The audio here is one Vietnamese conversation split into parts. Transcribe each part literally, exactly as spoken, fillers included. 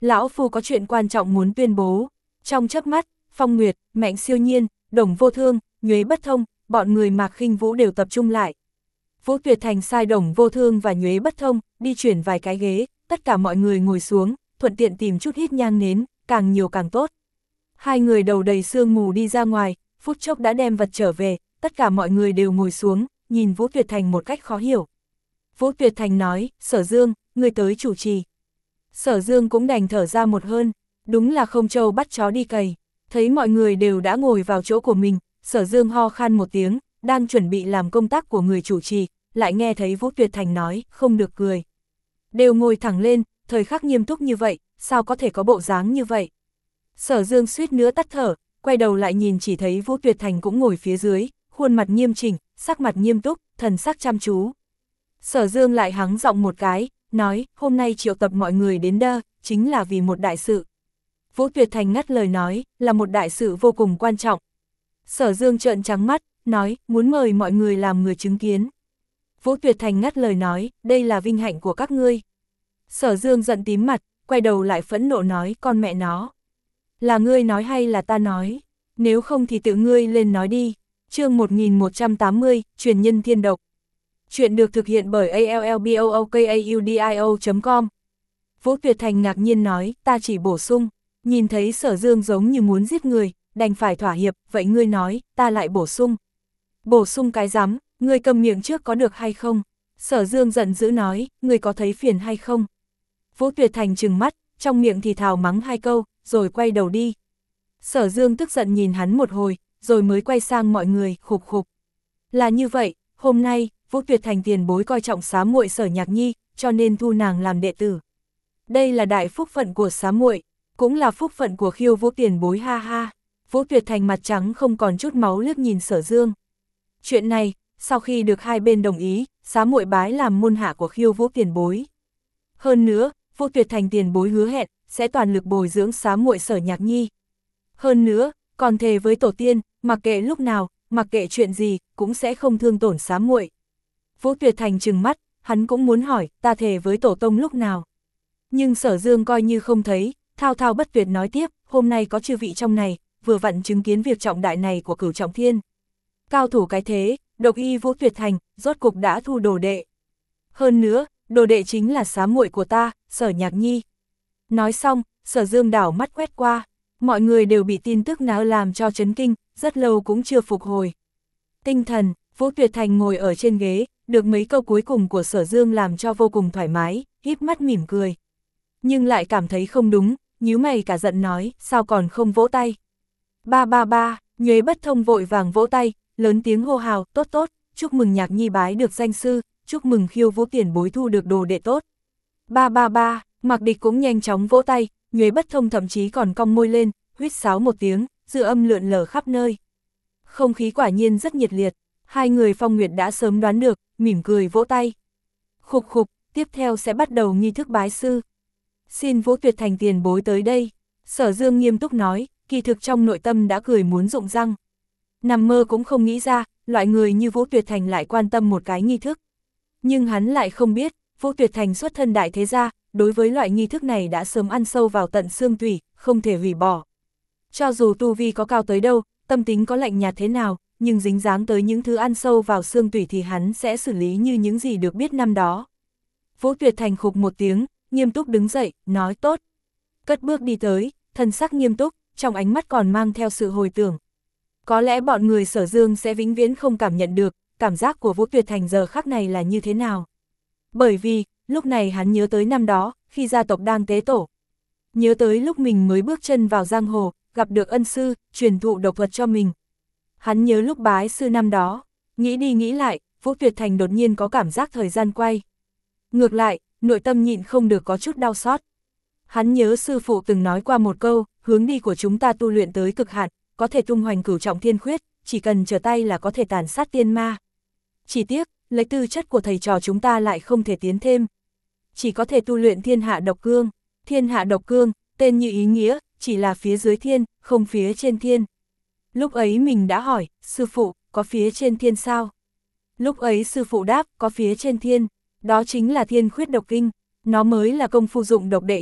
Lão Phu có chuyện quan trọng muốn tuyên bố. Trong chớp mắt, Phong Nguyệt, Mạnh Siêu Nhiên, Đồng Vô Thương, Nhuế Bất Thông, bọn người Mạc Khinh Vũ đều tập trung lại. Vũ Tuyệt Thành sai Đồng Vô Thương và Nhuế Bất Thông đi chuyển vài cái ghế, tất cả mọi người ngồi xuống, thuận tiện tìm chút hít nhang nến, càng nhiều càng tốt. Hai người đầu đầy sương mù đi ra ngoài, phút chốc đã đem vật trở về, tất cả mọi người đều ngồi xuống, nhìn Vũ Tuyệt Thành một cách khó hiểu. Vũ Tuyệt Thành nói, Sở Dương, ngươi tới chủ trì. Sở Dương cũng đành thở ra một hơi, đúng là không trâu bắt chó đi cày. Thấy mọi người đều đã ngồi vào chỗ của mình, Sở Dương ho khan một tiếng, đang chuẩn bị làm công tác của người chủ trì, lại nghe thấy Vũ Tuyệt Thành nói, không được cười. Đều ngồi thẳng lên, thời khắc nghiêm túc như vậy, sao có thể có bộ dáng như vậy. Sở Dương suýt nữa tắt thở, quay đầu lại nhìn chỉ thấy Vũ Tuyệt Thành cũng ngồi phía dưới, khuôn mặt nghiêm chỉnh, sắc mặt nghiêm túc, thần sắc chăm chú. Sở Dương lại hắng giọng một cái, nói, hôm nay triệu tập mọi người đến đây, chính là vì một đại sự. Vũ Tuyệt Thành ngắt lời nói, là một đại sự vô cùng quan trọng. Sở Dương trợn trắng mắt, nói, muốn mời mọi người làm người chứng kiến. Vũ Tuyệt Thành ngắt lời nói, đây là vinh hạnh của các ngươi. Sở Dương giận tím mặt, quay đầu lại phẫn nộ nói, con mẹ nó. Là ngươi nói hay là ta nói? Nếu không thì tự ngươi lên nói đi. Chương một nghìn một trăm tám mươi, truyền nhân thiên độc. Chuyện được thực hiện bởi a l l b o o k a u d i o chấm com. Vũ Tuyệt Thành ngạc nhiên nói, ta chỉ bổ sung. Nhìn thấy Sở Dương giống như muốn giết người, đành phải thỏa hiệp, vậy ngươi nói, ta lại bổ sung. Bổ sung cái rắm, ngươi cầm miệng trước có được hay không? Sở Dương giận dữ nói, ngươi có thấy phiền hay không? Vũ Tuyệt Thành trừng mắt, trong miệng thì thào mắng hai câu, rồi quay đầu đi. Sở Dương tức giận nhìn hắn một hồi, rồi mới quay sang mọi người, khục khục. Là như vậy, hôm nay, Vũ Tuyệt Thành tiền bối coi trọng xá muội Sở Nhạc Nhi, cho nên thu nàng làm đệ tử. Đây là đại phúc phận của xá muội, cũng là phúc phận của Khiêu Vũ tiền bối, ha ha. Vũ Tuyệt Thành mặt trắng không còn chút máu liếc nhìn Sở Dương. Chuyện này, sau khi được hai bên đồng ý, xá muội bái làm môn hạ của Khiêu Vũ tiền bối. Hơn nữa, Vũ Tuyệt Thành tiền bối hứa hẹn, sẽ toàn lực bồi dưỡng xá muội Sở Nhạc Nhi. Hơn nữa, còn thề với tổ tiên, mặc kệ lúc nào, mặc kệ chuyện gì, cũng sẽ không thương tổn xá muội. Vũ Tuyệt Thành trừng mắt, hắn cũng muốn hỏi, ta thề với tổ tông lúc nào. Nhưng Sở Dương coi như không thấy, thao thao bất tuyệt nói tiếp, hôm nay có chư vị trong này, vừa vặn chứng kiến việc trọng đại này của Cửu Trọng Thiên. Cao thủ cái thế, độc y Vũ Tuyệt Thành, rốt cục đã thu đồ đệ. Hơn nữa, đồ đệ chính là xá muội của ta, Sở Nhạc Nhi. Nói xong, Sở Dương đảo mắt quét qua, mọi người đều bị tin tức nào làm cho chấn kinh, rất lâu cũng chưa phục hồi. Tinh thần, Vũ Tuyệt Thành ngồi ở trên ghế, được mấy câu cuối cùng của Sở Dương làm cho vô cùng thoải mái, híp mắt mỉm cười. Nhưng lại cảm thấy không đúng, nhíu mày cả giận nói, sao còn không vỗ tay. Ba ba ba, Nhuế Bất Thông vội vàng vỗ tay, lớn tiếng hô hào, tốt tốt, chúc mừng Nhạc Nhi bái được danh sư, chúc mừng Khiêu Vũ tiền bối thu được đồ đệ tốt. Ba ba ba, Mạc Địch cũng nhanh chóng vỗ tay, Nhuế Bất Thông thậm chí còn cong môi lên, huýt sáo một tiếng, dư âm lượn lờ khắp nơi. Không khí quả nhiên rất nhiệt liệt, hai người Phong Nguyệt đã sớm đoán được, mỉm cười vỗ tay. Khục khục, tiếp theo sẽ bắt đầu nghi thức bái sư. Xin Vũ Tuyệt Thành tiền bối tới đây. Sở Dương nghiêm túc nói, kỳ thực trong nội tâm đã cười muốn rụng răng. Nằm mơ cũng không nghĩ ra, loại người như Vũ Tuyệt Thành lại quan tâm một cái nghi thức. Nhưng hắn lại không biết, Vũ Tuyệt Thành xuất thân đại thế gia, đối với loại nghi thức này đã sớm ăn sâu vào tận xương tủy, không thể hủy bỏ. Cho dù tu vi có cao tới đâu, tâm tính có lạnh nhạt thế nào, nhưng dính dáng tới những thứ ăn sâu vào xương tủy thì hắn sẽ xử lý như những gì được biết năm đó. Vũ Tuyệt Thành khục một tiếng, nghiêm túc đứng dậy, nói tốt. Cất bước đi tới, thân sắc nghiêm túc, trong ánh mắt còn mang theo sự hồi tưởng. Có lẽ bọn người Sở Dương sẽ vĩnh viễn không cảm nhận được, cảm giác của Vũ Tuyệt Thành giờ khắc này là như thế nào. Bởi vì, lúc này hắn nhớ tới năm đó, khi gia tộc đang tế tổ. Nhớ tới lúc mình mới bước chân vào giang hồ, gặp được ân sư, truyền thụ độc thuật cho mình. Hắn nhớ lúc bái sư năm đó, nghĩ đi nghĩ lại, Vũ Tuyệt Thành đột nhiên có cảm giác thời gian quay. Ngược lại, nội tâm nhịn không được có chút đau xót. Hắn nhớ sư phụ từng nói qua một câu, hướng đi của chúng ta tu luyện tới cực hạn, có thể tung hoành cửu trọng thiên khuyết, chỉ cần trở tay là có thể tàn sát tiên ma. Chỉ tiếc, lấy tư chất của thầy trò chúng ta lại không thể tiến thêm. Chỉ có thể tu luyện thiên hạ độc cương. Thiên hạ độc cương, tên như ý nghĩa, chỉ là phía dưới thiên, không phía trên thiên. Lúc ấy mình đã hỏi, sư phụ, có phía trên thiên sao? Lúc ấy sư phụ đáp, có phía trên thiên, đó chính là thiên khuyết độc kinh, nó mới là công phu dụng độc đệ nhất,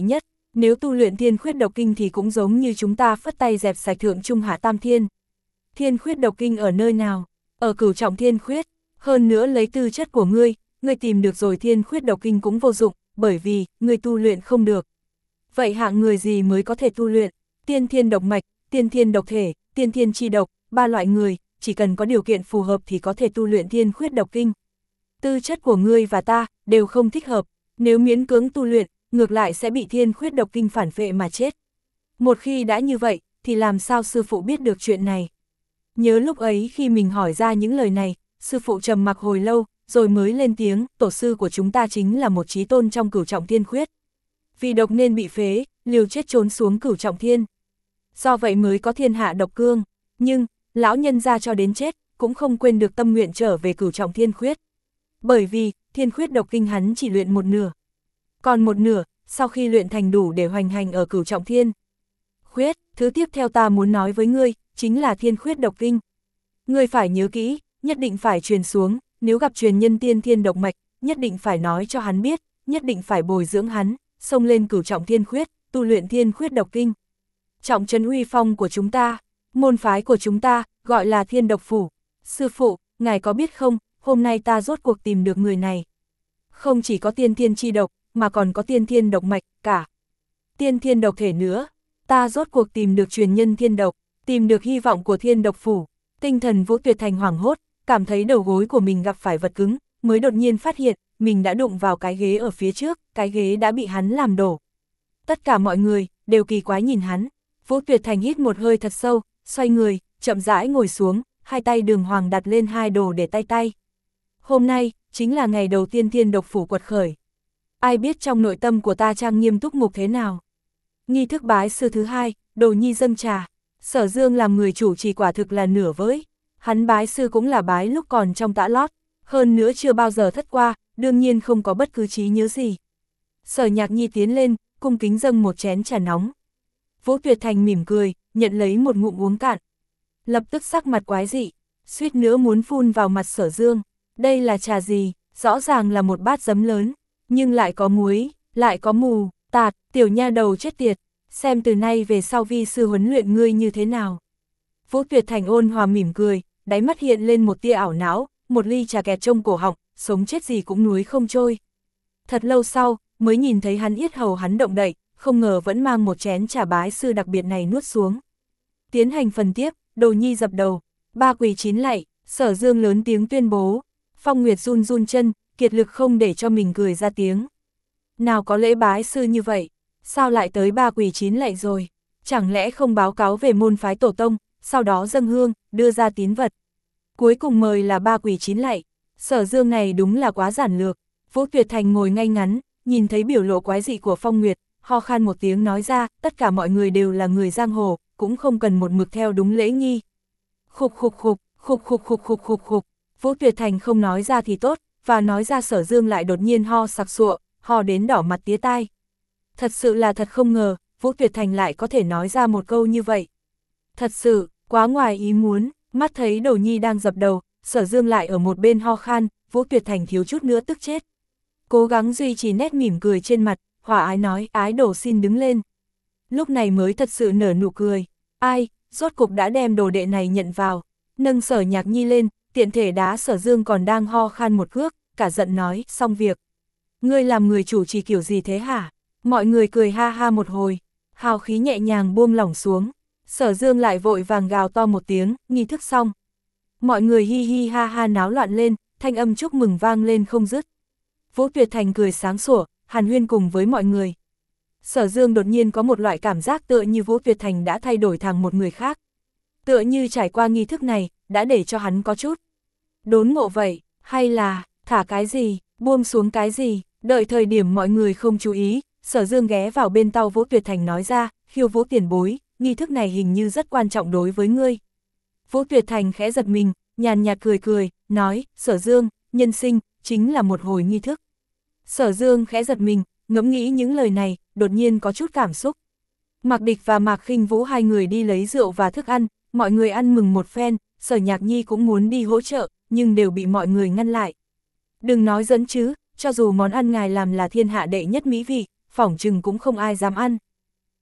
Nếu tu luyện thiên khuyết độc kinh thì cũng giống như chúng ta phất tay dẹp sạch thượng trung hạ tam thiên. Thiên khuyết độc kinh ở nơi nào? Ở cửu trọng thiên khuyết. Hơn nữa lấy tư chất của ngươi, ngươi tìm được rồi thiên khuyết độc kinh cũng vô dụng, bởi vì, ngươi tu luyện không được. Vậy hạng người gì mới có thể tu luyện? Tiên thiên độc mạch, tiên thiên độc thể, tiên thiên chi độc, ba loại người, chỉ cần có điều kiện phù hợp thì có thể tu luyện thiên khuyết độc kinh. Tư chất của ngươi và ta, đều không thích hợp, nếu miễn cưỡng tu luyện, ngược lại sẽ bị thiên khuyết độc kinh phản phệ mà chết. Một khi đã như vậy, thì làm sao sư phụ biết được chuyện này? Nhớ lúc ấy khi mình hỏi ra những lời này, sư phụ trầm mặc hồi lâu, rồi mới lên tiếng, tổ sư của chúng ta chính là một chí tôn trong cửu trọng thiên khuyết. Vì độc nên bị phế, liều chết trốn xuống cửu trọng thiên. Do vậy mới có thiên hạ độc cương, nhưng, lão nhân ra cho đến chết, cũng không quên được tâm nguyện trở về cửu trọng thiên khuyết. Bởi vì, thiên khuyết độc kinh hắn chỉ luyện một nửa. Còn một nửa, sau khi luyện thành đủ để hoành hành ở cửu trọng thiên khuyết, thứ tiếp theo ta muốn nói với ngươi, chính là thiên khuyết độc kinh. Ngươi phải nhớ kỹ, nhất định phải truyền xuống, nếu gặp truyền nhân tiên thiên độc mạch, nhất định phải nói cho hắn biết, nhất định phải bồi dưỡng hắn, xông lên cửu trọng thiên khuyết, tu luyện thiên khuyết độc kinh. Trọng trấn uy phong của chúng ta, môn phái của chúng ta, gọi là thiên độc phủ. Sư phụ, ngài có biết không, hôm nay ta rốt cuộc tìm được người này. Không chỉ có tiên thiên chi độc, mà còn có tiên thiên độc mạch, cả tiên thiên độc thể nữa. Ta rốt cuộc tìm được truyền nhân thiên độc, tìm được hy vọng của thiên độc phủ. Tinh thần Vũ Tuyệt Thành hoảng hốt, cảm thấy đầu gối của mình gặp phải vật cứng, mới đột nhiên phát hiện, mình đã đụng vào cái ghế ở phía trước, cái ghế đã bị hắn làm đổ. Tất cả mọi người, đều kỳ quái nhìn hắn. Vũ Tuyệt Thành hít một hơi thật sâu, xoay người, chậm rãi ngồi xuống, hai tay đường hoàng đặt lên hai đồ để tay tay. Hôm nay, chính là ngày đầu tiên thiên độc phủ quật khởi. Ai biết trong nội tâm của ta trang nghiêm túc mục thế nào. Nghi thức bái sư thứ hai, Đồ Nhi dâng trà. Sở Dương làm người chủ trì quả thực là nửa với. Hắn bái sư cũng là bái lúc còn trong tã lót, hơn nữa chưa bao giờ thất qua, đương nhiên không có bất cứ trí nhớ gì. Sở Nhạc Nhi tiến lên, cung kính dâng một chén trà nóng. Vũ Tuyệt Thành mỉm cười, nhận lấy một ngụm uống cạn. Lập tức sắc mặt quái dị, suýt nữa muốn phun vào mặt Sở Dương. Đây là trà gì? Rõ ràng là một bát giấm lớn, nhưng lại có muối, lại có mù, tạt, tiểu nha đầu chết tiệt, xem từ nay về sau vi sư huấn luyện ngươi như thế nào. Vũ Tuyệt Thành ôn hòa mỉm cười, đáy mắt hiện lên một tia ảo não, một ly trà kẹt trong cổ họng, sống chết gì cũng nuối không trôi. Thật lâu sau, mới nhìn thấy hắn yết hầu hắn động đậy, không ngờ vẫn mang một chén trà bái sư đặc biệt này nuốt xuống. Tiến hành phần tiếp, Đồ Nhi dập đầu, ba quỳ chín lạy, Sở Dương lớn tiếng tuyên bố. Phong Nguyệt run run chân, kiệt lực không để cho mình cười ra tiếng. Nào có lễ bái sư như vậy, sao lại tới ba quỳ chín lạy rồi? Chẳng lẽ không báo cáo về môn phái tổ tông, sau đó dâng hương, đưa ra tín vật. Cuối cùng mời là ba quỳ chín lạy, Sở Dương này đúng là quá giản lược. Vũ Tuyệt Thành ngồi ngay ngắn, nhìn thấy biểu lộ quái dị của Phong Nguyệt, ho khan một tiếng nói ra, tất cả mọi người đều là người giang hồ, cũng không cần một mực theo đúng lễ nghi. Khục khục khục, khục khục khục khục khục khục. Vũ Tuyệt Thành không nói ra thì tốt, và nói ra Sở Dương lại đột nhiên ho sặc sụa, ho đến đỏ mặt tía tai. Thật sự là thật không ngờ, Vũ Tuyệt Thành lại có thể nói ra một câu như vậy. Thật sự, quá ngoài ý muốn, mắt thấy Đồ Nhi đang dập đầu, Sở Dương lại ở một bên ho khan, Vũ Tuyệt Thành thiếu chút nữa tức chết. Cố gắng duy trì nét mỉm cười trên mặt, hòa ái nói, ái đồ xin đứng lên. Lúc này mới thật sự nở nụ cười, ai, rốt cục đã đem đồ đệ này nhận vào, nâng Sở Nhạc Nhi lên, tiện thể đá Sở Dương còn đang ho khan một cước, cả giận nói, xong việc. Ngươi làm người chủ trì kiểu gì thế hả? Mọi người cười ha ha một hồi, hào khí nhẹ nhàng buông lỏng xuống. Sở Dương lại vội vàng gào to một tiếng, nghi thức xong. Mọi người hi hi ha ha náo loạn lên, thanh âm chúc mừng vang lên không dứt. Vũ Tuyệt Thành cười sáng sủa, hàn huyên cùng với mọi người. Sở Dương đột nhiên có một loại cảm giác tựa như Vũ Tuyệt Thành đã thay đổi thành một người khác. Tựa như trải qua nghi thức này, đã để cho hắn có chút đốn ngộ vậy, hay là, thả cái gì, buông xuống cái gì, đợi thời điểm mọi người không chú ý, Sở Dương ghé vào bên tàu Vũ Tuyệt Thành nói ra, Khiêu Vũ tiền bối, nghi thức này hình như rất quan trọng đối với ngươi. Vũ Tuyệt Thành khẽ giật mình, nhàn nhạt cười cười, nói, Sở Dương, nhân sinh, chính là một hồi nghi thức. Sở Dương khẽ giật mình, ngẫm nghĩ những lời này, đột nhiên có chút cảm xúc. Mạc Địch và Mạc Khinh Vũ hai người đi lấy rượu và thức ăn, mọi người ăn mừng một phen, Sở Nhạc Nhi cũng muốn đi hỗ trợ, nhưng đều bị mọi người ngăn lại. Đừng nói dẫn chứ, cho dù món ăn ngài làm là thiên hạ đệ nhất mỹ vị, phỏng chừng cũng không ai dám ăn.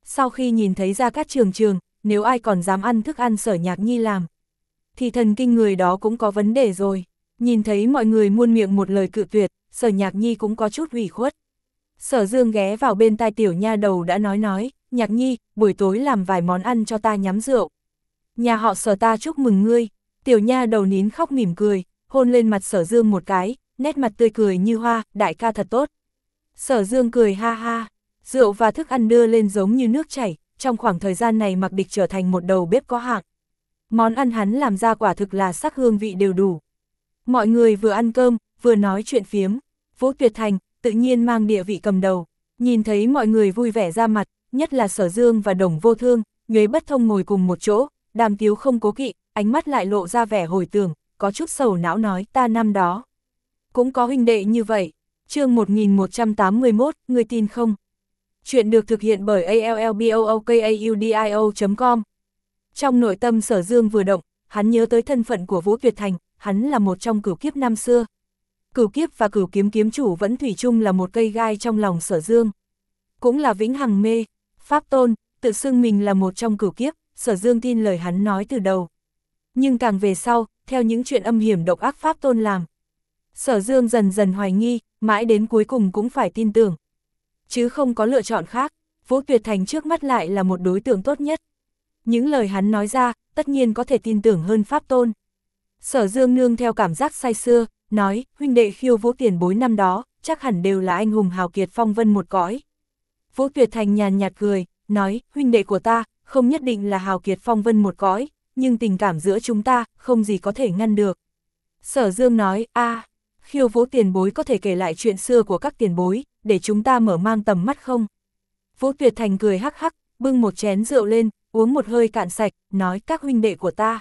Sau khi nhìn thấy Gia Cát Trường Trường, nếu ai còn dám ăn thức ăn Sở Nhạc Nhi làm, thì thần kinh người đó cũng có vấn đề rồi. Nhìn thấy mọi người muôn miệng một lời cự tuyệt, Sở Nhạc Nhi cũng có chút ủy khuất. Sở Dương ghé vào bên tai tiểu nha đầu đã nói nói, Nhạc Nhi, buổi tối làm vài món ăn cho ta nhắm rượu. Nhà họ Sở ta chúc mừng ngươi. Tiểu nha đầu nín khóc mỉm cười, hôn lên mặt Sở Dương một cái, nét mặt tươi cười như hoa, đại ca thật tốt. Sở Dương cười ha ha, rượu và thức ăn đưa lên giống như nước chảy, trong khoảng thời gian này Mạc Địch trở thành một đầu bếp có hạng. Món ăn hắn làm ra quả thực là sắc hương vị đều đủ. Mọi người vừa ăn cơm, vừa nói chuyện phiếm. Vũ Tuyệt Thành, tự nhiên mang địa vị cầm đầu. Nhìn thấy mọi người vui vẻ ra mặt, nhất là Sở Dương và Đồng Vô Thương, Nhuế Bất Thông ngồi cùng một chỗ, Đàm Tiếu không cố kỵ, ánh mắt lại lộ ra vẻ hồi tưởng, có chút sầu não nói ta năm đó cũng có huynh đệ như vậy. Chương một nghìn một trăm tám mươi mốt, người tin không? Chuyện được thực hiện bởi a l l b o o k a u d i o chấm com. Trong nội tâm Sở Dương vừa động, hắn nhớ tới thân phận của Vũ Tuyệt Thành, hắn là một trong cửu kiếp năm xưa. Cửu kiếp và cửu kiếm kiếm chủ vẫn thủy chung là một cây gai trong lòng Sở Dương. Cũng là vĩnh hằng mê, Pháp Tôn, tự xưng mình là một trong cửu kiếp, Sở Dương tin lời hắn nói từ đầu. Nhưng càng về sau, theo những chuyện âm hiểm độc ác Pháp Tôn làm, Sở Dương dần dần hoài nghi, mãi đến cuối cùng cũng phải tin tưởng. Chứ không có lựa chọn khác, Vũ Tuyệt Thành trước mắt lại là một đối tượng tốt nhất. Những lời hắn nói ra, tất nhiên có thể tin tưởng hơn Pháp Tôn. Sở Dương nương theo cảm giác say sưa, nói, huynh đệ khiêu Vũ tiền bối năm đó, chắc hẳn đều là anh hùng hào kiệt phong vân một cõi. Vũ Tuyệt Thành nhàn nhạt cười, nói, huynh đệ của ta, không nhất định là hào kiệt phong vân một cõi, nhưng tình cảm giữa chúng ta, không gì có thể ngăn được. Sở Dương nói, a, khiêu Vũ tiền bối có thể kể lại chuyện xưa của các tiền bối, để chúng ta mở mang tầm mắt không? Vũ Tuyệt Thành cười hắc hắc, bưng một chén rượu lên, uống một hơi cạn sạch, nói các huynh đệ của ta.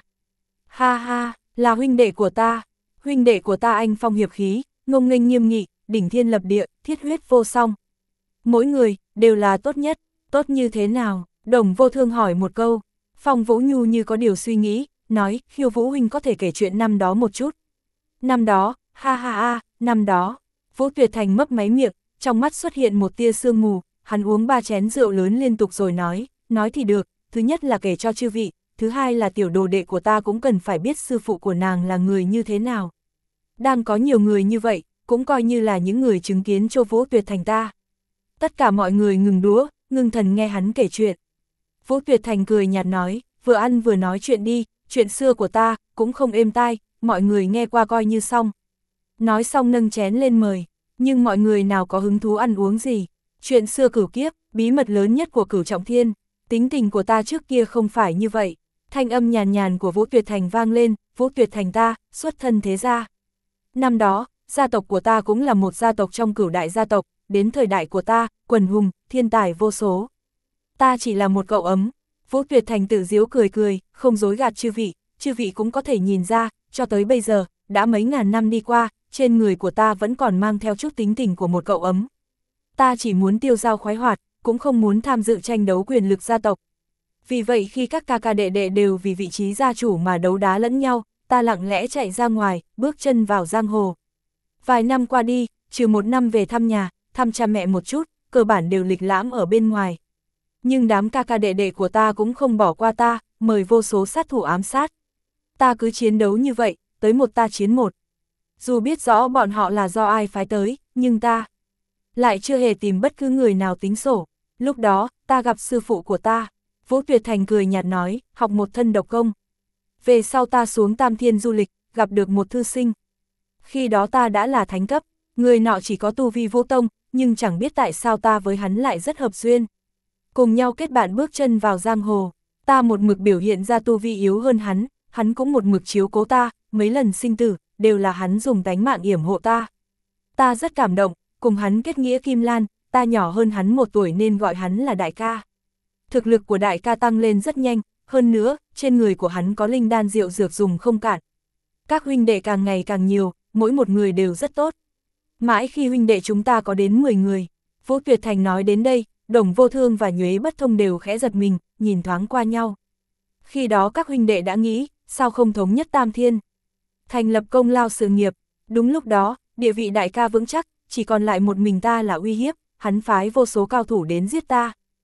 Ha ha, là huynh đệ của ta, huynh đệ của ta anh phong hiệp khí, ngông nghênh nghiêm nghị, đỉnh thiên lập địa, thiết huyết vô song. Mỗi người, đều là tốt nhất, tốt như thế nào? Đồng Vô Thương hỏi một câu. Phong Vũ Nhu như có điều suy nghĩ, nói, khiêu Vũ huynh có thể kể chuyện năm đó một chút. Năm đó, ha ha ha, năm đó. Vũ Tuyệt Thành mấp máy miệng, trong mắt xuất hiện một tia sương mù, hắn uống ba chén rượu lớn liên tục rồi nói, nói thì được, thứ nhất là kể cho chư vị, thứ hai là tiểu đồ đệ của ta cũng cần phải biết sư phụ của nàng là người như thế nào. Đang có nhiều người như vậy, cũng coi như là những người chứng kiến cho Vũ Tuyệt Thành ta. Tất cả mọi người ngừng đũa, ngưng thần nghe hắn kể chuyện. Vũ Tuyệt Thành cười nhạt nói, vừa ăn vừa nói chuyện đi, chuyện xưa của ta, cũng không êm tai, mọi người nghe qua coi như xong. Nói xong nâng chén lên mời, nhưng mọi người nào có hứng thú ăn uống gì. Chuyện xưa cửu kiếp, bí mật lớn nhất của Cửu Trọng Thiên, tính tình của ta trước kia không phải như vậy. Thanh âm nhàn nhàn của Vũ Tuyệt Thành vang lên, Vũ Tuyệt Thành ta, xuất thân thế gia. Năm đó, gia tộc của ta cũng là một gia tộc trong cửu đại gia tộc, đến thời đại của ta, quần hùng, thiên tài vô số. Ta chỉ là một cậu ấm. Vũ Tuyệt Thành tự giễu cười cười, không dối gạt chư vị, chư vị cũng có thể nhìn ra, cho tới bây giờ, đã mấy ngàn năm đi qua, trên người của ta vẫn còn mang theo chút tính tình của một cậu ấm. Ta chỉ muốn tiêu dao khoái hoạt, cũng không muốn tham dự tranh đấu quyền lực gia tộc. Vì vậy khi các ca ca đệ đệ đều vì vị trí gia chủ mà đấu đá lẫn nhau, ta lặng lẽ chạy ra ngoài, bước chân vào giang hồ. Vài năm qua đi, trừ một năm về thăm nhà, thăm cha mẹ một chút, cơ bản đều lịch lãm ở bên ngoài. Nhưng đám ca ca đệ đệ của ta cũng không bỏ qua ta, mời vô số sát thủ ám sát. Ta cứ chiến đấu như vậy, tới một ta chiến một. Dù biết rõ bọn họ là do ai phái tới, nhưng ta lại chưa hề tìm bất cứ người nào tính sổ. Lúc đó, ta gặp sư phụ của ta. Vũ Tuyệt Thành cười nhạt nói, học một thân độc công. Về sau ta xuống Tam Thiên du lịch, gặp được một thư sinh. Khi đó ta đã là thánh cấp, người nọ chỉ có tu vi Vũ Tông, nhưng chẳng biết tại sao ta với hắn lại rất hợp duyên. Cùng nhau kết bạn bước chân vào giang hồ, ta một mực biểu hiện ra tu vi yếu hơn hắn, hắn cũng một mực chiếu cố ta, mấy lần sinh tử, đều là hắn dùng tánh mạng yểm hộ ta. Ta rất cảm động, cùng hắn kết nghĩa kim lan, ta nhỏ hơn hắn một tuổi nên gọi hắn là đại ca. Thực lực của đại ca tăng lên rất nhanh, hơn nữa, trên người của hắn có linh đan rượu dược dùng không cạn. Các huynh đệ càng ngày càng nhiều, mỗi một người đều rất tốt. Mãi khi huynh đệ chúng ta có đến mười người, Vũ Tuyệt Thành nói đến đây, Đồng Vô Thương và Nhuế Bất Thông đều khẽ giật mình, nhìn thoáng qua nhau. Khi đó các huynh đệ đã nghĩ, sao không thống nhất Tam Thiên, thành lập công lao sự nghiệp. Đúng lúc đó, địa vị đại ca vững chắc, chỉ còn lại một mình ta là uy hiếp, hắn phái vô số cao thủ đến giết ta.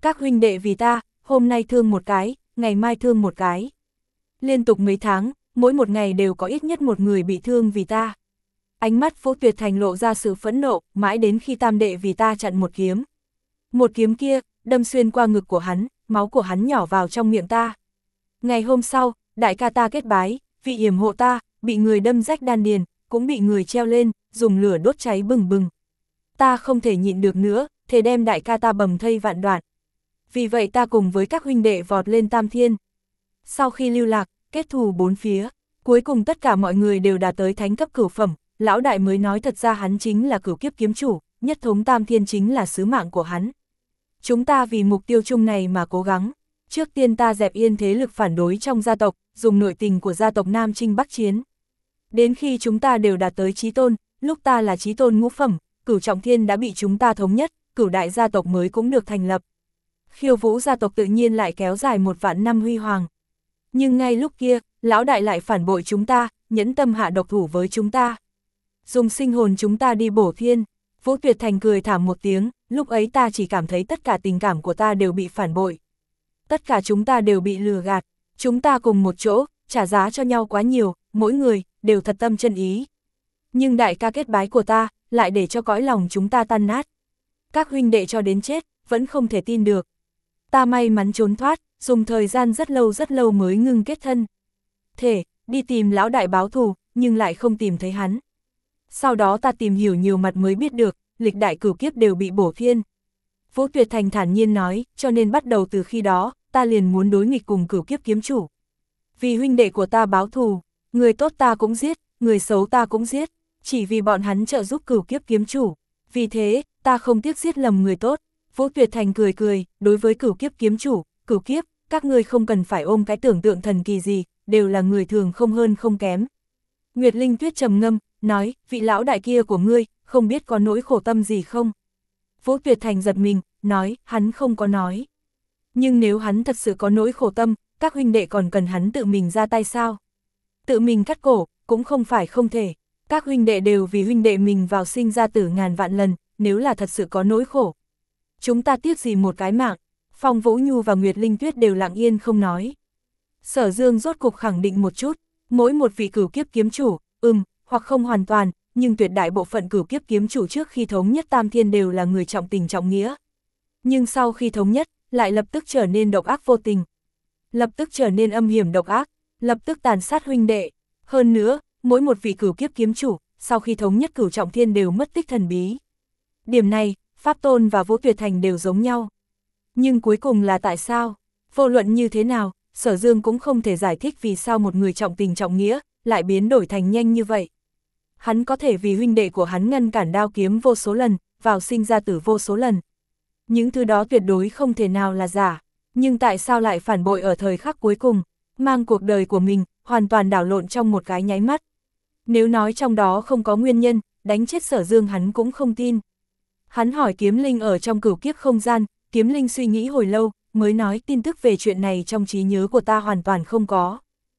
Các huynh đệ vì ta, hôm nay thương một cái, ngày mai thương một cái. Liên tục mấy tháng, mỗi một ngày đều có ít nhất một người bị thương vì ta. Ánh mắt Vũ Tuyệt Thành lộ ra sự phẫn nộ, mãi đến khi tam đệ vì ta chặn một kiếm. Một kiếm kia, đâm xuyên qua ngực của hắn, máu của hắn nhỏ vào trong miệng ta. Ngày hôm sau, đại ca ta kết bái, vị yểm hộ ta, bị người đâm rách đan điền, cũng bị người treo lên, dùng lửa đốt cháy bừng bừng. Ta không thể nhịn được nữa, thế đem đại ca ta bầm thây vạn đoạn. Vì vậy ta cùng với các huynh đệ vọt lên tam thiên. Sau khi lưu lạc, kết thù bốn phía, cuối cùng tất cả mọi người đều đạt tới thánh cấp cửu phẩm, lão đại mới nói thật ra hắn chính là cửu kiếp kiếm chủ, nhất thống tam thiên chính là sứ mạng của hắn. Chúng ta vì mục tiêu chung này mà cố gắng. Trước tiên ta dẹp yên thế lực phản đối trong gia tộc, dùng nội tình của gia tộc Nam Chinh Bắc Chiến. Đến khi chúng ta đều đạt tới chí tôn, lúc ta là chí tôn ngũ phẩm, cửu trọng thiên đã bị chúng ta thống nhất, cửu đại gia tộc mới cũng được thành lập. Khiêu Vũ gia tộc tự nhiên lại kéo dài một vạn năm huy hoàng. Nhưng ngay lúc kia, lão đại lại phản bội chúng ta, nhẫn tâm hạ độc thủ với chúng ta. Dùng sinh hồn chúng ta đi bổ thiên. Vũ Tuyệt Thành cười thảm một tiếng, lúc ấy ta chỉ cảm thấy tất cả tình cảm của ta đều bị phản bội. Tất cả chúng ta đều bị lừa gạt, chúng ta cùng một chỗ, trả giá cho nhau quá nhiều, mỗi người, đều thật tâm chân ý. Nhưng đại ca kết bái của ta, lại để cho cõi lòng chúng ta tan nát. Các huynh đệ cho đến chết, vẫn không thể tin được. Ta may mắn trốn thoát, dùng thời gian rất lâu rất lâu mới ngưng kết thân. Thể, đi tìm lão đại báo thù, nhưng lại không tìm thấy hắn. Sau đó ta tìm hiểu nhiều mặt mới biết được, lịch đại cửu kiếp đều bị bổ thiên. Vũ Tuyệt Thành thản nhiên nói, cho nên bắt đầu từ khi đó, ta liền muốn đối nghịch cùng cửu kiếp kiếm chủ. Vì huynh đệ của ta báo thù, người tốt ta cũng giết, người xấu ta cũng giết, chỉ vì bọn hắn trợ giúp cửu kiếp kiếm chủ. Vì thế, ta không tiếc giết lầm người tốt. Vũ Tuyệt Thành cười cười, đối với cửu kiếp kiếm chủ, cửu kiếp, các ngươi không cần phải ôm cái tưởng tượng thần kỳ gì, đều là người thường không hơn không kém. Nguyệt Linh Tuyết trầm ngâm, nói, vị lão đại kia của ngươi, không biết có nỗi khổ tâm gì không? Vũ Tuyệt Thành giật mình, nói, hắn không có nói. Nhưng nếu hắn thật sự có nỗi khổ tâm, các huynh đệ còn cần hắn tự mình ra tay sao? Tự mình cắt cổ, cũng không phải không thể. Các huynh đệ đều vì huynh đệ mình vào sinh ra tử ngàn vạn lần, nếu là thật sự có nỗi khổ. Chúng ta tiếc gì một cái mạng? Phong Vũ Nhu và Nguyệt Linh Tuyết đều lặng yên không nói. Sở Dương rốt cục khẳng định một chút, mỗi một vị cửu kiếp kiếm chủ, ừm, hoặc không hoàn toàn, nhưng tuyệt đại bộ phận cửu kiếp kiếm chủ trước khi thống nhất tam thiên đều là người trọng tình trọng nghĩa. Nhưng sau khi thống nhất, lại lập tức trở nên độc ác vô tình. Lập tức trở nên âm hiểm độc ác, lập tức tàn sát huynh đệ. Hơn nữa, mỗi một vị cửu kiếp kiếm chủ, sau khi thống nhất cửu trọng thiên đều mất tích thần bí. Điểm này, Pháp Tôn và Vũ Tuyệt Thành đều giống nhau. Nhưng cuối cùng là tại sao? Vô luận như thế nào, Sở Dương cũng không thể giải thích vì sao một người trọng tình trọng nghĩa, lại biến đổi thành nhanh như vậy. Hắn có thể vì huynh đệ của hắn ngăn cản đao kiếm vô số lần, vào sinh ra tử vô số lần. Những thứ đó tuyệt đối không thể nào là giả. Nhưng tại sao lại phản bội ở thời khắc cuối cùng, mang cuộc đời của mình, hoàn toàn đảo lộn trong một cái nháy mắt. Nếu nói trong đó không có nguyên nhân, đánh chết Sở Dương hắn cũng không tin. Hắn hỏi Kiếm Linh ở trong cửu kiếp không gian, Kiếm Linh suy nghĩ hồi lâu, mới nói tin tức về chuyện này trong trí nhớ của ta hoàn toàn không có.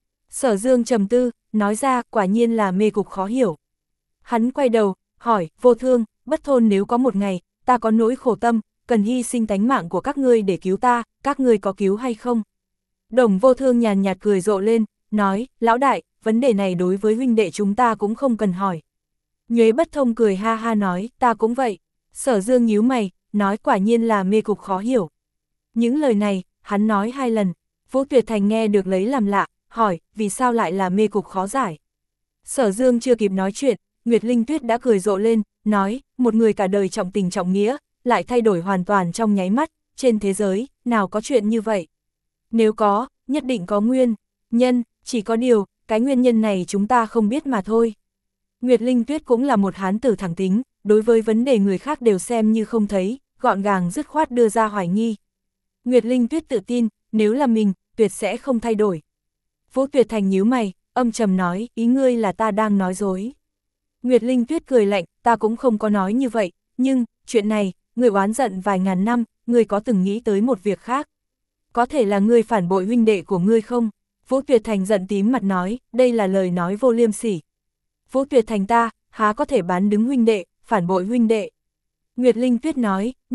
Sở Dương trầm tư, nói ra quả nhiên là mê cục khó hiểu. Hắn quay đầu, hỏi, Vô Thương, Bất Thôn nếu có một ngày, ta có nỗi khổ tâm, cần hy sinh tánh mạng của các ngươi để cứu ta, các ngươi có cứu hay không? Đồng Vô Thương nhàn nhạt cười rộ lên, nói, lão đại, vấn đề này đối với huynh đệ chúng ta cũng không cần hỏi. Nhuế Bất Thông cười ha ha nói, ta cũng vậy. Sở Dương nhíu mày, nói quả nhiên là mê cục khó hiểu. Những lời này, hắn nói hai lần. Vũ Tuyệt Thành nghe được lấy làm lạ, hỏi, vì sao lại là mê cục khó giải? Sở Dương chưa kịp nói chuyện, Nguyệt Linh Tuyết đã cười rộ lên, nói, một người cả đời trọng tình trọng nghĩa, lại thay đổi hoàn toàn trong nháy mắt, trên thế giới, nào có chuyện như vậy? Nếu có, nhất định có nguyên nhân, chỉ có điều, cái nguyên nhân này chúng ta không biết mà thôi. Nguyệt Linh Tuyết cũng là một hán tử thẳng tính, đối với vấn đề người khác đều xem như không thấy, gọn gàng dứt khoát đưa ra hoài nghi. Nguyệt Linh Tuyết tự tin, nếu là mình, tuyệt sẽ không thay đổi. Vũ Tuyệt Thành nhíu mày, âm trầm nói, ý ngươi là ta đang nói dối. Nguyệt Linh Tuyết cười lạnh, ta cũng không có nói như vậy, nhưng, chuyện này, người oán giận vài ngàn năm, người có từng nghĩ tới một việc khác. Có thể là ngươi phản bội huynh đệ của ngươi không? Vũ Tuyệt Thành giận tím mặt nói, đây là lời nói vô liêm sỉ. Vũ Tuyệt Thành ta, há có thể bán đứng huynh đệ, phản bội huynh đệ. Nguyệt Linh Tuyết nói, như vậy,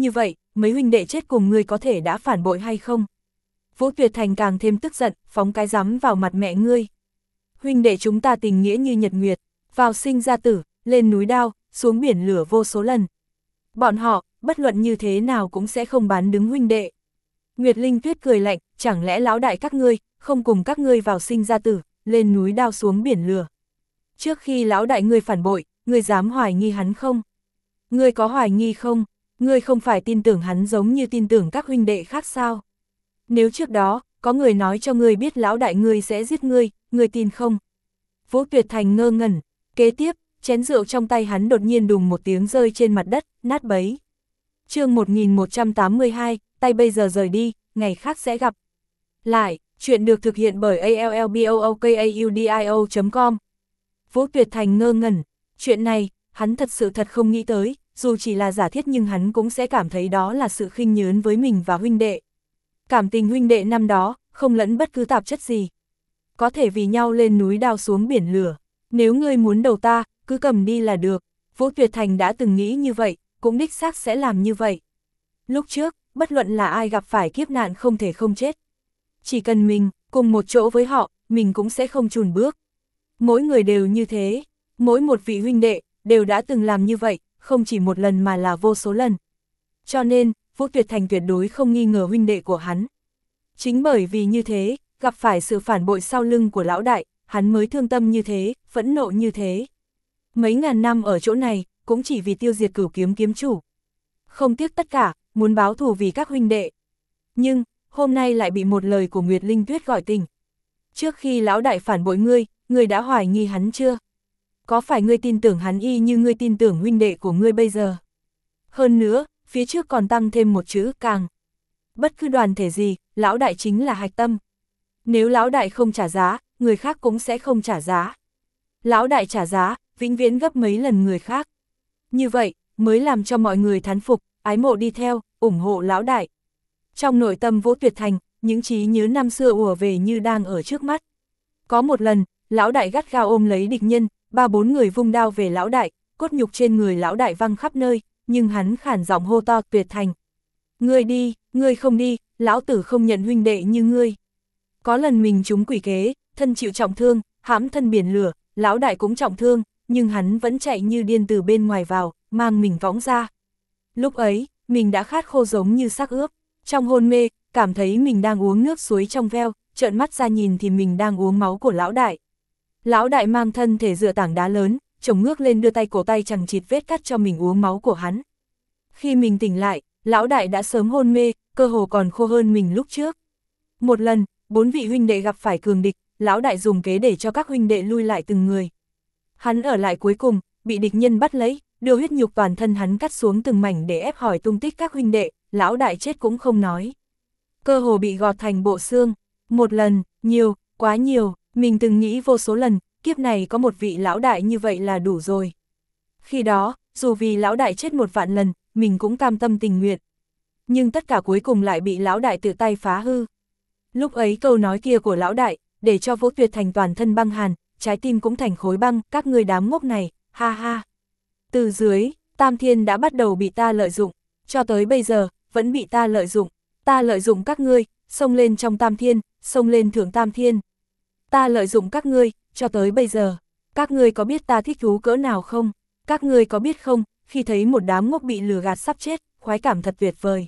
mấy huynh đệ chết cùng ngươi có thể đã phản bội hay không? Vũ Tuyệt Thành càng thêm tức giận, phóng cái rắm vào mặt mẹ ngươi. Huynh đệ chúng ta tình nghĩa như nhật nguyệt, vào sinh ra tử, lên núi đao, xuống biển lửa vô số lần. Bọn họ, bất luận như thế nào cũng sẽ không bán đứng huynh đệ. Nguyệt Linh Tuyết cười lạnh, chẳng lẽ lão đại các ngươi, không cùng các ngươi vào sinh ra tử, lên núi đao xuống biển lửa. Trước khi lão đại ngươi phản bội, ngươi dám hoài nghi hắn không? Ngươi có hoài nghi không? Ngươi không phải tin tưởng hắn giống như tin tưởng các huynh đệ khác sao? Nếu trước đó, có người nói cho ngươi biết lão đại ngươi sẽ giết ngươi, ngươi tin không? Vũ Tuyệt Thành ngơ ngẩn, kế tiếp, chén rượu trong tay hắn đột nhiên đùng một tiếng rơi trên mặt đất, nát bấy. Chương một nghìn một trăm tám mươi hai, tay bây giờ rời đi, ngày khác sẽ gặp. Lại, chuyện được thực hiện bởi a l l b o o k a u d i o chấm com. Vũ Tuyệt Thành ngơ ngẩn, chuyện này, hắn thật sự thật không nghĩ tới, dù chỉ là giả thiết nhưng hắn cũng sẽ cảm thấy đó là sự khinh nhớn với mình và huynh đệ. Cảm tình huynh đệ năm đó, không lẫn bất cứ tạp chất gì. Có thể vì nhau lên núi đao xuống biển lửa, nếu ngươi muốn đầu ta, cứ cầm đi là được. Vũ Tuyệt Thành đã từng nghĩ như vậy, cũng đích xác sẽ làm như vậy. Lúc trước, bất luận là ai gặp phải kiếp nạn không thể không chết. Chỉ cần mình, cùng một chỗ với họ, mình cũng sẽ không chùn bước. Mỗi người đều như thế, mỗi một vị huynh đệ, đều đã từng làm như vậy, không chỉ một lần mà là vô số lần. Cho nên, Vũ Tuyệt Thành tuyệt đối không nghi ngờ huynh đệ của hắn. Chính bởi vì như thế, gặp phải sự phản bội sau lưng của lão đại, hắn mới thương tâm như thế, phẫn nộ như thế. Mấy ngàn năm ở chỗ này, cũng chỉ vì tiêu diệt Cửu Kiếm kiếm chủ. Không tiếc tất cả, muốn báo thù vì các huynh đệ. Nhưng, hôm nay lại bị một lời của Nguyệt Linh Tuyết gọi tỉnh. Trước khi lão đại phản bội ngươi, ngươi đã hoài nghi hắn chưa? Có phải ngươi tin tưởng hắn y như ngươi tin tưởng huynh đệ của ngươi bây giờ? Hơn nữa, phía trước còn tăng thêm một chữ càng. Bất cứ đoàn thể gì, lão đại chính là hạch tâm. Nếu lão đại không trả giá, người khác cũng sẽ không trả giá. Lão đại trả giá, vĩnh viễn gấp mấy lần người khác. Như vậy, mới làm cho mọi người thán phục, ái mộ đi theo, ủng hộ lão đại. Trong nội tâm Vũ Tuyệt Thành, những trí nhớ năm xưa ùa về như đang ở trước mắt. Có một lần, lão đại gắt gao ôm lấy địch nhân, ba bốn người vung đao về lão đại, cốt nhục trên người lão đại văng khắp nơi, nhưng hắn khản giọng hô to Tuyệt Thành. Ngươi đi, ngươi không đi, lão tử không nhận huynh đệ như ngươi. Có lần mình trúng quỷ kế, thân chịu trọng thương, hãm thân biển lửa, lão đại cũng trọng thương, nhưng hắn vẫn chạy như điên từ bên ngoài vào, mang mình võng ra. Lúc ấy, mình đã khát khô giống như xác ướp, trong hôn mê, cảm thấy mình đang uống nước suối trong veo, trợn mắt ra nhìn thì mình đang uống máu của lão đại. Lão đại mang thân thể dựa tảng đá lớn, chồng ngước lên đưa tay cổ tay chằng chịt vết cắt cho mình uống máu của hắn. Khi mình tỉnh lại, lão đại đã sớm hôn mê, cơ hồ còn khô hơn mình lúc trước. Một lần, bốn vị huynh đệ gặp phải cường địch, lão đại dùng kế để cho các huynh đệ lui lại từng người. Hắn ở lại cuối cùng, bị địch nhân bắt lấy, đưa huyết nhục toàn thân hắn cắt xuống từng mảnh để ép hỏi tung tích các huynh đệ, lão đại chết cũng không nói. Cơ hồ bị gọt thành bộ xương, một lần, nhiều, quá nhiều, mình từng nghĩ vô số lần, kiếp này có một vị lão đại như vậy là đủ rồi. Khi đó, dù vì lão đại chết một vạn lần, mình cũng cam tâm tình nguyện. Nhưng tất cả cuối cùng lại bị lão đại tự tay phá hư. Lúc ấy câu nói kia của lão đại, để cho Vũ Tuyệt Thành toàn thân băng hàn, trái tim cũng thành khối băng, các ngươi đám ngốc này, ha ha. Từ dưới, Tam Thiên đã bắt đầu bị ta lợi dụng, cho tới bây giờ, vẫn bị ta lợi dụng. Ta lợi dụng các ngươi, xông lên trong Tam Thiên, xông lên thượng Tam Thiên. Ta lợi dụng các ngươi, cho tới bây giờ. Các ngươi có biết ta thích thú cỡ nào không? Các ngươi có biết không, khi thấy một đám ngốc bị lừa gạt sắp chết, khoái cảm thật tuyệt vời.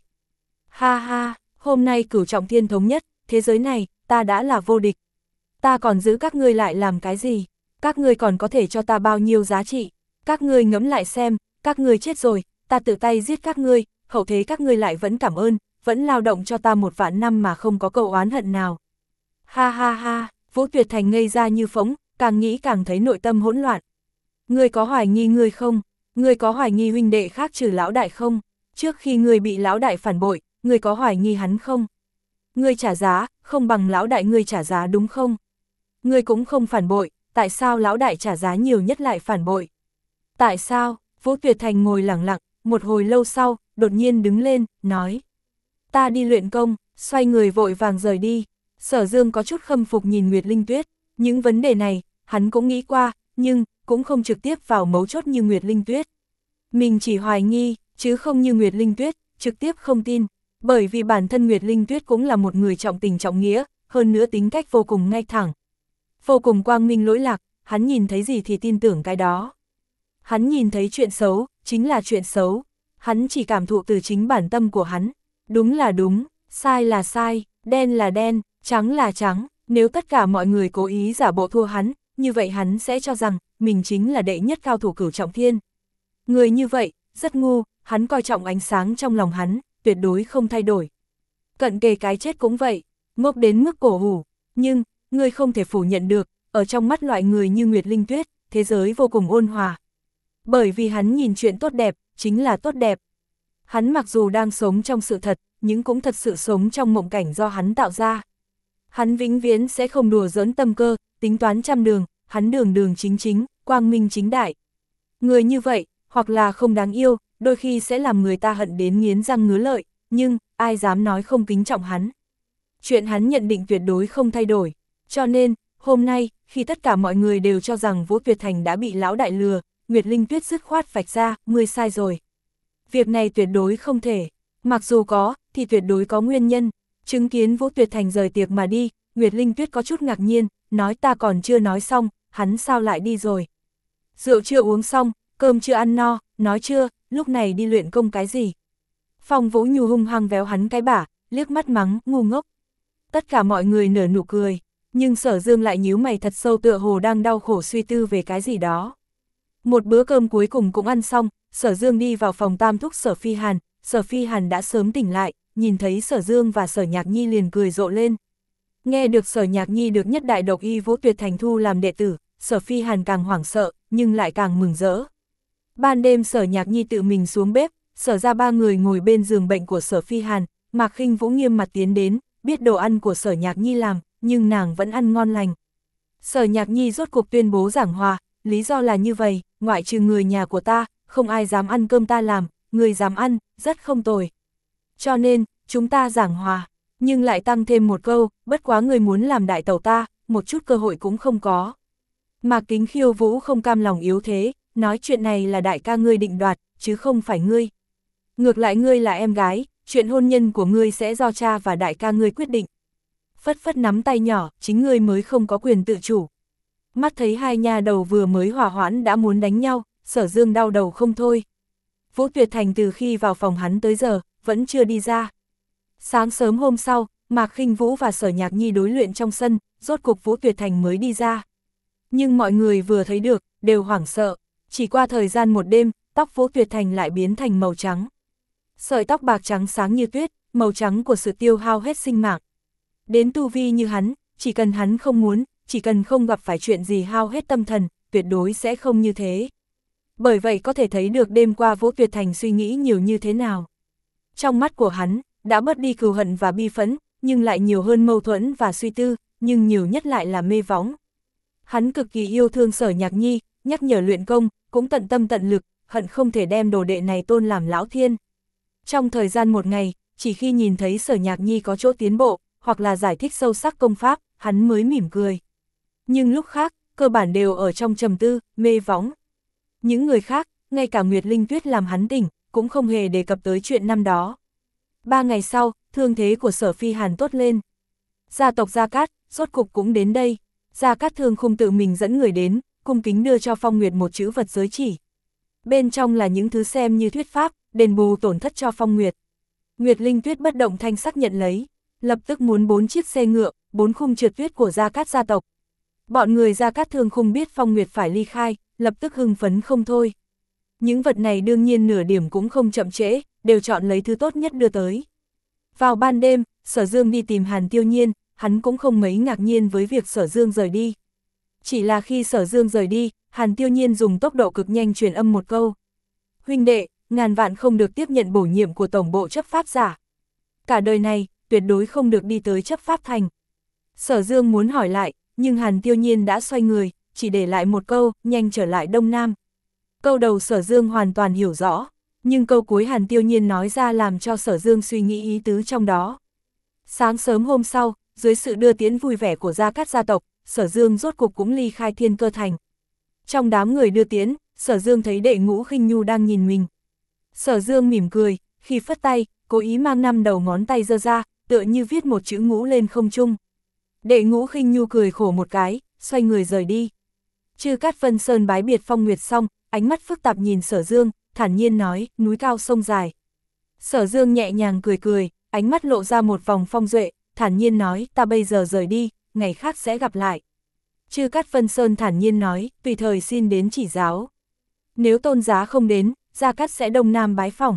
Ha ha, hôm nay Cửu Trọng Thiên thống nhất, thế giới này, ta đã là vô địch. Ta còn giữ các ngươi lại làm cái gì? Các ngươi còn có thể cho ta bao nhiêu giá trị? Các ngươi ngẫm lại xem, các ngươi chết rồi, ta tự tay giết các ngươi, hậu thế các ngươi lại vẫn cảm ơn, vẫn lao động cho ta một vạn năm mà không có câu oán hận nào. Ha ha ha, Vũ Tuyệt Thành ngây ra như phỗng, càng nghĩ càng thấy nội tâm hỗn loạn. Ngươi có hoài nghi ngươi không? Ngươi có hoài nghi huynh đệ khác trừ lão đại không? Trước khi ngươi bị lão đại phản bội, ngươi có hoài nghi hắn không? Ngươi trả giá, không bằng lão đại ngươi trả giá đúng không? Ngươi cũng không phản bội, tại sao lão đại trả giá nhiều nhất lại phản bội? Tại sao? Vũ Tuyệt Thành ngồi lặng lặng, một hồi lâu sau, đột nhiên đứng lên, nói. Ta đi luyện công, xoay người vội vàng rời đi. Sở Dương có chút khâm phục nhìn Nguyệt Linh Tuyết, những vấn đề này, hắn cũng nghĩ qua, nhưng, cũng không trực tiếp vào mấu chốt như Nguyệt Linh Tuyết. Mình chỉ hoài nghi, chứ không như Nguyệt Linh Tuyết, trực tiếp không tin, bởi vì bản thân Nguyệt Linh Tuyết cũng là một người trọng tình trọng nghĩa, hơn nữa tính cách vô cùng ngay thẳng. Vô cùng quang minh lỗi lạc, hắn nhìn thấy gì thì tin tưởng cái đó. Hắn nhìn thấy chuyện xấu, chính là chuyện xấu. Hắn chỉ cảm thụ từ chính bản tâm của hắn. Đúng là đúng, sai là sai, đen là đen, trắng là trắng. Nếu tất cả mọi người cố ý giả bộ thua hắn, như vậy hắn sẽ cho rằng mình chính là đệ nhất cao thủ cửu trọng thiên. Người như vậy, rất ngu, hắn coi trọng ánh sáng trong lòng hắn, tuyệt đối không thay đổi. Cận kề cái chết cũng vậy, ngốc đến mức cổ hủ. Nhưng, người không thể phủ nhận được, ở trong mắt loại người như Nguyệt Linh Tuyết, thế giới vô cùng ôn hòa. Bởi vì hắn nhìn chuyện tốt đẹp, chính là tốt đẹp. Hắn mặc dù đang sống trong sự thật, nhưng cũng thật sự sống trong mộng cảnh do hắn tạo ra. Hắn vĩnh viễn sẽ không đùa giỡn tâm cơ, tính toán trăm đường, hắn đường đường chính chính, quang minh chính đại. Người như vậy, hoặc là không đáng yêu, đôi khi sẽ làm người ta hận đến nghiến răng ngứa lợi, nhưng ai dám nói không kính trọng hắn. Chuyện hắn nhận định tuyệt đối không thay đổi. Cho nên, hôm nay, khi tất cả mọi người đều cho rằng Vũ Tuyệt Thành đã bị lão đại lừa, Nguyệt Linh Tuyết dứt khoát vạch ra, ngươi sai rồi. Việc này tuyệt đối không thể, mặc dù có, thì tuyệt đối có nguyên nhân. Chứng kiến Vũ Tuyệt Thành rời tiệc mà đi, Nguyệt Linh Tuyết có chút ngạc nhiên, nói ta còn chưa nói xong, hắn sao lại đi rồi. Rượu chưa uống xong, cơm chưa ăn no, nói chưa, lúc này đi luyện công cái gì. Phong Vũ Nhu hung hăng véo hắn cái bả, liếc mắt mắng, ngu ngốc. Tất cả mọi người nở nụ cười, nhưng Sở Dương lại nhíu mày thật sâu tựa hồ đang đau khổ suy tư về cái gì đó. Một bữa cơm cuối cùng cũng ăn xong, Sở Dương đi vào phòng tam thúc Sở Phi Hàn, Sở Phi Hàn đã sớm tỉnh lại, nhìn thấy Sở Dương và Sở Nhạc Nhi liền cười rộ lên. Nghe được Sở Nhạc Nhi được nhất đại độc y Vũ Tuyệt Thành thu làm đệ tử, Sở Phi Hàn càng hoảng sợ, nhưng lại càng mừng rỡ. Ban đêm Sở Nhạc Nhi tự mình xuống bếp, Sở ra ba người ngồi bên giường bệnh của Sở Phi Hàn, Mạc Khinh Vũ nghiêm mặt tiến đến, biết đồ ăn của Sở Nhạc Nhi làm, nhưng nàng vẫn ăn ngon lành. Sở Nhạc Nhi rốt cuộc tuyên bố giảng hòa, lý do là như vậy, ngoại trừ người nhà của ta, không ai dám ăn cơm ta làm, người dám ăn, rất không tồi. Cho nên, chúng ta giảng hòa, nhưng lại tăng thêm một câu, bất quá người muốn làm đại tẩu ta, một chút cơ hội cũng không có. Mạc Kính Khiêu Vũ không cam lòng yếu thế, nói chuyện này là đại ca ngươi định đoạt, chứ không phải ngươi. Ngược lại ngươi là em gái, chuyện hôn nhân của ngươi sẽ do cha và đại ca ngươi quyết định. Phất phất nắm tay nhỏ, chính ngươi mới không có quyền tự chủ. Mắt thấy hai nha đầu vừa mới hòa hoãn đã muốn đánh nhau, Sở Dương đau đầu không thôi. Vũ Tuyệt Thành từ khi vào phòng hắn tới giờ, vẫn chưa đi ra. Sáng sớm hôm sau, Mạc Khinh Vũ và Sở Nhạc Nhi đối luyện trong sân, rốt cục Vũ Tuyệt Thành mới đi ra. Nhưng mọi người vừa thấy được, đều hoảng sợ. Chỉ qua thời gian một đêm, tóc Vũ Tuyệt Thành lại biến thành màu trắng. Sợi tóc bạc trắng sáng như tuyết, màu trắng của sự tiêu hao hết sinh mạng. Đến tu vi như hắn, chỉ cần hắn không muốn, chỉ cần không gặp phải chuyện gì hao hết tâm thần, tuyệt đối sẽ không như thế. Bởi vậy có thể thấy được đêm qua Vũ Tuyệt Thành suy nghĩ nhiều như thế nào. Trong mắt của hắn, đã bớt đi cừu hận và bi phẫn, nhưng lại nhiều hơn mâu thuẫn và suy tư, nhưng nhiều nhất lại là mê võng. Hắn cực kỳ yêu thương Sở Nhạc Nhi, nhắc nhở luyện công, cũng tận tâm tận lực, hận không thể đem đồ đệ này tôn làm lão thiên. Trong thời gian một ngày, chỉ khi nhìn thấy Sở Nhạc Nhi có chỗ tiến bộ, hoặc là giải thích sâu sắc công pháp, hắn mới mỉm cười. Nhưng lúc khác, cơ bản đều ở trong trầm tư, mê võng. Những người khác, ngay cả Nguyệt Linh Tuyết làm hắn tỉnh, cũng không hề đề cập tới chuyện năm đó. Ba ngày sau, thương thế của Sở Phi Hàn tốt lên. Gia tộc Gia Cát, rốt cục cũng đến đây. Gia Cát Thương Khung tự mình dẫn người đến, cung kính đưa cho Phong Nguyệt một chữ vật giới chỉ. Bên trong là những thứ xem như thuyết pháp, đền bù tổn thất cho Phong Nguyệt. Nguyệt Linh Tuyết bất động thanh sắc nhận lấy, lập tức muốn bốn chiếc xe ngựa, bốn khung trượt tuyết của Gia Cát gia tộc. Bọn người Gia Cát Thương Khung biết Phong Nguyệt phải ly khai, lập tức hưng phấn không thôi. Những vật này đương nhiên nửa điểm cũng không chậm trễ, đều chọn lấy thứ tốt nhất đưa tới. Vào ban đêm, Sở Dương đi tìm Hàn Tiêu Nhiên, hắn cũng không mấy ngạc nhiên với việc Sở Dương rời đi. Chỉ là khi Sở Dương rời đi, Hàn Tiêu Nhiên dùng tốc độ cực nhanh truyền âm một câu. Huynh đệ, ngàn vạn không được tiếp nhận bổ nhiệm của tổng bộ chấp pháp giả. Cả đời này, tuyệt đối không được đi tới chấp pháp thành. Sở Dương muốn hỏi lại, nhưng Hàn Tiêu Nhiên đã xoay người, chỉ để lại một câu, nhanh trở lại Đông Nam. Câu đầu Sở Dương hoàn toàn hiểu rõ, nhưng câu cuối Hàn Tiêu Nhiên nói ra làm cho Sở Dương suy nghĩ ý tứ trong đó. Sáng sớm hôm sau, dưới sự đưa tiễn vui vẻ của Gia Cát gia tộc, Sở Dương rốt cục cũng ly khai Thiên Cơ Thành. Trong đám người đưa tiễn, Sở Dương thấy đệ Ngũ Khinh Nhu đang nhìn mình. Sở Dương mỉm cười, khi phất tay, cố ý mang năm đầu ngón tay giơ ra, tựa như viết một chữ ngũ lên không trung. Đệ Ngũ Khinh Nhu cười khổ một cái, xoay người rời đi. Chư Cát Vân Sơn bái biệt Phong Nguyệt xong, ánh mắt phức tạp nhìn Sở Dương, thản nhiên nói, núi cao sông dài. Sở Dương nhẹ nhàng cười cười, ánh mắt lộ ra một vòng phong duệ, thản nhiên nói, ta bây giờ rời đi, ngày khác sẽ gặp lại. Chư Cát Vân Sơn thản nhiên nói, tùy thời xin đến chỉ giáo. Nếu tôn giá không đến, Gia Cát sẽ đông nam bái phỏng.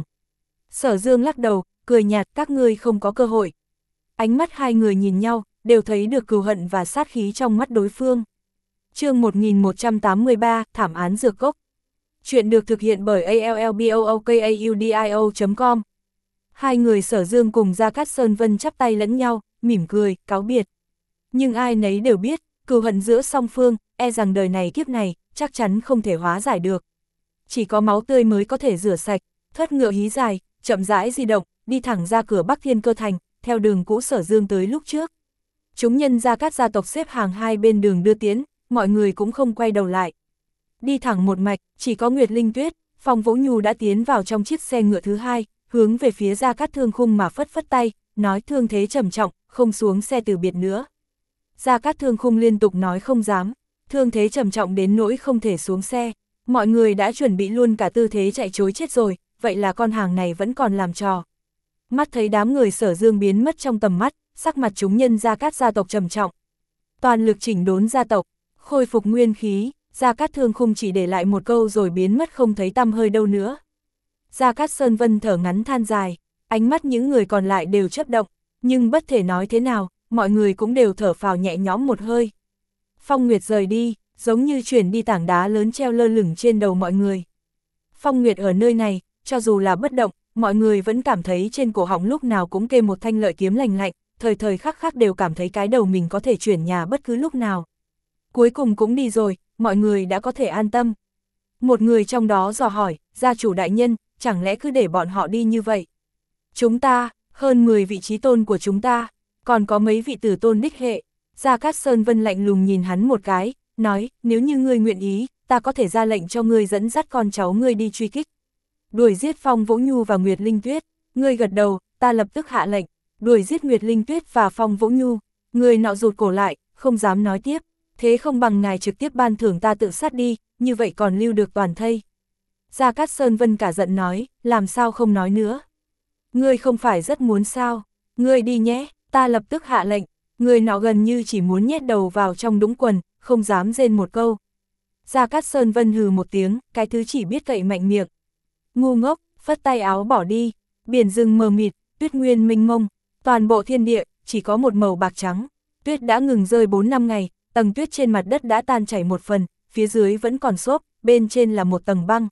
Sở Dương lắc đầu, cười nhạt, các ngươi không có cơ hội. Ánh mắt hai người nhìn nhau, đều thấy được cừu hận và sát khí trong mắt đối phương. Chương một nghìn một trăm tám mươi ba, Thảm án Dược Cốc. Chuyện được thực hiện bởi a l l b o o k a u d i o chấm com. Hai người Sở Dương cùng Gia Cát Sơn Vân chắp tay lẫn nhau, mỉm cười, cáo biệt. Nhưng ai nấy đều biết, cừu hận giữa song phương, e rằng đời này kiếp này, chắc chắn không thể hóa giải được. Chỉ có máu tươi mới có thể rửa sạch, thất ngựa hí dài, chậm rãi di động, đi thẳng ra cửa Bắc Thiên Cơ Thành, theo đường cũ Sở Dương tới lúc trước. Chúng nhân Gia Cát gia tộc xếp hàng hai bên đường đưa tiến, mọi người cũng không quay đầu lại. Đi thẳng một mạch, chỉ có Nguyệt Linh Tuyết, Phong Vũ Nhu đã tiến vào trong chiếc xe ngựa thứ hai, hướng về phía Gia Cát Thương Khung mà phất phất tay, nói thương thế trầm trọng, không xuống xe từ biệt nữa. Gia Cát Thương Khung liên tục nói không dám, thương thế trầm trọng đến nỗi không thể xuống xe. Mọi người đã chuẩn bị luôn cả tư thế chạy trối chết rồi, vậy là con hàng này vẫn còn làm trò. Mắt thấy đám người Sở Dương biến mất trong tầm mắt, sắc mặt chúng nhân Gia Cát gia tộc trầm trọng. Toàn lực chỉnh đốn gia tộc, khôi phục nguyên khí, Gia Cát Thương Khung chỉ để lại một câu rồi biến mất không thấy tăm hơi đâu nữa. Gia Cát Sơn Vân thở ngắn than dài, ánh mắt những người còn lại đều chớp động, nhưng bất thể nói thế nào, mọi người cũng đều thở phào nhẹ nhõm một hơi. Phong Nguyệt rời đi, giống như chuyển đi tảng đá lớn treo lơ lửng trên đầu mọi người. Phong Nguyệt ở nơi này, cho dù là bất động, mọi người vẫn cảm thấy trên cổ họng lúc nào cũng kê một thanh lợi kiếm lành lạnh, thời thời khắc khắc đều cảm thấy cái đầu mình có thể chuyển nhà bất cứ lúc nào. Cuối cùng cũng đi rồi, mọi người đã có thể an tâm. Một người trong đó dò hỏi, gia chủ đại nhân, chẳng lẽ cứ để bọn họ đi như vậy? Chúng ta, hơn mười vị trí tôn của chúng ta, còn có mấy vị tử tôn đích hệ. Gia Cát Sơn Vân lạnh lùng nhìn hắn một cái, nói, nếu như ngươi nguyện ý, ta có thể ra lệnh cho ngươi dẫn dắt con cháu ngươi đi truy kích. Đuổi giết Phong Vũ Nhu và Nguyệt Linh Tuyết, ngươi gật đầu, ta lập tức hạ lệnh, đuổi giết Nguyệt Linh Tuyết và Phong Vũ Nhu. Người nọ rụt cổ lại, không dám nói tiếp, thế không bằng ngài trực tiếp ban thưởng ta tự sát đi, như vậy còn lưu được toàn thây. Gia Cát Sơn Vân cả giận nói, làm sao không nói nữa. Ngươi không phải rất muốn sao, ngươi đi nhé, ta lập tức hạ lệnh. Người nọ gần như chỉ muốn nhét đầu vào trong đũng quần, không dám rên một câu. Gia Cát Sơn Vân hừ một tiếng, cái thứ chỉ biết cậy mạnh miệng. Ngu ngốc, phất tay áo bỏ đi, biển rừng mờ mịt, tuyết nguyên mênh mông, toàn bộ thiên địa, chỉ có một màu bạc trắng. Tuyết đã ngừng rơi bốn năm ngày, tầng tuyết trên mặt đất đã tan chảy một phần, phía dưới vẫn còn xốp, bên trên là một tầng băng.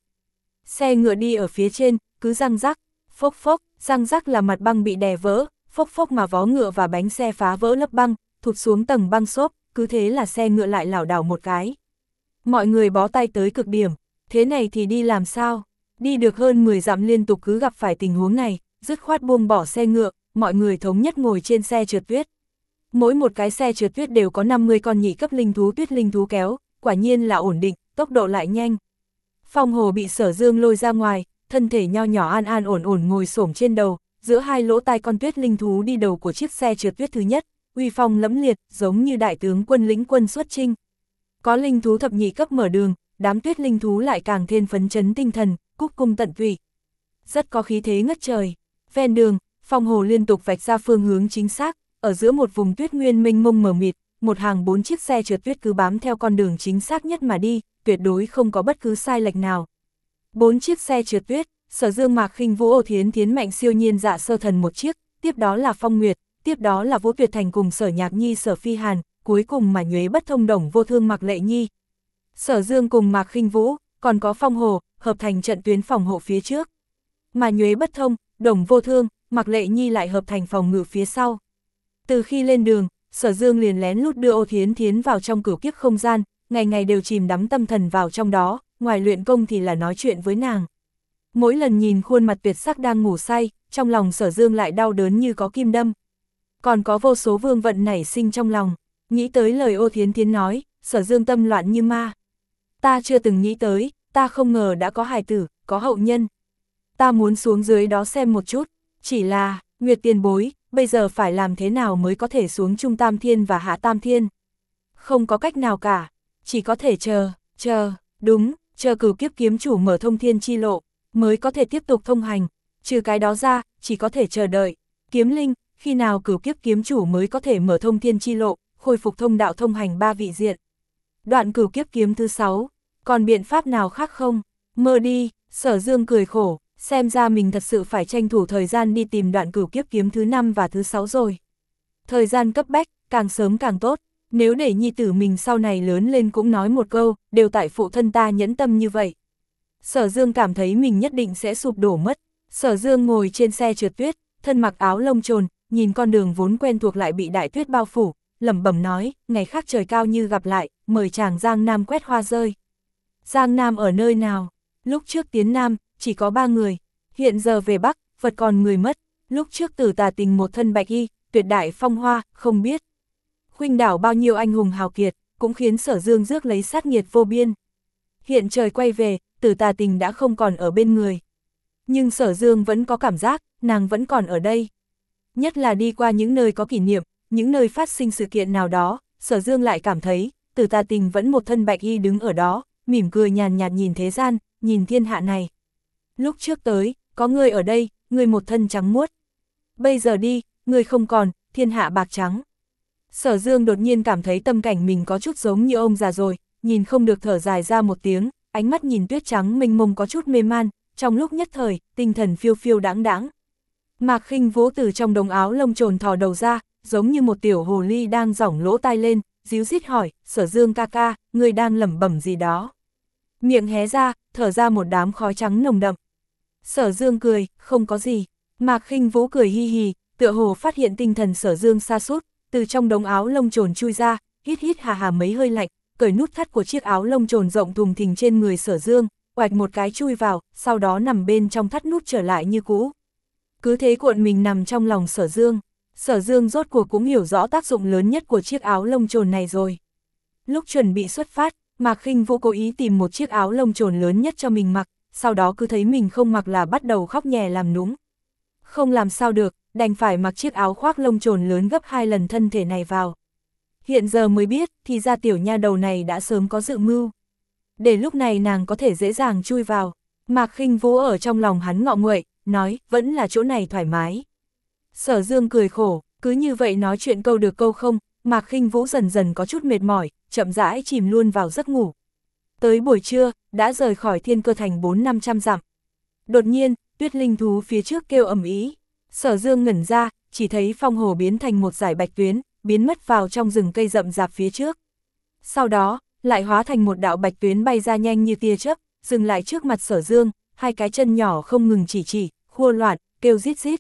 Xe ngựa đi ở phía trên, cứ răng rắc, phốc phốc, răng rắc là mặt băng bị đè vỡ, phốc phốc mà vó ngựa và bánh xe phá vỡ lớp băng, thụt xuống tầng băng xốp, cứ thế là xe ngựa lại lảo đảo một cái. Mọi người bó tay tới cực điểm, thế này thì đi làm sao? Đi được hơn mười dặm liên tục cứ gặp phải tình huống này, dứt khoát buông bỏ xe ngựa, mọi người thống nhất ngồi trên xe trượt tuyết. Mỗi một cái xe trượt tuyết đều có năm mươi con nhị cấp linh thú tuyết linh thú kéo, quả nhiên là ổn định, tốc độ lại nhanh. Phong Hồ bị Sở Dương lôi ra ngoài, thân thể nho nhỏ an an ổn ổn ngồi xổm trên đầu, giữa hai lỗ tai con tuyết linh thú đi đầu của chiếc xe trượt tuyết thứ nhất, uy phong lẫm liệt, giống như đại tướng quân lĩnh quân xuất chinh. Có linh thú thập nhị cấp mở đường, đám tuyết linh thú lại càng thêm phấn chấn tinh thần, cúc cung tận tụy. Rất có khí thế ngất trời. Ven đường, Phong Hồ liên tục vạch ra phương hướng chính xác, ở giữa một vùng tuyết nguyên mênh mông mờ mịt, một hàng bốn chiếc xe trượt tuyết cứ bám theo con đường chính xác nhất mà đi, tuyệt đối không có bất cứ sai lệch nào. Bốn chiếc xe trượt tuyết, Sở Dương, Mạc Khinh Vũ, Ô Thiến Thiến, Mạnh Siêu Nhiên, Dạ Sơ Thần một chiếc, tiếp đó là Phong Nguyệt, tiếp đó là Vũ Tuyệt Thành cùng Sở Nhạc Nhi, Sở Phi Hàn, cuối cùng mà Nhuế Bất Thông, Đồng Vô Thương, Mạc Lệ Nhi. Sở Dương cùng Mạc Khinh Vũ, còn có Phong Hồ, hợp thành trận tuyến phòng hộ phía trước. Mà Nhuế Bất Thông, Đồng Vô Thương, Mạc Lệ Nhi lại hợp thành phòng ngự phía sau. Từ khi lên đường, Sở Dương liền lén lút đưa Ô Thiến Thiến vào trong cửu kiếp không gian, ngày ngày đều chìm đắm tâm thần vào trong đó, ngoài luyện công thì là nói chuyện với nàng. Mỗi lần nhìn khuôn mặt tuyệt sắc đang ngủ say, trong lòng Sở Dương lại đau đớn như có kim đâm. Còn có vô số vương vận nảy sinh trong lòng, nghĩ tới lời Ô Thiến Thiến nói, Sở Dương tâm loạn như ma. Ta chưa từng nghĩ tới, ta không ngờ đã có hài tử, có hậu nhân. Ta muốn xuống dưới đó xem một chút, chỉ là, Nguyệt tiền bối, bây giờ phải làm thế nào mới có thể xuống Trung Tam Thiên và Hạ Tam Thiên? Không có cách nào cả, chỉ có thể chờ, chờ, đúng, chờ Cửu Kiếp kiếm chủ mở thông thiên chi lộ, mới có thể tiếp tục thông hành, trừ cái đó ra, chỉ có thể chờ đợi. Kiếm Linh, khi nào Cửu Kiếp kiếm chủ mới có thể mở thông thiên chi lộ, khôi phục thông đạo thông hành ba vị diện? Đoạn Cửu Kiếp kiếm thứ sáu, còn biện pháp nào khác không? Mơ đi, Sở Dương cười khổ, xem ra mình thật sự phải tranh thủ thời gian đi tìm đoạn Cửu Kiếp kiếm thứ năm và thứ sáu rồi. Thời gian cấp bách, càng sớm càng tốt, nếu để nhi tử mình sau này lớn lên cũng nói một câu, đều tại phụ thân ta nhẫn tâm như vậy. Sở Dương cảm thấy mình nhất định sẽ sụp đổ mất. Sở Dương ngồi trên xe trượt tuyết, thân mặc áo lông trồn, nhìn con đường vốn quen thuộc lại bị đại tuyết bao phủ, lẩm bẩm nói, ngày khác trời cao như gặp lại, mời chàng Giang Nam quét hoa rơi. Giang Nam ở nơi nào? Lúc trước tiến Nam, chỉ có ba người, hiện giờ về Bắc, vật còn người mất, lúc trước Tử Tà Tình một thân bạch y, tuyệt đại phong hoa, không biết. Khuynh đảo bao nhiêu anh hùng hào kiệt, cũng khiến Sở Dương rước lấy sát nghiệt vô biên. Hiện trời quay về, Tử Tà Tình đã không còn ở bên người. Nhưng Sở Dương vẫn có cảm giác, nàng vẫn còn ở đây. Nhất là đi qua những nơi có kỷ niệm, những nơi phát sinh sự kiện nào đó, Sở Dương lại cảm thấy, Tử Tà Tình vẫn một thân bạch y đứng ở đó, mỉm cười nhàn nhạt nhìn thế gian, nhìn thiên hạ này. Lúc trước tới, có người ở đây, người một thân trắng muốt. Bây giờ đi, người không còn, thiên hạ bạc trắng. Sở Dương đột nhiên cảm thấy tâm cảnh mình có chút giống như ông già rồi, nhìn không được thở dài ra một tiếng, ánh mắt nhìn tuyết trắng mênh mông có chút mê man, trong lúc nhất thời, tinh thần phiêu phiêu đãng đãng. Mạc Khinh Vũ từ trong đống áo lông trồn thò đầu ra, giống như một tiểu hồ ly đang giỏng lỗ tai lên, díu dít hỏi, Sở Dương ca ca, người đang lẩm bẩm gì đó. Miệng hé ra, thở ra một đám khói trắng nồng đậm. Sở Dương cười, không có gì. Mạc Khinh Vũ cười hi hi, tựa hồ phát hiện tinh thần Sở Dương sa sút, từ trong đống áo lông trồn chui ra, hít hít hà hà mấy hơi lạnh, cởi nút thắt của chiếc áo lông trồn rộng thùng thình trên người Sở Dương, oạch một cái chui vào, sau đó nằm bên trong thắt nút trở lại như cũ. Cứ thế cuộn mình nằm trong lòng Sở Dương. Sở Dương rốt cuộc cũng hiểu rõ tác dụng lớn nhất của chiếc áo lông trồn này rồi. Lúc chuẩn bị xuất phát, Mạc Khinh Vũ cố ý tìm một chiếc áo lông trồn lớn nhất cho mình mặc, sau đó cứ thấy mình không mặc là bắt đầu khóc nhè làm nũng. Không làm sao được, đành phải mặc chiếc áo khoác lông trồn lớn gấp hai lần thân thể này vào. Hiện giờ mới biết, thì ra tiểu nha đầu này đã sớm có dự mưu. Để lúc này nàng có thể dễ dàng chui vào. Mạc Khinh Vũ ở trong lòng hắn ngọ nguậy, nói, vẫn là chỗ này thoải mái. Sở Dương cười khổ, cứ như vậy nói chuyện câu được câu không, Mạc Khinh Vũ dần dần có chút mệt mỏi, chậm rãi chìm luôn vào giấc ngủ. Tới buổi trưa, đã rời khỏi Thiên Cơ Thành bốn năm trăm dặm. Đột nhiên, tuyết linh thú phía trước kêu ầm ĩ. Sở Dương ngẩn ra, chỉ thấy phong hồ biến thành một dải bạch tuyến, biến mất vào trong rừng cây rậm rạp phía trước. Sau đó, lại hóa thành một đạo bạch tuyến bay ra nhanh như tia chớp, dừng lại trước mặt Sở Dương, hai cái chân nhỏ không ngừng chỉ chỉ, khua loạn, kêu rít rít.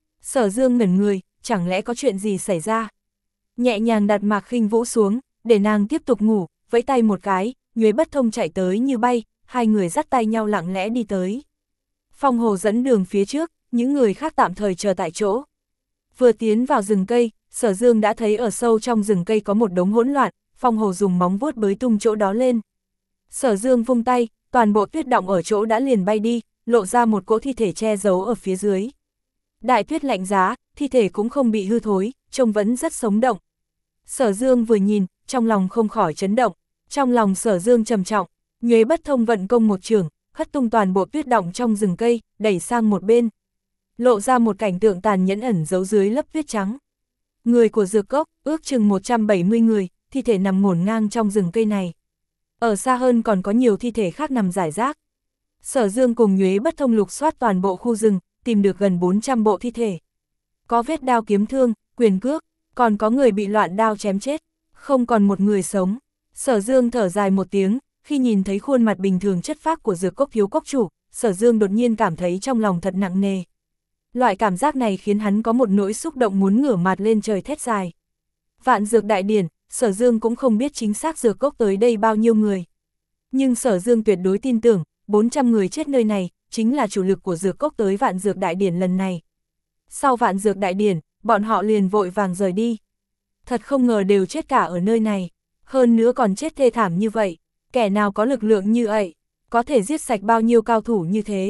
Sở Dương ngẩn người, chẳng lẽ có chuyện gì xảy ra? Nhẹ nhàng đặt Mạc Khinh Vũ xuống, để nàng tiếp tục ngủ, vẫy tay một cái, Nhuế Bất Thông chạy tới như bay, hai người dắt tay nhau lặng lẽ đi tới. Phong hồ dẫn đường phía trước, những người khác tạm thời chờ tại chỗ. Vừa tiến vào rừng cây, Sở Dương đã thấy ở sâu trong rừng cây có một đống hỗn loạn, Phong hồ dùng móng vuốt bới tung chỗ đó lên. Sở Dương vung tay, toàn bộ tuyết động ở chỗ đã liền bay đi, lộ ra một cỗ thi thể che giấu ở phía dưới. Đại tuyết lạnh giá, thi thể cũng không bị hư thối, trông vẫn rất sống động. Sở Dương vừa nhìn, trong lòng không khỏi chấn động, trong lòng Sở Dương trầm trọng, Nhuế Bất Thông vận công một chưởng, hất tung toàn bộ tuyết động trong rừng cây, đẩy sang một bên. Lộ ra một cảnh tượng tàn nhẫn ẩn giấu dưới lớp tuyết trắng. Người của dược cốc, ước chừng một trăm bảy mươi người, thi thể nằm ngổn ngang trong rừng cây này. Ở xa hơn còn có nhiều thi thể khác nằm rải rác. Sở Dương cùng Nhuế Bất Thông lục soát toàn bộ khu rừng, tìm được gần bốn trăm bộ thi thể. Có vết đao kiếm thương, quyền cước, còn có người bị loạn đao chém chết, không còn một người sống. Sở Dương thở dài một tiếng, khi nhìn thấy khuôn mặt bình thường chất phác của dược cốc thiếu cốc chủ, Sở Dương đột nhiên cảm thấy trong lòng thật nặng nề. Loại cảm giác này khiến hắn có một nỗi xúc động muốn ngửa mặt lên trời thét dài. Vạn Dược Đại Điển, Sở Dương cũng không biết chính xác dược cốc tới đây bao nhiêu người. Nhưng Sở Dương tuyệt đối tin tưởng, bốn trăm người chết nơi này, chính là chủ lực của dược cốc tới Vạn Dược Đại Điển lần này. Sau Vạn Dược Đại Điển, bọn họ liền vội vàng rời đi. Thật không ngờ đều chết cả ở nơi này, hơn nữa còn chết thê thảm như vậy. Kẻ nào có lực lượng như vậy, có thể giết sạch bao nhiêu cao thủ như thế,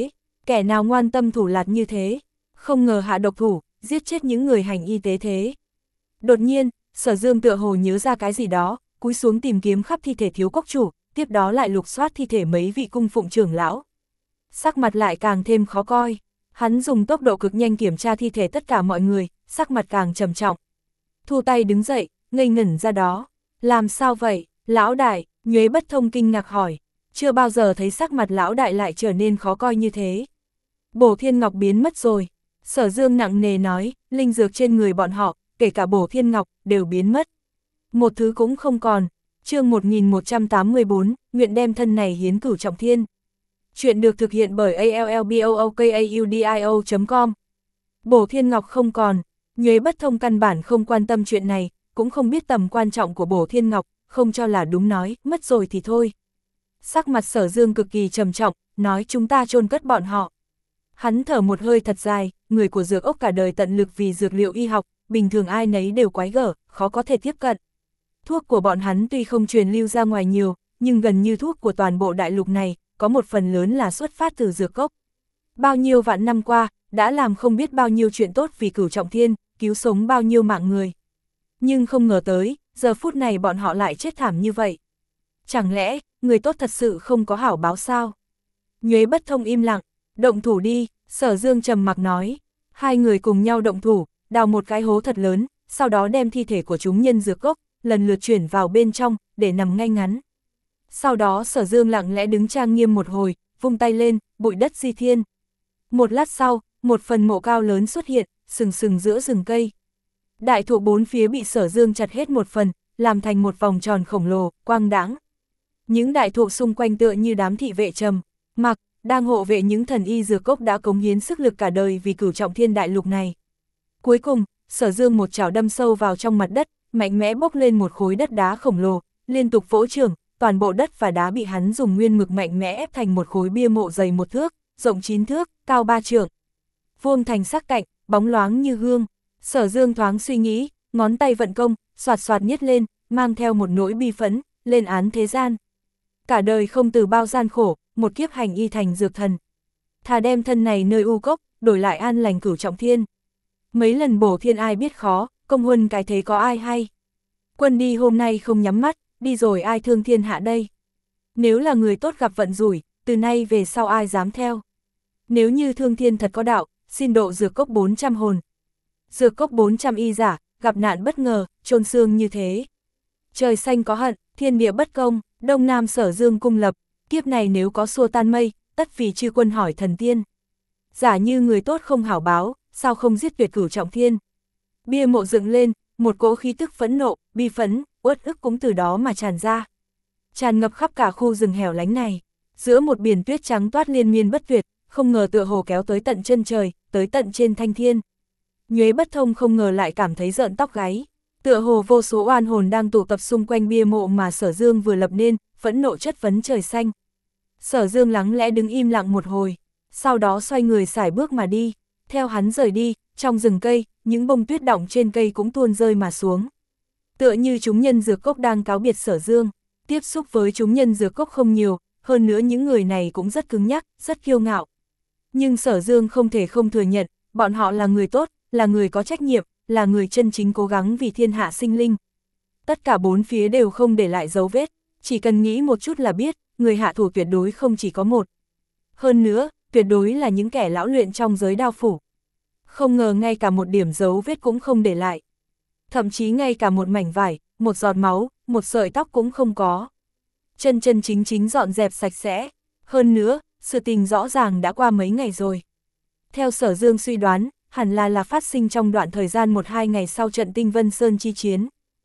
Kẻ nào ngoan tâm thủ lạt như thế, không ngờ hạ độc thủ, giết chết những người hành y tế thế. Đột nhiên, Sở Dương tựa hồ nhớ ra cái gì đó, cúi xuống tìm kiếm khắp thi thể thiếu cốc chủ, tiếp đó lại lục soát thi thể mấy vị cung phụng trưởng lão. Sắc mặt lại càng thêm khó coi, hắn dùng tốc độ cực nhanh kiểm tra thi thể tất cả mọi người, sắc mặt càng trầm trọng. Thu tay đứng dậy, ngây ngẩn ra đó. Làm sao vậy, lão đại? Nhuế Bất Thông kinh ngạc hỏi. Chưa bao giờ thấy sắc mặt lão đại lại trở nên khó coi như thế. Bổ Thiên Ngọc biến mất rồi. Sở Dương nặng nề nói, linh dược trên người bọn họ, kể cả Bổ Thiên Ngọc, đều biến mất. Một thứ cũng không còn. Chương một nghìn một trăm tám mươi bốn, nguyện đem thân này hiến Cửu Trọng Thiên. Chuyện được thực hiện bởi a l l b o o k a u d i o chấm com. Bổ Thiên Ngọc không còn. Nhuế Bất Thông căn bản không quan tâm chuyện này, cũng không biết tầm quan trọng của Bổ Thiên Ngọc, không cho là đúng nói, mất rồi thì thôi. Sắc mặt Sở Dương cực kỳ trầm trọng, nói chúng ta chôn cất bọn họ. Hắn thở một hơi thật dài, người của dược ốc cả đời tận lực vì dược liệu y học, bình thường ai nấy đều quái gở, khó có thể tiếp cận. Thuốc của bọn hắn tuy không truyền lưu ra ngoài nhiều, nhưng gần như thuốc của toàn bộ đại lục này, có một phần lớn là xuất phát từ dược cốc. Bao nhiêu vạn năm qua, đã làm không biết bao nhiêu chuyện tốt vì Cửu Trọng Thiên, cứu sống bao nhiêu mạng người. Nhưng không ngờ tới, giờ phút này bọn họ lại chết thảm như vậy. Chẳng lẽ, người tốt thật sự không có hảo báo sao? Nhuế Bất Thông im lặng, động thủ đi, Sở Dương trầm mặc nói. Hai người cùng nhau động thủ, đào một cái hố thật lớn, sau đó đem thi thể của chúng nhân dược cốc, lần lượt chuyển vào bên trong, để nằm ngay ngắn. Sau đó Sở Dương lặng lẽ đứng trang nghiêm một hồi, vung tay lên, bụi đất di thiên. Một lát sau, một phần mộ cao lớn xuất hiện, sừng sừng giữa rừng cây. Đại thụ bốn phía bị Sở Dương chặt hết một phần, làm thành một vòng tròn khổng lồ, quang đãng. Những đại thụ xung quanh tựa như đám thị vệ trầm mặc, đang hộ vệ những thần y dược cốc đã cống hiến sức lực cả đời vì Cửu Trọng Thiên đại lục này. Cuối cùng, Sở Dương một chảo đâm sâu vào trong mặt đất, mạnh mẽ bốc lên một khối đất đá khổng lồ, liên tục vỗ chưởng, toàn bộ đất và đá bị hắn dùng nguyên mực mạnh mẽ ép thành một khối bia mộ dày một thước, rộng chín thước, cao ba trượng. Vuông thành sắc cạnh, bóng loáng như gương. Sở Dương thoáng suy nghĩ, ngón tay vận công, xoạt xoạt nhét lên, mang theo một nỗi bi phẫn, lên án thế gian. Cả đời không từ bao gian khổ, một kiếp hành y thành dược thần. Thà đem thân này nơi u cốc, đổi lại an lành Cửu Trọng Thiên. Mấy lần bổ thiên ai biết khó, công huân cái thế có ai hay. Quân đi hôm nay không nhắm mắt, đi rồi ai thương thiên hạ đây. Nếu là người tốt gặp vận rủi, từ nay về sau ai dám theo. Nếu như thương thiên thật có đạo, xin độ dược cốc bốn trăm hồn. Dược cốc bốn trăm y giả, gặp nạn bất ngờ, chôn xương như thế. Trời xanh có hận, thiên địa bất công, đông nam Sở Dương cung lập, kiếp này nếu có xua tan mây, tất vì chư quân hỏi thần tiên. Giả như người tốt không hảo báo, sao không giết tuyệt Cửu Trọng Thiên. Bia mộ dựng lên, một cỗ khí tức phẫn nộ, bi phẫn, uất ức cũng từ đó mà tràn ra. Tràn ngập khắp cả khu rừng hẻo lánh này, giữa một biển tuyết trắng toát liên miên bất tuyệt, không ngờ tựa hồ kéo tới tận chân trời, tới tận trên thanh thiên. Nhuế Bất Thông không ngờ lại cảm thấy rợn tóc gáy, tựa hồ vô số oan hồn đang tụ tập xung quanh bia mộ mà Sở Dương vừa lập nên, phẫn nộ chất vấn trời xanh. Sở Dương lắng lẽ đứng im lặng một hồi, sau đó xoay người sải bước mà đi. Theo hắn rời đi, trong rừng cây, những bông tuyết đọng trên cây cũng tuôn rơi mà xuống. Tựa như chúng nhân dược cốc đang cáo biệt Sở Dương, tiếp xúc với chúng nhân dược cốc không nhiều, hơn nữa những người này cũng rất cứng nhắc, rất kiêu ngạo. Nhưng Sở Dương không thể không thừa nhận, bọn họ là người tốt, là người có trách nhiệm, là người chân chính cố gắng vì thiên hạ sinh linh. Tất cả bốn phía đều không để lại dấu vết, chỉ cần nghĩ một chút là biết, người hạ thủ tuyệt đối không chỉ có một. Hơn nữa, tuyệt đối là những kẻ lão luyện trong giới đao phủ. Không ngờ ngay cả một điểm dấu vết cũng không để lại. Thậm chí ngay cả một mảnh vải, một giọt máu, một sợi tóc cũng không có. Chân chân chính chính dọn dẹp sạch sẽ. Hơn nữa, sự tình rõ ràng đã qua mấy ngày rồi. Theo Sở Dương suy đoán, hẳn là là phát sinh trong đoạn thời gian một hai ngày sau trận Tinh Vân Sơn chi chiến.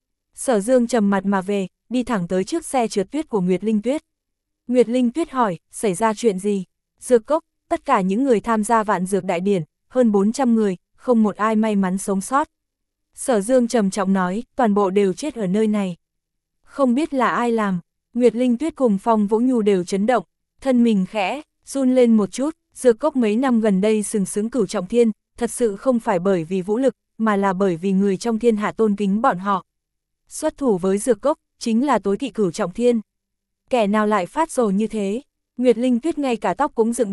Sở Dương trầm mặt mà về, đi thẳng tới trước xe trượt tuyết của Nguyệt Linh Tuyết. Nguyệt Linh Tuyết hỏi, xảy ra chuyện gì? Dược cốc, tất cả những người tham gia vạn dược đại điển, hơn bốn trăm người, không một ai may mắn sống sót. Sở Dương trầm trọng nói, toàn bộ đều chết ở nơi này. Không biết là ai làm, Nguyệt Linh Tuyết cùng Phong Vũ Nhu đều chấn động, thân mình khẽ, run lên một chút. Dược cốc mấy năm gần đây sừng sững Cửu Trọng Thiên, thật sự không phải bởi vì vũ lực, mà là bởi vì người trong thiên hạ tôn kính bọn họ. Xuất thủ với dược cốc, chính là tối kỵ Cửu Trọng Thiên. Kẻ nào lại phát rồ như thế? Nguyệt Linh Tuyết ngay cả tóc cũng dựng đứng,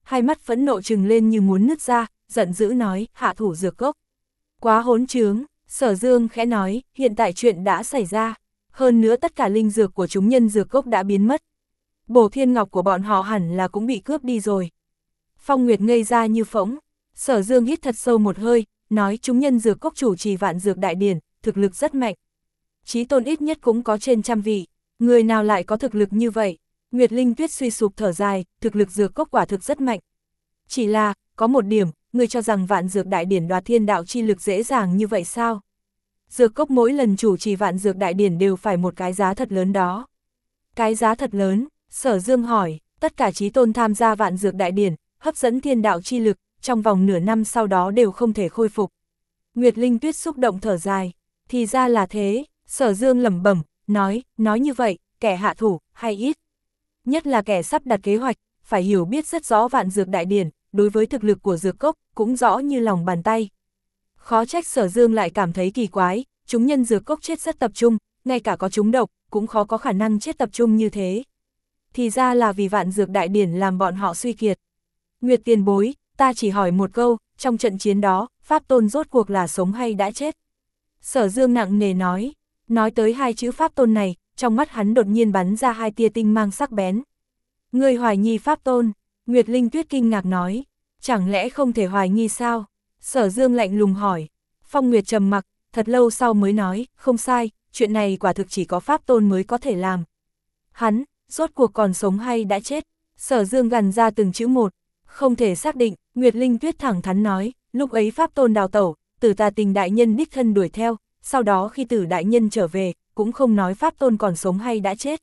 hai mắt phẫn nộ trừng lên như muốn nứt ra, giận dữ nói, hạ thủ dược cốc. Quá hỗn trướng, Sở Dương khẽ nói, hiện tại chuyện đã xảy ra, hơn nữa tất cả linh dược của chúng nhân dược cốc đã biến mất. Bổ thiên ngọc của bọn họ hẳn là cũng bị cướp đi rồi. Phong Nguyệt ngây ra như phỗng, Sở Dương hít thật sâu một hơi, nói chúng nhân dược cốc chủ trì vạn dược đại điển, thực lực rất mạnh. Chí tôn ít nhất cũng có trên trăm vị, người nào lại có thực lực như vậy? Nguyệt Linh Tuyết suy sụp thở dài, thực lực dược cốc quả thực rất mạnh. Chỉ là, có một điểm, người cho rằng vạn dược đại điển đoạt thiên đạo chi lực dễ dàng như vậy sao? Dược cốc mỗi lần chủ trì vạn dược đại điển đều phải một cái giá thật lớn đó. Cái giá thật lớn, Sở Dương hỏi, tất cả chí tôn tham gia vạn dược đại điển, hấp dẫn thiên đạo chi lực, trong vòng nửa năm sau đó đều không thể khôi phục. Nguyệt Linh Tuyết xúc động thở dài, thì ra là thế, Sở Dương lẩm bẩm, nói, nói như vậy, kẻ hạ thủ, hay ít. Nhất là kẻ sắp đặt kế hoạch, phải hiểu biết rất rõ vạn dược đại điển, đối với thực lực của dược cốc, cũng rõ như lòng bàn tay. Khó trách Sở Dương lại cảm thấy kỳ quái, chúng nhân dược cốc chết rất tập trung, ngay cả có chúng độc, cũng khó có khả năng chết tập trung như thế. Thì ra là vì vạn dược đại điển làm bọn họ suy kiệt. Nguyệt tiền bối, ta chỉ hỏi một câu, trong trận chiến đó, Pháp Tôn rốt cuộc là sống hay đã chết? Sở Dương nặng nề nói, nói tới hai chữ Pháp Tôn này, trong mắt hắn đột nhiên bắn ra hai tia tinh mang sắc bén. Người hoài nghi Pháp Tôn, Nguyệt Linh Tuyết kinh ngạc nói, chẳng lẽ không thể hoài nghi sao? Sở Dương lạnh lùng hỏi, Phong Nguyệt trầm mặc, thật lâu sau mới nói, không sai, chuyện này quả thực chỉ có Pháp Tôn mới có thể làm. Hắn, rốt cuộc còn sống hay đã chết? Sở Dương gằn ra từng chữ một, không thể xác định, Nguyệt Linh Tuyết thẳng thắn nói, lúc ấy Pháp Tôn đào tẩu, Tử Tà Tình đại nhân đích thân đuổi theo, sau đó khi Tử đại nhân trở về, cũng không nói Pháp Tôn còn sống hay đã chết.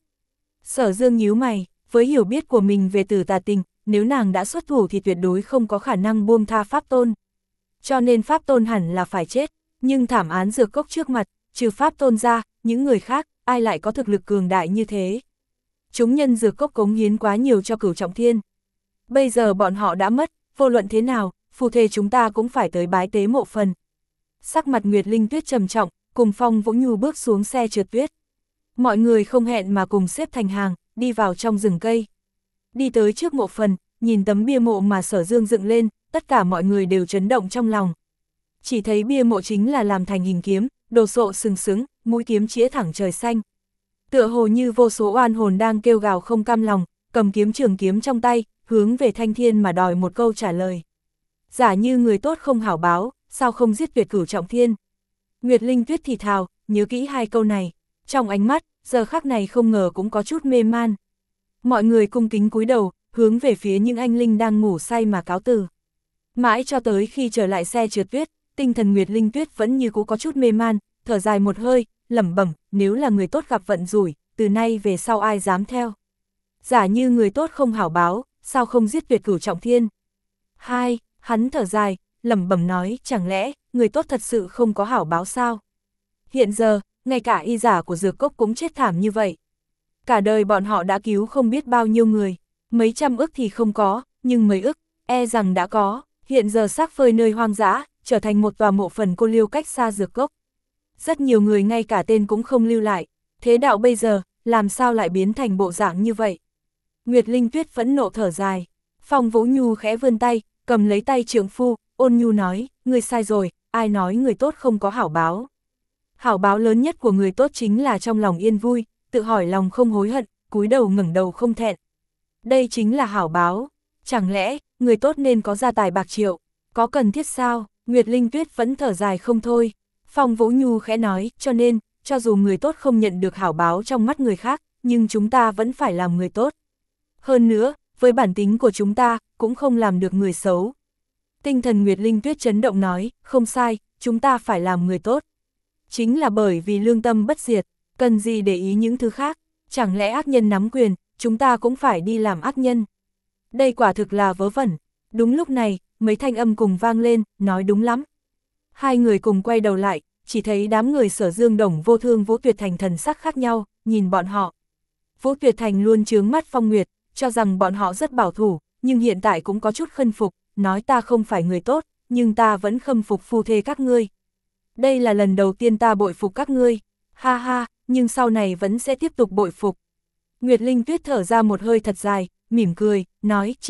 Sở Dương nhíu mày, với hiểu biết của mình về Tử Tà Tình, nếu nàng đã xuất thủ thì tuyệt đối không có khả năng buông tha Pháp Tôn. Cho nên Pháp Tôn hẳn là phải chết, nhưng thảm án dược cốc trước mặt, trừ Pháp Tôn ra, những người khác, ai lại có thực lực cường đại như thế? Chúng nhân dược cốc cống hiến quá nhiều cho Cửu Trọng Thiên. Bây giờ bọn họ đã mất, vô luận thế nào, phù thề chúng ta cũng phải tới bái tế mộ phần. Sắc mặt Nguyệt Linh Tuyết trầm trọng, cùng Phong Vũ Nhu bước xuống xe trượt tuyết. Mọi người không hẹn mà cùng xếp thành hàng, đi vào trong rừng cây. Đi tới trước mộ phần, nhìn tấm bia mộ mà Sở Dương dựng lên, tất cả mọi người đều chấn động trong lòng. Chỉ thấy bia mộ chính là làm thành hình kiếm, đồ sộ sừng sững, mũi kiếm chĩa thẳng trời xanh. Tựa hồ như vô số oan hồn đang kêu gào không cam lòng, cầm kiếm trường kiếm trong tay, hướng về Thanh Thiên mà đòi một câu trả lời. Giả như người tốt không hảo báo, sao không giết tuyệt Cửu Trọng Thiên? Nguyệt Linh Tuyết thì thào, nhớ kỹ hai câu này, trong ánh mắt, giờ khắc này không ngờ cũng có chút mê man. Mọi người cung kính cúi đầu, hướng về phía những anh linh đang ngủ say mà cáo từ. Mãi cho tới khi trở lại xe trượt tuyết, tinh thần Nguyệt Linh Tuyết vẫn như cũ có chút mê man, thở dài một hơi, lẩm bẩm, nếu là người tốt gặp vận rủi, từ nay về sau ai dám theo. Giả như người tốt không hảo báo, sao không giết tuyệt Cửu Trọng Thiên? Hai, hắn thở dài, lẩm bẩm nói, chẳng lẽ, người tốt thật sự không có hảo báo sao? Hiện giờ, ngay cả y giả của dược cốc cũng chết thảm như vậy. Cả đời bọn họ đã cứu không biết bao nhiêu người, mấy trăm ức thì không có, nhưng mấy ức, e rằng đã có, hiện giờ xác phơi nơi hoang dã, trở thành một tòa mộ phần cô liêu cách xa dược cốc. Rất nhiều người ngay cả tên cũng không lưu lại, thế đạo bây giờ, làm sao lại biến thành bộ dạng như vậy? Nguyệt Linh Tuyết phẫn nộ thở dài, Phong Vũ Nhu khẽ vươn tay, cầm lấy tay trượng phu, ôn nhu nói, người sai rồi, ai nói người tốt không có hảo báo. Hảo báo lớn nhất của người tốt chính là trong lòng yên vui, tự hỏi lòng không hối hận, cúi đầu ngẩng đầu không thẹn. Đây chính là hảo báo, chẳng lẽ, người tốt nên có gia tài bạc triệu, có cần thiết sao? Nguyệt Linh Tuyết vẫn thở dài không thôi. Phong Vũ Nhu khẽ nói, cho nên, cho dù người tốt không nhận được hảo báo trong mắt người khác, nhưng chúng ta vẫn phải làm người tốt. Hơn nữa, với bản tính của chúng ta, cũng không làm được người xấu. Tinh thần Nguyệt Linh Tuyết chấn động nói, không sai, chúng ta phải làm người tốt. Chính là bởi vì lương tâm bất diệt, cần gì để ý những thứ khác, chẳng lẽ ác nhân nắm quyền, chúng ta cũng phải đi làm ác nhân. Đây quả thực là vớ vẩn. Đúng lúc này, mấy thanh âm cùng vang lên, nói đúng lắm. Hai người cùng quay đầu lại, chỉ thấy đám người Sở Dương, Đồng Vô Thương, Vũ Tuyệt Thành thần sắc khác nhau, nhìn bọn họ. Vũ Tuyệt Thành luôn chướng mắt Phong Nguyệt, cho rằng bọn họ rất bảo thủ, nhưng hiện tại cũng có chút khâm phục, nói ta không phải người tốt, nhưng ta vẫn khâm phục phu thê các ngươi. Đây là lần đầu tiên ta bội phục các ngươi, ha ha, nhưng sau này vẫn sẽ tiếp tục bội phục. Nguyệt Linh Tuyết thở ra một hơi thật dài, mỉm cười, nói, chỉ tiếc,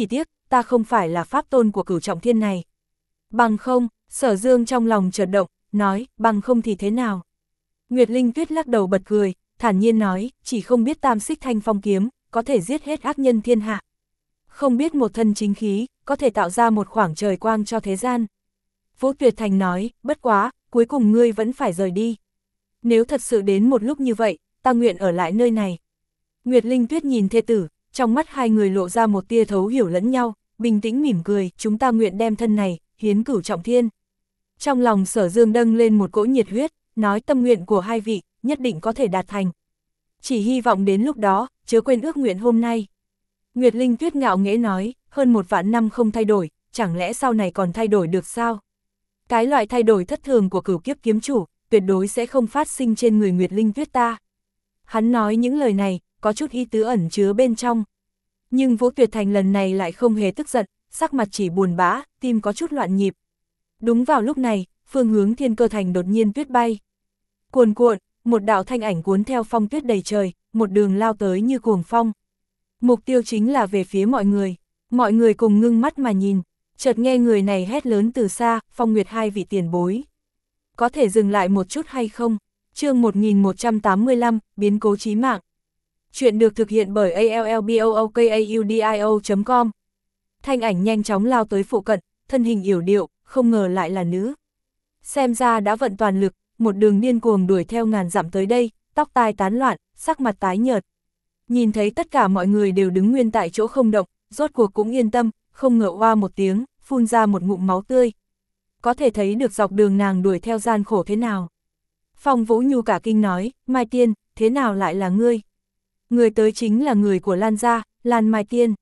ta không phải là pháp tôn của Cửu Trọng Thiên này. Bằng không, Sở Dương trong lòng chợt động, nói, bằng không thì thế nào? Nguyệt Linh Tuyết lắc đầu bật cười, thản nhiên nói, chỉ không biết tam xích thanh phong kiếm, có thể giết hết ác nhân thiên hạ. Không biết một thân chính khí, có thể tạo ra một khoảng trời quang cho thế gian. Vũ Tuyệt Thành nói, bất quá, cuối cùng ngươi vẫn phải rời đi. Nếu thật sự đến một lúc như vậy, ta nguyện ở lại nơi này. Nguyệt Linh Tuyết nhìn thê tử, trong mắt hai người lộ ra một tia thấu hiểu lẫn nhau, bình tĩnh mỉm cười, chúng ta nguyện đem thân này, hiến Cửu Trọng Thiên. Trong lòng Sở Dương dâng lên một cỗ nhiệt huyết, nói tâm nguyện của hai vị, nhất định có thể đạt thành. Chỉ hy vọng đến lúc đó, chớ quên ước nguyện hôm nay. Nguyệt Linh Tuyết ngạo nghễ nói, hơn một vạn năm không thay đổi, chẳng lẽ sau này còn thay đổi được sao? Cái loại thay đổi thất thường của Cửu Kiếp kiếm chủ, tuyệt đối sẽ không phát sinh trên người Nguyệt Linh Tuyết ta. Hắn nói những lời này, có chút ý tứ ẩn chứa bên trong. Nhưng Vũ Tuyệt Thành lần này lại không hề tức giận, sắc mặt chỉ buồn bã, tim có chút loạn nhịp. Đúng vào lúc này, phương hướng Thiên Cơ Thành đột nhiên tuyết bay. Cuồn cuộn, một đạo thanh ảnh cuốn theo phong tuyết đầy trời, một đường lao tới như cuồng phong. Mục tiêu chính là về phía mọi người. Mọi người cùng ngưng mắt mà nhìn, chợt nghe người này hét lớn từ xa, Phong Nguyệt hai vị tiền bối. Có thể dừng lại một chút hay không? Chương một nghìn một trăm tám mươi lăm, biến cố chí mạng. Chuyện được thực hiện bởi a l l b o o k a u d i o chấm com. Thanh ảnh nhanh chóng lao tới phụ cận, thân hình yểu điệu, không ngờ lại là nữ. Xem ra đã vận toàn lực, một đường điên cuồng đuổi theo ngàn dặm tới đây, tóc tai tán loạn, sắc mặt tái nhợt. Nhìn thấy tất cả mọi người đều đứng nguyên tại chỗ không động, rốt cuộc cũng yên tâm, không ngờ oa một tiếng, phun ra một ngụm máu tươi. Có thể thấy được dọc đường nàng đuổi theo gian khổ thế nào. Phong Vũ Nhu cả kinh nói, Mai Tiên, thế nào lại là ngươi? Người tới chính là người của Lan gia, Lan Mai Tiên.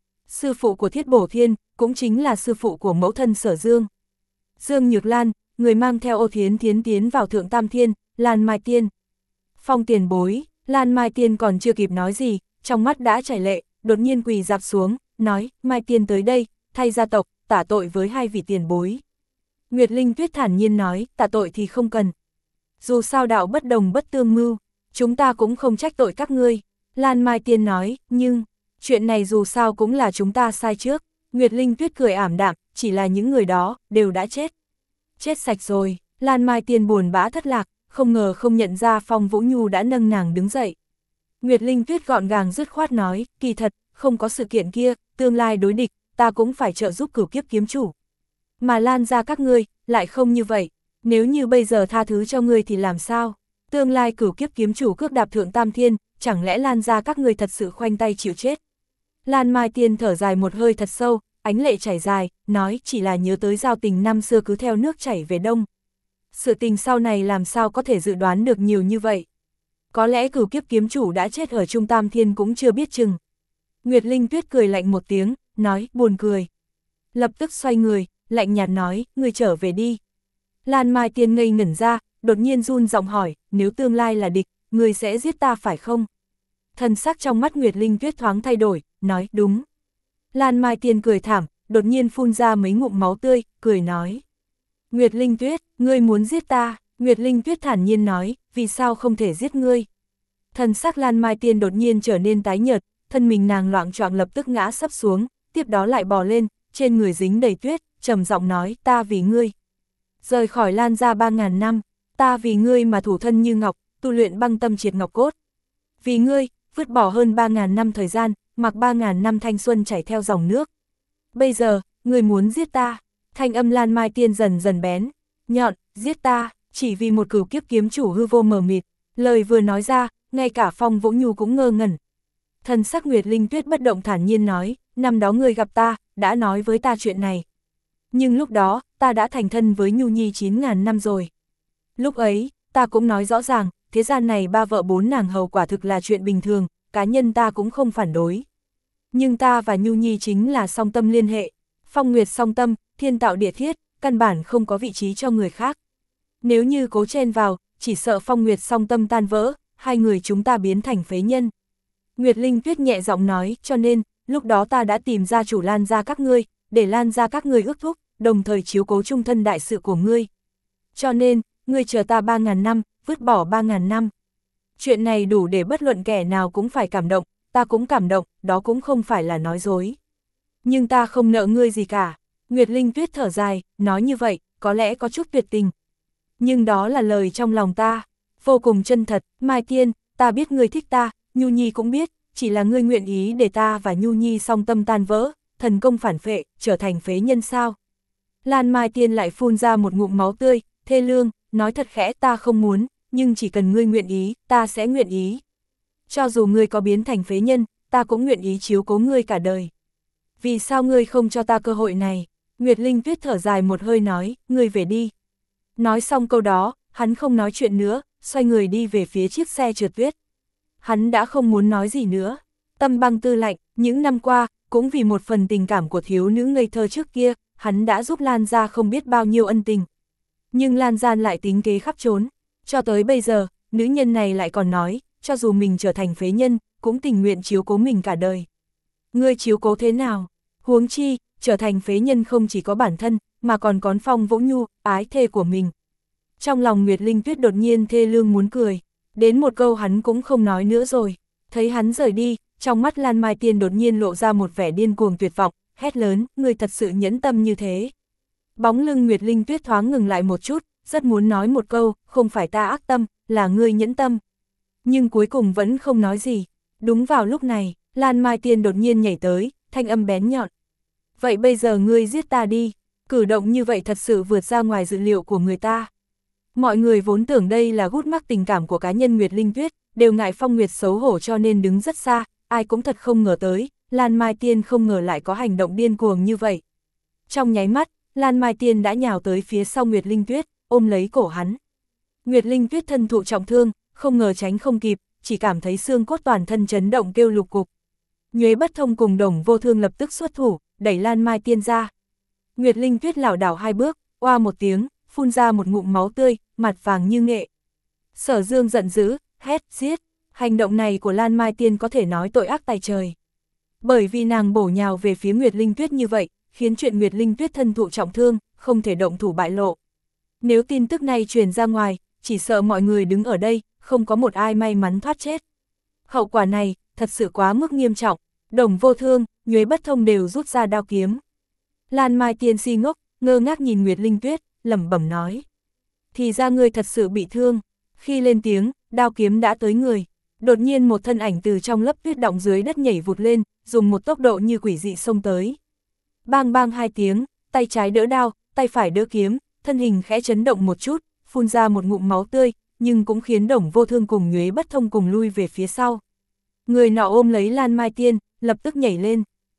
Sư phụ của Thiết Bổ Thiên, cũng chính là sư phụ của mẫu thân Sở Dương. Dương Nhược Lan, người mang theo Ô Thiến Thiến tiến vào Thượng Tam Thiên, Lan Mai Tiên. Phong tiền bối, Lan Mai Tiên còn chưa kịp nói gì, trong mắt đã chảy lệ, đột nhiên quỳ dạp xuống, nói, Mai Tiên tới đây, thay gia tộc, tả tội với hai vị tiền bối. Nguyệt Linh Tuyết thản nhiên nói, tả tội thì không cần. Dù sao đạo bất đồng bất tương mưu, chúng ta cũng không trách tội các ngươi. Lan Mai Tiên nói, nhưng, chuyện này dù sao cũng là chúng ta sai trước. Nguyệt Linh Tuyết cười ảm đạm, chỉ là những người đó, đều đã chết. Chết sạch rồi, Lan Mai Tiên buồn bã thất lạc, không ngờ không nhận ra Phong Vũ Nhu đã nâng nàng đứng dậy. Nguyệt Linh Tuyết gọn gàng dứt khoát nói, kỳ thật, không có sự kiện kia, tương lai đối địch, ta cũng phải trợ giúp Cửu Kiếp kiếm chủ. Mà Lan ra các ngươi, lại không như vậy, nếu như bây giờ tha thứ cho ngươi thì làm sao? Tương lai Cửu Kiếp kiếm chủ cước đạp Thượng Tam Thiên, chẳng lẽ Lan ra các ngươi thật sự khoanh tay chịu chết? Lan Mai Tiên thở dài một hơi thật sâu, ánh lệ chảy dài, nói chỉ là nhớ tới giao tình năm xưa cứ theo nước chảy về đông. Sự tình sau này làm sao có thể dự đoán được nhiều như vậy? Có lẽ Cửu Kiếp kiếm chủ đã chết ở Trung Tam Thiên cũng chưa biết chừng. Nguyệt Linh Tuyết cười lạnh một tiếng, nói, buồn cười. Lập tức xoay người, lạnh nhạt nói, ngươi trở về đi. Lan Mai Tiên ngây ngẩn ra, đột nhiên run giọng hỏi, nếu tương lai là địch, ngươi sẽ giết ta phải không? Thần sắc trong mắt Nguyệt Linh Tuyết thoáng thay đổi, nói, đúng. Lan Mai Tiên cười thảm, đột nhiên phun ra mấy ngụm máu tươi, cười nói. Nguyệt Linh Tuyết, ngươi muốn giết ta? Nguyệt Linh Tuyết thản nhiên nói, vì sao không thể giết ngươi? Thần sắc Lan Mai Tiên đột nhiên trở nên tái nhợt, thân mình nàng loạng choạng lập tức ngã sấp xuống, tiếp đó lại bò lên, trên người dính đầy tuyết, trầm giọng nói, ta vì ngươi. Rời khỏi Lan ra ba ngàn năm, ta vì ngươi mà thủ thân như ngọc, tu luyện băng tâm triệt ngọc cốt. Vì ngươi, vứt bỏ hơn ba ngàn năm thời gian, mặc ba ngàn năm thanh xuân chảy theo dòng nước. Bây giờ, ngươi muốn giết ta? Thanh âm Lan Mai Tiên dần dần bén, nhọn, giết ta, chỉ vì một Cửu Kiếp kiếm chủ hư vô mờ mịt. Lời vừa nói ra, ngay cả Phong Vũ Nhu cũng ngơ ngẩn. Thần sắc Nguyệt Linh Tuyết bất động thản nhiên nói, năm đó ngươi gặp ta, đã nói với ta chuyện này. Nhưng lúc đó, ta đã thành thân với Nhu Nhi chín ngàn năm rồi. Lúc ấy, ta cũng nói rõ ràng, thế gian này ba vợ bốn nàng hầu quả thực là chuyện bình thường, cá nhân ta cũng không phản đối. Nhưng ta và Nhu Nhi chính là song tâm liên hệ, phong nguyệt song tâm, thiên tạo địa thiết, căn bản không có vị trí cho người khác. Nếu như cố chen vào, chỉ sợ phong nguyệt song tâm tan vỡ, hai người chúng ta biến thành phế nhân. Nguyệt Linh Tuyết nhẹ giọng nói, cho nên, lúc đó ta đã tìm ra chủ Lan ra các ngươi, để Lan ra các ngươi ước thúc, đồng thời chiếu cố trung thân đại sự của ngươi. Cho nên, ngươi chờ ta ba ngàn năm, vứt bỏ ba ngàn năm. Chuyện này đủ để bất luận kẻ nào cũng phải cảm động, ta cũng cảm động, đó cũng không phải là nói dối. Nhưng ta không nợ ngươi gì cả. Nguyệt Linh Tuyết thở dài, nói như vậy, có lẽ có chút tuyệt tình. Nhưng đó là lời trong lòng ta, vô cùng chân thật. Mai Tiên, ta biết ngươi thích ta, Nhu Nhi cũng biết, chỉ là ngươi nguyện ý để ta và Nhu Nhi song tâm tan vỡ, thần công phản phệ, trở thành phế nhân sao? Lan Mai Tiên lại phun ra một ngụm máu tươi, thê lương, nói thật khẽ, ta không muốn, nhưng chỉ cần ngươi nguyện ý, ta sẽ nguyện ý. Cho dù ngươi có biến thành phế nhân, ta cũng nguyện ý chiếu cố ngươi cả đời. Vì sao ngươi không cho ta cơ hội này? Nguyệt Linh Tuyết thở dài một hơi nói, ngươi về đi. Nói xong câu đó, hắn không nói chuyện nữa, xoay người đi về phía chiếc xe trượt tuyết. Hắn đã không muốn nói gì nữa. Tâm Băng Tư lạnh, những năm qua, cũng vì một phần tình cảm của thiếu nữ ngây thơ trước kia, hắn đã giúp Lan gia không biết bao nhiêu ân tình. Nhưng Lan Gian lại tính kế khắp trốn. Cho tới bây giờ, nữ nhân này lại còn nói, cho dù mình trở thành phế nhân, cũng tình nguyện chiếu cố mình cả đời. Ngươi chiếu cố thế nào? Huống chi, trở thành phế nhân không chỉ có bản thân, mà còn có Phong Vũ Nhu, ái thê của mình. Trong lòng Nguyệt Linh Tuyết đột nhiên thê lương muốn cười, đến một câu hắn cũng không nói nữa rồi. Thấy hắn rời đi, trong mắt Lan Mai Tiên đột nhiên lộ ra một vẻ điên cuồng tuyệt vọng, hét lớn, ngươi thật sự nhẫn tâm như thế. Bóng lưng Nguyệt Linh Tuyết thoáng ngừng lại một chút, rất muốn nói một câu, không phải ta ác tâm, là ngươi nhẫn tâm. Nhưng cuối cùng vẫn không nói gì. Đúng vào lúc này, Lan Mai Tiên đột nhiên nhảy tới, thanh âm bén nhọn. Vậy bây giờ ngươi giết ta đi. Cử động như vậy thật sự vượt ra ngoài dự liệu của người ta. Mọi người vốn tưởng đây là gút mắc tình cảm của cá nhân Nguyệt Linh Tuyết, đều ngại Phong Nguyệt xấu hổ cho nên đứng rất xa, ai cũng thật không ngờ tới, Lan Mai Tiên không ngờ lại có hành động điên cuồng như vậy. Trong nháy mắt, Lan Mai Tiên đã nhào tới phía sau Nguyệt Linh Tuyết, ôm lấy cổ hắn. Nguyệt Linh Tuyết thân thụ trọng thương, không ngờ tránh không kịp, chỉ cảm thấy xương cốt toàn thân chấn động kêu lục cục. Nhuế Bất Thông cùng Đồng Vô Thương lập tức xuất thủ, đẩy Lan Mai Tiên ra. Nguyệt Linh Tuyết lảo đảo hai bước, oa một tiếng, phun ra một ngụm máu tươi, mặt vàng như nghệ. Sở Dương giận dữ, hét, giết. Hành động này của Lan Mai Tiên có thể nói tội ác tày trời. Bởi vì nàng bổ nhào về phía Nguyệt Linh Tuyết như vậy, khiến chuyện Nguyệt Linh Tuyết thân thụ trọng thương, không thể động thủ bại lộ. Nếu tin tức này truyền ra ngoài, chỉ sợ mọi người đứng ở đây, không có một ai may mắn thoát chết. Hậu quả này, thật sự quá mức nghiêm trọng, Đồng Vô Thương, Nhuế Bất Thông đều rút ra đao kiếm. Lan Mai Tiên si ngốc, ngơ ngác nhìn Nguyệt Linh Tuyết, lẩm bẩm nói. Thì ra ngươi thật sự bị thương. Khi lên tiếng, đao kiếm đã tới người. Đột nhiên một thân ảnh từ trong lớp tuyết đọng dưới đất nhảy vụt lên, dùng một tốc độ như quỷ dị xông tới. Bang bang hai tiếng, tay trái đỡ đao, tay phải đỡ kiếm, thân hình khẽ chấn động một chút, phun ra một ngụm máu tươi, nhưng cũng khiến Đồng Vô Thương cùng Nhuế Bất Thông cùng lui về phía sau. Người nọ ôm lấy Lan Mai Tiên, lập tức nhảy lên.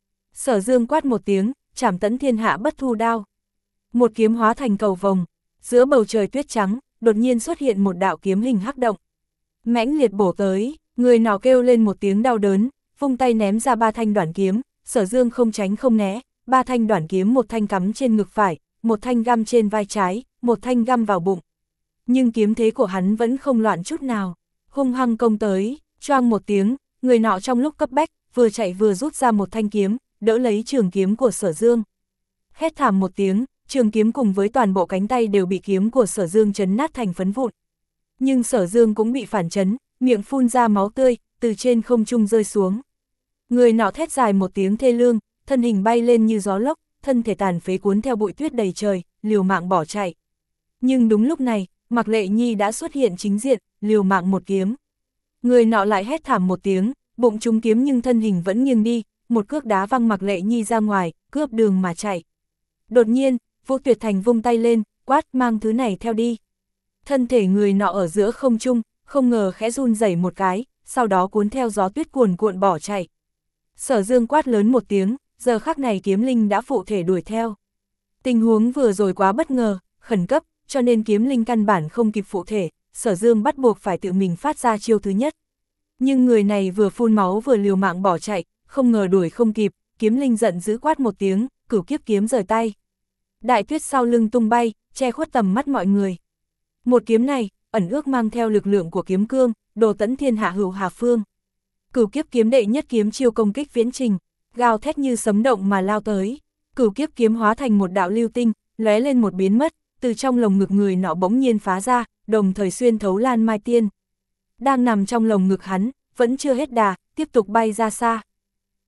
Sở Dương quát một tiếng, trảm tẫn thiên hạ bất thu đao. Một kiếm hóa thành cầu vồng, giữa bầu trời tuyết trắng, đột nhiên xuất hiện một đạo kiếm hình hắc động. Mãnh liệt bổ tới, người nọ kêu lên một tiếng đau đớn, vung tay ném ra ba thanh đoản kiếm, Sở Dương không tránh không né, ba thanh đoản kiếm một thanh cắm trên ngực phải, một thanh găm trên vai trái, một thanh găm vào bụng. Nhưng kiếm thế của hắn vẫn không loạn chút nào, hung hăng công tới, choang một tiếng, người nọ trong lúc cấp bách, vừa chạy vừa rút ra một thanh kiếm, đỡ lấy trường kiếm của Sở Dương. Hét thảm một tiếng, trường kiếm cùng với toàn bộ cánh tay đều bị kiếm của Sở Dương chấn nát thành phấn vụn. Nhưng Sở Dương cũng bị phản chấn, miệng phun ra máu tươi, từ trên không trung rơi xuống. Người nọ thét dài một tiếng thê lương, thân hình bay lên như gió lốc, thân thể tàn phế cuốn theo bụi tuyết đầy trời, liều mạng bỏ chạy. Nhưng đúng lúc này, Mạc Lệ Nhi đã xuất hiện chính diện, liều mạng một kiếm. Người nọ lại hét thảm một tiếng, bụng trúng kiếm nhưng thân hình vẫn nghiêng đi, một cước đá văng Mạc Lệ Nhi ra ngoài, cướp đường mà chạy. Đột nhiên, Vũ Tuyệt Thành vung tay lên, quát mang thứ này theo đi. Thân thể người nọ ở giữa không trung, không ngờ khẽ run rẩy một cái, sau đó cuốn theo gió tuyết cuồn cuộn bỏ chạy. Sở Dương quát lớn một tiếng, giờ khắc này kiếm linh đã phụ thể đuổi theo. Tình huống vừa rồi quá bất ngờ, khẩn cấp, cho nên kiếm linh căn bản không kịp phụ thể, Sở Dương bắt buộc phải tự mình phát ra chiêu thứ nhất. Nhưng người này vừa phun máu vừa liều mạng bỏ chạy, không ngờ đuổi không kịp, kiếm linh giận dữ quát một tiếng, cửu kiếp kiếm rời tay. Đại tuyết sau lưng tung bay, che khuất tầm mắt mọi người. Một kiếm này, ẩn ước mang theo lực lượng của kiếm cương, đồ tẫn thiên hạ hữu hà phương. Cửu kiếp kiếm đệ nhất kiếm chiêu công kích viễn trình, gào thét như sấm động mà lao tới. Cửu kiếp kiếm hóa thành một đạo lưu tinh, lóe lên một biến mất, từ trong lồng ngực người nọ bỗng nhiên phá ra, đồng thời xuyên thấu Lan Mai Tiên. Đang nằm trong lồng ngực hắn, vẫn chưa hết đà, tiếp tục bay ra xa.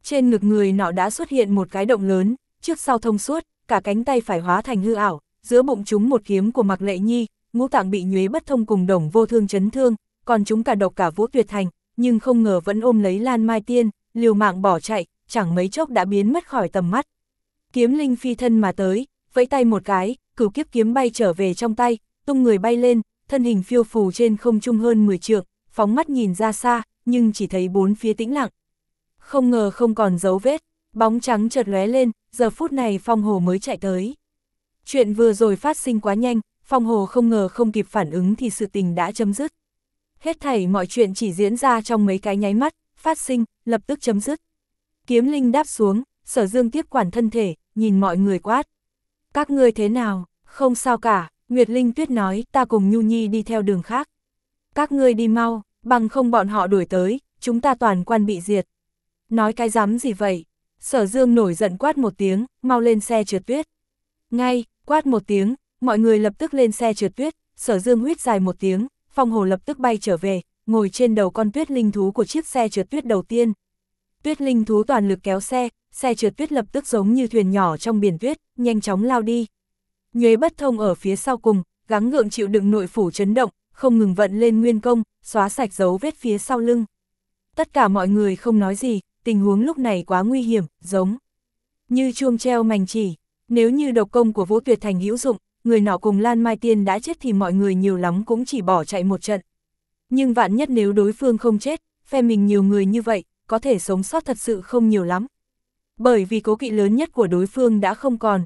Trên ngực người nọ đã xuất hiện một cái động lớn, trước sau thông suốt, cả cánh tay phải hóa thành hư ảo, giữa bụng chúng một kiếm của Mạc Lệ Nhi, ngũ tạng bị Nhuế Bất Thông cùng Đồng Vô Thương chấn thương, còn chúng cả độc cả Vũ Tuyệt Thành, nhưng không ngờ vẫn ôm lấy Lan Mai Tiên, liều mạng bỏ chạy, chẳng mấy chốc đã biến mất khỏi tầm mắt. Kiếm linh phi thân mà tới, vẫy tay một cái, cửu kiếp kiếm bay trở về trong tay, tung người bay lên, thân hình phiêu phù trên không trung hơn mười trượng, phóng mắt nhìn ra xa, nhưng chỉ thấy bốn phía tĩnh lặng. Không ngờ không còn dấu vết, bóng trắng chợt lóe lên, giờ phút này Phong Hồ mới chạy tới. Chuyện vừa rồi phát sinh quá nhanh, Phong Hồ không ngờ không kịp phản ứng thì sự tình đã chấm dứt. Hết thảy mọi chuyện chỉ diễn ra trong mấy cái nháy mắt, phát sinh, lập tức chấm dứt. Kiếm linh đáp xuống, Sở Dương tiếp quản thân thể, nhìn mọi người quát. Các ngươi thế nào, không sao cả, Nguyệt Linh Tuyết nói, ta cùng Nhu Nhi đi theo đường khác. Các ngươi đi mau, bằng không bọn họ đuổi tới, chúng ta toàn quan bị diệt. Nói cái dám gì vậy? Sở Dương nổi giận quát một tiếng, mau lên xe trượt tuyết. Ngay, quát một tiếng, mọi người lập tức lên xe trượt tuyết, Sở Dương huýt dài một tiếng, Phong Hồ lập tức bay trở về, ngồi trên đầu con tuyết linh thú của chiếc xe trượt tuyết đầu tiên. Tuyết linh thú toàn lực kéo xe, xe trượt tuyết lập tức giống như thuyền nhỏ trong biển tuyết, nhanh chóng lao đi. Nhuế Bất Thông ở phía sau cùng, gắng gượng chịu đựng nội phủ chấn động, không ngừng vận lên nguyên công, xóa sạch dấu vết phía sau lưng. Tất cả mọi người không nói gì, tình huống lúc này quá nguy hiểm, giống như chuông treo mành chỉ. Nếu như độc công của Vũ Tuyệt Thành hữu dụng, người nọ cùng Lan Mai Tiên đã chết thì mọi người nhiều lắm cũng chỉ bỏ chạy một trận. Nhưng vạn nhất nếu đối phương không chết, phe mình nhiều người như vậy, có thể sống sót thật sự không nhiều lắm. Bởi vì cố kỵ lớn nhất của đối phương đã không còn.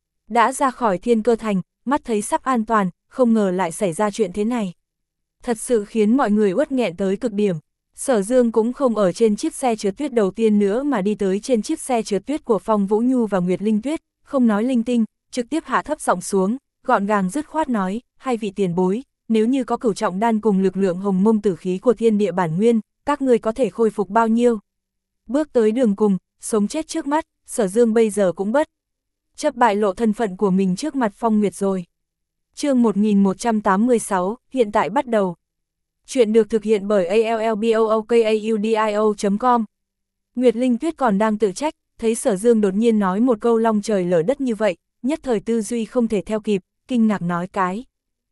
Đã ra khỏi Thiên Cơ Thành, mắt thấy sắp an toàn, không ngờ lại xảy ra chuyện thế này. Thật sự khiến mọi người uất nghẹn tới cực điểm. Sở Dương cũng không ở trên chiếc xe trượt tuyết đầu tiên nữa mà đi tới trên chiếc xe trượt tuyết của Phong Vũ Nhu và Nguyệt Linh Tuyết, không nói linh tinh, trực tiếp hạ thấp giọng xuống, gọn gàng dứt khoát nói, hai vị tiền bối, nếu như có cửu trọng đan cùng lực lượng hồng mông tử khí của thiên địa bản nguyên, các ngươi có thể khôi phục bao nhiêu? Bước tới đường cùng, sống chết trước mắt, Sở Dương bây giờ cũng bất chấp bại lộ thân phận của mình trước mặt Phong Nguyệt rồi. Chương một nghìn một trăm tám mươi sáu, hiện tại bắt đầu. Chuyện được thực hiện bởi a l l b o o k a u d i o chấm com. Nguyệt Linh Tuyết còn đang tự trách, thấy Sở Dương đột nhiên nói một câu long trời lở đất như vậy, nhất thời tư duy không thể theo kịp, kinh ngạc nói cái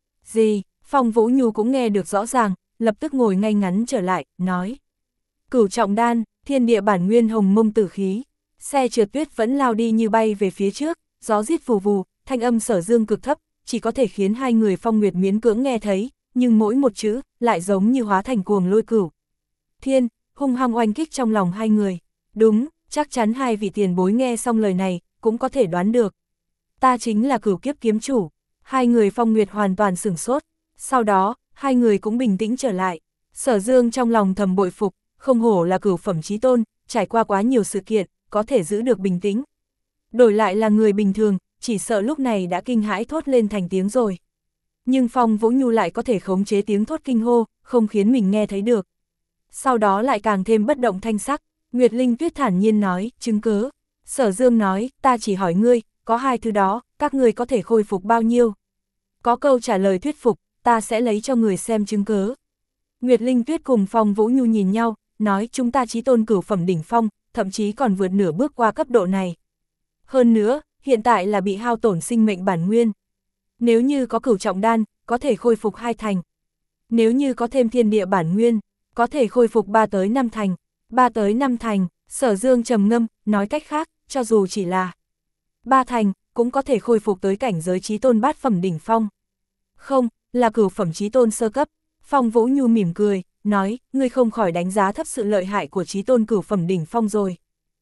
gì. Phong Vũ Nhu cũng nghe được rõ ràng, lập tức ngồi ngay ngắn trở lại, nói. Cửu trọng đan, thiên địa bản nguyên hồng mông tử khí. Xe trượt tuyết vẫn lao đi như bay về phía trước, gió rít vù vù, thanh âm Sở Dương cực thấp, chỉ có thể khiến hai người Phong Nguyệt miễn cưỡng nghe thấy, nhưng mỗi một chữ lại giống như hóa thành cuồng lôi cửu thiên, hung hăng oanh kích trong lòng hai người. Đúng, chắc chắn hai vị tiền bối nghe xong lời này, cũng có thể đoán được. Ta chính là Cửu Kiếp kiếm chủ. Hai người Phong Nguyệt hoàn toàn sửng sốt, sau đó, hai người cũng bình tĩnh trở lại. Sở Dương trong lòng thầm bội phục, không hổ là cửu phẩm chí tôn, trải qua quá nhiều sự kiện, có thể giữ được bình tĩnh. Đổi lại là người bình thường, chỉ sợ lúc này đã kinh hãi thốt lên thành tiếng rồi. Nhưng Phong Vũ Nhu lại có thể khống chế tiếng thốt kinh hô, không khiến mình nghe thấy được. Sau đó lại càng thêm bất động thanh sắc, Nguyệt Linh Tuyết thản nhiên nói, chứng cớ. Sở Dương nói, ta chỉ hỏi ngươi, có hai thứ đó, các ngươi có thể khôi phục bao nhiêu? Có câu trả lời thuyết phục, ta sẽ lấy cho người xem chứng cớ. Nguyệt Linh Tuyết cùng Phong Vũ Nhu nhìn nhau, nói chúng ta chí tôn cửu phẩm đỉnh phong, thậm chí còn vượt nửa bước qua cấp độ này. Hơn nữa, hiện tại là bị hao tổn sinh mệnh bản nguyên. Nếu như có cửu trọng đan, có thể khôi phục hai thành. Nếu như có thêm thiên địa bản nguyên, có thể khôi phục ba tới năm thành. Ba tới năm thành, Sở Dương trầm ngâm, nói cách khác, cho dù chỉ là ba thành, cũng có thể khôi phục tới cảnh giới chí tôn bát phẩm đỉnh phong. Không, là cửu phẩm chí tôn sơ cấp. Phong Vũ Nhu mỉm cười, nói, ngươi không khỏi đánh giá thấp sự lợi hại của chí tôn cửu phẩm đỉnh phong rồi.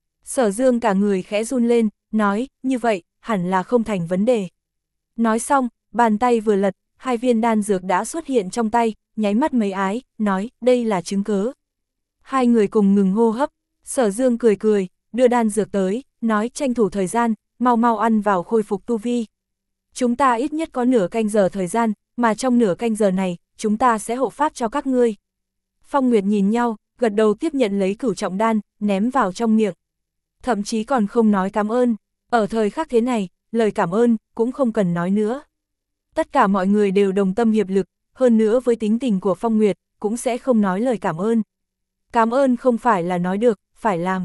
Sở Dương cả người khẽ run lên, nói, như vậy, hẳn là không thành vấn đề. Nói xong, bàn tay vừa lật, hai viên đan dược đã xuất hiện trong tay, nháy mắt mấy ái, nói, đây là chứng cớ. Hai người cùng ngừng hô hấp, Sở Dương cười cười, đưa đan dược tới, nói tranh thủ thời gian, mau mau ăn vào khôi phục tu vi. Chúng ta ít nhất có nửa canh giờ thời gian, mà trong nửa canh giờ này, chúng ta sẽ hộ pháp cho các ngươi. Phong Nguyệt nhìn nhau, gật đầu tiếp nhận lấy cửu trọng đan, ném vào trong miệng. Thậm chí còn không nói cảm ơn, ở thời khắc thế này, lời cảm ơn cũng không cần nói nữa. Tất cả mọi người đều đồng tâm hiệp lực, hơn nữa với tính tình của Phong Nguyệt, cũng sẽ không nói lời cảm ơn. Cảm ơn không phải là nói được, phải làm.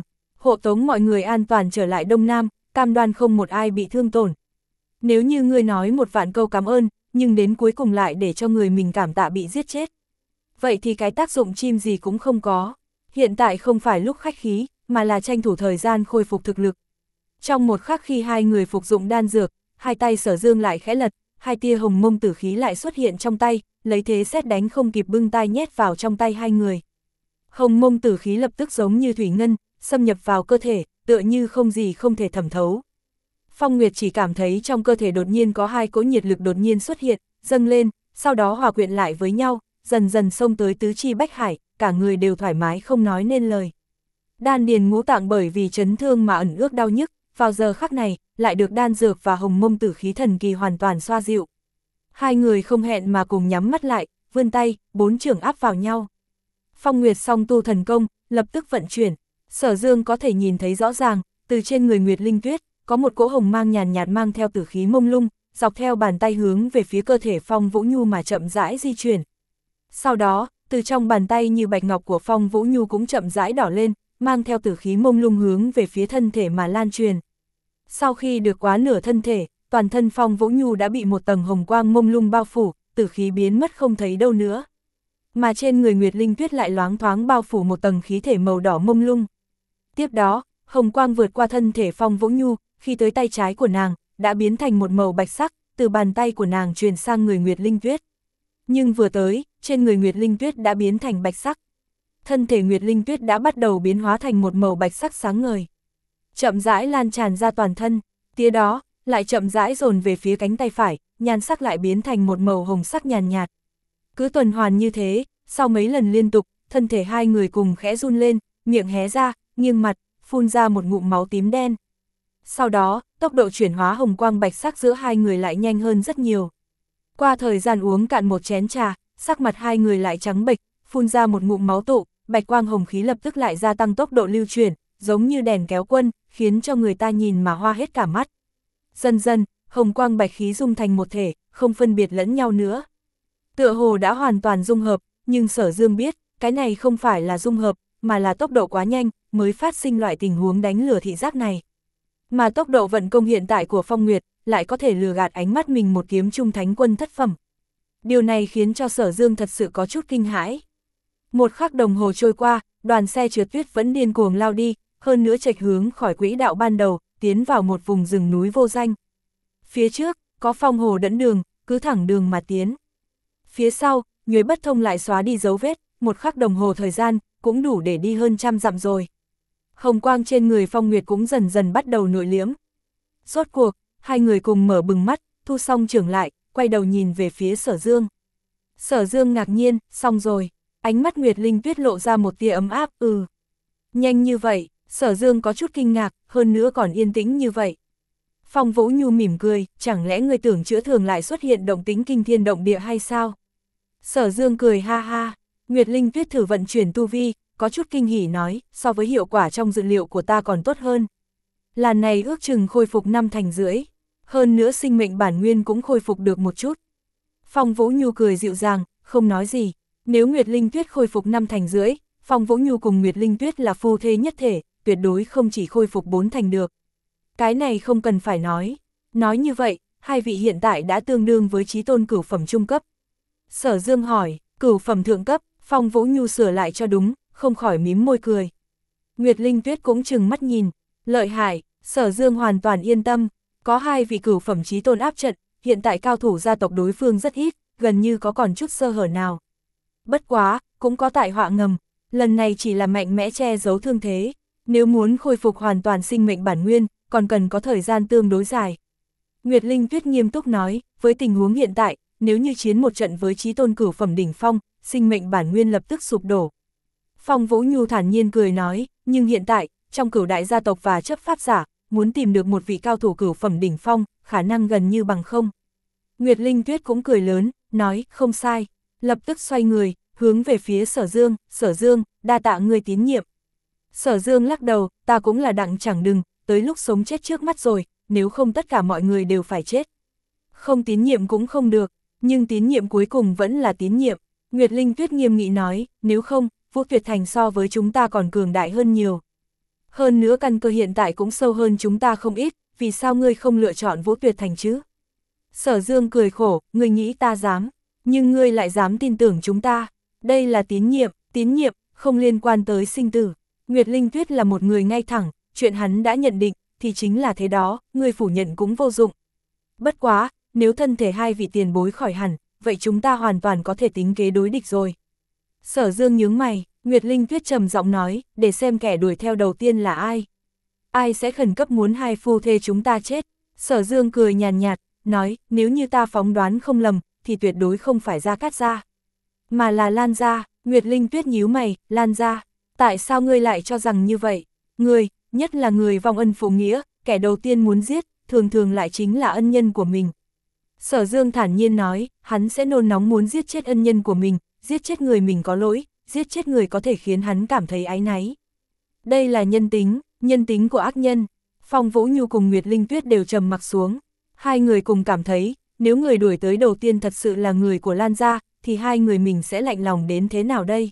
hộ tống mọi người an toàn trở lại Đông Nam, cam đoan không một ai bị thương tổn. Nếu như ngươi nói một vạn câu cảm ơn, nhưng đến cuối cùng lại để cho người mình cảm tạ bị giết chết. Vậy thì cái tác dụng chim gì cũng không có. Hiện tại không phải lúc khách khí, mà là tranh thủ thời gian khôi phục thực lực. Trong một khắc khi hai người phục dụng đan dược, hai tay Sở Dương lại khẽ lật, hai tia hồng mông tử khí lại xuất hiện trong tay, lấy thế sét đánh không kịp bưng tay nhét vào trong tay hai người. Hồng mông tử khí lập tức giống như thủy ngân, xâm nhập vào cơ thể, tựa như không gì không thể thẩm thấu. Phong Nguyệt chỉ cảm thấy trong cơ thể đột nhiên có hai cỗ nhiệt lực đột nhiên xuất hiện, dâng lên, sau đó hòa quyện lại với nhau, dần dần xông tới tứ chi bách hải, cả người đều thoải mái không nói nên lời. Đan điền ngũ tạng bởi vì chấn thương mà ẩn ước đau nhức, vào giờ khắc này, lại được đan dược và hồng mông tử khí thần kỳ hoàn toàn xoa dịu. Hai người không hẹn mà cùng nhắm mắt lại, vươn tay, bốn chưởng áp vào nhau. Phong Nguyệt song tu thần công, lập tức vận chuyển. Sở Dương có thể nhìn thấy rõ ràng, từ trên người Nguyệt Linh Tuyết, có một cỗ hồng mang nhàn nhạt mang theo tử khí mông lung, dọc theo bàn tay hướng về phía cơ thể Phong Vũ Nhu mà chậm rãi di chuyển. Sau đó, từ trong bàn tay như bạch ngọc của Phong Vũ Nhu cũng chậm rãi đỏ lên, mang theo tử khí mông lung hướng về phía thân thể mà lan truyền. Sau khi được quá nửa thân thể, toàn thân Phong Vũ Nhu đã bị một tầng hồng quang mông lung bao phủ, tử khí biến mất không thấy đâu nữa. Mà trên người Nguyệt Linh Tuyết lại loáng thoáng bao phủ một tầng khí thể màu đỏ mông lung. Tiếp đó, hồng quang vượt qua thân thể Phong Vũ Nhu, khi tới tay trái của nàng, đã biến thành một màu bạch sắc, từ bàn tay của nàng truyền sang người Nguyệt Linh Tuyết. Nhưng vừa tới, trên người Nguyệt Linh Tuyết đã biến thành bạch sắc. Thân thể Nguyệt Linh Tuyết đã bắt đầu biến hóa thành một màu bạch sắc sáng ngời. Chậm rãi lan tràn ra toàn thân, tiếp đó, lại chậm rãi dồn về phía cánh tay phải, nhan sắc lại biến thành một màu hồng sắc nhàn nhạt. Cứ tuần hoàn như thế, sau mấy lần liên tục, thân thể hai người cùng khẽ run lên, miệng hé ra, nghiêng mặt, phun ra một ngụm máu tím đen. Sau đó, tốc độ chuyển hóa hồng quang bạch sắc giữa hai người lại nhanh hơn rất nhiều. Qua thời gian uống cạn một chén trà, sắc mặt hai người lại trắng bệch, phun ra một ngụm máu tụ, bạch quang hồng khí lập tức lại gia tăng tốc độ lưu chuyển, giống như đèn kéo quân, khiến cho người ta nhìn mà hoa hết cả mắt. Dần dần, hồng quang bạch khí dung thành một thể, không phân biệt lẫn nhau nữa. Tựa hồ đã hoàn toàn dung hợp, nhưng Sở Dương biết, cái này không phải là dung hợp, mà là tốc độ quá nhanh, mới phát sinh loại tình huống đánh lừa thị giác này. Mà tốc độ vận công hiện tại của Phong Nguyệt, lại có thể lừa gạt ánh mắt mình một kiếm trung thánh quân thất phẩm. Điều này khiến cho Sở Dương thật sự có chút kinh hãi. Một khắc đồng hồ trôi qua, đoàn xe trượt tuyết vẫn điên cuồng lao đi, hơn nữa chệch hướng khỏi quỹ đạo ban đầu, tiến vào một vùng rừng núi vô danh. Phía trước, có Phong Hồ dẫn đường, cứ thẳng đường mà tiến. Phía sau, Nhuế Bất Thông lại xóa đi dấu vết, một khắc đồng hồ thời gian, cũng đủ để đi hơn trăm dặm rồi. Hồng quang trên người Phong Nguyệt cũng dần dần bắt đầu nội liễm. Rốt cuộc, hai người cùng mở bừng mắt, thu xong trưởng lại, quay đầu nhìn về phía Sở Dương. Sở Dương ngạc nhiên, xong rồi, ánh mắt Nguyệt Linh Tuyết lộ ra một tia ấm áp, ừ. Nhanh như vậy, Sở Dương có chút kinh ngạc, hơn nữa còn yên tĩnh như vậy. Phong Vũ Nhu mỉm cười, chẳng lẽ người tưởng chữa thường lại xuất hiện động tính kinh thiên động địa hay sao? Sở Dương cười ha ha, Nguyệt Linh Tuyết thử vận chuyển tu vi, có chút kinh hỉ nói, so với hiệu quả trong dự liệu của ta còn tốt hơn. Lần này ước chừng khôi phục năm thành rưỡi, hơn nữa sinh mệnh bản nguyên cũng khôi phục được một chút. Phong Vũ Nhu cười dịu dàng, không nói gì, nếu Nguyệt Linh Tuyết khôi phục năm thành rưỡi, Phong Vũ Nhu cùng Nguyệt Linh Tuyết là phu thê nhất thể, tuyệt đối không chỉ khôi phục bốn thành được. Cái này không cần phải nói, nói như vậy, hai vị hiện tại đã tương đương với chí tôn cửu phẩm trung cấp. Sở Dương hỏi, cửu phẩm thượng cấp, Phong Vũ Nhu sửa lại cho đúng, không khỏi mím môi cười. Nguyệt Linh Tuyết cũng chừng mắt nhìn, lợi hại, Sở Dương hoàn toàn yên tâm, có hai vị cửu phẩm chí tôn áp trận, hiện tại cao thủ gia tộc đối phương rất ít, gần như có còn chút sơ hở nào. Bất quá, cũng có tại họa ngầm, lần này chỉ là mạnh mẽ che giấu thương thế, nếu muốn khôi phục hoàn toàn sinh mệnh bản nguyên, còn cần có thời gian tương đối dài. Nguyệt Linh Tuyết nghiêm túc nói, với tình huống hiện tại, nếu như chiến một trận với chí tôn cửu phẩm đỉnh phong, sinh mệnh bản nguyên lập tức sụp đổ. Phong Vũ Nhu thản nhiên cười nói, nhưng hiện tại, trong cửu đại gia tộc và chấp pháp giả, muốn tìm được một vị cao thủ cửu phẩm đỉnh phong, khả năng gần như bằng không. Nguyệt Linh Tuyết cũng cười lớn, nói, không sai, lập tức xoay người, hướng về phía Sở Dương, Sở Dương, đa tạ ngươi tín nhiệm. Sở Dương lắc đầu, ta cũng là đặng chẳng đừng, tới lúc sống chết trước mắt rồi, nếu không tất cả mọi người đều phải chết. Không tín nhiệm cũng không được, nhưng tín nhiệm cuối cùng vẫn là tín nhiệm. Nguyệt Linh Tuyết nghiêm nghị nói, nếu không, Vũ Tuyệt Thành so với chúng ta còn cường đại hơn nhiều. Hơn nữa căn cơ hiện tại cũng sâu hơn chúng ta không ít, vì sao ngươi không lựa chọn Vũ Tuyệt Thành chứ? Sở Dương cười khổ, ngươi nghĩ ta dám, nhưng ngươi lại dám tin tưởng chúng ta. Đây là tín nhiệm, tín nhiệm, không liên quan tới sinh tử. Nguyệt Linh Tuyết là một người ngay thẳng, chuyện hắn đã nhận định, thì chính là thế đó, ngươi phủ nhận cũng vô dụng. Bất quá, nếu thân thể hai vị tiền bối khỏi hẳn, vậy chúng ta hoàn toàn có thể tính kế đối địch rồi. Sở Dương nhướng mày, Nguyệt Linh Tuyết trầm giọng nói, để xem kẻ đuổi theo đầu tiên là ai. Ai sẽ khẩn cấp muốn hai phu thê chúng ta chết? Sở Dương cười nhàn nhạt, nói, nếu như ta phóng đoán không lầm, thì tuyệt đối không phải Gia Cát gia, mà là Lan gia. Nguyệt Linh Tuyết nhíu mày, Lan gia, tại sao ngươi lại cho rằng như vậy? Ngươi, nhất là người vong ân phụ nghĩa, kẻ đầu tiên muốn giết, thường thường lại chính là ân nhân của mình. Sở Dương thản nhiên nói, hắn sẽ nôn nóng muốn giết chết ân nhân của mình, giết chết người mình có lỗi, giết chết người có thể khiến hắn cảm thấy áy náy. Đây là nhân tính, nhân tính của ác nhân. Phong Vũ Nhu cùng Nguyệt Linh Tuyết đều trầm mặc xuống. Hai người cùng cảm thấy, nếu người đuổi tới đầu tiên thật sự là người của Lan gia, thì hai người mình sẽ lạnh lòng đến thế nào đây?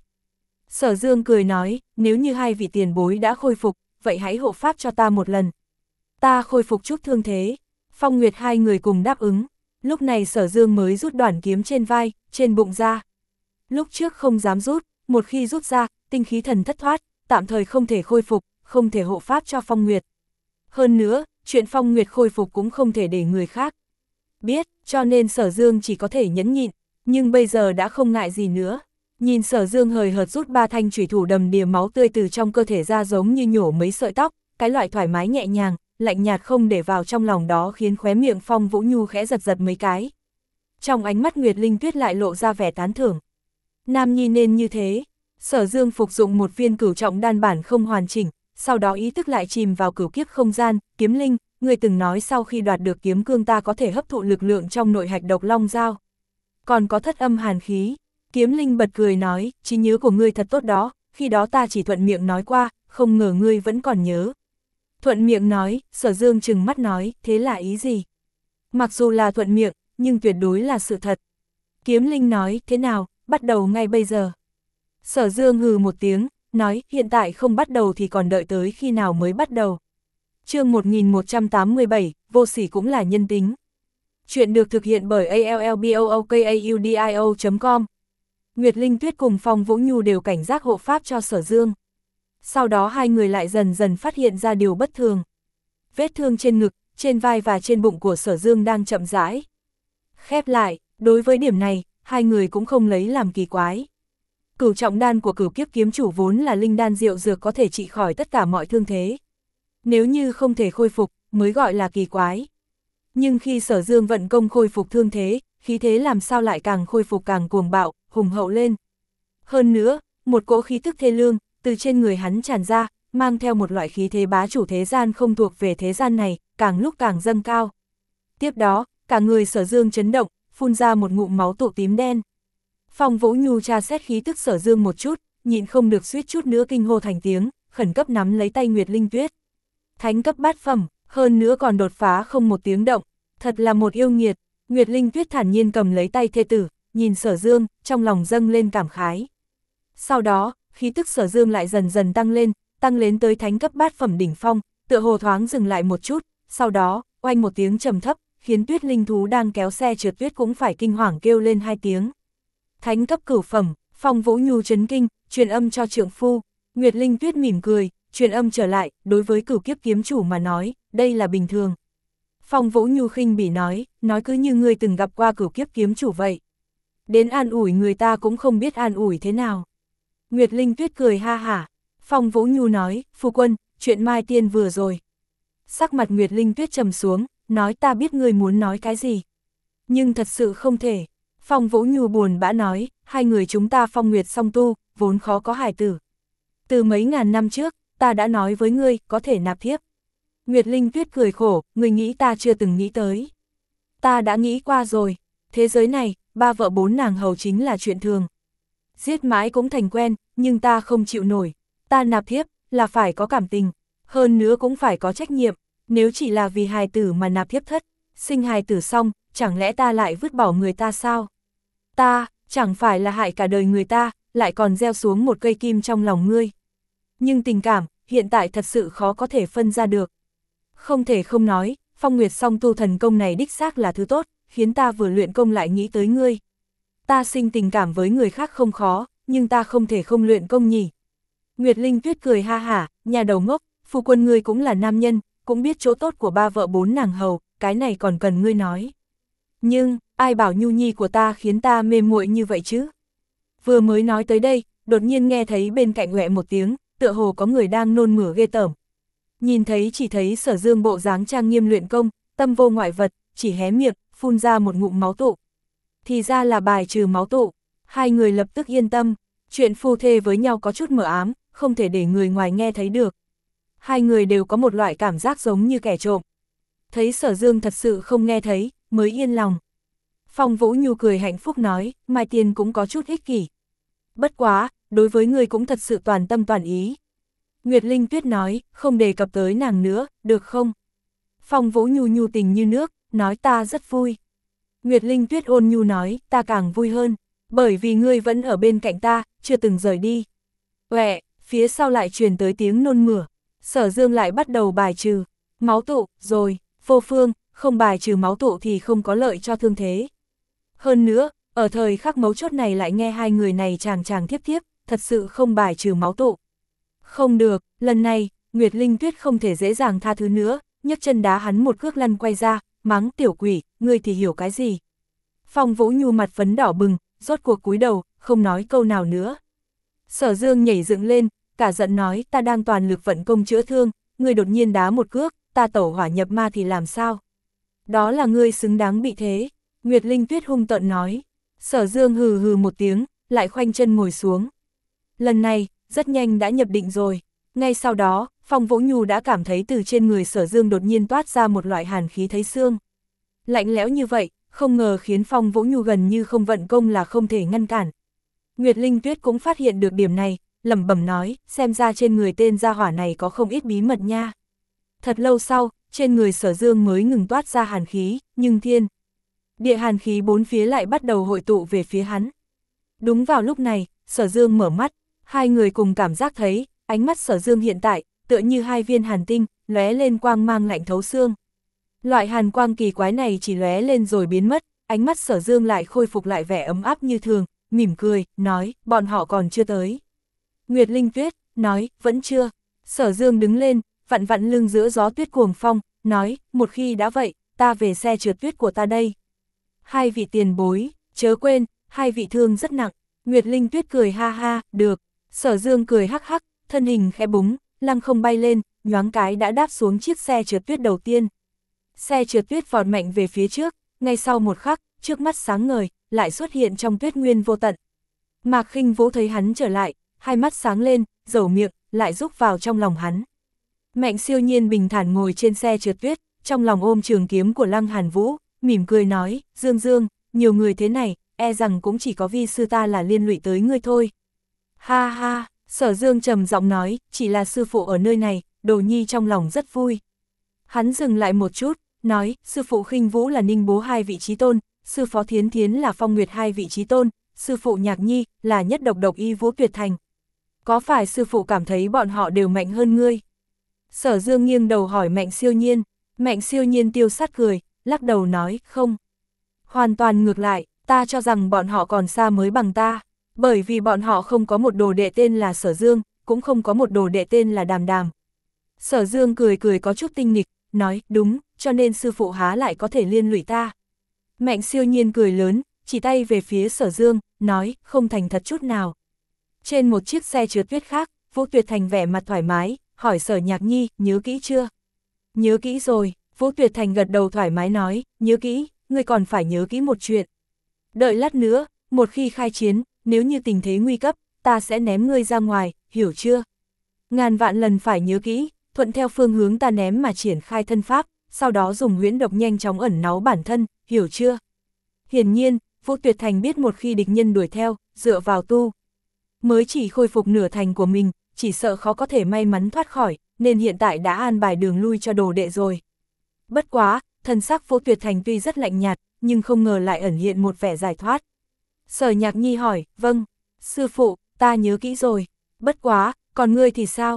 Sở Dương cười nói, nếu như hai vị tiền bối đã khôi phục, vậy hãy hộ pháp cho ta một lần. Ta khôi phục chút thương thế. Phong Nguyệt hai người cùng đáp ứng. Lúc này Sở Dương mới rút đoản kiếm trên vai, trên bụng ra. Lúc trước không dám rút, một khi rút ra, tinh khí thần thất thoát, tạm thời không thể khôi phục, không thể hộ pháp cho Phong Nguyệt. Hơn nữa, chuyện Phong Nguyệt khôi phục cũng không thể để người khác biết, cho nên Sở Dương chỉ có thể nhẫn nhịn, nhưng bây giờ đã không ngại gì nữa. Nhìn Sở Dương hời hợt rút ba thanh chủy thủ đầm đìa máu tươi từ trong cơ thể ra giống như nhổ mấy sợi tóc, cái loại thoải mái nhẹ nhàng, lạnh nhạt không để vào trong lòng đó khiến khóe miệng Phong Vũ Nhu khẽ giật giật mấy cái. Trong ánh mắt Nguyệt Linh Tuyết lại lộ ra vẻ tán thưởng. Nam nhi nên như thế. Sở Dương phục dụng một viên cửu trọng đan bản không hoàn chỉnh, sau đó ý thức lại chìm vào cửu kiếp không gian. Kiếm Linh, người từng nói sau khi đoạt được kiếm cương ta có thể hấp thụ lực lượng trong nội hạch độc long dao. Còn có thất âm hàn khí. Kiếm Linh bật cười nói, trí nhớ của ngươi thật tốt đó, khi đó ta chỉ thuận miệng nói qua, không ngờ ngươi vẫn còn nhớ. Thuận miệng nói, Sở Dương trừng mắt nói, thế là ý gì? Mặc dù là thuận miệng, nhưng tuyệt đối là sự thật. Kiếm Linh nói, thế nào, bắt đầu ngay bây giờ. Sở Dương hừ một tiếng, nói, hiện tại không bắt đầu thì còn đợi tới khi nào mới bắt đầu. Chương một nghìn một trăm tám mươi bảy, vô sỉ cũng là nhân tính. Chuyện được thực hiện bởi a l l b o o k a u d i o chấm com. Nguyệt Linh Tuyết cùng Phong Vũ Nhu đều cảnh giác hộ pháp cho Sở Dương. Sau đó hai người lại dần dần phát hiện ra điều bất thường. Vết thương trên ngực, trên vai và trên bụng của Sở Dương đang chậm rãi khép lại. Đối với điểm này, hai người cũng không lấy làm kỳ quái. Cửu trọng đan của Cửu Kiếp kiếm chủ vốn là linh đan diệu dược có thể trị khỏi tất cả mọi thương thế. Nếu như không thể khôi phục, mới gọi là kỳ quái. Nhưng khi Sở Dương vận công khôi phục thương thế, khí thế làm sao lại càng khôi phục càng cuồng bạo, hùng hậu lên. Hơn nữa, một cỗ khí tức thê lương, từ trên người hắn tràn ra, mang theo một loại khí thế bá chủ thế gian không thuộc về thế gian này, càng lúc càng dâng cao. Tiếp đó, cả người Sở Dương chấn động, phun ra một ngụm máu tụ tím đen. Phong Vũ Nhu tra xét khí tức Sở Dương một chút, nhịn không được suýt chút nữa kinh hô thành tiếng, khẩn cấp nắm lấy tay Nguyệt Linh Tuyết. Thánh cấp bát phẩm, hơn nữa còn đột phá không một tiếng động, thật là một yêu nghiệt. Nguyệt Linh Tuyết thản nhiên cầm lấy tay thê tử, nhìn Sở Dương, trong lòng dâng lên cảm khái. Sau đó, khí tức Sở Dương lại dần dần tăng lên, tăng lên tới thánh cấp bát phẩm đỉnh phong, tựa hồ thoáng dừng lại một chút, sau đó, oanh một tiếng trầm thấp, khiến Tuyết linh thú đang kéo xe trượt tuyết cũng phải kinh hoàng kêu lên hai tiếng. Thánh cấp cửu phẩm, Phong Vũ Nhu chấn kinh, truyền âm cho trượng phu. Nguyệt Linh Tuyết mỉm cười, truyền âm trở lại, đối với Cửu Kiếp kiếm chủ mà nói, đây là bình thường. Phong Vũ Nhu khinh bỉ nói, nói cứ như ngươi từng gặp qua Cửu Kiếp kiếm chủ vậy. Đến an ủi người ta cũng không biết an ủi thế nào. Nguyệt Linh Tuyết cười ha hả. Phong Vũ Nhu nói, phu quân, chuyện Mai Tiên vừa rồi. Sắc mặt Nguyệt Linh Tuyết trầm xuống, nói ta biết ngươi muốn nói cái gì. Nhưng thật sự không thể. Phong Vũ Nhu buồn bã nói, hai người chúng ta Phong Nguyệt song tu, vốn khó có hài tử. Từ mấy ngàn năm trước, ta đã nói với ngươi, có thể nạp thiếp. Nguyệt Linh Tuyết cười khổ, ngươi nghĩ ta chưa từng nghĩ tới. Ta đã nghĩ qua rồi. Thế giới này, ba vợ bốn nàng hầu chính là chuyện thường. Giết mãi cũng thành quen, nhưng ta không chịu nổi. Ta nạp thiếp, là phải có cảm tình. Hơn nữa cũng phải có trách nhiệm. Nếu chỉ là vì hài tử mà nạp thiếp thất, sinh hài tử xong, chẳng lẽ ta lại vứt bỏ người ta sao? Ta, chẳng phải là hại cả đời người ta, lại còn gieo xuống một cây kim trong lòng ngươi. Nhưng tình cảm, hiện tại thật sự khó có thể phân ra được. Không thể không nói, Phong Nguyệt song tu thần công này đích xác là thứ tốt, khiến ta vừa luyện công lại nghĩ tới ngươi. Ta sinh tình cảm với người khác không khó, nhưng ta không thể không luyện công nhỉ. Nguyệt Linh Tuyết cười ha hả, nhà đầu ngốc, phu quân ngươi cũng là nam nhân, cũng biết chỗ tốt của ba vợ bốn nàng hầu, cái này còn cần ngươi nói. Nhưng, ai bảo nhu nhi của ta khiến ta mê muội như vậy chứ? Vừa mới nói tới đây, đột nhiên nghe thấy bên cạnh ngoẹ một tiếng, tựa hồ có người đang nôn mửa ghê tởm. Nhìn thấy chỉ thấy Sở Dương bộ dáng trang nghiêm luyện công, tâm vô ngoại vật, chỉ hé miệng, phun ra một ngụm máu tụ. Thì ra là bài trừ máu tụ, hai người lập tức yên tâm, chuyện phu thê với nhau có chút mờ ám, không thể để người ngoài nghe thấy được. Hai người đều có một loại cảm giác giống như kẻ trộm. Thấy Sở Dương thật sự không nghe thấy, mới yên lòng. Phong Vũ Nhu cười hạnh phúc nói, Mai Tiên cũng có chút ích kỷ. Bất quá, đối với người cũng thật sự toàn tâm toàn ý. Nguyệt Linh Tuyết nói, không đề cập tới nàng nữa, được không? Phong Vũ Nhu nhu tình như nước, nói ta rất vui. Nguyệt Linh Tuyết ôn nhu nói, ta càng vui hơn, bởi vì ngươi vẫn ở bên cạnh ta, chưa từng rời đi. Quẹ, phía sau lại truyền tới tiếng nôn mửa, Sở Dương lại bắt đầu bài trừ, máu tụ, rồi, vô phương, không bài trừ máu tụ thì không có lợi cho thương thế. Hơn nữa, ở thời khắc mấu chốt này lại nghe hai người này chàng chàng thiếp thiếp, thật sự không bài trừ máu tụ. Không được, lần này, Nguyệt Linh Tuyết không thể dễ dàng tha thứ nữa, nhấc chân đá hắn một cước lăn quay ra, mắng tiểu quỷ, ngươi thì hiểu cái gì. Phong Vũ Nhu mặt phấn đỏ bừng, rốt cuộc cúi đầu, không nói câu nào nữa. Sở Dương nhảy dựng lên, cả giận nói ta đang toàn lực vận công chữa thương, ngươi đột nhiên đá một cước, ta tẩu hỏa nhập ma thì làm sao? Đó là ngươi xứng đáng bị thế. Nguyệt Linh Tuyết hung tợn nói. Sở Dương hừ hừ một tiếng, lại khoanh chân ngồi xuống. Lần này, rất nhanh đã nhập định rồi. Ngay sau đó, Phong Vũ Nhu đã cảm thấy từ trên người Sở Dương đột nhiên toát ra một loại hàn khí thấy xương. Lạnh lẽo như vậy, không ngờ khiến Phong Vũ Nhu gần như không vận công là không thể ngăn cản. Nguyệt Linh Tuyết cũng phát hiện được điểm này, lẩm bẩm nói, xem ra trên người tên gia hỏa này có không ít bí mật nha. Thật lâu sau, trên người Sở Dương mới ngừng toát ra hàn khí, nhưng thiên địa hàn khí bốn phía lại bắt đầu hội tụ về phía hắn. Đúng vào lúc này, Sở Dương mở mắt, hai người cùng cảm giác thấy, ánh mắt Sở Dương hiện tại, tựa như hai viên hàn tinh, lóe lên quang mang lạnh thấu xương. Loại hàn quang kỳ quái này chỉ lóe lên rồi biến mất, ánh mắt Sở Dương lại khôi phục lại vẻ ấm áp như thường, mỉm cười, nói, bọn họ còn chưa tới. Nguyệt Linh Tuyết, nói, vẫn chưa. Sở Dương đứng lên, vặn vặn lưng giữa gió tuyết cuồng phong, nói, một khi đã vậy, ta về xe trượt tuyết của ta đây. Hai vị tiền bối, chớ quên, hai vị thương rất nặng. Nguyệt Linh Tuyết cười ha ha, được. Sở Dương cười hắc hắc, thân hình khẽ búng, lăng không bay lên, nhoáng cái đã đáp xuống chiếc xe trượt tuyết đầu tiên. Xe trượt tuyết vọt mạnh về phía trước, ngay sau một khắc, trước mắt sáng ngời, lại xuất hiện trong tuyết nguyên vô tận. Mạc Khinh Vũ thấy hắn trở lại, hai mắt sáng lên, dầu miệng, lại rúc vào trong lòng hắn. Mạnh Siêu Nhiên bình thản ngồi trên xe trượt tuyết, trong lòng ôm trường kiếm của Lăng Hàn Vũ, mỉm cười nói, Dương Dương, nhiều người thế này, e rằng cũng chỉ có vi sư ta là liên lụy tới ngươi thôi. Ha ha, Sở Dương trầm giọng nói, chỉ là sư phụ ở nơi này, Đồ Nhi trong lòng rất vui. Hắn dừng lại một chút, nói, sư phụ Khinh Vũ là Ninh Bố hai vị trí tôn, sư phó Thiến Thiến là Phong Nguyệt hai vị trí tôn, sư phụ Nhạc Nhi là nhất độc độc y Vũ Tuyệt Thành. Có phải sư phụ cảm thấy bọn họ đều mạnh hơn ngươi? Sở Dương nghiêng đầu hỏi Mạnh Siêu Nhiên, Mạnh Siêu Nhiên tiêu sát cười, lắc đầu nói, không. Hoàn toàn ngược lại, ta cho rằng bọn họ còn xa mới bằng ta, bởi vì bọn họ không có một đồ đệ tên là Sở Dương, cũng không có một đồ đệ tên là Đàm Đàm. Sở Dương cười cười có chút tinh nghịch, nói, đúng, cho nên sư phụ há lại có thể liên lụy ta. Mạnh Siêu Nhiên cười lớn, chỉ tay về phía Sở Dương, nói, không thành thật chút nào. Trên một chiếc xe trượt tuyết khác, Vũ Tuyệt Thành vẻ mặt thoải mái, hỏi Sở Nhạc Nhi, nhớ kỹ chưa? Nhớ kỹ rồi, Vũ Tuyệt Thành gật đầu thoải mái nói, nhớ kỹ, ngươi còn phải nhớ kỹ một chuyện. Đợi lát nữa, một khi khai chiến, nếu như tình thế nguy cấp, ta sẽ ném ngươi ra ngoài, hiểu chưa? Ngàn vạn lần phải nhớ kỹ, thuận theo phương hướng ta ném mà triển khai thân pháp, sau đó dùng huyễn độc nhanh chóng ẩn náu bản thân, hiểu chưa? Hiển nhiên, Vũ Tuyệt Thành biết một khi địch nhân đuổi theo, dựa vào tu mới chỉ khôi phục nửa thành của mình, chỉ sợ khó có thể may mắn thoát khỏi, nên hiện tại đã an bài đường lui cho đồ đệ rồi. Bất quá, thân sắc Vũ Tuyệt Thành tuy rất lạnh nhạt, nhưng không ngờ lại ẩn hiện một vẻ giải thoát. Sở Nhạc Nhi hỏi, vâng, sư phụ, ta nhớ kỹ rồi, bất quá, còn ngươi thì sao?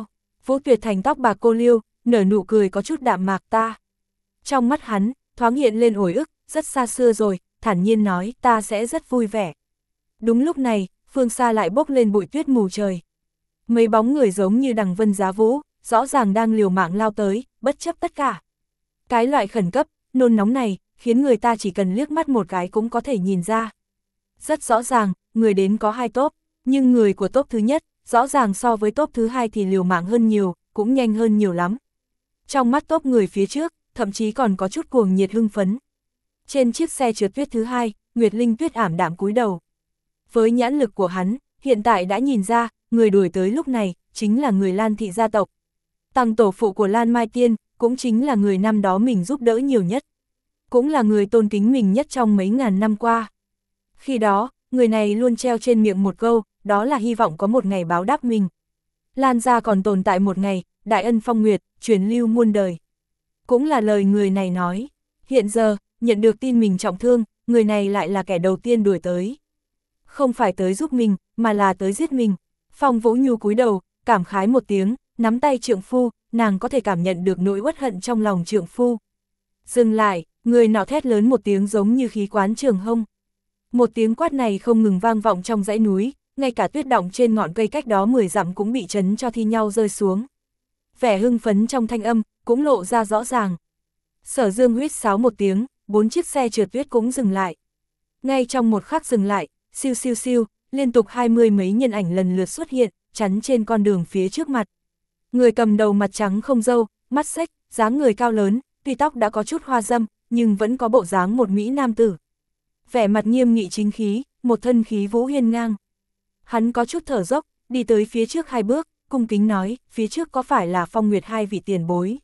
Vũ Tuyệt Thành tóc bạc cô liêu, nở nụ cười có chút đạm mạc ta. Trong mắt hắn, thoáng hiện lên ổi ức, rất xa xưa rồi, thản nhiên nói ta sẽ rất vui vẻ. Đúng lúc này, phương xa lại bốc lên bụi tuyết mù trời. Mấy bóng người giống như đằng vân giá vũ, rõ ràng đang liều mạng lao tới, bất chấp tất cả. Cái loại khẩn cấp, nôn nóng này, khiến người ta chỉ cần liếc mắt một cái cũng có thể nhìn ra. Rất rõ ràng, người đến có hai tốp, nhưng người của tốp thứ nhất, rõ ràng so với tốp thứ hai thì liều mạng hơn nhiều, cũng nhanh hơn nhiều lắm. Trong mắt tốp người phía trước, thậm chí còn có chút cuồng nhiệt hưng phấn. Trên chiếc xe trượt tuyết thứ hai, Nguyệt Linh Tuyết ảm đạm cúi đầu. Với nhãn lực của hắn, hiện tại đã nhìn ra, người đuổi tới lúc này, chính là người Lan thị gia tộc. Tăng tổ phụ của Lan Mai Tiên, cũng chính là người năm đó mình giúp đỡ nhiều nhất. Cũng là người tôn kính mình nhất trong mấy ngàn năm qua. Khi đó, người này luôn treo trên miệng một câu, đó là hy vọng có một ngày báo đáp mình. Lan gia còn tồn tại một ngày, đại ân phong nguyệt, truyền lưu muôn đời. Cũng là lời người này nói. Hiện giờ, nhận được tin mình trọng thương, người này lại là kẻ đầu tiên đuổi tới. Không phải tới giúp mình, mà là tới giết mình. Phong Vũ Nhu cúi đầu, cảm khái một tiếng, nắm tay trượng phu, nàng có thể cảm nhận được nỗi uất hận trong lòng trượng phu. Dừng lại, người nọ thét lớn một tiếng giống như khí quán trường hông. Một tiếng quát này không ngừng vang vọng trong dãy núi, ngay cả tuyết động trên ngọn cây cách đó mười dặm cũng bị chấn cho thi nhau rơi xuống. Vẻ hưng phấn trong thanh âm, cũng lộ ra rõ ràng. Sở Dương huýt sáo một tiếng, bốn chiếc xe trượt tuyết cũng dừng lại. Ngay trong một khắc dừng lại, siêu siêu siêu, liên tục hai mươi mấy nhân ảnh lần lượt xuất hiện, chắn trên con đường phía trước mặt. Người cầm đầu mặt trắng không râu, mắt xếch, dáng người cao lớn, tuy tóc đã có chút hoa dâm, nhưng vẫn có bộ dáng một mỹ nam tử. Vẻ mặt nghiêm nghị chính khí, một thân khí vũ hiên ngang. Hắn có chút thở dốc, đi tới phía trước hai bước, cung kính nói, phía trước có phải là Phong Nguyệt hai vị tiền bối.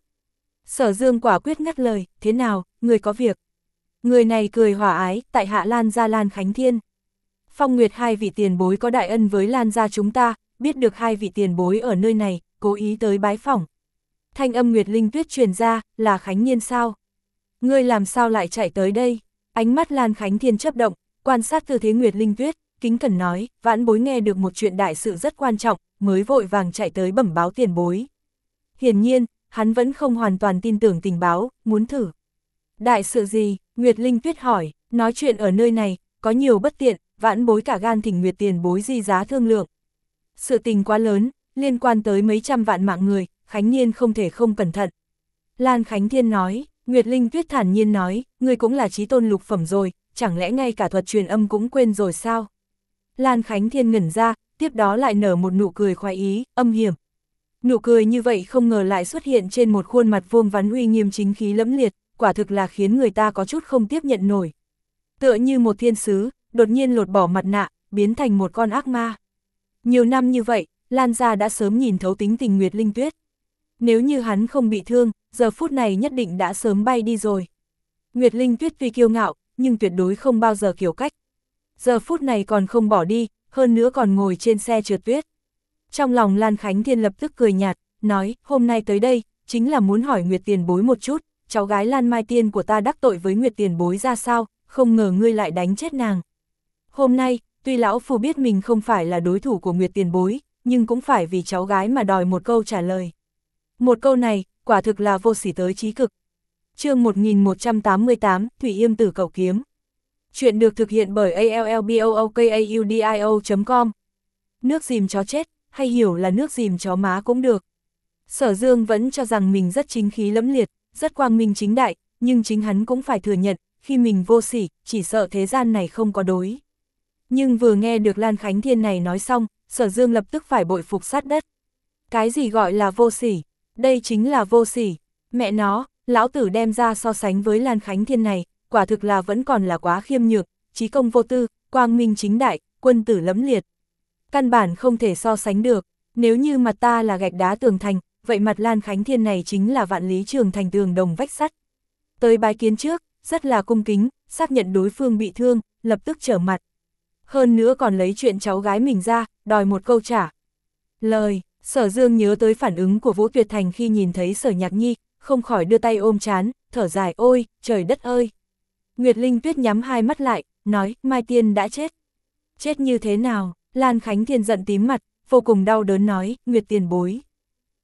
Sở Dương quả quyết ngắt lời, thế nào, người có việc. Người này cười hòa ái, tại hạ Lan gia Lan Khánh Thiên. Phong Nguyệt hai vị tiền bối có đại ân với Lan gia chúng ta, biết được hai vị tiền bối ở nơi này, cố ý tới bái phỏng. Thanh âm Nguyệt Linh Tuyết truyền ra, là Khánh Nhiên sao? Ngươi làm sao lại chạy tới đây? Ánh mắt Lan Khánh Thiên chớp động, quan sát tư thế Nguyệt Linh Tuyết, kính cẩn nói, vãn bối nghe được một chuyện đại sự rất quan trọng, mới vội vàng chạy tới bẩm báo tiền bối. Hiển nhiên, hắn vẫn không hoàn toàn tin tưởng tình báo, muốn thử. Đại sự gì? Nguyệt Linh Tuyết hỏi, nói chuyện ở nơi này, có nhiều bất tiện, vãn bối cả gan thỉnh Nguyệt tiền bối di giá thương lượng. Sự tình quá lớn, liên quan tới mấy trăm vạn mạng người, Khánh Nhiên không thể không cẩn thận. Lan Khánh Thiên nói, Nguyệt Linh Tuyết thản nhiên nói, ngươi cũng là chí tôn lục phẩm rồi, chẳng lẽ ngay cả thuật truyền âm cũng quên rồi sao? Lan Khánh Thiên ngẩn ra, tiếp đó lại nở một nụ cười khoái ý, âm hiểm. Nụ cười như vậy không ngờ lại xuất hiện trên một khuôn mặt vuông vắn uy nghiêm chính khí lẫm liệt, quả thực là khiến người ta có chút không tiếp nhận nổi. Tựa như một thiên sứ, đột nhiên lột bỏ mặt nạ, biến thành một con ác ma. Nhiều năm như vậy, Lan gia đã sớm nhìn thấu tính tình Nguyệt Linh Tuyết. Nếu như hắn không bị thương, giờ phút này nhất định đã sớm bay đi rồi. Nguyệt Linh Tuyết tuy kiêu ngạo, nhưng tuyệt đối không bao giờ kiểu cách. Giờ phút này còn không bỏ đi, hơn nữa còn ngồi trên xe trượt tuyết. Trong lòng Lan Khánh Thiên lập tức cười nhạt, nói, hôm nay tới đây, chính là muốn hỏi Nguyệt tiền bối một chút, cháu gái Lan Mai Tiên của ta đắc tội với Nguyệt tiền bối ra sao, không ngờ ngươi lại đánh chết nàng. Hôm nay, tuy lão phu biết mình không phải là đối thủ của Nguyệt tiền bối, nhưng cũng phải vì cháu gái mà đòi một câu trả lời. Một câu này, quả thực là vô sỉ tới chí cực. Chương một nghìn một trăm tám mươi tám, Thủy Yêm Tử Cầu Kiếm. Chuyện được thực hiện bởi a l l b o o k a u d i o chấm com. Nước dìm chó chết, hay hiểu là nước dìm chó má cũng được. Sở Dương vẫn cho rằng mình rất chính khí lẫm liệt, rất quang minh chính đại, nhưng chính hắn cũng phải thừa nhận, khi mình vô sỉ, chỉ sợ thế gian này không có đối. Nhưng vừa nghe được Lan Khánh Thiên này nói xong, Sở Dương lập tức phải bội phục sát đất. Cái gì gọi là vô sỉ? Đây chính là vô sỉ. Mẹ nó, lão tử đem ra so sánh với Lan Khánh Thiên này, quả thực là vẫn còn là quá khiêm nhược, trí công vô tư, quang minh chính đại, quân tử lẫm liệt. Căn bản không thể so sánh được, nếu như mặt ta là gạch đá tường thành, vậy mặt Lan Khánh Thiên này chính là vạn lý trường thành tường đồng vách sắt. Tới bái kiến trước, rất là cung kính, xác nhận đối phương bị thương, lập tức trở mặt. Hơn nữa còn lấy chuyện cháu gái mình ra, đòi một câu trả lời. Sở Dương nhớ tới phản ứng của Vũ Tuyệt Thành khi nhìn thấy Sở Nhạc Nhi, không khỏi đưa tay ôm trán, thở dài, ôi, trời đất ơi. Nguyệt Linh Tuyết nhắm hai mắt lại, nói, Mai Tiên đã chết. Chết như thế nào? Lan Khánh Thiên giận tím mặt, vô cùng đau đớn nói, Nguyệt tiền bối.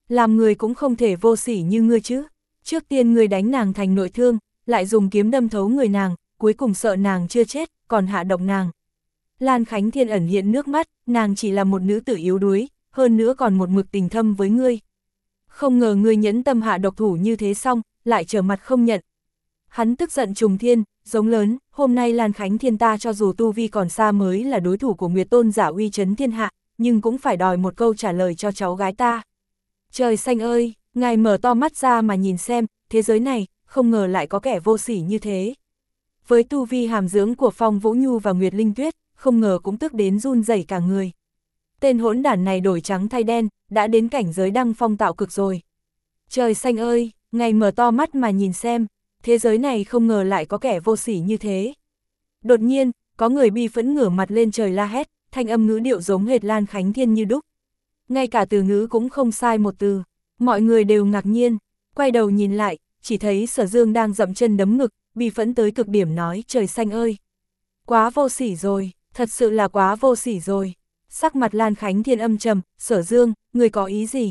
Làm người cũng không thể vô sỉ như ngươi chứ. Trước tiên ngươi đánh nàng thành nội thương, lại dùng kiếm đâm thấu người nàng, cuối cùng sợ nàng chưa chết, còn hạ độc nàng. Lan Khánh Thiên ẩn hiện nước mắt, nàng chỉ là một nữ tử yếu đuối, hơn nữa còn một mực tình thâm với ngươi. Không ngờ ngươi nhẫn tâm hạ độc thủ như thế xong, lại trở mặt không nhận. Hắn tức giận trùng thiên, giống lớn, hôm nay Lan Khánh Thiên ta cho dù tu vi còn xa mới là đối thủ của Nguyệt Tôn giả uy chấn thiên hạ, nhưng cũng phải đòi một câu trả lời cho cháu gái ta. Trời xanh ơi, ngài mở to mắt ra mà nhìn xem, thế giới này, không ngờ lại có kẻ vô sỉ như thế. Với tu vi hàm dưỡng của Phong Vũ Nhu và Nguyệt Linh Tuyết, không ngờ cũng tức đến run rẩy cả người. Tên hỗn đản này đổi trắng thay đen, đã đến cảnh giới đăng phong tạo cực rồi. Trời xanh ơi, ngài mở to mắt mà nhìn xem, thế giới này không ngờ lại có kẻ vô sỉ như thế. Đột nhiên, có người bi phẫn ngửa mặt lên trời la hét, thanh âm ngữ điệu giống hệt Lan Khánh Thiên như đúc. Ngay cả từ ngữ cũng không sai một từ, mọi người đều ngạc nhiên, quay đầu nhìn lại, chỉ thấy Sở Dương đang dậm chân đấm ngực, bi phẫn tới cực điểm nói trời xanh ơi. Quá vô sỉ rồi, thật sự là quá vô sỉ rồi. Sắc mặt Lan Khánh Thiên âm trầm, Sở Dương, người có ý gì?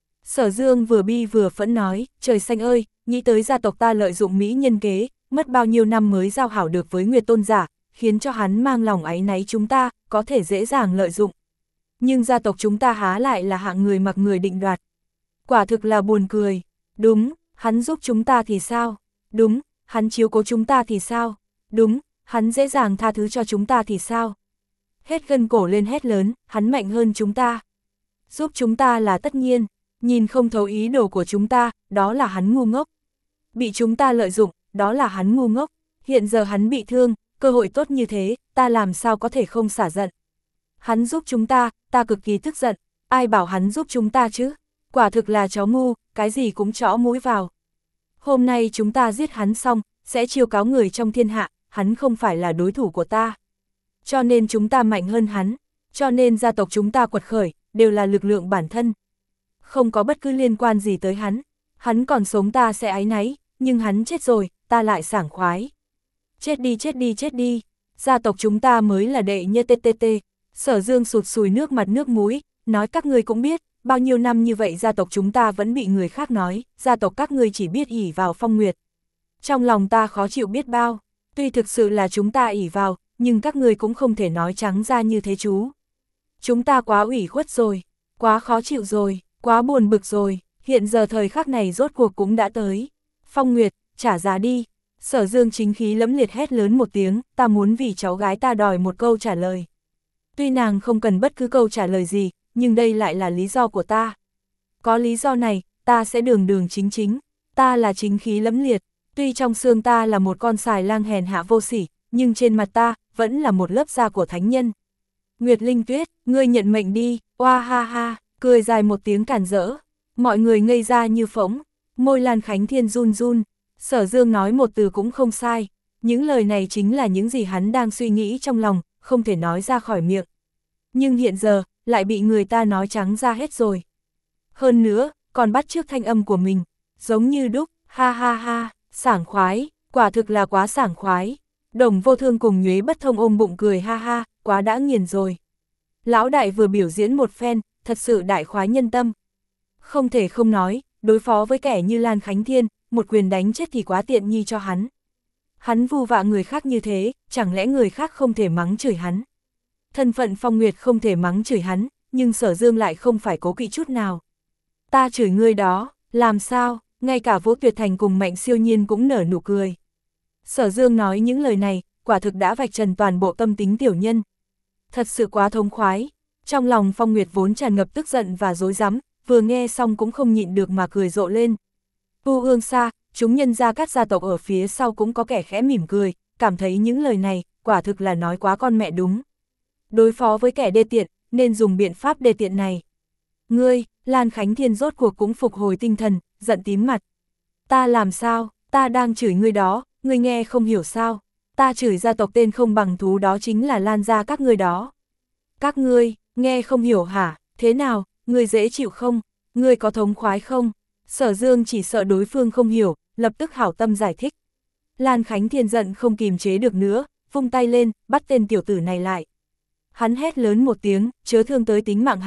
Sở Dương vừa bi vừa phẫn nói, trời xanh ơi, nghĩ tới gia tộc ta lợi dụng mỹ nhân kế, mất bao nhiêu năm mới giao hảo được với Nguyệt Tôn giả, khiến cho hắn mang lòng áy náy chúng ta, có thể dễ dàng lợi dụng. Nhưng gia tộc chúng ta há lại là hạng người mặc người định đoạt. Quả thực là buồn cười. Đúng, hắn giúp chúng ta thì sao? Đúng, hắn chiếu cố chúng ta thì sao? Đúng, hắn dễ dàng tha thứ cho chúng ta thì sao? Hết gân cổ lên hét lớn, hắn mạnh hơn chúng ta. Giúp chúng ta là tất nhiên, nhìn không thấu ý đồ của chúng ta, đó là hắn ngu ngốc. Bị chúng ta lợi dụng, đó là hắn ngu ngốc. Hiện giờ hắn bị thương, cơ hội tốt như thế, ta làm sao có thể không xả giận. Hắn giúp chúng ta, ta cực kỳ tức giận, ai bảo hắn giúp chúng ta chứ? Quả thực là chó ngu, cái gì cũng chõ mũi vào. Hôm nay chúng ta giết hắn xong, sẽ chiêu cáo người trong thiên hạ, hắn không phải là đối thủ của ta. Cho nên chúng ta mạnh hơn hắn, cho nên gia tộc chúng ta quật khởi, đều là lực lượng bản thân. Không có bất cứ liên quan gì tới hắn, hắn còn sống ta sẽ áy náy, nhưng hắn chết rồi, ta lại sảng khoái. Chết đi chết đi chết đi, gia tộc chúng ta mới là đệ nhất tê tê tê. Sở Dương sụt sùi nước mặt nước mũi, nói các ngươi cũng biết, bao nhiêu năm như vậy gia tộc chúng ta vẫn bị người khác nói, gia tộc các ngươi chỉ biết ỷ vào Phong Nguyệt. Trong lòng ta khó chịu biết bao, tuy thực sự là chúng ta ỷ vào, nhưng các ngươi cũng không thể nói trắng ra như thế chú. Chúng ta quá ủy khuất rồi, quá khó chịu rồi, quá buồn bực rồi, hiện giờ thời khắc này rốt cuộc cũng đã tới. Phong Nguyệt, trả giá đi. Sở Dương chính khí lẫm liệt hét lớn một tiếng, ta muốn vì cháu gái ta đòi một câu trả lời. Tuy nàng không cần bất cứ câu trả lời gì, nhưng đây lại là lý do của ta. Có lý do này, ta sẽ đường đường chính chính, ta là chính khí lẫm liệt, tuy trong xương ta là một con sài lang hèn hạ vô sỉ, nhưng trên mặt ta, vẫn là một lớp da của thánh nhân. Nguyệt Linh Tuyết, ngươi nhận mệnh đi, oa ha ha, cười dài một tiếng cản rỡ, mọi người ngây ra như phỗng, môi Lan Khánh Thiên run run, Sở Dương nói một từ cũng không sai, những lời này chính là những gì hắn đang suy nghĩ trong lòng, không thể nói ra khỏi miệng. Nhưng hiện giờ, lại bị người ta nói trắng ra hết rồi. Hơn nữa, còn bắt chước thanh âm của mình, giống như đúc, ha ha ha, sảng khoái, quả thực là quá sảng khoái. Đồng Vô Thương cùng Nhuế Bất Thông ôm bụng cười ha ha, quá đã nghiền rồi. Lão đại vừa biểu diễn một phen, thật sự đại khoái nhân tâm. Không thể không nói, đối phó với kẻ như Lan Khánh Thiên, một quyền đánh chết thì quá tiện nghi cho hắn. Hắn vu vạ người khác như thế, chẳng lẽ người khác không thể mắng chửi hắn. Thân phận Phong Nguyệt không thể mắng chửi hắn, nhưng Sở Dương lại không phải cố kỵ chút nào. Ta chửi ngươi đó, làm sao, ngay cả Vũ Tuyệt Thành cùng Mạnh Siêu Nhiên cũng nở nụ cười. Sở Dương nói những lời này, quả thực đã vạch trần toàn bộ tâm tính tiểu nhân. Thật sự quá thống khoái, trong lòng Phong Nguyệt vốn tràn ngập tức giận và dối rắm, vừa nghe xong cũng không nhịn được mà cười rộ lên. U Ương Sa, chúng nhân gia các gia tộc ở phía sau cũng có kẻ khẽ mỉm cười, cảm thấy những lời này, quả thực là nói quá con mẹ đúng. Đối phó với kẻ đê tiện, nên dùng biện pháp đê tiện này. Ngươi, Lan Khánh Thiên rốt cuộc cũng phục hồi tinh thần, giận tím mặt. Ta làm sao, ta đang chửi ngươi đó, ngươi nghe không hiểu sao. Ta chửi gia tộc tên không bằng thú đó chính là Lan gia các ngươi đó. Các ngươi, nghe không hiểu hả, thế nào, ngươi dễ chịu không, ngươi có thống khoái không? Sở Dương chỉ sợ đối phương không hiểu, lập tức hảo tâm giải thích. Lan Khánh Thiên giận không kìm chế được nữa, vung tay lên, bắt tên tiểu tử này lại. Hắn hét lớn một tiếng, chớ thương tới tính mạng hắn,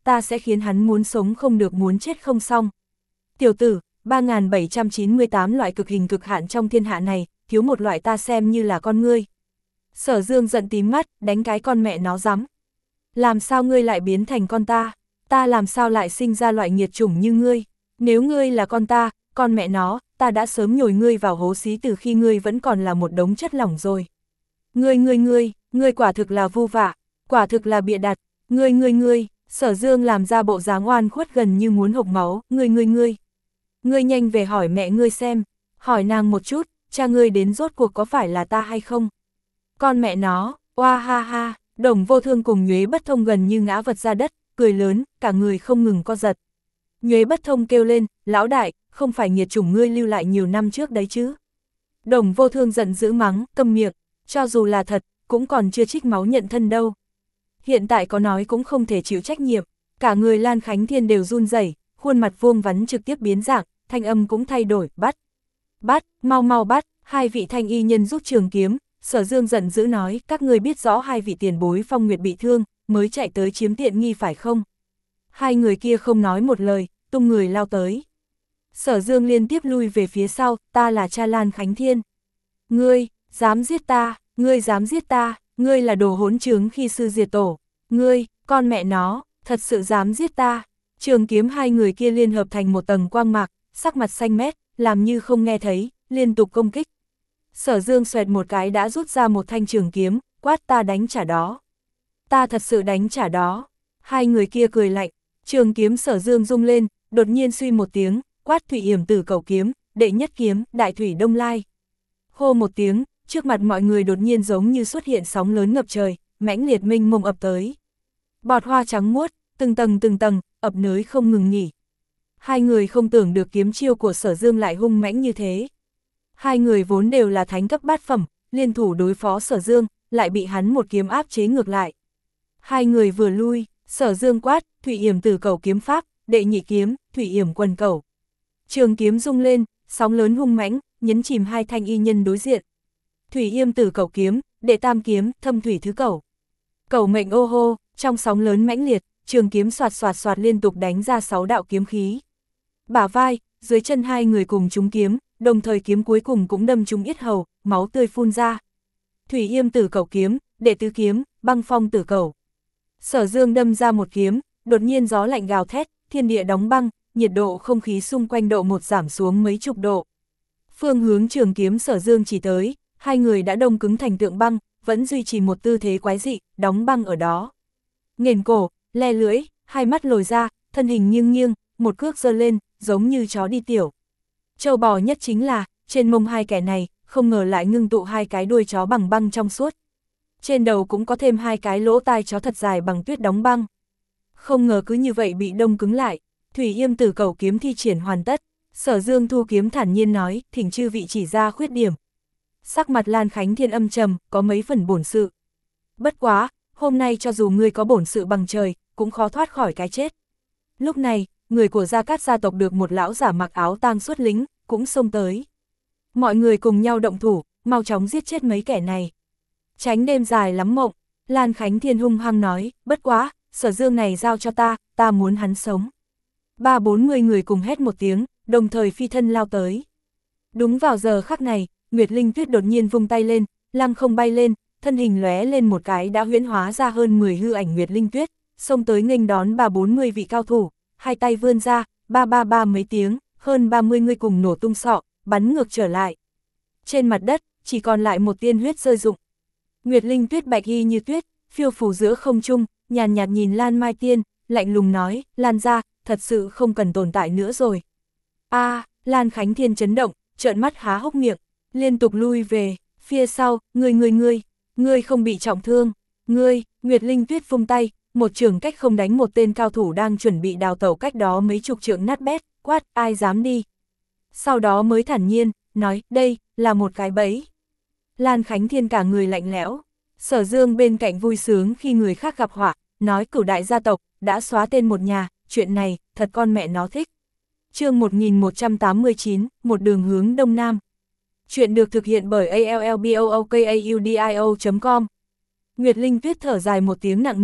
ta sẽ khiến hắn muốn sống không được muốn chết không xong. Tiểu tử, ba nghìn bảy trăm chín mươi tám loại cực hình cực hạn trong thiên hạ này, thiếu một loại ta xem như là con ngươi. Sở Dương giận tím mắt, đánh cái con mẹ nó dám. Làm sao ngươi lại biến thành con ta? Ta làm sao lại sinh ra loại nghiệt chủng như ngươi? Nếu ngươi là con ta, con mẹ nó, ta đã sớm nhồi ngươi vào hố xí từ khi ngươi vẫn còn là một đống chất lỏng rồi. Ngươi ngươi ngươi, ngươi quả thực là vu vạ, quả thực là bịa đặt, ngươi ngươi ngươi, Sở Dương làm ra bộ dáng oan khuất gần như muốn hộc máu, ngươi ngươi ngươi. Ngươi nhanh về hỏi mẹ ngươi xem, hỏi nàng một chút, cha ngươi đến rốt cuộc có phải là ta hay không? Con mẹ nó, oa ha ha, Đồng Vô Thương cùng Nhuế Bất Thông gần như ngã vật ra đất, cười lớn, cả người không ngừng co giật. Nhuế Bất Thông kêu lên, lão đại, không phải nghiệt chủng ngươi lưu lại nhiều năm trước đấy chứ? Đồng Vô Thương giận dữ mắng, câm miệng, cho dù là thật, cũng còn chưa trích máu nhận thân đâu. Hiện tại có nói cũng không thể chịu trách nhiệm, cả người Lan Khánh Thiên đều run rẩy, khuôn mặt vuông vắn trực tiếp biến dạng, thanh âm cũng thay đổi, bắt, bắt, mau mau bắt, hai vị thanh y nhân rút trường kiếm. Sở Dương giận dữ nói, các người biết rõ hai vị tiền bối Phong Nguyệt bị thương, mới chạy tới chiếm tiện nghi phải không? Hai người kia không nói một lời, tung người lao tới. Sở Dương liên tiếp lui về phía sau, ta là cha Lan Khánh Thiên. Ngươi, dám giết ta, ngươi dám giết ta, ngươi là đồ hỗn trướng khi sư diệt tổ. Ngươi, con mẹ nó, thật sự dám giết ta. Trường kiếm hai người kia liên hợp thành một tầng quang mạc, sắc mặt xanh mét, làm như không nghe thấy, liên tục công kích. Sở Dương xoẹt một cái đã rút ra một thanh trường kiếm, quát ta đánh trả đó. Ta thật sự đánh trả đó. Hai người kia cười lạnh, trường kiếm Sở Dương rung lên, đột nhiên suy một tiếng, quát Thủy Yểm Tử Cẩu kiếm, đệ nhất kiếm, Đại Thủy Đông Lai. Hô một tiếng, trước mặt mọi người đột nhiên giống như xuất hiện sóng lớn ngập trời, mãnh liệt mênh mông ập tới. Bọt hoa trắng muốt, từng tầng từng tầng, ập nới không ngừng nghỉ. Hai người không tưởng được kiếm chiêu của Sở Dương lại hung mãnh như thế. Hai người vốn đều là thánh cấp bát phẩm, liên thủ đối phó Sở Dương, lại bị hắn một kiếm áp chế ngược lại. Hai người vừa lui, Sở Dương quát, Thủy Yểm Tử Cẩu kiếm pháp, đệ nhị kiếm, Thủy Yểm Quần Cẩu. Trường kiếm rung lên, sóng lớn hung mãnh, nhấn chìm hai thanh y nhân đối diện. Thủy Yểm Tử Cẩu kiếm, đệ tam kiếm, Thâm Thủy Thứ Cẩu. Cẩu mệnh ô hô, trong sóng lớn mãnh liệt, trường kiếm xoạt xoạt xoạt liên tục đánh ra sáu đạo kiếm khí. Bả vai, dưới chân hai người cùng trúng kiếm, đồng thời kiếm cuối cùng cũng đâm trúng yết hầu, máu tươi phun ra. Thủy Yểm Tử Cẩu kiếm, đệ tứ kiếm, Băng Phong Tử Cẩu. Sở Dương đâm ra một kiếm, đột nhiên gió lạnh gào thét, thiên địa đóng băng, nhiệt độ không khí xung quanh độ một giảm xuống mấy chục độ. Phương hướng trường kiếm Sở Dương chỉ tới, hai người đã đông cứng thành tượng băng, vẫn duy trì một tư thế quái dị, đóng băng ở đó. Nghển cổ, le lưỡi, hai mắt lồi ra, thân hình nghiêng nghiêng, một cước giơ lên, giống như chó đi tiểu. Châu bò nhất chính là, trên mông hai kẻ này, không ngờ lại ngưng tụ hai cái đuôi chó bằng băng trong suốt. Trên đầu cũng có thêm hai cái lỗ tai chó thật dài bằng tuyết đóng băng. Không ngờ cứ như vậy bị đông cứng lại, Thủy Yểm Tử Cẩu kiếm thi triển hoàn tất. Sở Dương thu kiếm thản nhiên nói, thỉnh chư vị chỉ ra khuyết điểm. Sắc mặt Lan Khánh Thiên âm trầm, có mấy phần bổn sự. Bất quá, hôm nay cho dù ngươi có bổn sự bằng trời, cũng khó thoát khỏi cái chết. Lúc này, người của Gia Cát gia tộc được một lão giả mặc áo tang xuất lính, cũng xông tới. Mọi người cùng nhau động thủ, mau chóng giết chết mấy kẻ này. Tránh đêm dài lắm mộng, Lan Khánh Thiên hung hăng nói, bất quá, Sở Dương này giao cho ta, ta muốn hắn sống. Ba bốn mươi người cùng hét một tiếng, đồng thời phi thân lao tới. Đúng vào giờ khắc này, Nguyệt Linh Tuyết đột nhiên vung tay lên, lăng không bay lên, thân hình lóe lên một cái đã huyễn hóa ra hơn mười hư ảnh Nguyệt Linh Tuyết, xông tới nghênh đón ba bốn mươi vị cao thủ, hai tay vươn ra, ba ba ba mấy tiếng, hơn ba mươi người cùng nổ tung sọ, bắn ngược trở lại. Trên mặt đất, chỉ còn lại một tiên huyết rơi rụng. Nguyệt Linh Tuyết bạch y như tuyết, phiêu phù giữa không trung, nhàn nhạt nhìn Lan Mai Tiên, lạnh lùng nói, Lan gia, thật sự không cần tồn tại nữa rồi. A, à, Lan Khánh Thiên chấn động, trợn mắt há hốc miệng, liên tục lui về, phía sau, ngươi ngươi ngươi, ngươi không bị trọng thương, ngươi, Nguyệt Linh Tuyết vung tay, một trường cách không đánh một tên cao thủ đang chuẩn bị đào tẩu cách đó mấy chục trượng nát bét, quát, ai dám đi. Sau đó mới thản nhiên, nói, đây, là một cái bẫy. Lan Khánh Thiên cả người lạnh lẽo, Sở Dương bên cạnh vui sướng khi người khác gặp họa, nói Cửu đại gia tộc, đã xóa tên một nhà, chuyện này, thật con mẹ nó thích. Chương một nghìn một trăm tám mươi chín, một đường hướng Đông Nam. Chuyện được thực hiện bởi a l l b o o k a u d i o chấm com. Nguyệt Linh Tuyết thở dài một tiếng nặng nề,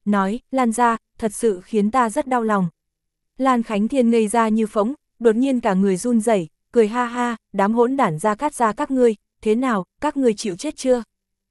nói, Lan gia, thật sự khiến ta rất đau lòng. Lan Khánh Thiên ngây ra như phỗng, đột nhiên cả người run rẩy, cười ha ha, đám hỗn đản Gia Cát gia các ngươi, thế nào, các ngươi chịu chết chưa?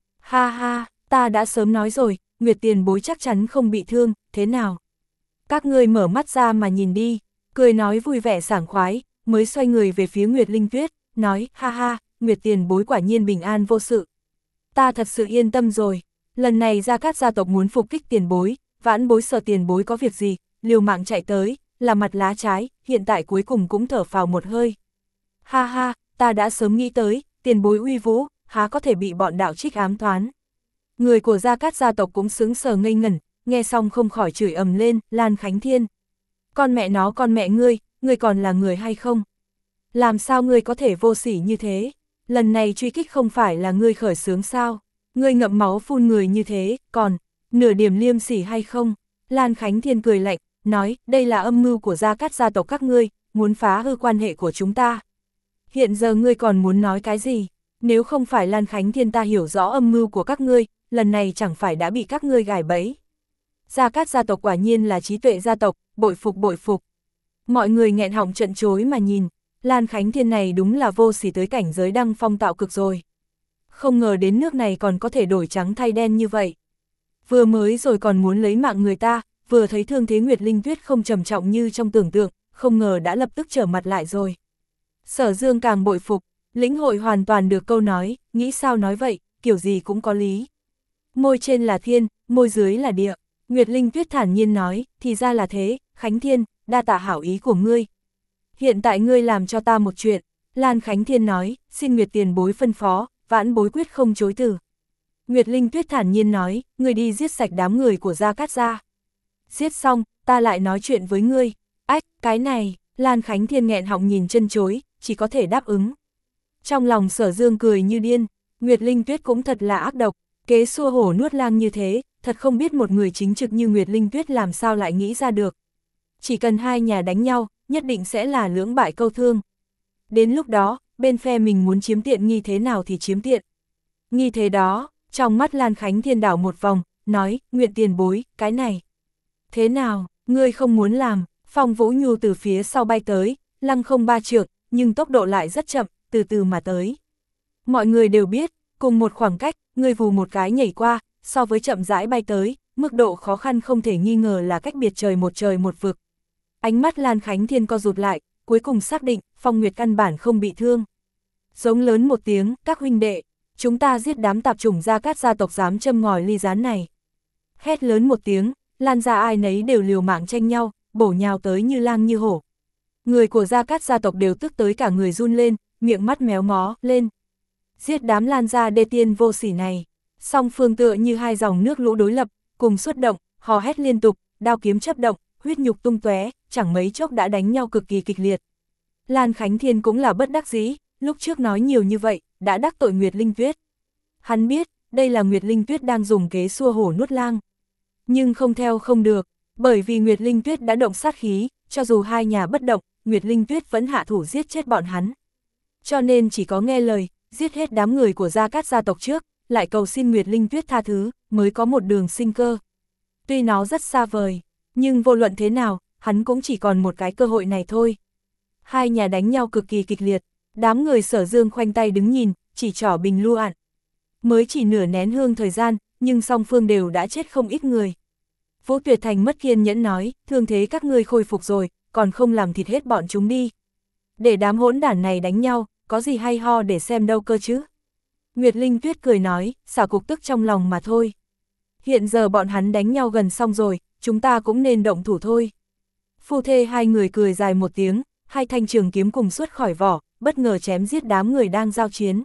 Ha ha, ta đã sớm nói rồi, Nguyệt tiền bối chắc chắn không bị thương, thế nào? Các ngươi mở mắt ra mà nhìn đi, cười nói vui vẻ sảng khoái, mới xoay người về phía Nguyệt Linh Tuyết, nói, ha ha, Nguyệt tiền bối quả nhiên bình an vô sự. Ta thật sự yên tâm rồi, lần này Gia Cát gia tộc muốn phục kích tiền bối, vãn bối sợ tiền bối có việc gì, liều mạng chạy tới, là mặt lá trái, hiện tại cuối cùng cũng thở phào một hơi. Ha ha, ta đã sớm nghĩ tới, tiền bối uy vũ, há có thể bị bọn đạo trích ám toán. Người của Gia Cát gia tộc cũng sững sờ ngây ngẩn, nghe xong không khỏi chửi ầm lên, Lan Khánh Thiên. Con mẹ nó con mẹ ngươi, ngươi còn là người hay không? Làm sao ngươi có thể vô sỉ như thế? Lần này truy kích không phải là ngươi khởi xướng sao? Ngươi ngậm máu phun người như thế, còn nửa điểm liêm sỉ hay không? Lan Khánh Thiên cười lạnh, nói, đây là âm mưu của Gia Cát gia tộc các ngươi, muốn phá hư quan hệ của chúng ta. Hiện giờ ngươi còn muốn nói cái gì? Nếu không phải Lan Khánh Thiên ta hiểu rõ âm mưu của các ngươi, lần này chẳng phải đã bị các ngươi gài bẫy. Gia Cát gia tộc quả nhiên là trí tuệ gia tộc, bội phục bội phục. Mọi người nghẹn họng trợn trối mà nhìn, Lan Khánh Thiên này đúng là vô sỉ tới cảnh giới đăng phong tạo cực rồi. Không ngờ đến nước này còn có thể đổi trắng thay đen như vậy. Vừa mới rồi còn muốn lấy mạng người ta, vừa thấy thương thế Nguyệt Linh Tuyết không trầm trọng như trong tưởng tượng, không ngờ đã lập tức trở mặt lại rồi. Sở Dương càng bội phục, lĩnh hội hoàn toàn được câu nói, nghĩ sao nói vậy, kiểu gì cũng có lý. Môi trên là thiên, môi dưới là địa. Nguyệt Linh Tuyết thản nhiên nói, thì ra là thế, Khánh Thiên, đa tạ hảo ý của ngươi. Hiện tại ngươi làm cho ta một chuyện. Lan Khánh Thiên nói, xin Nguyệt tiền bối phân phó, vãn bối quyết không chối từ. Nguyệt Linh Tuyết thản nhiên nói, ngươi đi giết sạch đám người của Gia Cát gia. Giết xong, ta lại nói chuyện với ngươi. Ách, cái này, Lan Khánh Thiên nghẹn họng nhìn chân chối, chỉ có thể đáp ứng. Trong lòng Sở Dương cười như điên, Nguyệt Linh Tuyết cũng thật là ác độc, kế xua hổ nuốt lang như thế, thật không biết một người chính trực như Nguyệt Linh Tuyết làm sao lại nghĩ ra được. Chỉ cần hai nhà đánh nhau, nhất định sẽ là lưỡng bại câu thương. Đến lúc đó, bên phe mình muốn chiếm tiện nghi thế nào thì chiếm tiện. Nghi thế đó, trong mắt Lan Khánh Thiên đảo một vòng, nói, Nguyệt tiền bối, cái này. Thế nào, ngươi không muốn làm? Phong Vũ Nhu từ phía sau bay tới, lăng không ba trượng, nhưng tốc độ lại rất chậm, từ từ mà tới. Mọi người đều biết, cùng một khoảng cách, ngươi vù một cái nhảy qua, so với chậm rãi bay tới, mức độ khó khăn không thể nghi ngờ là cách biệt trời một trời một vực. Ánh mắt Lan Khánh Thiên co rụt lại, cuối cùng xác định, Phong Nguyệt căn bản không bị thương. Giống lớn một tiếng, các huynh đệ, chúng ta giết đám tạp chủng Gia Cát gia tộc dám châm ngòi ly gián này. Hét lớn một tiếng, Lan gia ai nấy đều liều mạng tranh nhau, bổ nhào tới như lang như hổ. Người của Gia Cát gia tộc đều tức tới cả người run lên, miệng mắt méo mó, lên. Giết đám Lan gia đê tiên vô sỉ này. Song phương tựa như hai dòng nước lũ đối lập, cùng xuất động, hò hét liên tục, đao kiếm chấp động, huyết nhục tung tóe, chẳng mấy chốc đã đánh nhau cực kỳ kịch liệt. Lan Khánh Thiên cũng là bất đắc dĩ, lúc trước nói nhiều như vậy, đã đắc tội Nguyệt Linh Tuyết. Hắn biết, đây là Nguyệt Linh Tuyết đang dùng kế xua hổ nuốt lang. Nhưng không theo không được, bởi vì Nguyệt Linh Tuyết đã động sát khí, cho dù hai nhà bất động, Nguyệt Linh Tuyết vẫn hạ thủ giết chết bọn hắn. Cho nên chỉ có nghe lời, giết hết đám người của Gia Cát gia tộc trước, lại cầu xin Nguyệt Linh Tuyết tha thứ, mới có một đường sinh cơ. Tuy nó rất xa vời, nhưng vô luận thế nào, hắn cũng chỉ còn một cái cơ hội này thôi. Hai nhà đánh nhau cực kỳ kịch liệt, đám người Sở Dương khoanh tay đứng nhìn, chỉ trỏ bình lưu ạn. Mới chỉ nửa nén hương thời gian, nhưng song phương đều đã chết không ít người. Vũ Tuyệt Thành mất kiên nhẫn nói, thương thế các ngươi khôi phục rồi, còn không làm thịt hết bọn chúng đi. Để đám hỗn đản này đánh nhau, có gì hay ho để xem đâu cơ chứ. Nguyệt Linh Tuyết cười nói, xả cục tức trong lòng mà thôi. Hiện giờ bọn hắn đánh nhau gần xong rồi, chúng ta cũng nên động thủ thôi. Phu thê hai người cười dài một tiếng, hai thanh trường kiếm cùng xuất khỏi vỏ, bất ngờ chém giết đám người đang giao chiến.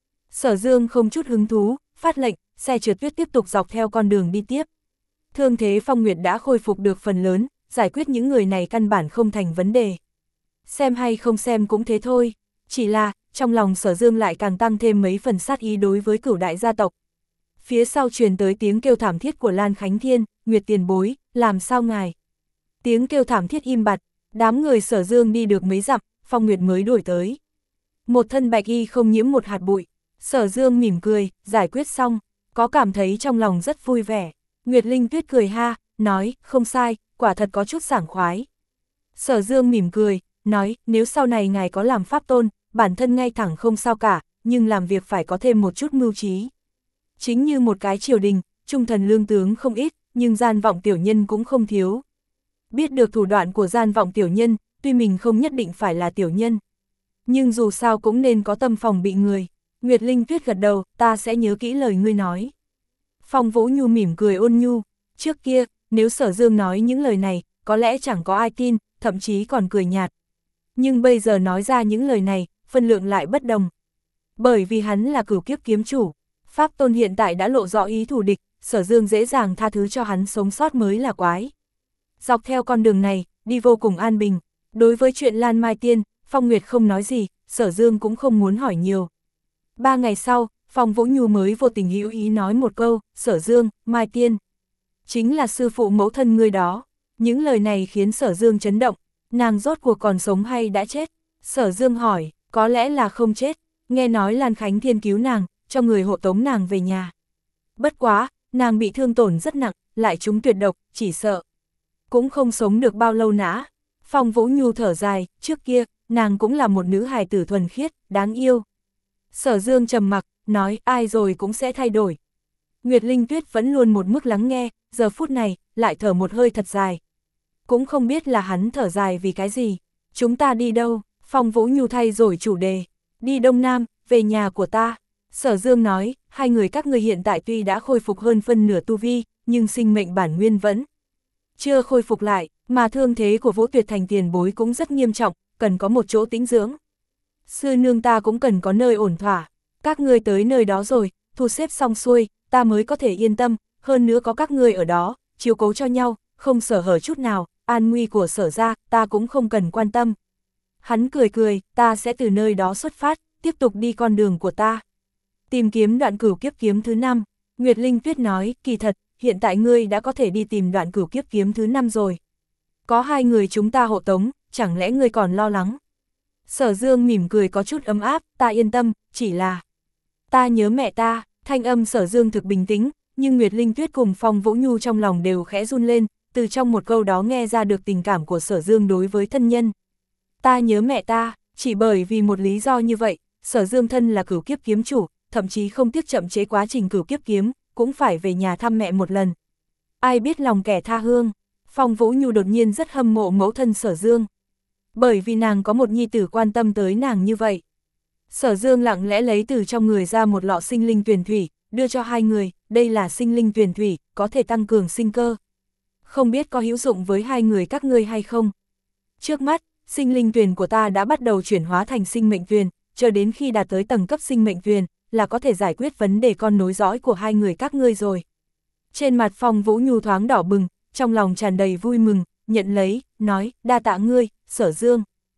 Sở Dương không chút hứng thú, phát lệnh, xe trượt tuyết tiếp tục dọc theo con đường đi tiếp. Thương thế Phong Nguyệt đã khôi phục được phần lớn, giải quyết những người này căn bản không thành vấn đề. Xem hay không xem cũng thế thôi, chỉ là, trong lòng Sở Dương lại càng tăng thêm mấy phần sát ý đối với Cửu đại gia tộc. Phía sau truyền tới tiếng kêu thảm thiết của Lan Khánh Thiên, Nguyệt tiền bối, làm sao ngài? Tiếng kêu thảm thiết im bặt, đám người Sở Dương đi được mấy dặm, Phong Nguyệt mới đuổi tới. Một thân bạch y không nhiễm một hạt bụi, Sở Dương mỉm cười, giải quyết xong, có cảm thấy trong lòng rất vui vẻ. Nguyệt Linh Tuyết cười ha, nói, không sai, quả thật có chút sảng khoái. Sở Dương mỉm cười, nói, nếu sau này ngài có làm pháp tôn, bản thân ngay thẳng không sao cả, nhưng làm việc phải có thêm một chút mưu trí. Chính như một cái triều đình, trung thần lương tướng không ít, nhưng gian vọng tiểu nhân cũng không thiếu. Biết được thủ đoạn của gian vọng tiểu nhân, tuy mình không nhất định phải là tiểu nhân, nhưng dù sao cũng nên có tâm phòng bị người. Nguyệt Linh Tuyết gật đầu, ta sẽ nhớ kỹ lời ngươi nói. Phong Vũ Nhu mỉm cười ôn nhu, trước kia, nếu Sở Dương nói những lời này, có lẽ chẳng có ai tin, thậm chí còn cười nhạt. Nhưng bây giờ nói ra những lời này, phân lượng lại bất đồng. Bởi vì hắn là cửu kiếp kiếm chủ, Pháp Tôn hiện tại đã lộ rõ ý thù địch, Sở Dương dễ dàng tha thứ cho hắn sống sót mới là quái. Dọc theo con đường này, đi vô cùng an bình. Đối với chuyện Lan Mai Tiên, Phong Nguyệt không nói gì, Sở Dương cũng không muốn hỏi nhiều. Ba ngày sau, Phong Vũ Nhu mới vô tình hữu ý nói một câu, Sở Dương, Mai Tiên. Chính là sư phụ mẫu thân ngươi đó. Những lời này khiến Sở Dương chấn động, nàng rốt cuộc còn sống hay đã chết? Sở Dương hỏi, có lẽ là không chết, nghe nói Lan Khánh Thiên cứu nàng, cho người hộ tống nàng về nhà. Bất quá, nàng bị thương tổn rất nặng, lại trúng tuyệt độc, chỉ sợ cũng không sống được bao lâu nã. Phong Vũ Nhu thở dài, trước kia, nàng cũng là một nữ hài tử thuần khiết, đáng yêu. Sở Dương trầm mặc, nói ai rồi cũng sẽ thay đổi. Nguyệt Linh Tuyết vẫn luôn một mức lắng nghe, giờ phút này, lại thở một hơi thật dài. Cũng không biết là hắn thở dài vì cái gì. Chúng ta đi đâu? Phong Vũ Nhu thay rồi chủ đề. Đi Đông Nam, về nhà của ta. Sở Dương nói, hai người các ngươi hiện tại tuy đã khôi phục hơn phân nửa tu vi, nhưng sinh mệnh bản nguyên vẫn chưa khôi phục lại, mà thương thế của Vũ Tuyệt Thành tiền bối cũng rất nghiêm trọng, cần có một chỗ tĩnh dưỡng. Sư nương ta cũng cần có nơi ổn thỏa. Các ngươi tới nơi đó rồi, thu xếp xong xuôi, ta mới có thể yên tâm, hơn nữa có các ngươi ở đó, chiếu cố cho nhau, không sở hở chút nào, an nguy của Sở gia, ta cũng không cần quan tâm. Hắn cười cười, ta sẽ từ nơi đó xuất phát, tiếp tục đi con đường của ta. Tìm kiếm đoạn cửu kiếp kiếm thứ năm. Nguyệt Linh Tuyết nói, kỳ thật, hiện tại ngươi đã có thể đi tìm đoạn cửu kiếp kiếm thứ năm rồi. Có hai người chúng ta hộ tống, chẳng lẽ ngươi còn lo lắng? Sở Dương mỉm cười có chút ấm áp, ta yên tâm, chỉ là ta nhớ mẹ ta. Thanh âm Sở Dương thực bình tĩnh, nhưng Nguyệt Linh Tuyết cùng Phong Vũ Nhu trong lòng đều khẽ run lên, từ trong một câu đó nghe ra được tình cảm của Sở Dương đối với thân nhân. Ta nhớ mẹ ta, chỉ bởi vì một lý do như vậy, Sở Dương thân là cửu kiếp kiếm chủ, thậm chí không tiếc chậm chế quá trình cửu kiếp kiếm, cũng phải về nhà thăm mẹ một lần. Ai biết lòng kẻ tha hương, Phong Vũ Nhu đột nhiên rất hâm mộ mẫu thân Sở Dương. Bởi vì nàng có một nhi tử quan tâm tới nàng như vậy. Sở Dương lặng lẽ lấy từ trong người ra một lọ sinh linh tuyền thủy, đưa cho hai người, đây là sinh linh tuyền thủy, có thể tăng cường sinh cơ. Không biết có hữu dụng với hai người các ngươi hay không? Trước mắt, sinh linh tuyền của ta đã bắt đầu chuyển hóa thành sinh mệnh tuyền, chờ đến khi đạt tới tầng cấp sinh mệnh tuyền, là có thể giải quyết vấn đề con nối dõi của hai người các ngươi rồi. Trên mặt Phong Vũ Nhu thoáng đỏ bừng, trong lòng tràn đầy vui mừng, nhận lấy, nói, đa tạ ngươi, Sở Dương.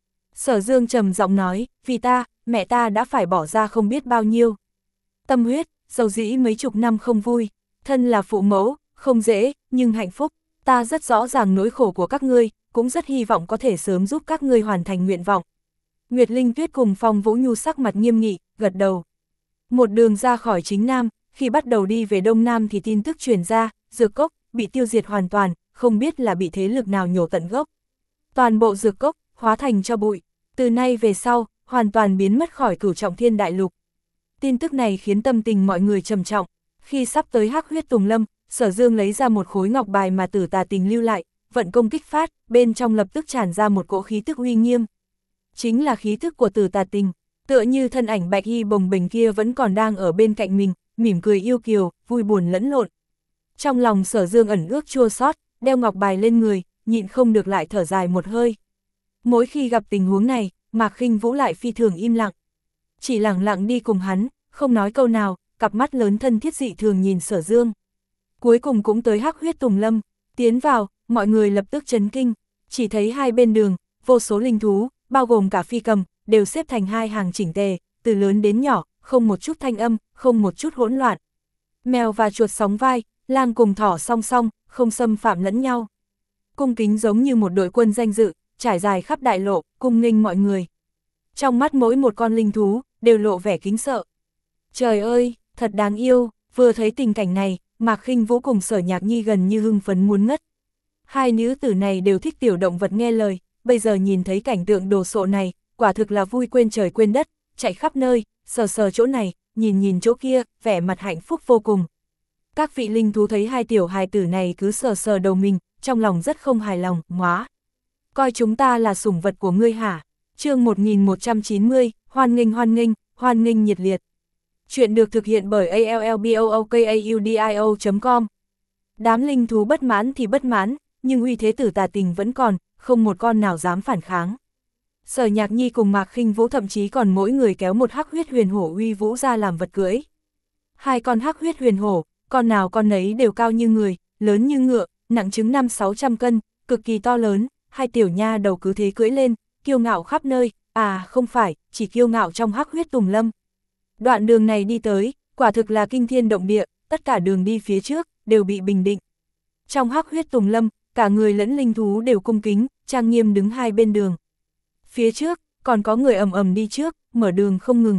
Sở Dương trầm giọng nói, vì ta, mẹ ta đã phải bỏ ra không biết bao nhiêu tâm huyết, dầu dĩ mấy chục năm không vui, thân là phụ mẫu, không dễ, nhưng hạnh phúc, ta rất rõ ràng nỗi khổ của các ngươi, cũng rất hy vọng có thể sớm giúp các ngươi hoàn thành nguyện vọng. Nguyệt Linh Tuyết cùng Phong Vũ Nhu sắc mặt nghiêm nghị, gật đầu. Một đường ra khỏi chính Nam, khi bắt đầu đi về Đông Nam thì tin tức truyền ra, dược cốc bị tiêu diệt hoàn toàn, không biết là bị thế lực nào nhổ tận gốc. Toàn bộ dược cốc hóa thành cho bụi, từ nay về sau, hoàn toàn biến mất khỏi Cửu Trọng Thiên đại lục. Tin tức này khiến tâm tình mọi người trầm trọng. Khi sắp tới Hắc Huyết Tùng Lâm, Sở Dương lấy ra một khối ngọc bài mà Tử Tà Tình lưu lại, vận công kích phát, bên trong lập tức tràn ra một cỗ khí tức uy nghiêm. Chính là khí tức của Tử Tà Tình, tựa như thân ảnh bạch y bồng bềnh kia vẫn còn đang ở bên cạnh mình, mỉm cười yêu kiều, vui buồn lẫn lộn. Trong lòng Sở Dương ẩn ước chua xót, đeo ngọc bài lên người, nhịn không được lại thở dài một hơi. Mỗi khi gặp tình huống này, Mạc Khinh Vũ lại phi thường im lặng. Chỉ lặng lặng đi cùng hắn, không nói câu nào, cặp mắt lớn thân thiết dị thường nhìn Sở Dương. Cuối cùng cũng tới Hắc Huyết Tùng Lâm, tiến vào, mọi người lập tức chấn kinh, chỉ thấy hai bên đường, vô số linh thú, bao gồm cả phi cầm, đều xếp thành hai hàng chỉnh tề, từ lớn đến nhỏ, không một chút thanh âm, không một chút hỗn loạn. Mèo và chuột sóng vai, lang cùng thỏ song song, không xâm phạm lẫn nhau. Cung kính giống như một đội quân danh dự, trải dài khắp đại lộ, cung nghênh mọi người. Trong mắt mỗi một con linh thú, đều lộ vẻ kính sợ. Trời ơi, thật đáng yêu, vừa thấy tình cảnh này, Mạc Khinh Vũ cùng Sở Nhạc Nhi gần như hưng phấn muốn ngất. Hai nữ tử này đều thích tiểu động vật nghe lời, bây giờ nhìn thấy cảnh tượng đồ sộ này, quả thực là vui quên trời quên đất, chạy khắp nơi, sờ sờ chỗ này, nhìn nhìn chỗ kia, vẻ mặt hạnh phúc vô cùng. Các vị linh thú thấy hai tiểu hài tử này cứ sờ sờ đầu mình, trong lòng rất không hài lòng, ngóa. Coi chúng ta là sủng vật của ngươi hả? Chương một nghìn một trăm chín mươi, hoan nghênh hoan nghênh, hoan nghênh nhiệt liệt. Chuyện được thực hiện bởi a l l b o o k a u d i o chấm com. Đám linh thú bất mãn thì bất mãn, nhưng uy thế Tử Tà Tình vẫn còn, không một con nào dám phản kháng. Sở Nhạc Nhi cùng Mạc Khinh Vũ thậm chí còn mỗi người kéo một hắc huyết huyền hổ uy vũ ra làm vật cưỡi. Hai con hắc huyết huyền hổ, con nào con nấy đều cao như người, lớn như ngựa, nặng chừng năm sáu trăm cân, cực kỳ to lớn, hai tiểu nha đầu cứ thế cưỡi lên, kiêu ngạo khắp nơi, à không phải, chỉ kiêu ngạo trong hắc huyết tùng lâm. Đoạn đường này đi tới, quả thực là kinh thiên động địa, tất cả đường đi phía trước, đều bị bình định. Trong hắc huyết tùng lâm, cả người lẫn linh thú đều cung kính, trang nghiêm đứng hai bên đường. Phía trước, còn có người ầm ầm đi trước, mở đường không ngừng.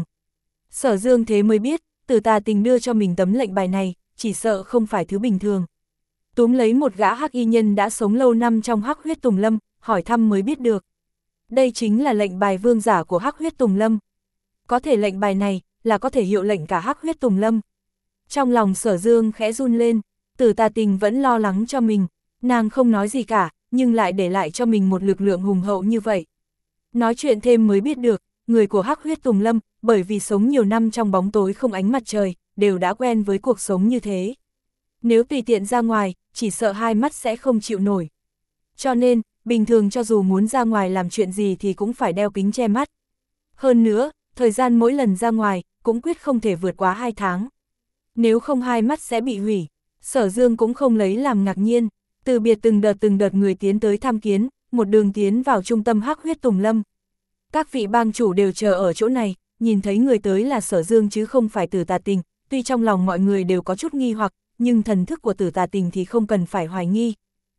Sở Dương thế mới biết, Tử Tà Tình đưa cho mình tấm lệnh bài này, chỉ sợ không phải thứ bình thường. Túm lấy một gã hắc y nhân đã sống lâu năm trong hắc huyết tùng lâm, hỏi thăm mới biết được. Đây chính là lệnh bài vương giả của hắc huyết tùng lâm. Có thể lệnh bài này, là có thể hiệu lệnh cả hắc huyết tùng lâm. Trong lòng Sở Dương khẽ run lên, Tử Tà Tình vẫn lo lắng cho mình, nàng không nói gì cả, nhưng lại để lại cho mình một lực lượng hùng hậu như vậy. Nói chuyện thêm mới biết được, người của hắc huyết tùng lâm, bởi vì sống nhiều năm trong bóng tối không ánh mặt trời, đều đã quen với cuộc sống như thế. Nếu tùy tiện ra ngoài, chỉ sợ hai mắt sẽ không chịu nổi. Cho nên, bình thường cho dù muốn ra ngoài làm chuyện gì thì cũng phải đeo kính che mắt. Hơn nữa, thời gian mỗi lần ra ngoài, cũng quyết không thể vượt quá hai tháng. Nếu không hai mắt sẽ bị hủy. Sở Dương cũng không lấy làm ngạc nhiên, từ biệt từng đợt từng đợt người tiến tới tham kiến, một đường tiến vào trung tâm hắc huyết tùng lâm. Các vị bang chủ đều chờ ở chỗ này, nhìn thấy người tới là Sở Dương chứ không phải Tử Tà Tình, tuy trong lòng mọi người đều có chút nghi hoặc, nhưng thần thức của Tử Tà Tình thì không cần phải hoài nghi.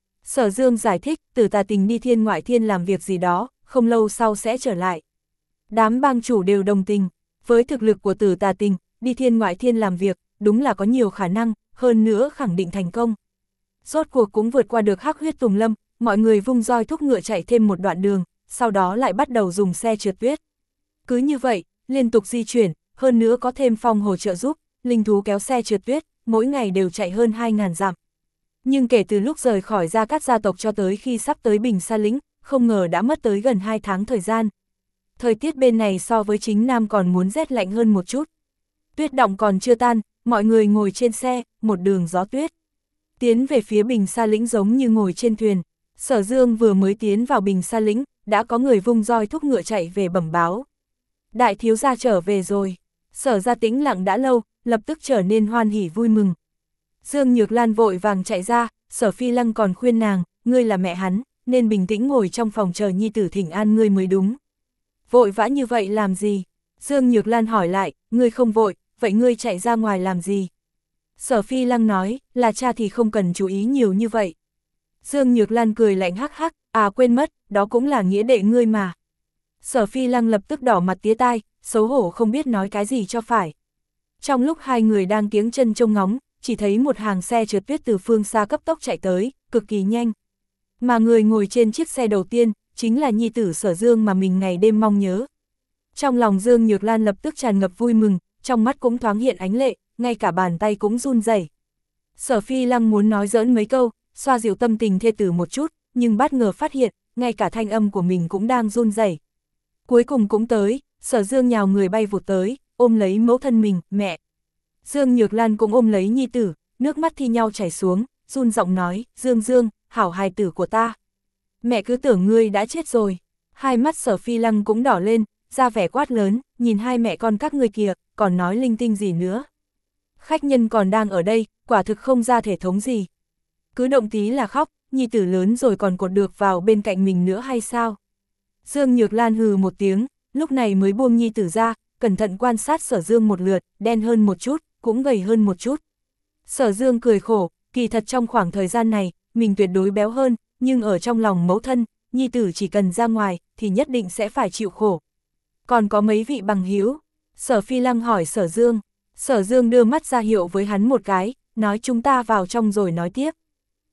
Sở Dương giải thích, Tử Tà Tình đi thiên ngoại thiên làm việc gì đó, không lâu sau sẽ trở lại. Đám bang chủ đều đồng tình, với thực lực của Tử Tà Tình, đi thiên ngoại thiên làm việc, đúng là có nhiều khả năng, hơn nữa khẳng định thành công. Rốt cuộc cũng vượt qua được hắc huyết tùng lâm, mọi người vung roi thúc ngựa chạy thêm một đoạn đường, sau đó lại bắt đầu dùng xe trượt tuyết. Cứ như vậy, liên tục di chuyển, hơn nữa có thêm phong hồ trợ giúp, linh thú kéo xe trượt tuyết, mỗi ngày đều chạy hơn hai nghìn dặm. Nhưng kể từ lúc rời khỏi Gia Cát gia tộc cho tới khi sắp tới Bình Sa lĩnh, không ngờ đã mất tới gần hai tháng thời gian. Thời tiết bên này so với chính Nam còn muốn rét lạnh hơn một chút. Tuyết động còn chưa tan, mọi người ngồi trên xe, một đường gió tuyết. Tiến về phía Bình Sa lĩnh giống như ngồi trên thuyền. Sở Dương vừa mới tiến vào Bình Sa lĩnh, đã có người vung roi thúc ngựa chạy về bẩm báo. Đại thiếu gia trở về rồi. Sở Gia tĩnh lặng đã lâu, lập tức trở nên hoan hỉ vui mừng. Dương Nhược Lan vội vàng chạy ra, Sở Phi Lăng còn khuyên nàng, ngươi là mẹ hắn, nên bình tĩnh ngồi trong phòng chờ nhi tử thỉnh an ngươi mới đúng. Vội vã như vậy làm gì? Dương Nhược Lan hỏi lại, ngươi không vội, vậy ngươi chạy ra ngoài làm gì? Sở Phi Lăng nói, là cha thì không cần chú ý nhiều như vậy. Dương Nhược Lan cười lạnh hắc hắc, à quên mất, đó cũng là nghĩa đệ ngươi mà. Sở Phi Lăng lập tức đỏ mặt tía tai, xấu hổ không biết nói cái gì cho phải. Trong lúc hai người đang kiếng chân trông ngóng, chỉ thấy một hàng xe trượt tuyết từ phương xa cấp tốc chạy tới, cực kỳ nhanh. Mà người ngồi trên chiếc xe đầu tiên, chính là nhi tử Sở Dương mà mình ngày đêm mong nhớ. Trong lòng Dương Nhược Lan lập tức tràn ngập vui mừng, trong mắt cũng thoáng hiện ánh lệ, ngay cả bàn tay cũng run rẩy. Sở Phi Lăng muốn nói giỡn mấy câu, xoa dịu tâm tình thê tử một chút, nhưng bất ngờ phát hiện, ngay cả thanh âm của mình cũng đang run rẩy. Cuối cùng cũng tới, Sở Dương nhào người bay vụt tới, ôm lấy mẫu thân mình, mẹ. Dương Nhược Lan cũng ôm lấy nhi tử, nước mắt thi nhau chảy xuống, run giọng nói, Dương Dương, hảo hài tử của ta. Mẹ cứ tưởng ngươi đã chết rồi. Hai mắt Sở Phi Lăng cũng đỏ lên, ra vẻ quát lớn, nhìn hai mẹ con các ngươi kìa, còn nói linh tinh gì nữa. Khách nhân còn đang ở đây, quả thực không ra thể thống gì. Cứ động tí là khóc, nhi tử lớn rồi còn cột được vào bên cạnh mình nữa hay sao? Dương Nhược Lan hừ một tiếng, lúc này mới buông nhi tử ra, cẩn thận quan sát Sở Dương một lượt, đen hơn một chút, cũng gầy hơn một chút. Sở Dương cười khổ, kỳ thật trong khoảng thời gian này, mình tuyệt đối béo hơn, nhưng ở trong lòng mẫu thân, nhi tử chỉ cần ra ngoài, thì nhất định sẽ phải chịu khổ. Còn có mấy vị bằng hữu? Sở Phi Lăng hỏi Sở Dương. Sở Dương đưa mắt ra hiệu với hắn một cái, nói chúng ta vào trong rồi nói tiếp.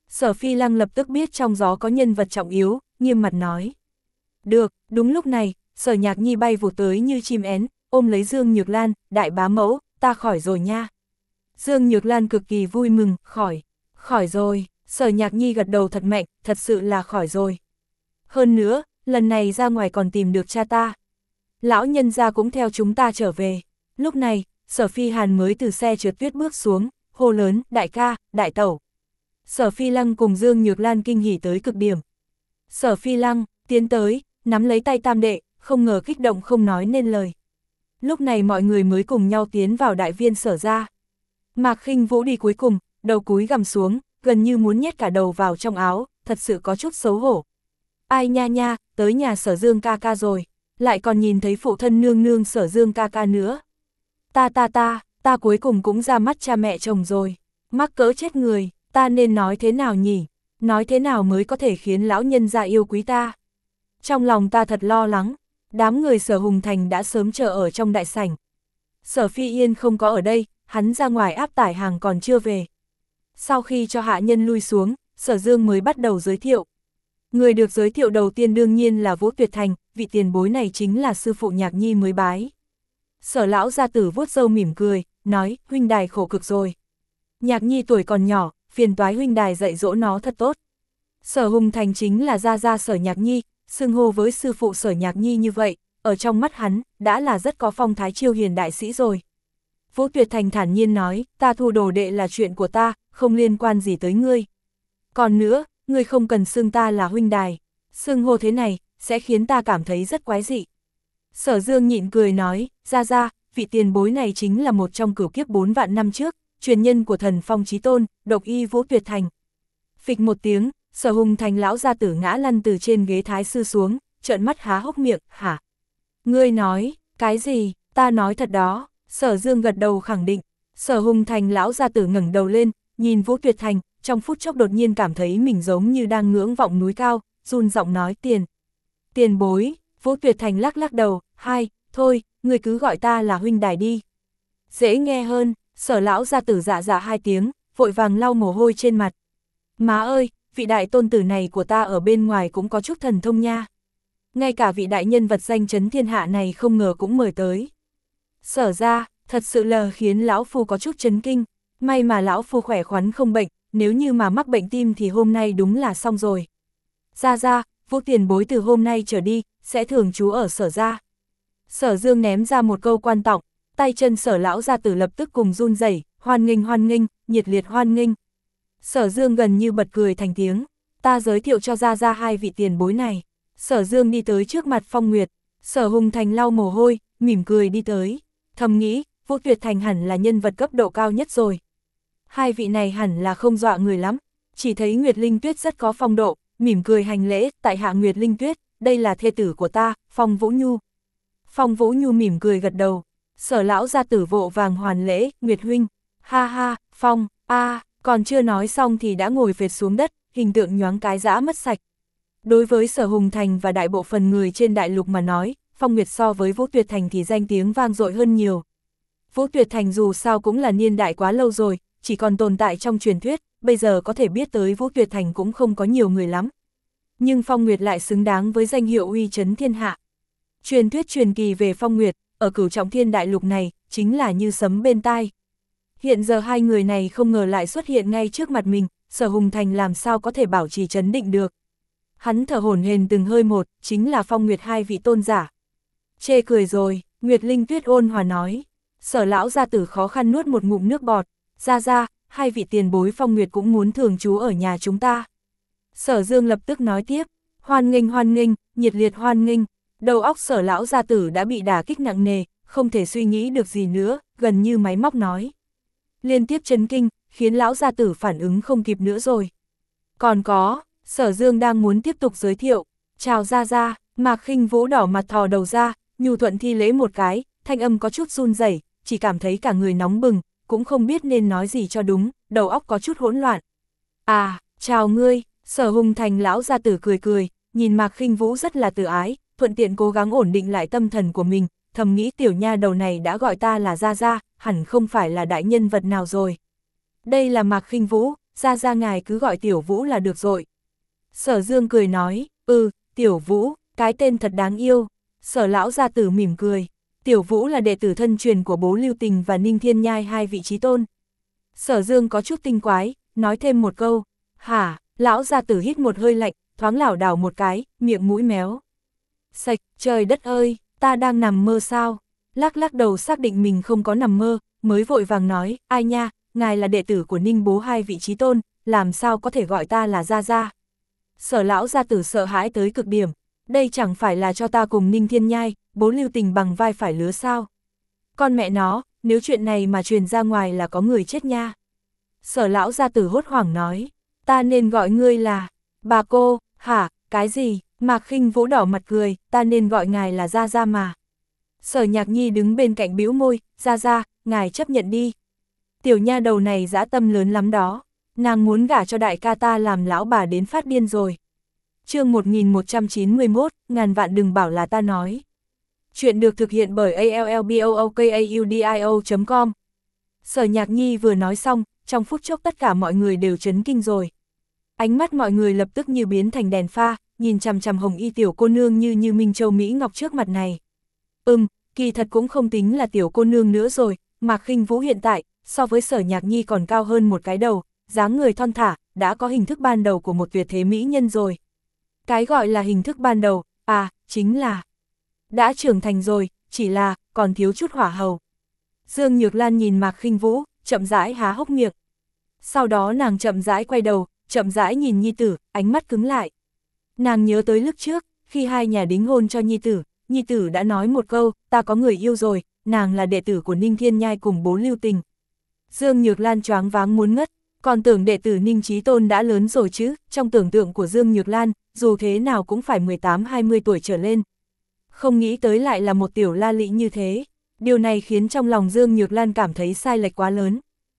Sở Phi Lăng lập tức biết trong gió có nhân vật trọng yếu, nghiêm mặt nói. Được, đúng lúc này, Sở Nhạc Nhi bay vụt tới như chim én, ôm lấy Dương Nhược Lan, đại bá mẫu, ta khỏi rồi nha. Dương Nhược Lan cực kỳ vui mừng, khỏi, khỏi rồi, Sở Nhạc Nhi gật đầu thật mạnh, thật sự là khỏi rồi. Hơn nữa, lần này ra ngoài còn tìm được cha ta. Lão nhân gia cũng theo chúng ta trở về. Lúc này, Sở Phi Hàn mới từ xe trượt tuyết bước xuống, hô lớn, đại ca, đại tẩu. Sở Phi Lăng cùng Dương Nhược Lan kinh hỉ tới cực điểm. Sở Phi Lăng, tiến tới, nắm lấy tay tam đệ, không ngờ kích động không nói nên lời. Lúc này mọi người mới cùng nhau tiến vào đại viên Sở ra. Mạc Khinh Vũ đi cuối cùng, đầu cúi gằm xuống, gần như muốn nhét cả đầu vào trong áo, thật sự có chút xấu hổ. Ai nha nha, tới nhà Sở Dương ca ca rồi, lại còn nhìn thấy phụ thân nương nương Sở Dương ca ca nữa. Ta ta ta, ta cuối cùng cũng ra mắt cha mẹ chồng rồi, mắc cỡ chết người, ta nên nói thế nào nhỉ, nói thế nào mới có thể khiến lão nhân gia yêu quý ta. Trong lòng ta thật lo lắng, đám người Sở Hùng Thành đã sớm chờ ở trong đại sảnh. Sở Phi Yên không có ở đây, hắn ra ngoài áp tải hàng còn chưa về. Sau khi cho hạ nhân lui xuống, Sở Dương mới bắt đầu giới thiệu. Người được giới thiệu đầu tiên đương nhiên là Vũ Tuyệt Thành, vị tiền bối này chính là sư phụ Nhạc Nhi mới bái. Sở lão gia tử vuốt râu mỉm cười, nói, huynh đài khổ cực rồi. Nhạc Nhi tuổi còn nhỏ, phiền toái huynh đài dạy dỗ nó thật tốt. Sở Hùng Thành chính là gia gia Sở Nhạc Nhi, xưng hô với sư phụ Sở Nhạc Nhi như vậy, ở trong mắt hắn, đã là rất có phong thái chiêu hiền đại sĩ rồi. Vũ Tuyệt Thành thản nhiên nói, ta thu đồ đệ là chuyện của ta, không liên quan gì tới ngươi. Còn nữa, ngươi không cần xưng ta là huynh đài, xưng hô thế này, sẽ khiến ta cảm thấy rất quái dị. Sở Dương nhịn cười nói, ra ra, vị tiền bối này chính là một trong cửu kiếp bốn vạn năm trước, truyền nhân của thần Phong Chí Tôn, độc y Vũ Tuyệt Thành. Phịch một tiếng, Sở Hùng Thành lão gia tử ngã lăn từ trên ghế thái sư xuống, trợn mắt há hốc miệng, hả? Ngươi nói, cái gì, ta nói thật đó. Sở Dương gật đầu khẳng định. Sở Hùng Thành lão gia tử ngẩng đầu lên, nhìn Vũ Tuyệt Thành, trong phút chốc đột nhiên cảm thấy mình giống như đang ngưỡng vọng núi cao, run giọng nói tiền. Tiền bối. Vũ Tuyệt Thành lắc lắc đầu, hai, thôi, người cứ gọi ta là huynh đài đi. Dễ nghe hơn. Sở lão gia tử dạ dạ hai tiếng, vội vàng lau mồ hôi trên mặt. Má ơi, vị đại tôn tử này của ta ở bên ngoài cũng có chút thần thông nha. Ngay cả vị đại nhân vật danh chấn thiên hạ này không ngờ cũng mời tới. Sở ra, thật sự là khiến lão phu có chút chấn kinh. May mà lão phu khỏe khoắn không bệnh, nếu như mà mắc bệnh tim thì hôm nay đúng là xong rồi. Ra ra, Vũ tiền bối từ hôm nay trở đi, sẽ thường trú ở Sở ra. Sở Dương ném ra một câu quan trọng, tay chân Sở lão gia tử lập tức cùng run rẩy, hoan nghênh hoan nghênh, nhiệt liệt hoan nghênh. Sở Dương gần như bật cười thành tiếng, ta giới thiệu cho ra ra hai vị tiền bối này. Sở Dương đi tới trước mặt Phong Nguyệt, Sở Hùng Thành lau mồ hôi, mỉm cười đi tới, thầm nghĩ, Vũ Tuyệt Thành hẳn là nhân vật cấp độ cao nhất rồi. Hai vị này hẳn là không dọa người lắm, chỉ thấy Nguyệt Linh Tuyết rất có phong độ, mỉm cười hành lễ, tại hạ Nguyệt Linh Tuyết, đây là thê tử của ta, Phong Vũ Nhu. Phong Vũ Nhu mỉm cười gật đầu, Sở lão gia tử vội vàng hoàn lễ, Nguyệt huynh, ha ha, Phong, a, còn chưa nói xong thì đã ngồi phệt xuống đất, hình tượng nhoáng cái dã mất sạch. Đối với Sở Hùng Thành và đại bộ phận người trên đại lục mà nói, Phong Nguyệt so với Vũ Tuyệt Thành thì danh tiếng vang dội hơn nhiều. Vũ Tuyệt Thành dù sao cũng là niên đại quá lâu rồi, chỉ còn tồn tại trong truyền thuyết, bây giờ có thể biết tới Vũ Tuyệt Thành cũng không có nhiều người lắm. Nhưng Phong Nguyệt lại xứng đáng với danh hiệu uy chấn thiên hạ. Truyền thuyết truyền kỳ về Phong Nguyệt, ở Cửu Trọng Thiên đại lục này, chính là như sấm bên tai. Hiện giờ hai người này không ngờ lại xuất hiện ngay trước mặt mình, Sở Hùng Thành làm sao có thể bảo trì trấn định được. Hắn thở hổn hển từng hơi một, chính là Phong Nguyệt hai vị tôn giả. Chê cười rồi, Nguyệt Linh Tuyết ôn hòa nói. Sở lão gia tử khó khăn nuốt một ngụm nước bọt, ra ra, hai vị tiền bối Phong Nguyệt cũng muốn thường trú ở nhà chúng ta. Sở Dương lập tức nói tiếp, hoan nghênh hoan nghênh, nhiệt liệt hoan nghênh. Đầu óc Sở lão gia tử đã bị đả kích nặng nề, không thể suy nghĩ được gì nữa, gần như máy móc nói. Liên tiếp chấn kinh, khiến lão gia tử phản ứng không kịp nữa rồi. Còn có, Sở Dương đang muốn tiếp tục giới thiệu, chào ra ra, Mạc Khinh Vũ đỏ mặt thò đầu ra, nhu thuận thi lễ một cái, thanh âm có chút run rẩy, chỉ cảm thấy cả người nóng bừng, cũng không biết nên nói gì cho đúng, đầu óc có chút hỗn loạn. À, chào ngươi, Sở Hùng Thành lão gia tử cười cười, nhìn Mạc Khinh Vũ rất là từ ái, thuận tiện cố gắng ổn định lại tâm thần của mình, thầm nghĩ tiểu nha đầu này đã gọi ta là ra ra, hẳn không phải là đại nhân vật nào rồi. Đây là Mạc Khinh Vũ, ra ra ngài cứ gọi Tiểu Vũ là được rồi. Sở Dương cười nói, ừ, Tiểu Vũ, cái tên thật đáng yêu. Sở lão gia tử mỉm cười, Tiểu Vũ là đệ tử thân truyền của bố Lưu Tình và Ninh Thiên Nhai hai vị chí tôn. Sở Dương có chút tinh quái, nói thêm một câu, hả, lão gia tử hít một hơi lạnh, thoáng lảo đảo một cái, miệng mũi méo. Sạch, trời đất ơi, ta đang nằm mơ sao? Lắc lắc đầu xác định mình không có nằm mơ, mới vội vàng nói, ai nha, ngài là đệ tử của Ninh bố hai vị chí tôn, làm sao có thể gọi ta là gia gia. Sở lão gia tử sợ hãi tới cực điểm, đây chẳng phải là cho ta cùng Ninh Thiên Nhai, bố Lưu Tình bằng vai phải lứa sao? Con mẹ nó, nếu chuyện này mà truyền ra ngoài là có người chết nha. Sở lão gia tử hốt hoảng nói, ta nên gọi ngươi là, bà cô, hả, cái gì, Mạc Khinh Vũ đỏ mặt cười, ta nên gọi ngài là gia gia mà. Sở Nhạc Nhi đứng bên cạnh bĩu môi, gia gia, ngài chấp nhận đi. Tiểu nha đầu này dã tâm lớn lắm đó, nàng muốn gả cho đại ca ta làm lão bà đến phát điên rồi. Chương một nghìn một trăm chín mươi mốt, ngàn vạn đừng bảo là ta nói. Chuyện được thực hiện bởi a l l b o o k a u d i o chấm com. Sở Nhạc Nhi vừa nói xong, trong phút chốc tất cả mọi người đều chấn kinh rồi. Ánh mắt mọi người lập tức như biến thành đèn pha, nhìn chằm chằm hồng y tiểu cô nương như như Minh Châu Mỹ Ngọc trước mặt này. Ừm, kỳ thật cũng không tính là tiểu cô nương nữa rồi, Mạc Khinh Vũ hiện tại, so với Sở Nhạc Nhi còn cao hơn một cái đầu, dáng người thon thả, đã có hình thức ban đầu của một tuyệt thế mỹ nhân rồi. Cái gọi là hình thức ban đầu, à, chính là đã trưởng thành rồi, chỉ là còn thiếu chút hỏa hầu. Dương Nhược Lan nhìn Mạc Khinh Vũ, chậm rãi há hốc miệng. Sau đó nàng chậm rãi quay đầu, chậm rãi nhìn nhi tử, ánh mắt cứng lại. Nàng nhớ tới lúc trước, khi hai nhà đính hôn cho nhi tử, nhi tử đã nói một câu, ta có người yêu rồi, nàng là đệ tử của Ninh Thiên Nhai cùng bố Lưu Tình. Dương Nhược Lan choáng váng muốn ngất, còn tưởng đệ tử Ninh Chí Tôn đã lớn rồi chứ, trong tưởng tượng của Dương Nhược Lan, dù thế nào cũng phải mười tám hai mươi tuổi trở lên. Không nghĩ tới lại là một tiểu la lị như thế, điều này khiến trong lòng Dương Nhược Lan cảm thấy sai lệch quá lớn.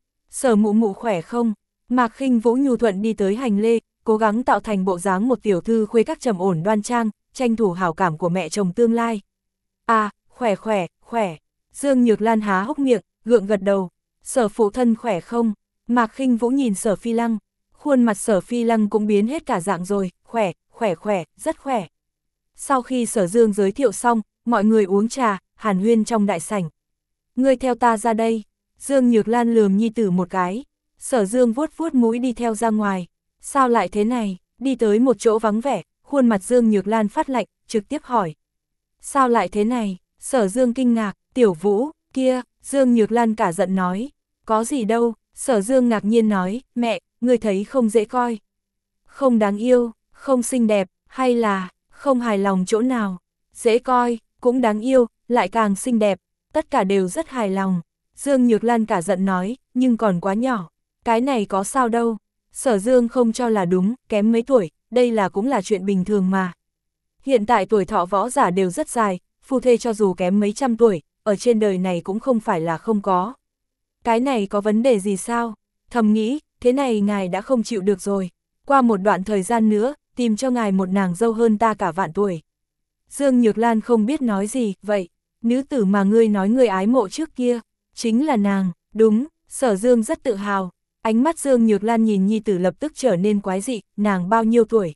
Sở mụ mụ khỏe không? Mạc Khinh Vũ nhu thuận đi tới hành lê, cố gắng tạo thành bộ dáng một tiểu thư khuê các trầm ổn đoan trang, tranh thủ hảo cảm của mẹ chồng tương lai. À, khỏe khỏe, khỏe. Dương Nhược Lan há hốc miệng, gượng gật đầu. Sở phụ thân khỏe không? Mạc Khinh Vũ nhìn Sở Phi Lăng. Khuôn mặt Sở Phi Lăng cũng biến hết cả dạng rồi, khỏe, khỏe khỏe, rất khỏe. Sau khi Sở Dương giới thiệu xong, mọi người uống trà, hàn huyên trong đại sảnh. Ngươi theo ta ra đây. Dương Nhược Lan lườm nhi tử một cái. Sở Dương vuốt vuốt mũi đi theo ra ngoài. Sao lại thế này? Đi tới một chỗ vắng vẻ, khuôn mặt Dương Nhược Lan phát lạnh, trực tiếp hỏi. Sao lại thế này? Sở Dương kinh ngạc, Tiểu Vũ, kia, Dương Nhược Lan cả giận nói. Có gì đâu, Sở Dương ngạc nhiên nói, mẹ, ngươi thấy không dễ coi. Không đáng yêu, không xinh đẹp, hay là, không hài lòng chỗ nào. Dễ coi, cũng đáng yêu, lại càng xinh đẹp, tất cả đều rất hài lòng. Dương Nhược Lan cả giận nói, nhưng còn quá nhỏ. Cái này có sao đâu. Sở Dương không cho là đúng, kém mấy tuổi, đây là cũng là chuyện bình thường mà. Hiện tại tuổi thọ võ giả đều rất dài, phu thê cho dù kém mấy trăm tuổi, ở trên đời này cũng không phải là không có. Cái này có vấn đề gì sao? Thầm nghĩ, thế này ngài đã không chịu được rồi. Qua một đoạn thời gian nữa, tìm cho ngài một nàng dâu hơn ta cả vạn tuổi. Dương Nhược Lan không biết nói gì, vậy, nữ tử mà ngươi nói ngươi ái mộ trước kia, chính là nàng, đúng, Sở Dương rất tự hào. Ánh mắt Dương Nhược Lan nhìn nhi tử lập tức trở nên quái dị, nàng bao nhiêu tuổi?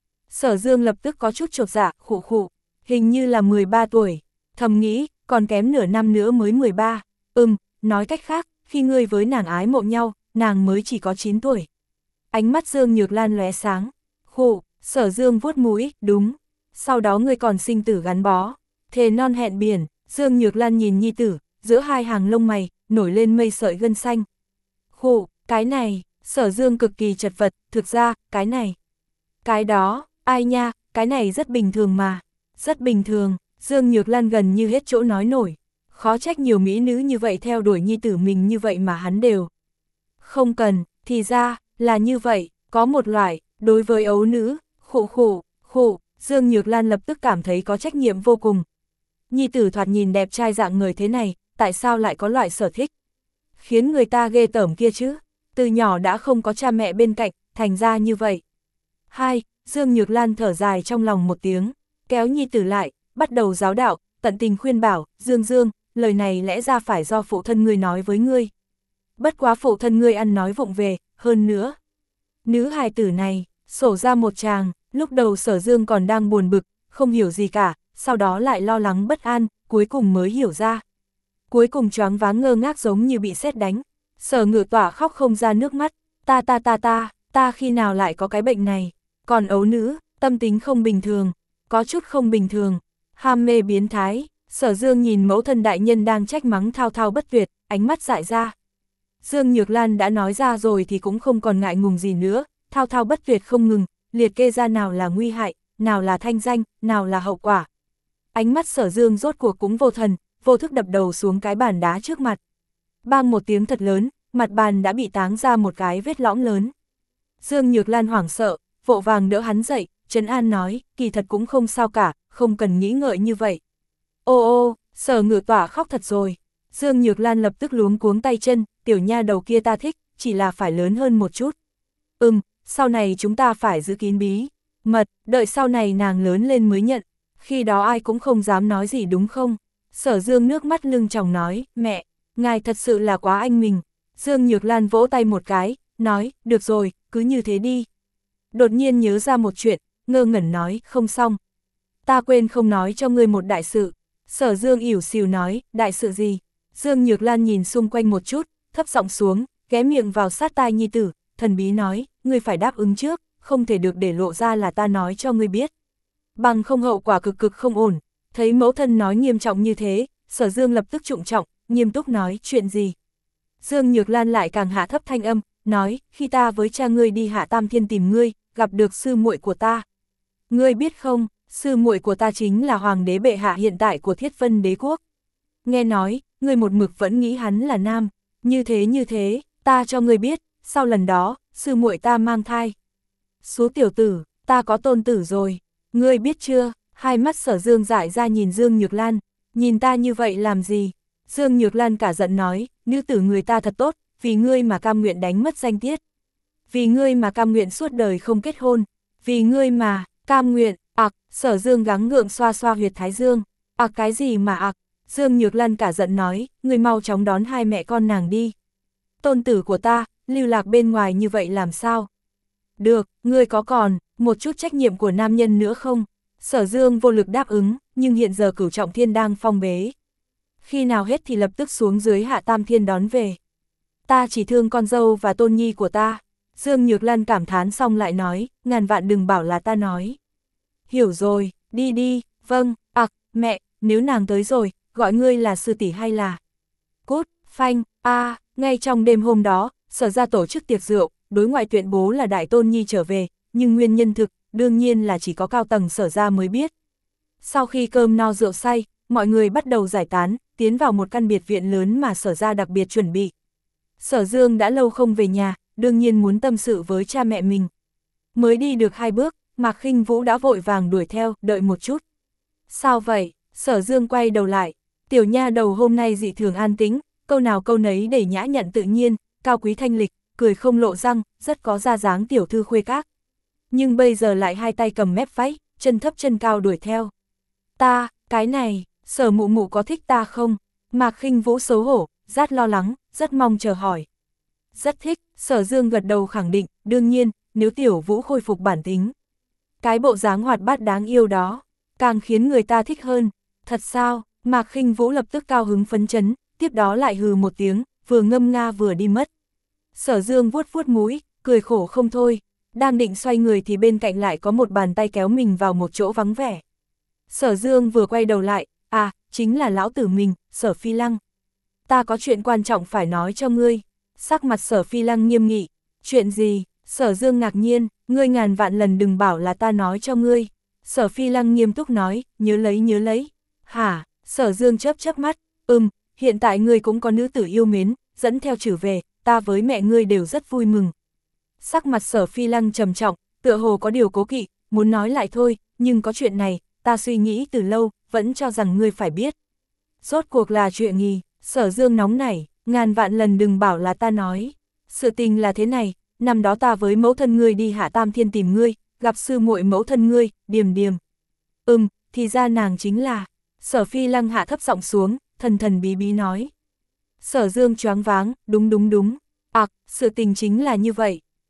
Sở Dương lập tức có chút chột dạ, khụ khụ, hình như là mười ba tuổi. Thầm nghĩ, còn kém nửa năm nữa mới mười ba. Ừm, nói cách khác, khi ngươi với nàng ái mộ nhau, nàng mới chỉ có chín tuổi. Ánh mắt Dương Nhược Lan lóe sáng. Khụ, Sở Dương vuốt mũi, đúng. Sau đó ngươi còn sinh tử gắn bó. Thề non hẹn biển, Dương Nhược Lan nhìn nhi tử, giữa hai hàng lông mày, nổi lên mây sợi gân xanh. Khụ, cái này, Sở Dương cực kỳ chật vật, thực ra, cái này. Cái đó, ai nha, cái này rất bình thường mà. Rất bình thường, Dương Nhược Lan gần như hết chỗ nói nổi. Khó trách nhiều mỹ nữ như vậy theo đuổi nhi tử mình như vậy mà hắn đều. Không cần, thì ra, là như vậy, có một loại, đối với ấu nữ, khụ khụ, khụ, Dương Nhược Lan lập tức cảm thấy có trách nhiệm vô cùng. Nhi tử thoạt nhìn đẹp trai dạng người thế này, tại sao lại có loại sở thích? Khiến người ta ghê tởm kia chứ, từ nhỏ đã không có cha mẹ bên cạnh, thành ra như vậy. Hai, Dương Nhược Lan thở dài trong lòng một tiếng, kéo nhi tử lại, bắt đầu giáo đạo, tận tình khuyên bảo, Dương Dương, lời này lẽ ra phải do phụ thân ngươi nói với ngươi. Bất quá phụ thân ngươi ăn nói vụng về, hơn nữa, Nữ hài tử này, sổ ra một tràng, lúc đầu Sở Dương còn đang buồn bực, không hiểu gì cả, sau đó lại lo lắng bất an, cuối cùng mới hiểu ra. Cuối cùng choáng váng ngơ ngác giống như bị sét đánh. Sở Ngự Tỏa khóc không ra nước mắt, ta ta ta ta, ta khi nào lại có cái bệnh này, còn ấu nữ, tâm tính không bình thường, có chút không bình thường, ham mê biến thái. Sở Dương nhìn mẫu thân đại nhân đang trách mắng thao thao bất tuyệt, ánh mắt dại ra. Dương Nhược Lan đã nói ra rồi thì cũng không còn ngại ngùng gì nữa, thao thao bất tuyệt không ngừng, liệt kê ra nào là nguy hại, nào là thanh danh, nào là hậu quả. Ánh mắt Sở Dương rốt cuộc cũng vô thần, vô thức đập đầu xuống cái bàn đá trước mặt. Bang một tiếng thật lớn, mặt bàn đã bị táng ra một cái vết lõm lớn. Dương Nhược Lan hoảng sợ, vội vàng đỡ hắn dậy, trấn an nói, kỳ thật cũng không sao cả, không cần nghĩ ngợi như vậy. Ô ô, Sở Ngự Tỏa khóc thật rồi. Dương Nhược Lan lập tức luống cuống tay chân, tiểu nha đầu kia ta thích, chỉ là phải lớn hơn một chút. Ừm, sau này chúng ta phải giữ kín bí mật, đợi sau này nàng lớn lên mới nhận, khi đó ai cũng không dám nói gì đúng không? Sở Dương nước mắt lưng tròng nói, mẹ, ngài thật sự là quá anh mình. Dương Nhược Lan vỗ tay một cái, nói, được rồi, cứ như thế đi. Đột nhiên nhớ ra một chuyện, ngơ ngẩn nói, không xong. Ta quên không nói cho ngươi một đại sự. Sở Dương ỉu xìu nói, đại sự gì? Dương Nhược Lan nhìn xung quanh một chút, thấp giọng xuống, ghé miệng vào sát tai nhi tử, thần bí nói, ngươi phải đáp ứng trước, không thể được để lộ ra là ta nói cho ngươi biết. Bằng không hậu quả cực cực không ổn. Thấy mẫu thân nói nghiêm trọng như thế, Sở Dương lập tức trụng trọng, nghiêm túc nói, chuyện gì? Dương Nhược Lan lại càng hạ thấp thanh âm, nói, khi ta với cha ngươi đi Hạ Tam Thiên tìm ngươi, gặp được sư muội của ta. Ngươi biết không, sư muội của ta chính là hoàng đế bệ hạ hiện tại của Thiết Vân đế quốc. Nghe nói, ngươi một mực vẫn nghĩ hắn là nam, như thế như thế, ta cho ngươi biết, sau lần đó, sư muội ta mang thai. Số tiểu tử, ta có tôn tử rồi, ngươi biết chưa? Hai mắt Sở Dương dại ra nhìn Dương Nhược Lan, nhìn ta như vậy làm gì? Dương Nhược Lan cả giận nói, nữ tử người ta thật tốt, vì ngươi mà cam nguyện đánh mất danh tiết. Vì ngươi mà cam nguyện suốt đời không kết hôn, vì ngươi mà, cam nguyện, ặc, Sở Dương gắng gượng xoa xoa huyệt thái dương, ặc cái gì mà ặc? Dương Nhược Lan cả giận nói, ngươi mau chóng đón hai mẹ con nàng đi. Tôn tử của ta, lưu lạc bên ngoài như vậy làm sao? Được, ngươi có còn một chút trách nhiệm của nam nhân nữa không? Sở Dương vô lực đáp ứng, nhưng hiện giờ Cửu Trọng Thiên đang phong bế. Khi nào hết thì lập tức xuống dưới Hạ Tam Thiên đón về. Ta chỉ thương con dâu và tôn nhi của ta. Dương Nhược Lan cảm thán xong lại nói, ngàn vạn đừng bảo là ta nói. Hiểu rồi, đi đi, vâng, ặc, mẹ, nếu nàng tới rồi, gọi ngươi là sư tỷ hay là... Cút, phanh, a ngay trong đêm hôm đó, Sở ra tổ chức tiệc rượu, đối ngoại tuyên bố là đại tôn nhi trở về, nhưng nguyên nhân thực, đương nhiên là chỉ có cao tầng Sở ra mới biết. Sau khi cơm no rượu say, mọi người bắt đầu giải tán, tiến vào một căn biệt viện lớn mà Sở ra đặc biệt chuẩn bị. Sở Dương đã lâu không về nhà, đương nhiên muốn tâm sự với cha mẹ mình. Mới đi được hai bước, Mạc Khinh Vũ đã vội vàng đuổi theo, đợi một chút. Sao vậy? Sở Dương quay đầu lại, tiểu nha đầu hôm nay dị thường an tĩnh, câu nào câu nấy để nhã nhặn tự nhiên, cao quý thanh lịch, cười không lộ răng, rất có ra dáng tiểu thư khuê các. Nhưng bây giờ lại hai tay cầm mép váy, chân thấp chân cao đuổi theo. Ta, cái này, Sở mụ mụ có thích ta không? Mạc Khinh Vũ xấu hổ, rất lo lắng, rất mong chờ hỏi. Rất thích, Sở Dương gật đầu khẳng định, đương nhiên, nếu tiểu Vũ khôi phục bản tính. Cái bộ dáng hoạt bát đáng yêu đó, càng khiến người ta thích hơn. Thật sao? Mạc Khinh Vũ lập tức cao hứng phấn chấn, tiếp đó lại hừ một tiếng, vừa ngâm nga vừa đi mất. Sở Dương vuốt vuốt mũi, cười khổ không thôi, đang định xoay người thì bên cạnh lại có một bàn tay kéo mình vào một chỗ vắng vẻ. Sở Dương vừa quay đầu lại, à, chính là lão tử mình, Sở Phi Lăng. Ta có chuyện quan trọng phải nói cho ngươi. Sắc mặt Sở Phi Lăng nghiêm nghị. Chuyện gì? Sở Dương ngạc nhiên, ngươi ngàn vạn lần đừng bảo là ta nói cho ngươi. Sở Phi Lăng nghiêm túc nói, nhớ lấy nhớ lấy. Hả? Sở Dương chớp chớp mắt, ừm, hiện tại ngươi cũng có nữ tử yêu mến, dẫn theo trở về, ta với mẹ ngươi đều rất vui mừng. Sắc mặt Sở Phi Lăng trầm trọng, tựa hồ có điều cố kỵ, muốn nói lại thôi, nhưng có chuyện này, ta suy nghĩ từ lâu, vẫn cho rằng ngươi phải biết. Rốt cuộc là chuyện gì? Sở Dương nóng nảy, ngàn vạn lần đừng bảo là ta nói. Sự tình là thế này, năm đó ta với mẫu thân ngươi đi Hạ Tam Thiên tìm ngươi, gặp sư muội mẫu thân ngươi, Điềm Điềm. Ừm, thì ra nàng chính là... Sở Phi Lăng hạ thấp giọng xuống, thần thần bí bí nói. Sở Dương choáng váng, đúng đúng đúng. Ặc, à, sự tình chính là như vậy.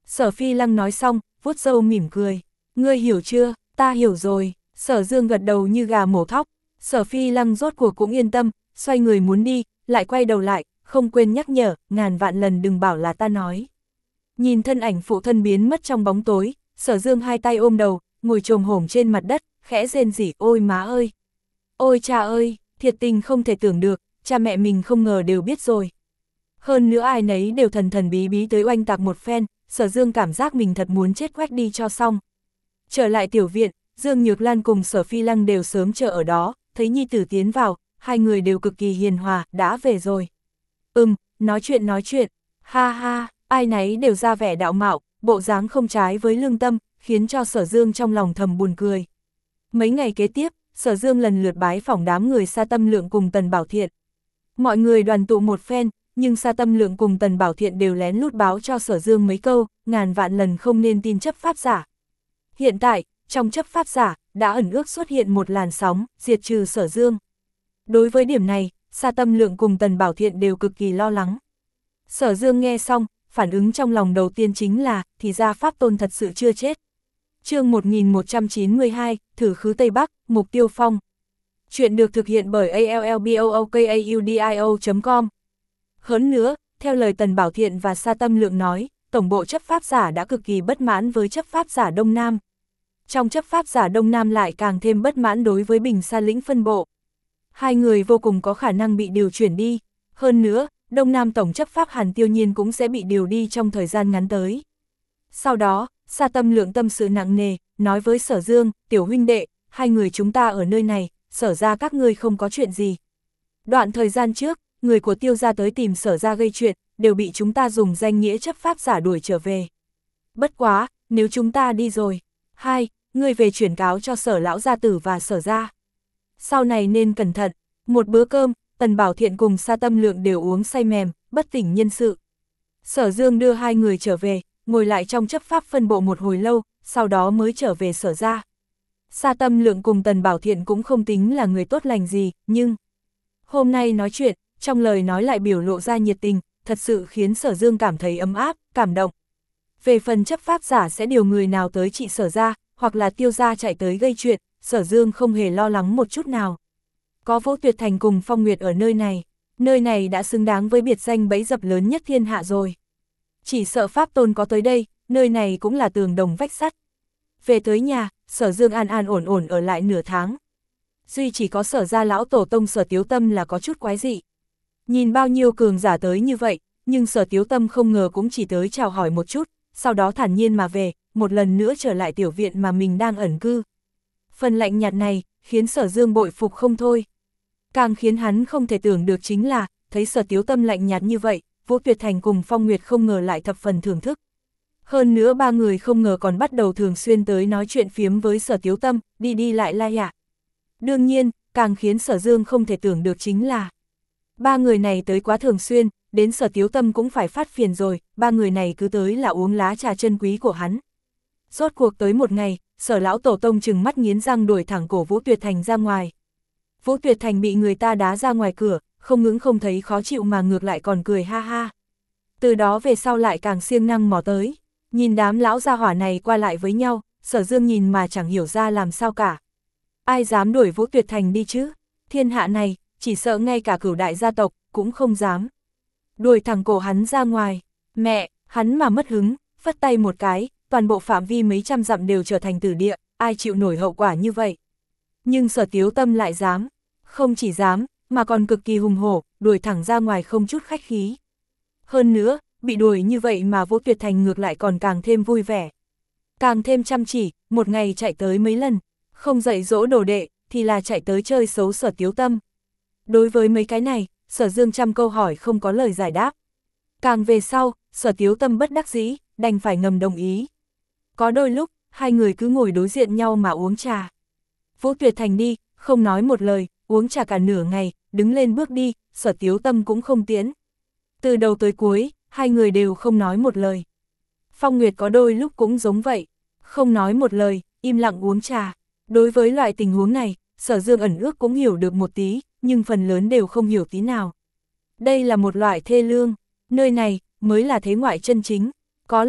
Sở Phi Lăng nói xong, vuốt râu mỉm cười. Ngươi hiểu chưa, ta hiểu rồi. Sở Dương gật đầu như gà mổ thóc. Sở Phi Lăng rốt cuộc cũng yên tâm, xoay người muốn đi, lại quay đầu lại, không quên nhắc nhở, ngàn vạn lần đừng bảo là ta nói. Nhìn thân ảnh phụ thân biến mất trong bóng tối, Sở Dương hai tay ôm đầu, ngồi chồm hổm trên mặt đất, khẽ rên rỉ, ôi má ơi. Ôi cha ơi, thiệt tình không thể tưởng được, cha mẹ mình không ngờ đều biết rồi. Hơn nữa ai nấy đều thần thần bí bí tới oanh tạc một phen, Sở Dương cảm giác mình thật muốn chết quách đi cho xong. Trở lại tiểu viện, Dương Nhược Lan cùng Sở Phi Lăng đều sớm chờ ở đó, thấy nhi tử tiến vào, hai người đều cực kỳ hiền hòa, đã về rồi. Ừm, nói chuyện nói chuyện, ha ha, ai nấy đều ra vẻ đạo mạo, bộ dáng không trái với lương tâm, khiến cho Sở Dương trong lòng thầm buồn cười. Mấy ngày kế tiếp, Sở Dương lần lượt bái phỏng đám người Sa Tâm Lượng cùng Tần Bảo Thiện. Mọi người đoàn tụ một phen, nhưng Sa Tâm Lượng cùng Tần Bảo Thiện đều lén lút báo cho Sở Dương mấy câu, ngàn vạn lần không nên tin chấp pháp giả. Hiện tại, trong chấp pháp giả, đã ẩn ước xuất hiện một làn sóng, diệt trừ Sở Dương. Đối với điểm này, Sa Tâm Lượng cùng Tần Bảo Thiện đều cực kỳ lo lắng. Sở Dương nghe xong, phản ứng trong lòng đầu tiên chính là, thì ra Pháp Tôn thật sự chưa chết. Chương một nghìn một trăm chín mươi hai, Thử khứ Tây Bắc, Mục Tiêu Phong. Chuyện được thực hiện bởi a l l b o o k a u d i o chấm com. Hơn nữa, theo lời Tần Bảo Thiện và Sa Tâm Lượng nói, Tổng bộ chấp pháp giả đã cực kỳ bất mãn với chấp pháp giả Đông Nam. Trong chấp pháp giả Đông Nam lại càng thêm bất mãn đối với Bình Sa lĩnh phân bộ. Hai người vô cùng có khả năng bị điều chuyển đi. Hơn nữa, Đông Nam Tổng chấp pháp Hàn Tiêu Nhiên cũng sẽ bị điều đi trong thời gian ngắn tới. Sau đó, Sa Tâm Lượng tâm sự nặng nề, nói với Sở Dương, tiểu huynh đệ, hai người chúng ta ở nơi này, Sở ra các ngươi không có chuyện gì. Đoạn thời gian trước, người của Tiêu gia tới tìm Sở ra gây chuyện, đều bị chúng ta dùng danh nghĩa chấp pháp giả đuổi trở về. Bất quá, nếu chúng ta đi rồi, hai, ngươi về chuyển cáo cho Sở lão gia tử và Sở ra. Sau này nên cẩn thận, một bữa cơm, Tần Bảo Thiện cùng Sa Tâm Lượng đều uống say mềm, bất tỉnh nhân sự. Sở Dương đưa hai người trở về, ngồi lại trong chấp pháp phân bộ một hồi lâu, sau đó mới trở về Sở ra. Sa Tâm Lượng cùng Tần Bảo Thiện cũng không tính là người tốt lành gì, nhưng hôm nay nói chuyện, trong lời nói lại biểu lộ ra nhiệt tình, thật sự khiến Sở Dương cảm thấy ấm áp, cảm động. Về phần chấp pháp giả sẽ điều người nào tới trị Sở ra, hoặc là Tiêu gia chạy tới gây chuyện, Sở Dương không hề lo lắng một chút nào. Có Vũ Tuyệt Thành cùng Phong Nguyệt ở nơi này, nơi này đã xứng đáng với biệt danh bẫy dập lớn nhất thiên hạ rồi. Chỉ sợ Pháp Tôn có tới đây, nơi này cũng là tường đồng vách sắt. Về tới nhà, Sở Dương an an ổn ổn ở lại nửa tháng. Duy chỉ có Sở gia lão tổ tông Sở Tiếu Tâm là có chút quái dị. Nhìn bao nhiêu cường giả tới như vậy, nhưng Sở Tiếu Tâm không ngờ cũng chỉ tới chào hỏi một chút, sau đó thản nhiên mà về, một lần nữa trở lại tiểu viện mà mình đang ẩn cư. Phần lạnh nhạt này, khiến Sở Dương bội phục không thôi. Càng khiến hắn không thể tưởng được chính là, thấy Sở Tiếu Tâm lạnh nhạt như vậy, Vũ Tuyệt Thành cùng Phong Nguyệt không ngờ lại thập phần thưởng thức. Hơn nữa ba người không ngờ còn bắt đầu thường xuyên tới nói chuyện phiếm với Sở Tiếu Tâm, đi đi lại lai ạ. Đương nhiên, càng khiến Sở Dương không thể tưởng được chính là, ba người này tới quá thường xuyên, đến Sở Tiếu Tâm cũng phải phát phiền rồi, ba người này cứ tới là uống lá trà chân quý của hắn. Rốt cuộc tới một ngày, Sở lão tổ tông trừng mắt nghiến răng đuổi thẳng cổ Vũ Tuyệt Thành ra ngoài. Vũ Tuyệt Thành bị người ta đá ra ngoài cửa, không ngững không thấy khó chịu mà ngược lại còn cười ha ha. Từ đó về sau lại càng siêng năng mò tới, nhìn đám lão gia hỏa này qua lại với nhau, Sở Dương nhìn mà chẳng hiểu ra làm sao cả. Ai dám đuổi Vũ Tuyệt Thành đi chứ? Thiên hạ này, chỉ sợ ngay cả cửu đại gia tộc, cũng không dám. Đuổi thẳng cổ hắn ra ngoài, mẹ, hắn mà mất hứng, phất tay một cái, toàn bộ phạm vi mấy trăm dặm đều trở thành tử địa, ai chịu nổi hậu quả như vậy. Nhưng Sở Tiếu Tâm lại dám, không chỉ dám, mà còn cực kỳ hùng hổ, đuổi thẳng ra ngoài không chút khách khí. Hơn nữa, bị đuổi như vậy mà Vũ Tuyệt Thành ngược lại còn càng thêm vui vẻ. Càng thêm chăm chỉ, một ngày chạy tới mấy lần, không dạy dỗ đồ đệ, thì là chạy tới chơi xấu Sở Tiếu Tâm. Đối với mấy cái này, Sở Dương trăm câu hỏi không có lời giải đáp. Càng về sau, Sở Tiếu Tâm bất đắc dĩ, đành phải ngầm đồng ý. Có đôi lúc, hai người cứ ngồi đối diện nhau mà uống trà. Vũ Tuyệt Thành đi, không nói một lời, uống trà cả nửa ngày, đứng lên bước đi, Sở Tiếu Tâm cũng không tiến. Từ đầu tới cuối, hai người đều không nói một lời. Phong Nguyệt có đôi lúc cũng giống vậy, không nói một lời, im lặng uống trà. Đối với loại tình huống này, Sở Dương ẩn ước cũng hiểu được một tí, nhưng phần lớn đều không hiểu tí nào. Đây là một loại thê lương, nơi này mới là thế ngoại chân chính. Có lần,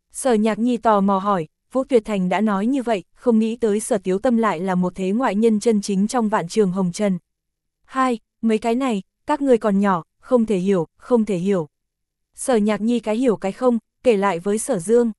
Sở Nhạc Nhi tò mò hỏi, Vũ Tuyệt Thành đã nói như vậy, không nghĩ tới Sở Tiếu Tâm lại là một thế ngoại nhân chân chính trong vạn trường hồng trần. Hai, mấy cái này, các ngươi còn nhỏ, không thể hiểu, không thể hiểu. Sở Nhạc Nhi cái hiểu cái không, kể lại với Sở Dương.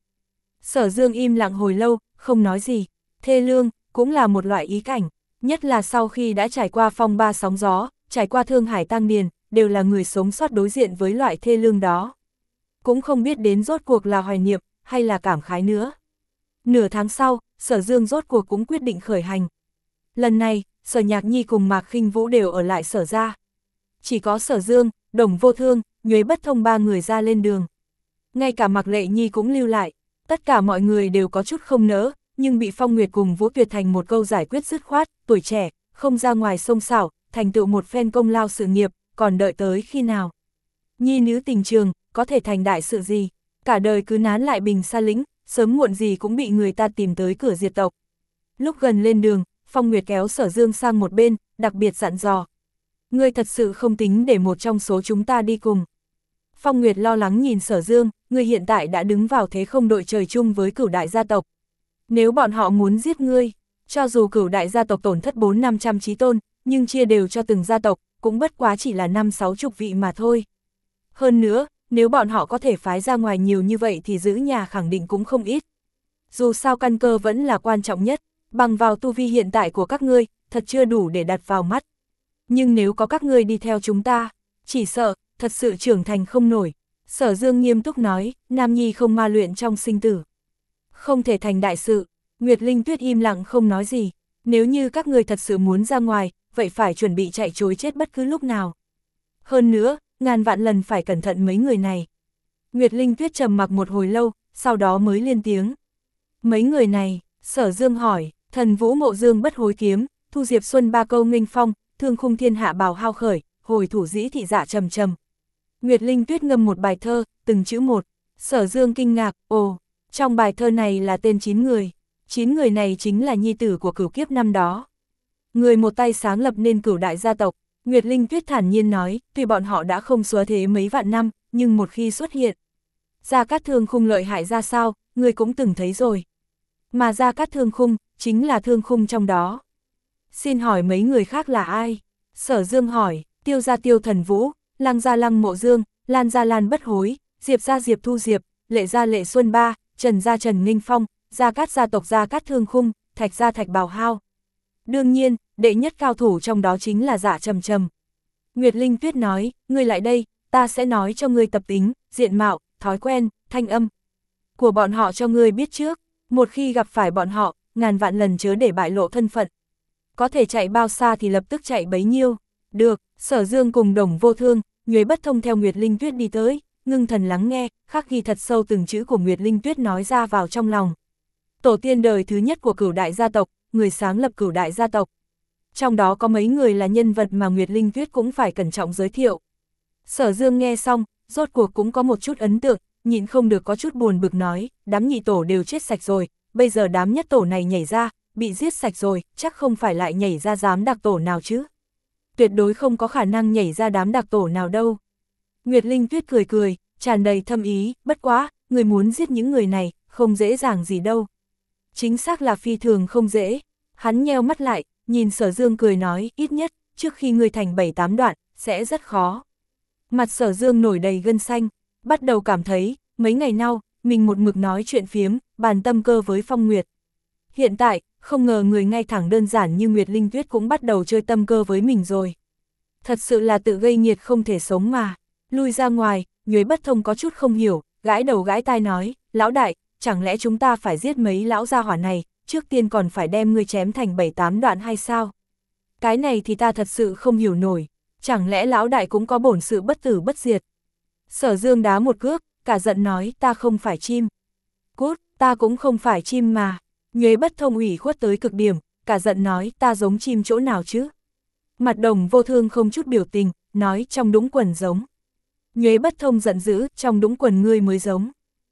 Sở Dương im lặng hồi lâu, không nói gì. Thê lương, cũng là một loại ý cảnh, nhất là sau khi đã trải qua phong ba sóng gió, trải qua thương hải tang điền, đều là người sống sót đối diện với loại thê lương đó. Cũng không biết đến rốt cuộc là hoài niệm, hay là cảm khái nữa. Nửa tháng sau, Sở Dương rốt cuộc cũng quyết định khởi hành. Lần này, Sở Nhạc Nhi cùng Mạc Khinh Vũ đều ở lại Sở gia. Chỉ có Sở Dương, Đồng Vô Thương, Nhuế Bất Thông ba người ra lên đường. Ngay cả Mạc Lệ Nhi cũng lưu lại, tất cả mọi người đều có chút không nỡ, nhưng bị Phong Nguyệt cùng Vũ Tuyệt Thành một câu giải quyết dứt khoát, tuổi trẻ, không ra ngoài sông sảo, thành tựu một phen công lao sự nghiệp, còn đợi tới khi nào. Nhi nữ tình trường, có thể thành đại sự gì, cả đời cứ nán lại bình xa lĩnh, sớm muộn gì cũng bị người ta tìm tới cửa diệt tộc. Lúc gần lên đường, Phong Nguyệt kéo Sở Dương sang một bên, đặc biệt dặn dò. Ngươi thật sự không tính để một trong số chúng ta đi cùng. Phong Nguyệt lo lắng nhìn Sở Dương, ngươi hiện tại đã đứng vào thế không đội trời chung với Cửu đại gia tộc. Nếu bọn họ muốn giết ngươi, cho dù Cửu đại gia tộc tổn thất bốn năm trăm chí tôn, nhưng chia đều cho từng gia tộc, cũng bất quá chỉ là năm sáu chục vị mà thôi. Hơn nữa, nếu bọn họ có thể phái ra ngoài nhiều như vậy thì giữ nhà khẳng định cũng không ít. Dù sao căn cơ vẫn là quan trọng nhất, bằng vào tu vi hiện tại của các ngươi, thật chưa đủ để đặt vào mắt. Nhưng nếu có các ngươi đi theo chúng ta, chỉ sợ, thật sự trưởng thành không nổi. Sở Dương nghiêm túc nói, Nam Nhi không ma luyện trong sinh tử. Không thể thành đại sự. Nguyệt Linh Tuyết im lặng không nói gì. Nếu như các ngươi thật sự muốn ra ngoài, vậy phải chuẩn bị chạy trối chết bất cứ lúc nào. Hơn nữa, ngàn vạn lần phải cẩn thận mấy người này. Nguyệt Linh Tuyết trầm mặc một hồi lâu, sau đó mới lên tiếng. Mấy người này, Sở Dương hỏi, Thần Vũ Mộ Dương Bất Hối Kiếm, Thu Diệp Xuân Ba Câu Nghênh Phong, Thương Khung Thiên Hạ Bào Hao Khởi, Hồi Thủ Dĩ Thị Dạ Trầm Trầm. Nguyệt Linh Tuyết ngâm một bài thơ, từng chữ một. Sở Dương kinh ngạc, ồ, trong bài thơ này là tên chín người. Chín người này chính là nhi tử của Cửu Kiếp năm đó. Người một tay sáng lập nên Cửu đại gia tộc. Nguyệt Linh Tuyết thản nhiên nói, tuy bọn họ đã không xóa thế mấy vạn năm, nhưng một khi xuất hiện, Gia Cát Thương Khung lợi hại ra sao, người cũng từng thấy rồi. Mà Gia Cát Thương Khung, chính là Thương Khung trong đó. Xin hỏi mấy người khác là ai? Sở Dương hỏi, Tiêu gia Tiêu Thần Vũ, Lăng gia Lăng Mộ Dương, Lan gia Lan Bất Hối, Diệp gia Diệp Thu Diệp, Lệ gia Lệ Xuân Ba, Trần gia Trần Nghênh Phong, Gia Cát gia tộc Gia Cát Thương Khung, Thạch gia Thạch Bào Hao. Đương nhiên, đệ nhất cao thủ trong đó chính là Dạ Trầm Trầm. Nguyệt Linh Tuyết nói, ngươi lại đây, ta sẽ nói cho ngươi tập tính, diện mạo, thói quen, thanh âm của bọn họ cho ngươi biết trước, một khi gặp phải bọn họ, ngàn vạn lần chớ để bại lộ thân phận. Có thể chạy bao xa thì lập tức chạy bấy nhiêu. Được, Sở Dương cùng Đồng Vô Thương, Nhuế Bất Thông theo Nguyệt Linh Tuyết đi tới, ngưng thần lắng nghe, khắc ghi thật sâu từng chữ của Nguyệt Linh Tuyết nói ra vào trong lòng. Tổ tiên đời thứ nhất của Cửu đại gia tộc, người sáng lập Cửu đại gia tộc. Trong đó có mấy người là nhân vật mà Nguyệt Linh Tuyết cũng phải cẩn trọng giới thiệu. Sở Dương nghe xong, rốt cuộc cũng có một chút ấn tượng, nhịn không được có chút buồn bực nói, đám nhị tổ đều chết sạch rồi, bây giờ đám nhất tổ này nhảy ra, bị giết sạch rồi, chắc không phải lại nhảy ra dám đặc tổ nào chứ. Tuyệt đối không có khả năng nhảy ra đám đặc tổ nào đâu. Nguyệt Linh Tuyết cười cười, tràn đầy thâm ý, bất quá, người muốn giết những người này, không dễ dàng gì đâu. Chính xác là phi thường không dễ. Hắn nheo mắt lại, nhìn Sở Dương cười nói, ít nhất, trước khi người thành bảy tám đoạn, sẽ rất khó. Mặt Sở Dương nổi đầy gân xanh, bắt đầu cảm thấy, mấy ngày sau, mình một mực nói chuyện phiếm, bàn tâm cơ với Phong Nguyệt. Hiện tại, không ngờ người ngay thẳng đơn giản như Nguyệt Linh Tuyết cũng bắt đầu chơi tâm cơ với mình rồi. Thật sự là tự gây nghiệt không thể sống mà. Lui ra ngoài, Nhuế Bất Thông có chút không hiểu, gãi đầu gãi tai nói, lão đại, chẳng lẽ chúng ta phải giết mấy lão gia hỏa này, trước tiên còn phải đem ngươi chém thành bảy tám đoạn hay sao? Cái này thì ta thật sự không hiểu nổi, chẳng lẽ lão đại cũng có bổn sự bất tử bất diệt? Sở Dương đá một cước, cả giận nói, ta không phải chim. Cút, ta cũng không phải chim mà. Nhuế Bất Thông ủy khuất tới cực điểm, cả giận nói, ta giống chim chỗ nào chứ? Mặt Đồng Vô Thương không chút biểu tình, nói, trong đũng quần giống. Nhuế Bất Thông giận dữ, trong đũng quần ngươi mới giống.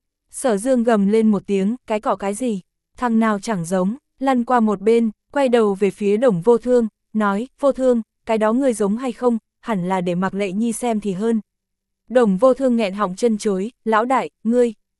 Sở Dương gầm lên một tiếng, cái cọ cái gì? Thằng nào chẳng giống, lăn qua một bên, quay đầu về phía Đồng Vô Thương, nói, Vô Thương, cái đó ngươi giống hay không, hẳn là để Mạc Lệ Nhi xem thì hơn. Đồng Vô Thương nghẹn họng chân chối, lão đại, ngươi.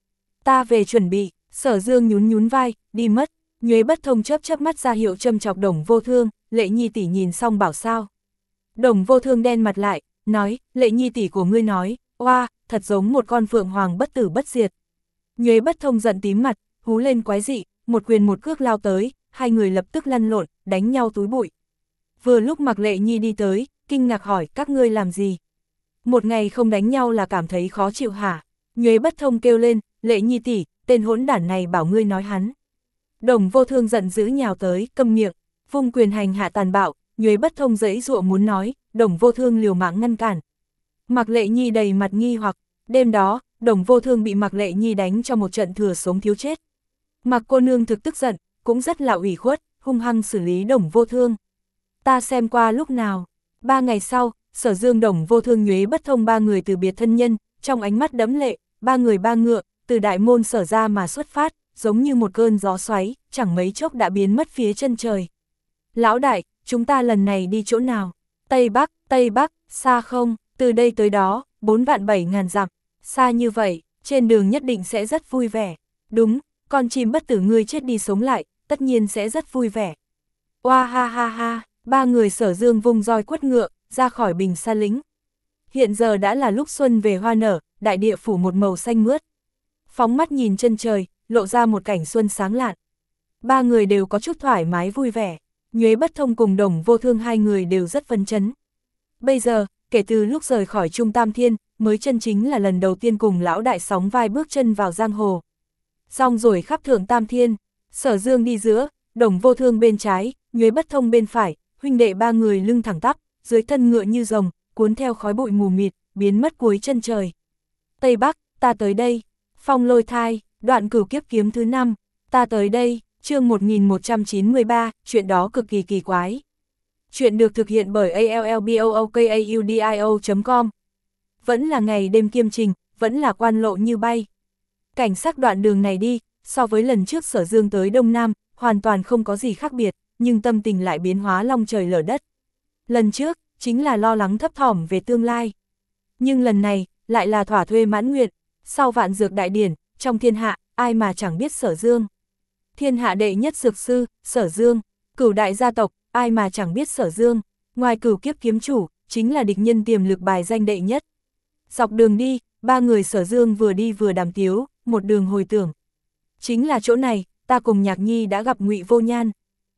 ta về chuẩn bị, Sở Dương nhún nhún vai, đi mất. Nhuế Bất Thông chớp chớp mắt ra hiệu châm chọc Đồng Vô Thương, Lệ Nhi tỷ nhìn xong bảo sao. Đồng Vô Thương đen mặt lại, nói, Lệ Nhi tỷ của ngươi nói, oa, thật giống một con phượng hoàng bất tử bất diệt. Nhuế Bất Thông giận tím mặt, hú lên quái dị, một quyền một cước lao tới, hai người lập tức lăn lộn, đánh nhau túi bụi. Vừa lúc Mạc Lệ Nhi đi tới, kinh ngạc hỏi, các ngươi làm gì? Một ngày không đánh nhau là cảm thấy khó chịu hả? Nhuế Bất Thông kêu lên, Lệ Nhi tỷ, tên hỗn đản này bảo ngươi nói hắn. Đồng Vô Thương giận dữ nhào tới, câm miệng, vung quyền hành hạ tàn bạo. Nhuế Bất Thông giãy giụa muốn nói, Đồng Vô Thương liều mạng ngăn cản. Mạc Lệ Nhi đầy mặt nghi hoặc, đêm đó, Đồng Vô Thương bị Mạc Lệ Nhi đánh cho một trận thừa sống thiếu chết. Mạc cô nương thực tức giận, cũng rất là ủy khuất, hung hăng xử lý Đồng Vô Thương. Ta xem qua lúc nào. Ba ngày sau, Sở Dương, Đồng Vô Thương, Nhuế Bất Thông ba người từ biệt thân nhân, trong ánh mắt đẫm lệ, ba người ba ngựa, từ đại môn Sở ra mà xuất phát, giống như một cơn gió xoáy, chẳng mấy chốc đã biến mất phía chân trời. Lão đại, chúng ta lần này đi chỗ nào? Tây Bắc, Tây Bắc, xa không? Từ đây tới đó, bốn vạn bảy ngàn dặm, xa như vậy, trên đường nhất định sẽ rất vui vẻ. Đúng, con chim bất tử ngươi chết đi sống lại, tất nhiên sẽ rất vui vẻ. Oa ha ha ha, ba người Sở Dương vung roi quất ngựa, ra khỏi Bình Sa Lĩnh. Hiện giờ đã là lúc xuân về hoa nở, đại địa phủ một màu xanh mướt. Phóng mắt nhìn chân trời, lộ ra một cảnh xuân sáng lạn. Ba người đều có chút thoải mái vui vẻ. Nhuế Bất Thông cùng Đồng Vô Thương hai người đều rất phấn chấn. Bây giờ, kể từ lúc rời khỏi Trung Tam Thiên, mới chân chính là lần đầu tiên cùng lão đại sóng vai bước chân vào giang hồ. Xong rồi khắp thượng Tam Thiên, Sở Dương đi giữa, Đồng Vô Thương bên trái, Nhuế Bất Thông bên phải, huynh đệ ba người lưng thẳng tắp, dưới thân ngựa như rồng, cuốn theo khói bụi mù mịt, biến mất cuối chân trời. Tây Bắc, ta tới đây. Phong Lôi Thai, đoạn Cửu Kiếp Kiếm thứ năm, ta tới đây. Chương một nghìn một trăm chín mươi ba, chuyện đó cực kỳ kỳ quái. Chuyện được thực hiện bởi a l l b o o k a u d i o chấm com. Vẫn là ngày đêm kiêm trình, vẫn là quan lộ như bay. Cảnh sắc đoạn đường này đi, so với lần trước Sở Dương tới Đông Nam, hoàn toàn không có gì khác biệt, nhưng tâm tình lại biến hóa long trời lở đất. Lần trước, chính là lo lắng thấp thỏm về tương lai. Nhưng lần này, lại là thỏa thuê mãn nguyện, sau vạn dược đại điển, trong thiên hạ, ai mà chẳng biết Sở Dương. Thiên hạ đệ nhất dược sư, Sở Dương, cửu đại gia tộc, ai mà chẳng biết Sở Dương, ngoài Cửu Kiếp Kiếm chủ, chính là địch nhân tiềm lực bài danh đệ nhất. Dọc đường đi, ba người Sở Dương vừa đi vừa đàm tiếu, một đường hồi tưởng. Chính là chỗ này, ta cùng Nhạc Nhi đã gặp Ngụy Vô Nhan.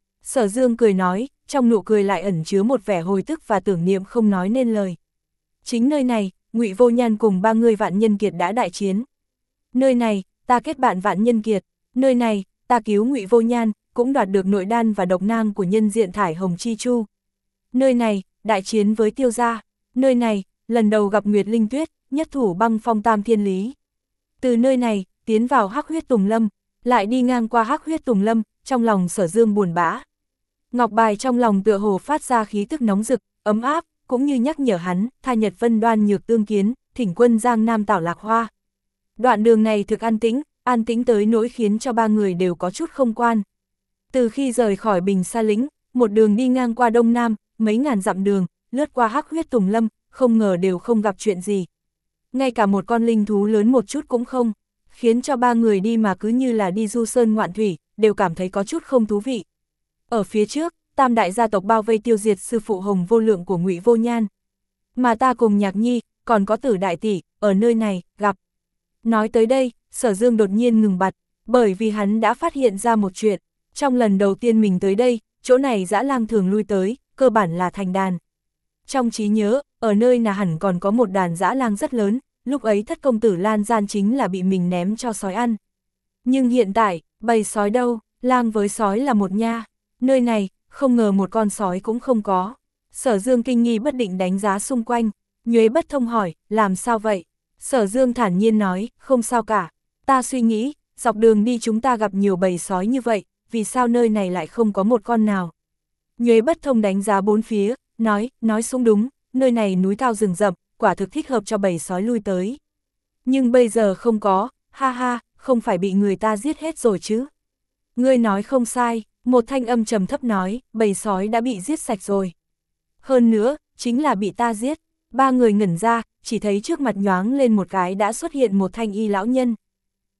Sở Dương cười nói, trong nụ cười lại ẩn chứa một vẻ hồi tức và tưởng niệm không nói nên lời. Chính nơi này, Ngụy Vô Nhan cùng ba người Vạn Nhân Kiệt đã đại chiến. Nơi này, ta kết bạn Vạn Nhân Kiệt. Nơi này, ta cứu Ngụy Vô Nhan, cũng đoạt được nội đan và độc nang của nhân diện Thải Hồng Chi Chu. Nơi này, đại chiến với Tiêu gia. Nơi này, lần đầu gặp Nguyệt Linh Tuyết, nhất thủ băng phong Tam Thiên Lý. Từ nơi này, tiến vào Hắc Huyết Tùng Lâm, lại đi ngang qua Hắc Huyết Tùng Lâm, trong lòng Sở Dương buồn bã. Ngọc bài trong lòng tựa hồ phát ra khí tức nóng rực, ấm áp, cũng như nhắc nhở hắn, tha Nhật Vân Đoan nhược tương kiến, thỉnh quân Giang Nam Tảo Lạc Hoa. Đoạn đường này thực an tĩnh, an tĩnh tới nỗi khiến cho ba người đều có chút không quan. Từ khi rời khỏi Bình Sa Lĩnh, một đường đi ngang qua Đông Nam, mấy ngàn dặm đường, lướt qua Hắc Huyết Tùng Lâm, không ngờ đều không gặp chuyện gì. Ngay cả một con linh thú lớn một chút cũng không, khiến cho ba người đi mà cứ như là đi du sơn ngoạn thủy, đều cảm thấy có chút không thú vị. Ở phía trước, tam đại gia tộc bao vây tiêu diệt sư phụ Hồng Vô Lượng của Ngụy Vô Nhan. Mà ta cùng Nhạc Nhi, còn có Tử đại tỷ, ở nơi này, gặp. Nói tới đây, Sở Dương đột nhiên ngừng bặt, bởi vì hắn đã phát hiện ra một chuyện. Trong lần đầu tiên mình tới đây, chỗ này dã lang thường lui tới, cơ bản là thành đàn. Trong trí nhớ, ở nơi nào hẳn còn có một đàn dã lang rất lớn, lúc ấy thất công tử Lan Gian chính là bị mình ném cho sói ăn. Nhưng hiện tại, bầy sói đâu, lang với sói là một nha. Nơi này, không ngờ một con sói cũng không có. Sở Dương kinh nghi bất định đánh giá xung quanh. Nhuế Bất Thông hỏi, làm sao vậy? Sở Dương thản nhiên nói, không sao cả. Ta suy nghĩ, dọc đường đi chúng ta gặp nhiều bầy sói như vậy, vì sao nơi này lại không có một con nào? Nhuế Bất Thông đánh giá bốn phía, nói, nói cũng đúng, nơi này núi cao rừng rậm, quả thực thích hợp cho bầy sói lui tới. Nhưng bây giờ không có, ha ha, không phải bị người ta giết hết rồi chứ? Ngươi nói không sai, một thanh âm trầm thấp nói, bầy sói đã bị giết sạch rồi. Hơn nữa, chính là bị ta giết. Ba người ngẩn ra, chỉ thấy trước mặt nhoáng lên một cái đã xuất hiện một thanh y lão nhân.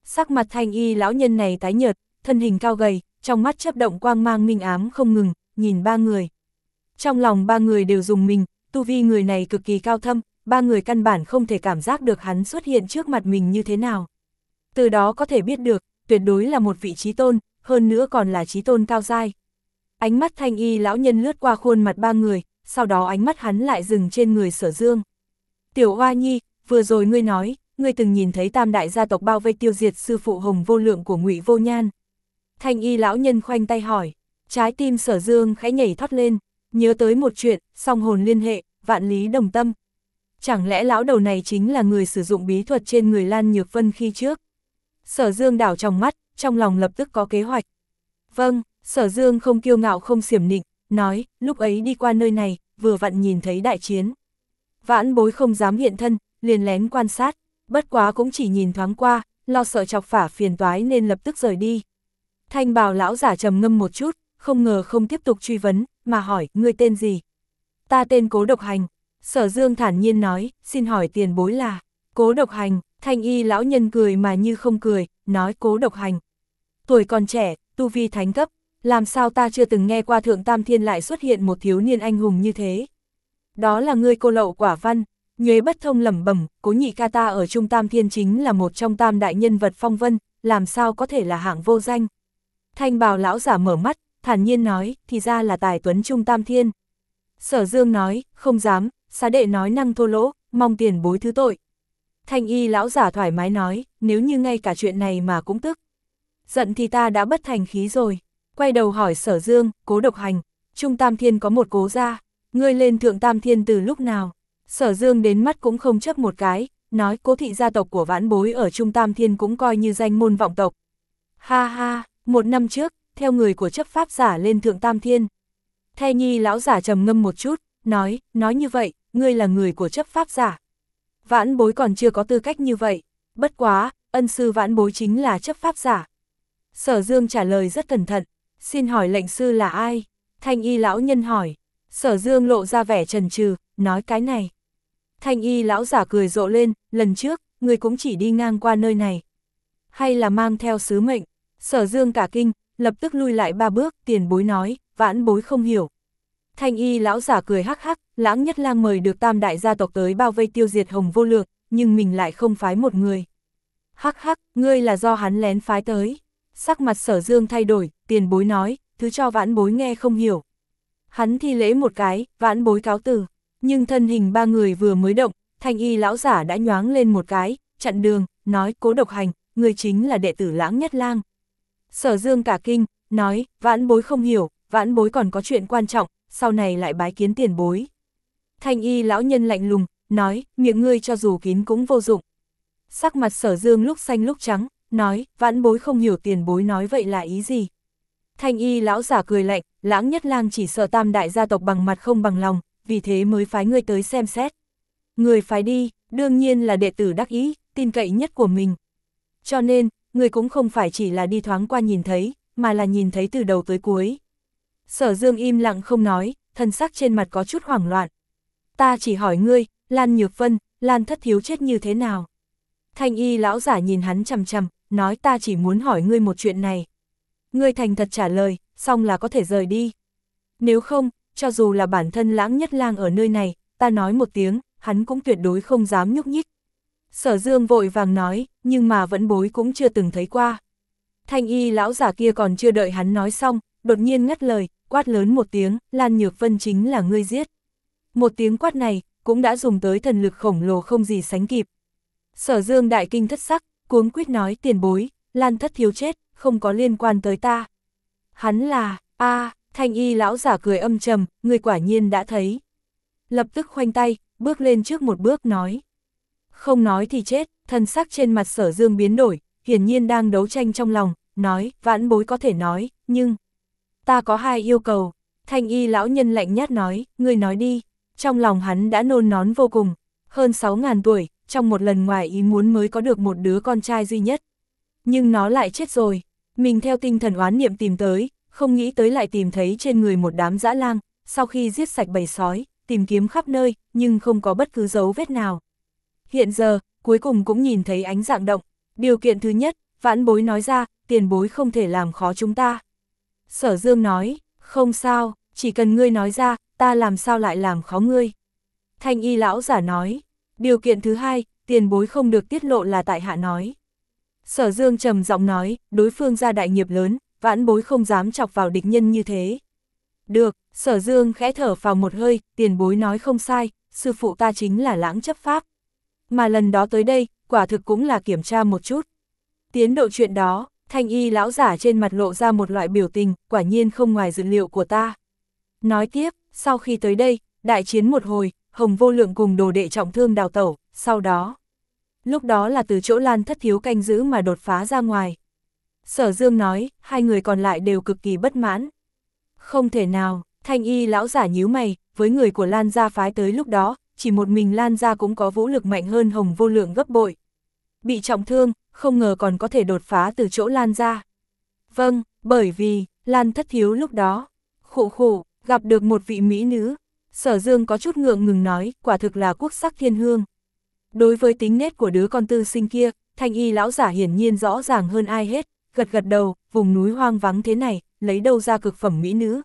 Sắc mặt thanh y lão nhân này tái nhợt, thân hình cao gầy, trong mắt chớp động quang mang minh ám không ngừng, nhìn ba người. Trong lòng ba người đều dùng mình, tu vi người này cực kỳ cao thâm, ba người căn bản không thể cảm giác được hắn xuất hiện trước mặt mình như thế nào. Từ đó có thể biết được, tuyệt đối là một vị chí tôn, hơn nữa còn là chí tôn cao giai. Ánh mắt thanh y lão nhân lướt qua khuôn mặt ba người, sau đó ánh mắt hắn lại dừng trên người Sở Dương. Tiểu Oa Nhi, vừa rồi ngươi nói, ngươi từng nhìn thấy tam đại gia tộc bao vây tiêu diệt sư phụ Hồng Vô Lượng của Ngụy Vô Nhan. Thanh y lão nhân khoanh tay hỏi, trái tim Sở Dương khẽ nhảy thoát lên, nhớ tới một chuyện, song hồn liên hệ, vạn lý đồng tâm. Chẳng lẽ lão đầu này chính là người sử dụng bí thuật trên người Lan Nhược Vân khi trước? Sở Dương đảo trong mắt, trong lòng lập tức có kế hoạch. Vâng, Sở Dương không kiêu ngạo không xiểm nịnh, nói, lúc ấy đi qua nơi này, vừa vặn nhìn thấy đại chiến. Vãn Bối không dám hiện thân, liền lén quan sát, bất quá cũng chỉ nhìn thoáng qua, lo sợ chọc phả phiền toái nên lập tức rời đi. Thanh bào lão giả trầm ngâm một chút, không ngờ không tiếp tục truy vấn, mà hỏi, ngươi tên gì? Ta tên Cố Độc Hành. Sở Dương thản nhiên nói, xin hỏi tiền bối là Cố Độc Hành. Thanh y lão nhân cười mà như không cười, nói Cố Độc Hành. Tuổi còn trẻ, tu vi thánh cấp, làm sao ta chưa từng nghe qua Thượng Tam Thiên lại xuất hiện một thiếu niên anh hùng như thế? Đó là ngươi cô lậu quả văn. Nhuế Bất Thông lẩm bẩm, Cố nhị ca ta ở Trung Tam Thiên chính là một trong tam đại nhân vật phong vân, làm sao có thể là hạng vô danh? Thanh bào lão giả mở mắt, thản nhiên nói, thì ra là tài tuấn Trung Tam Thiên. Sở Dương nói, không dám, xá đệ nói năng thô lỗ, mong tiền bối thứ tội. Thanh y lão giả thoải mái nói, nếu như ngay cả chuyện này mà cũng tức. Giận thì ta đã bất thành khí rồi. Quay đầu hỏi Sở Dương, Cố Độc Hành, Trung Tam Thiên có một Cố gia, ngươi lên Thượng Tam Thiên từ lúc nào? Sở Dương đến mắt cũng không chấp một cái, nói Cố thị gia tộc của Vãn Bối ở Trung Tam Thiên cũng coi như danh môn vọng tộc. Ha ha, một năm trước, theo người của chấp pháp giả lên Thượng Tam Thiên. Thay nhi lão giả trầm ngâm một chút, nói, nói như vậy, ngươi là người của chấp pháp giả. Vãn Bối còn chưa có tư cách như vậy, bất quá, ân sư Vãn Bối chính là chấp pháp giả. Sở Dương trả lời rất cẩn thận, xin hỏi lệnh sư là ai? Thanh y lão nhân hỏi. Sở Dương lộ ra vẻ chần chừ, nói cái này. Thanh y lão giả cười rộ lên, lần trước, người cũng chỉ đi ngang qua nơi này. Hay là mang theo sứ mệnh? Sở Dương cả kinh, lập tức lui lại ba bước, tiền bối nói, Vãn Bối không hiểu. Thanh y lão giả cười hắc hắc, Lãng Nhất Lang mời được tam đại gia tộc tới bao vây tiêu diệt Hồng Vô Lượng, nhưng mình lại không phái một người. Hắc hắc, ngươi là do hắn lén phái tới. Sắc mặt Sở Dương thay đổi, tiền bối nói, thứ cho Vãn Bối nghe không hiểu. Hắn thi lễ một cái, Vãn Bối cáo từ, nhưng thân hình ba người vừa mới động, thanh y lão giả đã nhoáng lên một cái, chặn đường, nói Cố Độc Hành, người chính là đệ tử Lãng Nhất Lang. Sở Dương cả kinh, nói, Vãn Bối không hiểu, Vãn Bối còn có chuyện quan trọng, sau này lại bái kiến tiền bối. Thanh y lão nhân lạnh lùng, nói, miệng ngươi cho dù kín cũng vô dụng. Sắc mặt Sở Dương lúc xanh lúc trắng, nói, Vãn Bối không hiểu tiền bối nói vậy là ý gì. Thanh y lão giả cười lạnh, Lãng Nhất Lang chỉ sợ tam đại gia tộc bằng mặt không bằng lòng, vì thế mới phái ngươi tới xem xét. Người phái đi, đương nhiên là đệ tử đắc ý, tin cậy nhất của mình. Cho nên, người cũng không phải chỉ là đi thoáng qua nhìn thấy, mà là nhìn thấy từ đầu tới cuối. Sở Dương im lặng không nói, thân sắc trên mặt có chút hoảng loạn. Ta chỉ hỏi ngươi, Lan Nhược Vân, Lan thất thiếu chết như thế nào? Thanh y lão giả nhìn hắn chằm chằm, nói ta chỉ muốn hỏi ngươi một chuyện này. Ngươi thành thật trả lời, xong là có thể rời đi. Nếu không, cho dù là bản thân Lãng Nhất Lang ở nơi này, ta nói một tiếng, hắn cũng tuyệt đối không dám nhúc nhích. Sở Dương vội vàng nói, nhưng mà Vãn Bối cũng chưa từng thấy qua. Thanh y lão giả kia còn chưa đợi hắn nói xong, đột nhiên ngắt lời, quát lớn một tiếng, Lan Nhược Vân chính là ngươi giết. Một tiếng quát này, cũng đã dùng tới thần lực khổng lồ không gì sánh kịp. Sở Dương đại kinh thất sắc, cuống quýt nói tiền bối, Lan thất thiếu chết, không có liên quan tới ta. Hắn là, a thanh y lão giả cười âm trầm, người quả nhiên đã thấy. Lập tức khoanh tay, bước lên trước một bước nói. Không nói thì chết, thân sắc trên mặt Sở Dương biến đổi, hiển nhiên đang đấu tranh trong lòng, nói, Vãn Bối có thể nói, nhưng... Ta có hai yêu cầu. Thanh y lão nhân lạnh nhát nói, ngươi nói đi. Trong lòng hắn đã nôn nón vô cùng, hơn sáu ngàn tuổi, trong một lần ngoài ý muốn mới có được một đứa con trai duy nhất. Nhưng nó lại chết rồi, mình theo tinh thần oán niệm tìm tới, không nghĩ tới lại tìm thấy trên người một đám dã lang, sau khi giết sạch bầy sói, tìm kiếm khắp nơi, nhưng không có bất cứ dấu vết nào. Hiện giờ, cuối cùng cũng nhìn thấy ánh dạng động, điều kiện thứ nhất, Vãn Bối nói ra, tiền bối không thể làm khó chúng ta. Sở Dương nói, không sao, chỉ cần ngươi nói ra, ta làm sao lại làm khó ngươi. Thanh y lão giả nói, điều kiện thứ hai, tiền bối không được tiết lộ là tại hạ nói. Sở Dương trầm giọng nói, đối phương ra đại nghiệp lớn, Vãn Bối không dám chọc vào địch nhân như thế. Được, Sở Dương khẽ thở vào một hơi, tiền bối nói không sai, sư phụ ta chính là Lãng chấp pháp. Mà lần đó tới đây, quả thực cũng là kiểm tra một chút. Tiến độ chuyện đó, thanh y lão giả trên mặt lộ ra một loại biểu tình, quả nhiên không ngoài dự liệu của ta. Nói tiếp, sau khi tới đây, đại chiến một hồi, Hồng Vô Lượng cùng đồ đệ trọng thương đào tẩu, sau đó. Lúc đó là từ chỗ Lan Thất Thiếu canh giữ mà đột phá ra ngoài. Sở Dương nói, hai người còn lại đều cực kỳ bất mãn. Không thể nào, thanh y lão giả nhíu mày, với người của Lan gia phái tới lúc đó, chỉ một mình Lan gia cũng có vũ lực mạnh hơn Hồng Vô Lượng gấp bội. Bị trọng thương, không ngờ còn có thể đột phá từ chỗ Lan gia. Vâng, bởi vì, Lan Thất Thiếu lúc đó, khụ khụ, gặp được một vị mỹ nữ. Sở Dương có chút ngượng ngừng nói, quả thực là quốc sắc thiên hương. Đối với tính nết của đứa con tư sinh kia, thanh y lão giả hiển nhiên rõ ràng hơn ai hết, gật gật đầu, vùng núi hoang vắng thế này, lấy đâu ra cực phẩm mỹ nữ.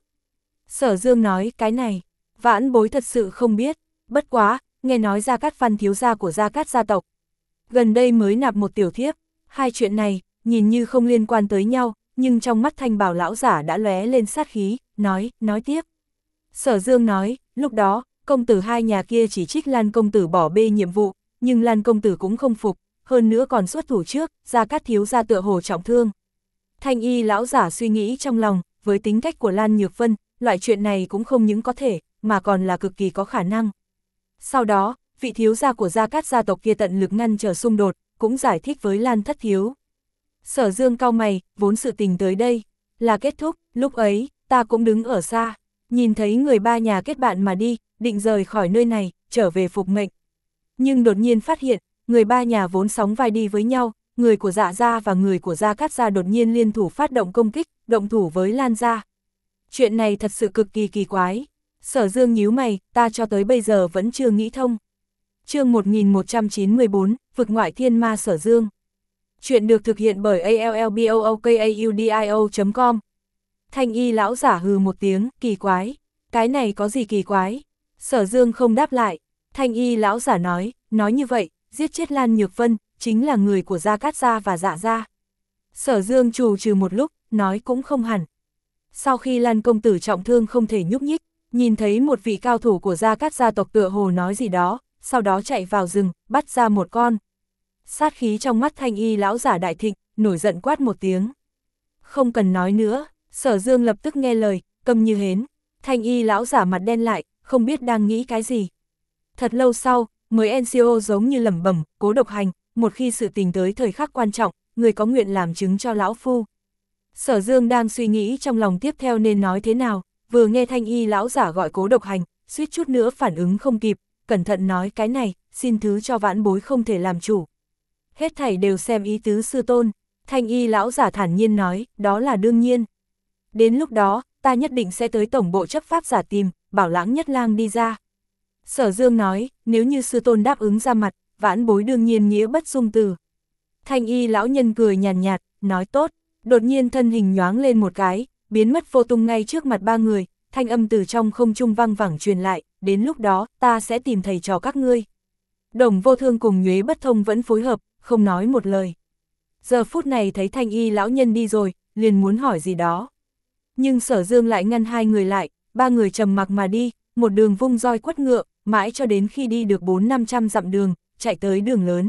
Sở Dương nói, cái này, Vãn Bối thật sự không biết, bất quá, nghe nói Gia Cát Văn thiếu gia của Gia Cát gia tộc. Gần đây mới nạp một tiểu thiếp, hai chuyện này, nhìn như không liên quan tới nhau, nhưng trong mắt thanh bào lão giả đã lóe lên sát khí, nói, nói tiếp. Sở Dương nói, lúc đó, công tử hai nhà kia chỉ trích Lan công tử bỏ bê nhiệm vụ, nhưng Lan công tử cũng không phục, hơn nữa còn xuất thủ trước, Gia Cát thiếu gia tựa hồ trọng thương. Thanh y lão giả suy nghĩ trong lòng, với tính cách của Lan Nhược Vân, loại chuyện này cũng không những có thể, mà còn là cực kỳ có khả năng. Sau đó, vị thiếu gia của Gia Cát gia tộc kia tận lực ngăn trở xung đột, cũng giải thích với Lan Thất Thiếu. Sở Dương cau mày, vốn sự tình tới đây, là kết thúc, lúc ấy, ta cũng đứng ở xa, nhìn thấy người ba nhà kết bạn mà đi, định rời khỏi nơi này, trở về phục mệnh. Nhưng đột nhiên phát hiện, người ba nhà vốn sóng vai đi với nhau, người của Dạ gia và người của Gia Cát gia đột nhiên liên thủ phát động công kích, động thủ với Lan gia. Chuyện này thật sự cực kỳ kỳ quái. Sở Dương nhíu mày, ta cho tới bây giờ vẫn chưa nghĩ thông. Chương một nghìn một trăm chín mươi tư, vực ngoại thiên ma Sở Dương. Chuyện được thực hiện bởi a l l b o o k a u d i o chấm com. Thanh y lão giả hừ một tiếng, kỳ quái. Cái này có gì kỳ quái? Sở Dương không đáp lại. Thanh y lão giả nói, nói như vậy, giết chết Lan Nhược Vân, chính là người của Gia Cát gia và Dạ gia. Sở Dương trù trừ một lúc, nói cũng không hẳn. Sau khi Lan công tử trọng thương không thể nhúc nhích, nhìn thấy một vị cao thủ của Gia Cát gia tộc tựa hồ nói gì đó, sau đó chạy vào rừng, bắt ra một con. Sát khí trong mắt thanh y lão giả đại thịnh, nổi giận quát một tiếng. Không cần nói nữa, Sở Dương lập tức nghe lời, câm như hến. Thanh y lão giả mặt đen lại, không biết đang nghĩ cái gì. Thật lâu sau, mới en xê o giống như lẩm bẩm, Cố Độc Hành, một khi sự tình tới thời khắc quan trọng, người có nguyện làm chứng cho lão phu. Sở Dương đang suy nghĩ trong lòng tiếp theo nên nói thế nào, vừa nghe thanh y lão giả gọi Cố Độc Hành, suýt chút nữa phản ứng không kịp, cẩn thận nói cái này, xin thứ cho Vãn Bối không thể làm chủ. Hết thảy đều xem ý tứ sư tôn, thanh y lão giả thản nhiên nói, đó là đương nhiên. Đến lúc đó, ta nhất định sẽ tới tổng bộ chấp pháp giả tìm, bảo Lãng Nhất Lang đi ra. Sở Dương nói, nếu như sư tôn đáp ứng ra mặt, Vãn Bối đương nhiên nghĩa bất dung từ. Thanh y lão nhân cười nhàn nhạt, nói tốt, đột nhiên thân hình nhoáng lên một cái, biến mất vô tung ngay trước mặt ba người, thanh âm từ trong không trung vang vẳng truyền lại, đến lúc đó, ta sẽ tìm thầy trò các ngươi. Đồng Vô Thương cùng Nhuế Bất Thông vẫn phối hợp, không nói một lời. Giờ phút này thấy thanh y lão nhân đi rồi, liền muốn hỏi gì đó. Nhưng Sở Dương lại ngăn hai người lại, ba người trầm mặc mà đi, một đường vung roi quất ngựa, mãi cho đến khi đi được bốn năm trăm dặm đường, chạy tới đường lớn.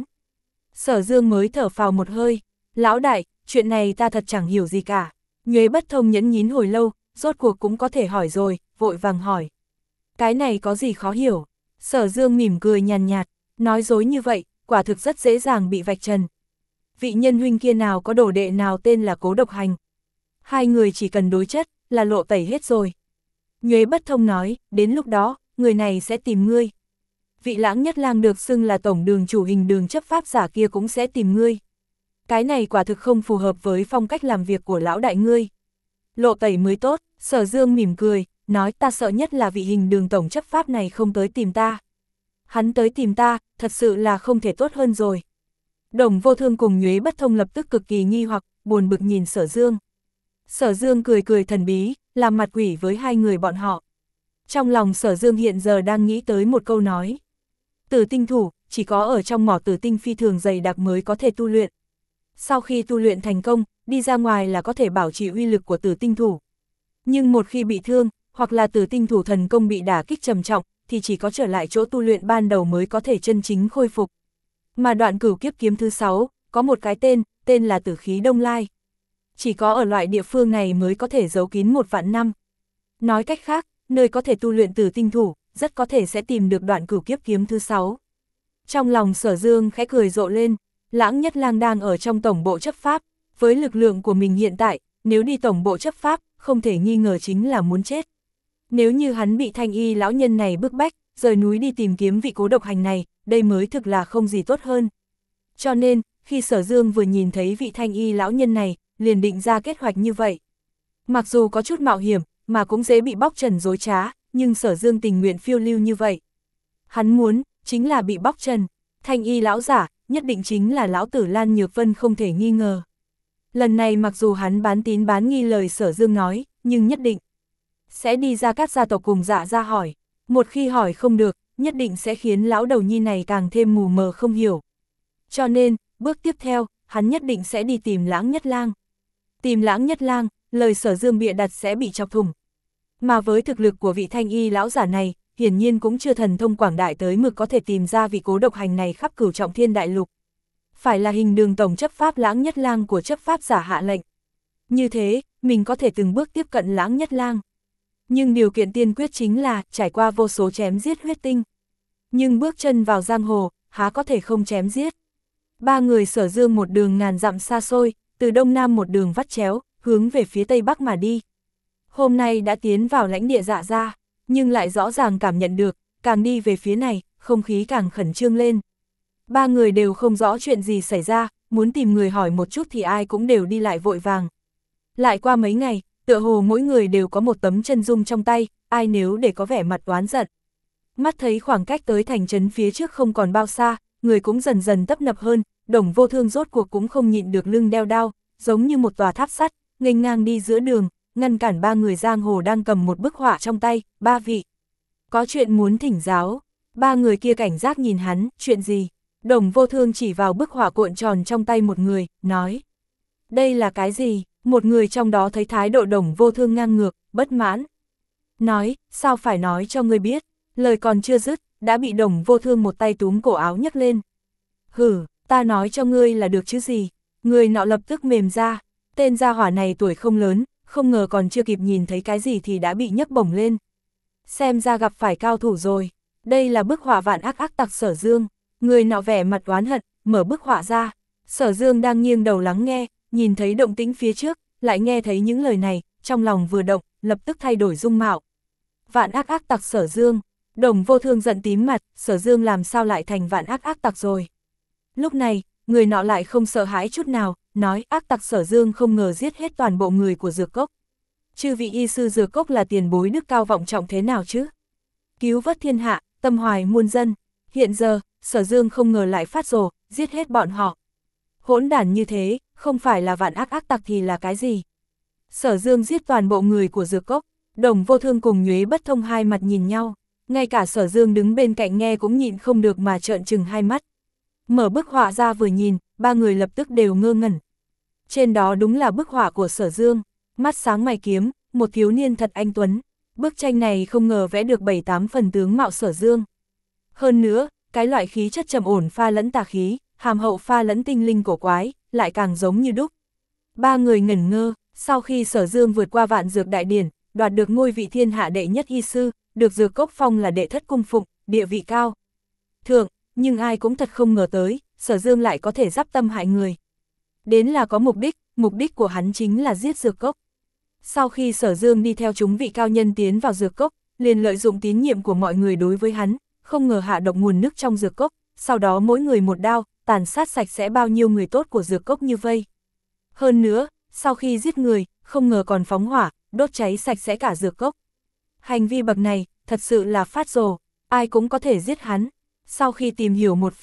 Sở Dương mới thở phào một hơi, lão đại, chuyện này ta thật chẳng hiểu gì cả. Nhuế Bất Thông nhẫn nhín hồi lâu, rốt cuộc cũng có thể hỏi rồi, vội vàng hỏi. Cái này có gì khó hiểu? Sở Dương mỉm cười nhàn nhạt, nói dối như vậy, quả thực rất dễ dàng bị vạch trần. Vị nhân huynh kia nào có đồ đệ nào tên là Cố Độc Hành. Hai người chỉ cần đối chất, là lộ tẩy hết rồi. Nhuế Bất Thông nói, đến lúc đó, người này sẽ tìm ngươi. Vị Lãng Nhất Lang được xưng là tổng đường chủ hình đường chấp pháp giả kia cũng sẽ tìm ngươi. Cái này quả thực không phù hợp với phong cách làm việc của lão đại ngươi. Lộ tẩy mới tốt, Sở Dương mỉm cười, nói ta sợ nhất là vị hình đường tổng chấp pháp này không tới tìm ta. Hắn tới tìm ta, thật sự là không thể tốt hơn rồi. Đồng Vô Thương cùng Nhuế Bất Thông lập tức cực kỳ nghi hoặc, buồn bực nhìn Sở Dương. Sở Dương cười cười thần bí, làm mặt quỷ với hai người bọn họ. Trong lòng Sở Dương hiện giờ đang nghĩ tới một câu nói. Tử tinh thủ, chỉ có ở trong mỏ tử tinh phi thường dày đặc mới có thể tu luyện. Sau khi tu luyện thành công, đi ra ngoài là có thể bảo trì uy lực của tử tinh thủ. Nhưng một khi bị thương, hoặc là tử tinh thủ thần công bị đả kích trầm trọng, thì chỉ có trở lại chỗ tu luyện ban đầu mới có thể chân chính khôi phục. Mà đoạn cửu kiếp kiếm thứ sáu, có một cái tên, tên là Tử Khí Đông Lai. Chỉ có ở loại địa phương này mới có thể giấu kín một vạn năm. Nói cách khác, nơi có thể tu luyện tử tinh thủ, rất có thể sẽ tìm được đoạn cửu kiếp kiếm thứ sáu. Trong lòng Sở Dương khẽ cười rộ lên, Lãng Nhất Lang đang ở trong tổng bộ chấp pháp, với lực lượng của mình hiện tại, nếu đi tổng bộ chấp pháp, không thể nghi ngờ chính là muốn chết. Nếu như hắn bị Thanh Y lão nhân này bức bách, rời núi đi tìm kiếm vị cố độc hành này, đây mới thực là không gì tốt hơn. Cho nên, khi Sở Dương vừa nhìn thấy vị Thanh Y lão nhân này, liền định ra kế hoạch như vậy. Mặc dù có chút mạo hiểm, mà cũng dễ bị bóc trần dối trá, nhưng Sở Dương tình nguyện phiêu lưu như vậy. Hắn muốn, chính là bị bóc trần. Thanh Y lão giả, nhất định chính là lão tử Lan Nhược Vân không thể nghi ngờ. Lần này mặc dù hắn bán tín bán nghi lời Sở Dương nói, nhưng nhất định sẽ đi ra các gia tộc cùng Dạ ra hỏi. Một khi hỏi không được, nhất định sẽ khiến lão đầu nhi này càng thêm mù mờ không hiểu. Cho nên, bước tiếp theo, hắn nhất định sẽ đi tìm Lãng Nhất Lang. Tìm Lãng Nhất Lang, lời Sở Dương bịa đặt sẽ bị chọc thủng. Mà với thực lực của vị Thanh Y lão giả này, hiển nhiên cũng chưa thần thông quảng đại tới mực có thể tìm ra vị cố độc hành này khắp cửu trọng thiên đại lục. Phải là hình đường tổng chấp pháp Lãng Nhất Lang của chấp pháp giả hạ lệnh. Như thế, mình có thể từng bước tiếp cận Lãng Nhất Lang. Nhưng điều kiện tiên quyết chính là trải qua vô số chém giết huyết tinh. Nhưng bước chân vào giang hồ, há có thể không chém giết. Ba người Sở Dương một đường ngàn dặm xa xôi, từ đông nam một đường vắt chéo, hướng về phía tây bắc mà đi. Hôm nay đã tiến vào lãnh địa Dạ ra, nhưng lại rõ ràng cảm nhận được, càng đi về phía này, không khí càng khẩn trương lên. Ba người đều không rõ chuyện gì xảy ra, muốn tìm người hỏi một chút thì ai cũng đều đi lại vội vàng. Lại qua mấy ngày, tựa hồ mỗi người đều có một tấm chân dung trong tay, ai nếu để có vẻ mặt oán giận. Mắt thấy khoảng cách tới thành trấn phía trước không còn bao xa, người cũng dần dần tấp nập hơn, Đồng Vô Thương rốt cuộc cũng không nhịn được lưng đeo đao, giống như một tòa tháp sắt, nghênh ngang đi giữa đường, ngăn cản ba người giang hồ đang cầm một bức họa trong tay, ba vị. Có chuyện muốn thỉnh giáo, ba người kia cảnh giác nhìn hắn, chuyện gì? Đồng Vô Thương chỉ vào bức họa cuộn tròn trong tay một người, nói. Đây là cái gì? Một người trong đó thấy thái độ Đồng Vô Thương ngang ngược, bất mãn. Nói, sao phải nói cho ngươi biết? Lời còn chưa dứt, đã bị Đồng Vô Thương một tay túm cổ áo nhấc lên. Hử, ta nói cho ngươi là được chứ gì? Người nọ lập tức mềm ra. Tên gia hỏa này tuổi không lớn, không ngờ còn chưa kịp nhìn thấy cái gì thì đã bị nhấc bổng lên. Xem ra gặp phải cao thủ rồi. Đây là bức họa vạn ác ác tặc Sở Dương. Người nọ vẻ mặt oán hận, mở bức họa ra. Sở Dương đang nghiêng đầu lắng nghe, nhìn thấy động tĩnh phía trước, lại nghe thấy những lời này, trong lòng vừa động, lập tức thay đổi dung mạo. Vạn ác ác tặc Sở Dương. Đồng Vô Thương giận tím mặt, Sở Dương làm sao lại thành vạn ác ác tặc rồi. Lúc này, người nọ lại không sợ hãi chút nào, nói ác tặc Sở Dương không ngờ giết hết toàn bộ người của Dược Cốc. Chư vị y sư Dược Cốc là tiền bối đức cao vọng trọng thế nào chứ? Cứu vớt thiên hạ, tâm hoài muôn dân. Hiện giờ, Sở Dương không ngờ lại phát rồ, giết hết bọn họ. Hỗn đản như thế, không phải là vạn ác ác tặc thì là cái gì? Sở Dương giết toàn bộ người của Dược Cốc, Đồng Vô Thương cùng Nhuế Bất Thông hai mặt nhìn nhau, ngay cả Sở Dương đứng bên cạnh nghe cũng nhịn không được mà trợn trừng hai mắt. Mở bức họa ra vừa nhìn, ba người lập tức đều ngơ ngẩn. Trên đó đúng là bức họa của Sở Dương, mắt sáng mày kiếm, một thiếu niên thật anh tuấn. Bức tranh này không ngờ vẽ được bảy tám phần tướng mạo Sở Dương. Hơn nữa, cái loại khí chất trầm ổn pha lẫn tà khí, hàm hậu pha lẫn tinh linh cổ quái, lại càng giống như đúc. Ba người ngẩn ngơ, sau khi Sở Dương vượt qua vạn dược đại điển, đoạt được ngôi vị thiên hạ đệ nhất y sư, được Dược Cốc phong là đệ thất cung phụng, địa vị cao thượng, nhưng ai cũng thật không ngờ tới, Sở Dương lại có thể giáp tâm hại người. Đến là có mục đích, mục đích của hắn chính là giết Dược Cốc. Sau khi Sở Dương đi theo chúng vị cao nhân tiến vào Dược Cốc, liền lợi dụng tín nhiệm của mọi người đối với hắn, không ngờ hạ độc nguồn nước trong Dược Cốc, sau đó mỗi người một đao, tàn sát sạch sẽ bao nhiêu người tốt của Dược Cốc như vây. Hơn nữa, sau khi giết người, không ngờ còn phóng hỏa, đốt cháy sạch sẽ cả Dược Cốc. Hành vi bậc này, thật sự là phát rồ, ai cũng có thể giết hắn. Sau khi tìm hiểu một phen,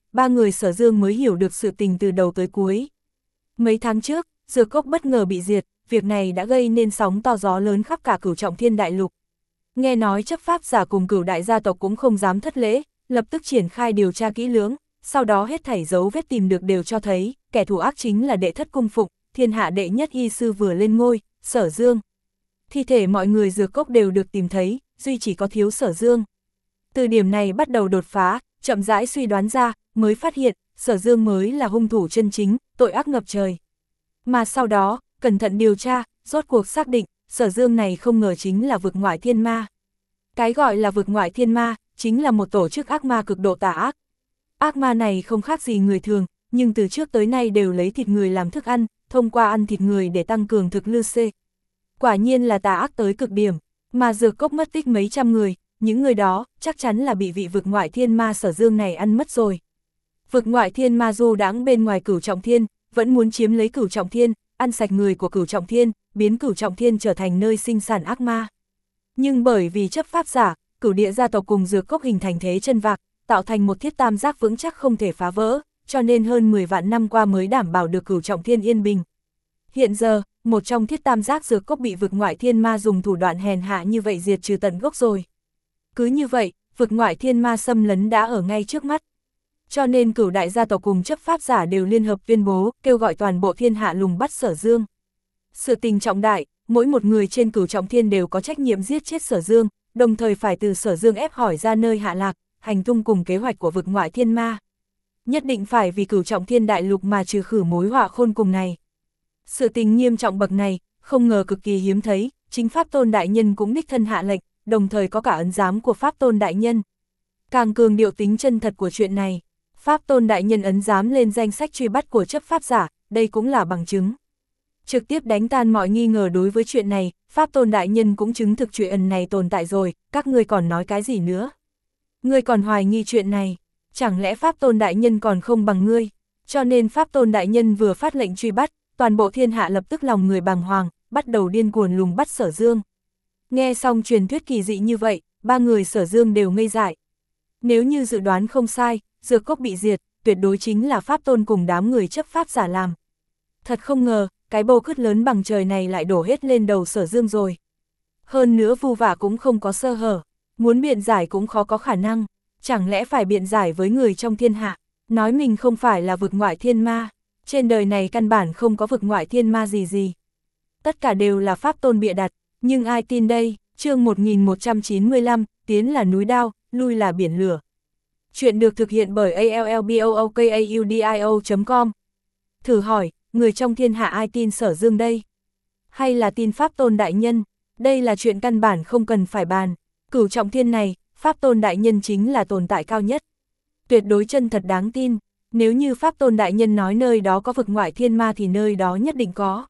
ba người Sở Dương mới hiểu được sự tình từ đầu tới cuối. Mấy tháng trước, Dược Cốc bất ngờ bị diệt, việc này đã gây nên sóng to gió lớn khắp cả Cửu Trọng Thiên đại lục. Nghe nói chấp pháp giả cùng Cửu đại gia tộc cũng không dám thất lễ, lập tức triển khai điều tra kỹ lưỡng, sau đó hết thảy dấu vết tìm được đều cho thấy, kẻ thù ác chính là đệ thất cung phụng, thiên hạ đệ nhất y sư vừa lên ngôi, Sở Dương. Thi thể mọi người Dược Cốc đều được tìm thấy, duy chỉ có thiếu Sở Dương. Từ điểm này bắt đầu đột phá, chậm rãi suy đoán ra, mới phát hiện, Sở Dương mới là hung thủ chân chính, tội ác ngập trời. Mà sau đó, cẩn thận điều tra, rốt cuộc xác định, Sở Dương này không ngờ chính là vực ngoại thiên ma. Cái gọi là vực ngoại thiên ma, chính là một tổ chức ác ma cực độ tà ác. Ác ma này không khác gì người thường, nhưng từ trước tới nay đều lấy thịt người làm thức ăn, thông qua ăn thịt người để tăng cường thực lực. Quả nhiên là tà ác tới cực điểm, mà Dược Cốc mất tích mấy trăm người, những người đó chắc chắn là bị vị vực ngoại thiên ma Sở Dương này ăn mất rồi. Vực ngoại thiên ma du đãng bên ngoài Cửu Trọng Thiên, vẫn muốn chiếm lấy Cửu Trọng Thiên, ăn sạch người của Cửu Trọng Thiên, biến Cửu Trọng Thiên trở thành nơi sinh sản ác ma. Nhưng bởi vì chấp pháp giả, Cửu địa gia tộc cùng Dược Cốc hình thành thế chân vạc, tạo thành một thiết tam giác vững chắc không thể phá vỡ, cho nên hơn mười vạn năm qua mới đảm bảo được Cửu Trọng Thiên yên bình. Hiện giờ, một trong thiết tam giác Dược Cốc bị vực ngoại thiên ma dùng thủ đoạn hèn hạ như vậy diệt trừ tận gốc rồi. Cứ như vậy, vực ngoại thiên ma xâm lấn đã ở ngay trước mắt. Cho nên Cửu đại gia tộc cùng chấp pháp giả đều liên hợp tuyên bố, kêu gọi toàn bộ thiên hạ lùng bắt Sở Dương. Sự tình trọng đại, mỗi một người trên Cửu Trọng Thiên đều có trách nhiệm giết chết Sở Dương, đồng thời phải từ Sở Dương ép hỏi ra nơi hạ lạc, hành tung cùng kế hoạch của vực ngoại thiên ma. Nhất định phải vì Cửu Trọng Thiên đại lục mà trừ khử mối họa khôn cùng này. Sự tình nghiêm trọng bậc này, không ngờ cực kỳ hiếm thấy, chính Pháp Tôn đại nhân cũng đích thân hạ lệnh, đồng thời có cả ấn giám của Pháp Tôn đại nhân. Càng cường điệu tính chân thật của chuyện này, Pháp Tôn đại nhân ấn giám lên danh sách truy bắt của chấp pháp giả, đây cũng là bằng chứng. Trực tiếp đánh tan mọi nghi ngờ đối với chuyện này, Pháp Tôn đại nhân cũng chứng thực chuyện ẩn này tồn tại rồi, các ngươi còn nói cái gì nữa? Ngươi còn hoài nghi chuyện này, chẳng lẽ Pháp Tôn đại nhân còn không bằng ngươi? Cho nên Pháp Tôn đại nhân vừa phát lệnh truy bắt, toàn bộ thiên hạ lập tức lòng người bàng hoàng, bắt đầu điên cuồng lùng bắt Sở Dương. Nghe xong truyền thuyết kỳ dị như vậy, ba người Sở Dương đều ngây dại. Nếu như dự đoán không sai, Dược Cốc bị diệt, tuyệt đối chính là Pháp Tôn cùng đám người chấp pháp giả làm. Thật không ngờ, cái bô cứt lớn bằng trời này lại đổ hết lên đầu Sở Dương rồi. Hơn nữa vu vả cũng không có sơ hở, muốn biện giải cũng khó có khả năng, chẳng lẽ phải biện giải với người trong thiên hạ, nói mình không phải là vực ngoại thiên ma, trên đời này căn bản không có vực ngoại thiên ma gì gì. Tất cả đều là Pháp Tôn bịa đặt, nhưng ai tin đây, chương một nghìn một trăm chín mươi lăm, tiến là núi đao, lui là biển lửa. Chuyện được thực hiện bởi a l l b o o k a u d i o chấm com. Thử hỏi, người trong thiên hạ ai tin Sở Dương đây? Hay là tin Pháp Tôn đại nhân? Đây là chuyện căn bản không cần phải bàn. Cửu Trọng Thiên này, Pháp Tôn đại nhân chính là tồn tại cao nhất. Tuyệt đối chân thật đáng tin. Nếu như Pháp Tôn đại nhân nói nơi đó có vực ngoại thiên ma thì nơi đó nhất định có.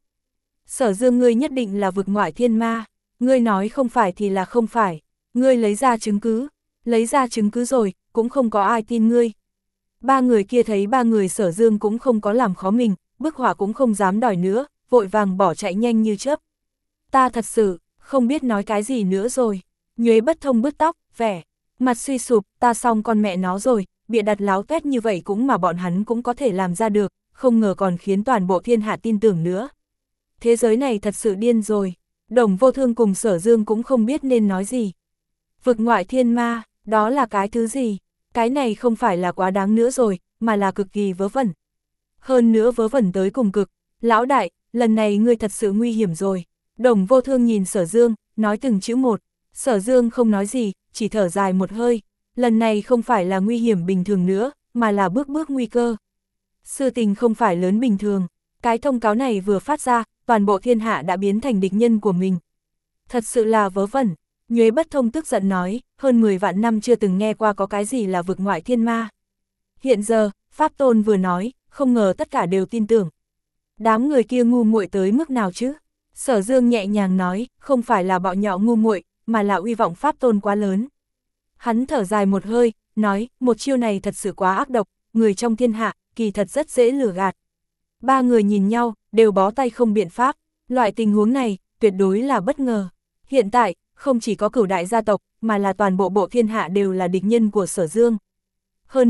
Sở Dương ngươi nhất định là vực ngoại thiên ma. Ngươi nói không phải thì là không phải. Ngươi lấy ra chứng cứ. Lấy ra chứng cứ rồi, cũng không có ai tin ngươi. Ba người kia thấy ba người Sở Dương cũng không có làm khó mình, bức họa cũng không dám đòi nữa, vội vàng bỏ chạy nhanh như chớp. Ta thật sự, không biết nói cái gì nữa rồi. Nhuế Bất Thông bứt tóc, vẻ mặt suy sụp, ta xong con mẹ nó rồi, bịa đặt láo tuét như vậy cũng mà bọn hắn cũng có thể làm ra được, không ngờ còn khiến toàn bộ thiên hạ tin tưởng nữa. Thế giới này thật sự điên rồi. Đồng Vô Thương cùng Sở Dương cũng không biết nên nói gì. Vực ngoại thiên ma, đó là cái thứ gì? Cái này không phải là quá đáng nữa rồi, mà là cực kỳ vớ vẩn. Hơn nữa vớ vẩn tới cùng cực. Lão đại, lần này ngươi thật sự nguy hiểm rồi. Đồng Vô Thương nhìn Sở Dương, nói từng chữ một. Sở Dương không nói gì, chỉ thở dài một hơi. Lần này không phải là nguy hiểm bình thường nữa, mà là bước bước nguy cơ. Sự tình không phải lớn bình thường. Cái thông cáo này vừa phát ra, toàn bộ thiên hạ đã biến thành địch nhân của mình. Thật sự là vớ vẩn. Nhuế Bất Thông tức giận nói, hơn mười vạn năm chưa từng nghe qua có cái gì là vực ngoại thiên ma. Hiện giờ, Pháp Tôn vừa nói, không ngờ tất cả đều tin tưởng. Đám người kia ngu muội tới mức nào chứ? Sở Dương nhẹ nhàng nói, không phải là bọn nhỏ ngu muội, mà là uy vọng Pháp Tôn quá lớn. Hắn thở dài một hơi, nói, một chiêu này thật sự quá ác độc, người trong thiên hạ, kỳ thật rất dễ lừa gạt. Ba người nhìn nhau, đều bó tay không biện pháp, loại tình huống này, tuyệt đối là bất ngờ. Hiện tại, không chỉ có Cửu đại gia tộc, mà là toàn bộ bộ thiên hạ đều là địch nhân của Sở Dương. Hơn nữa,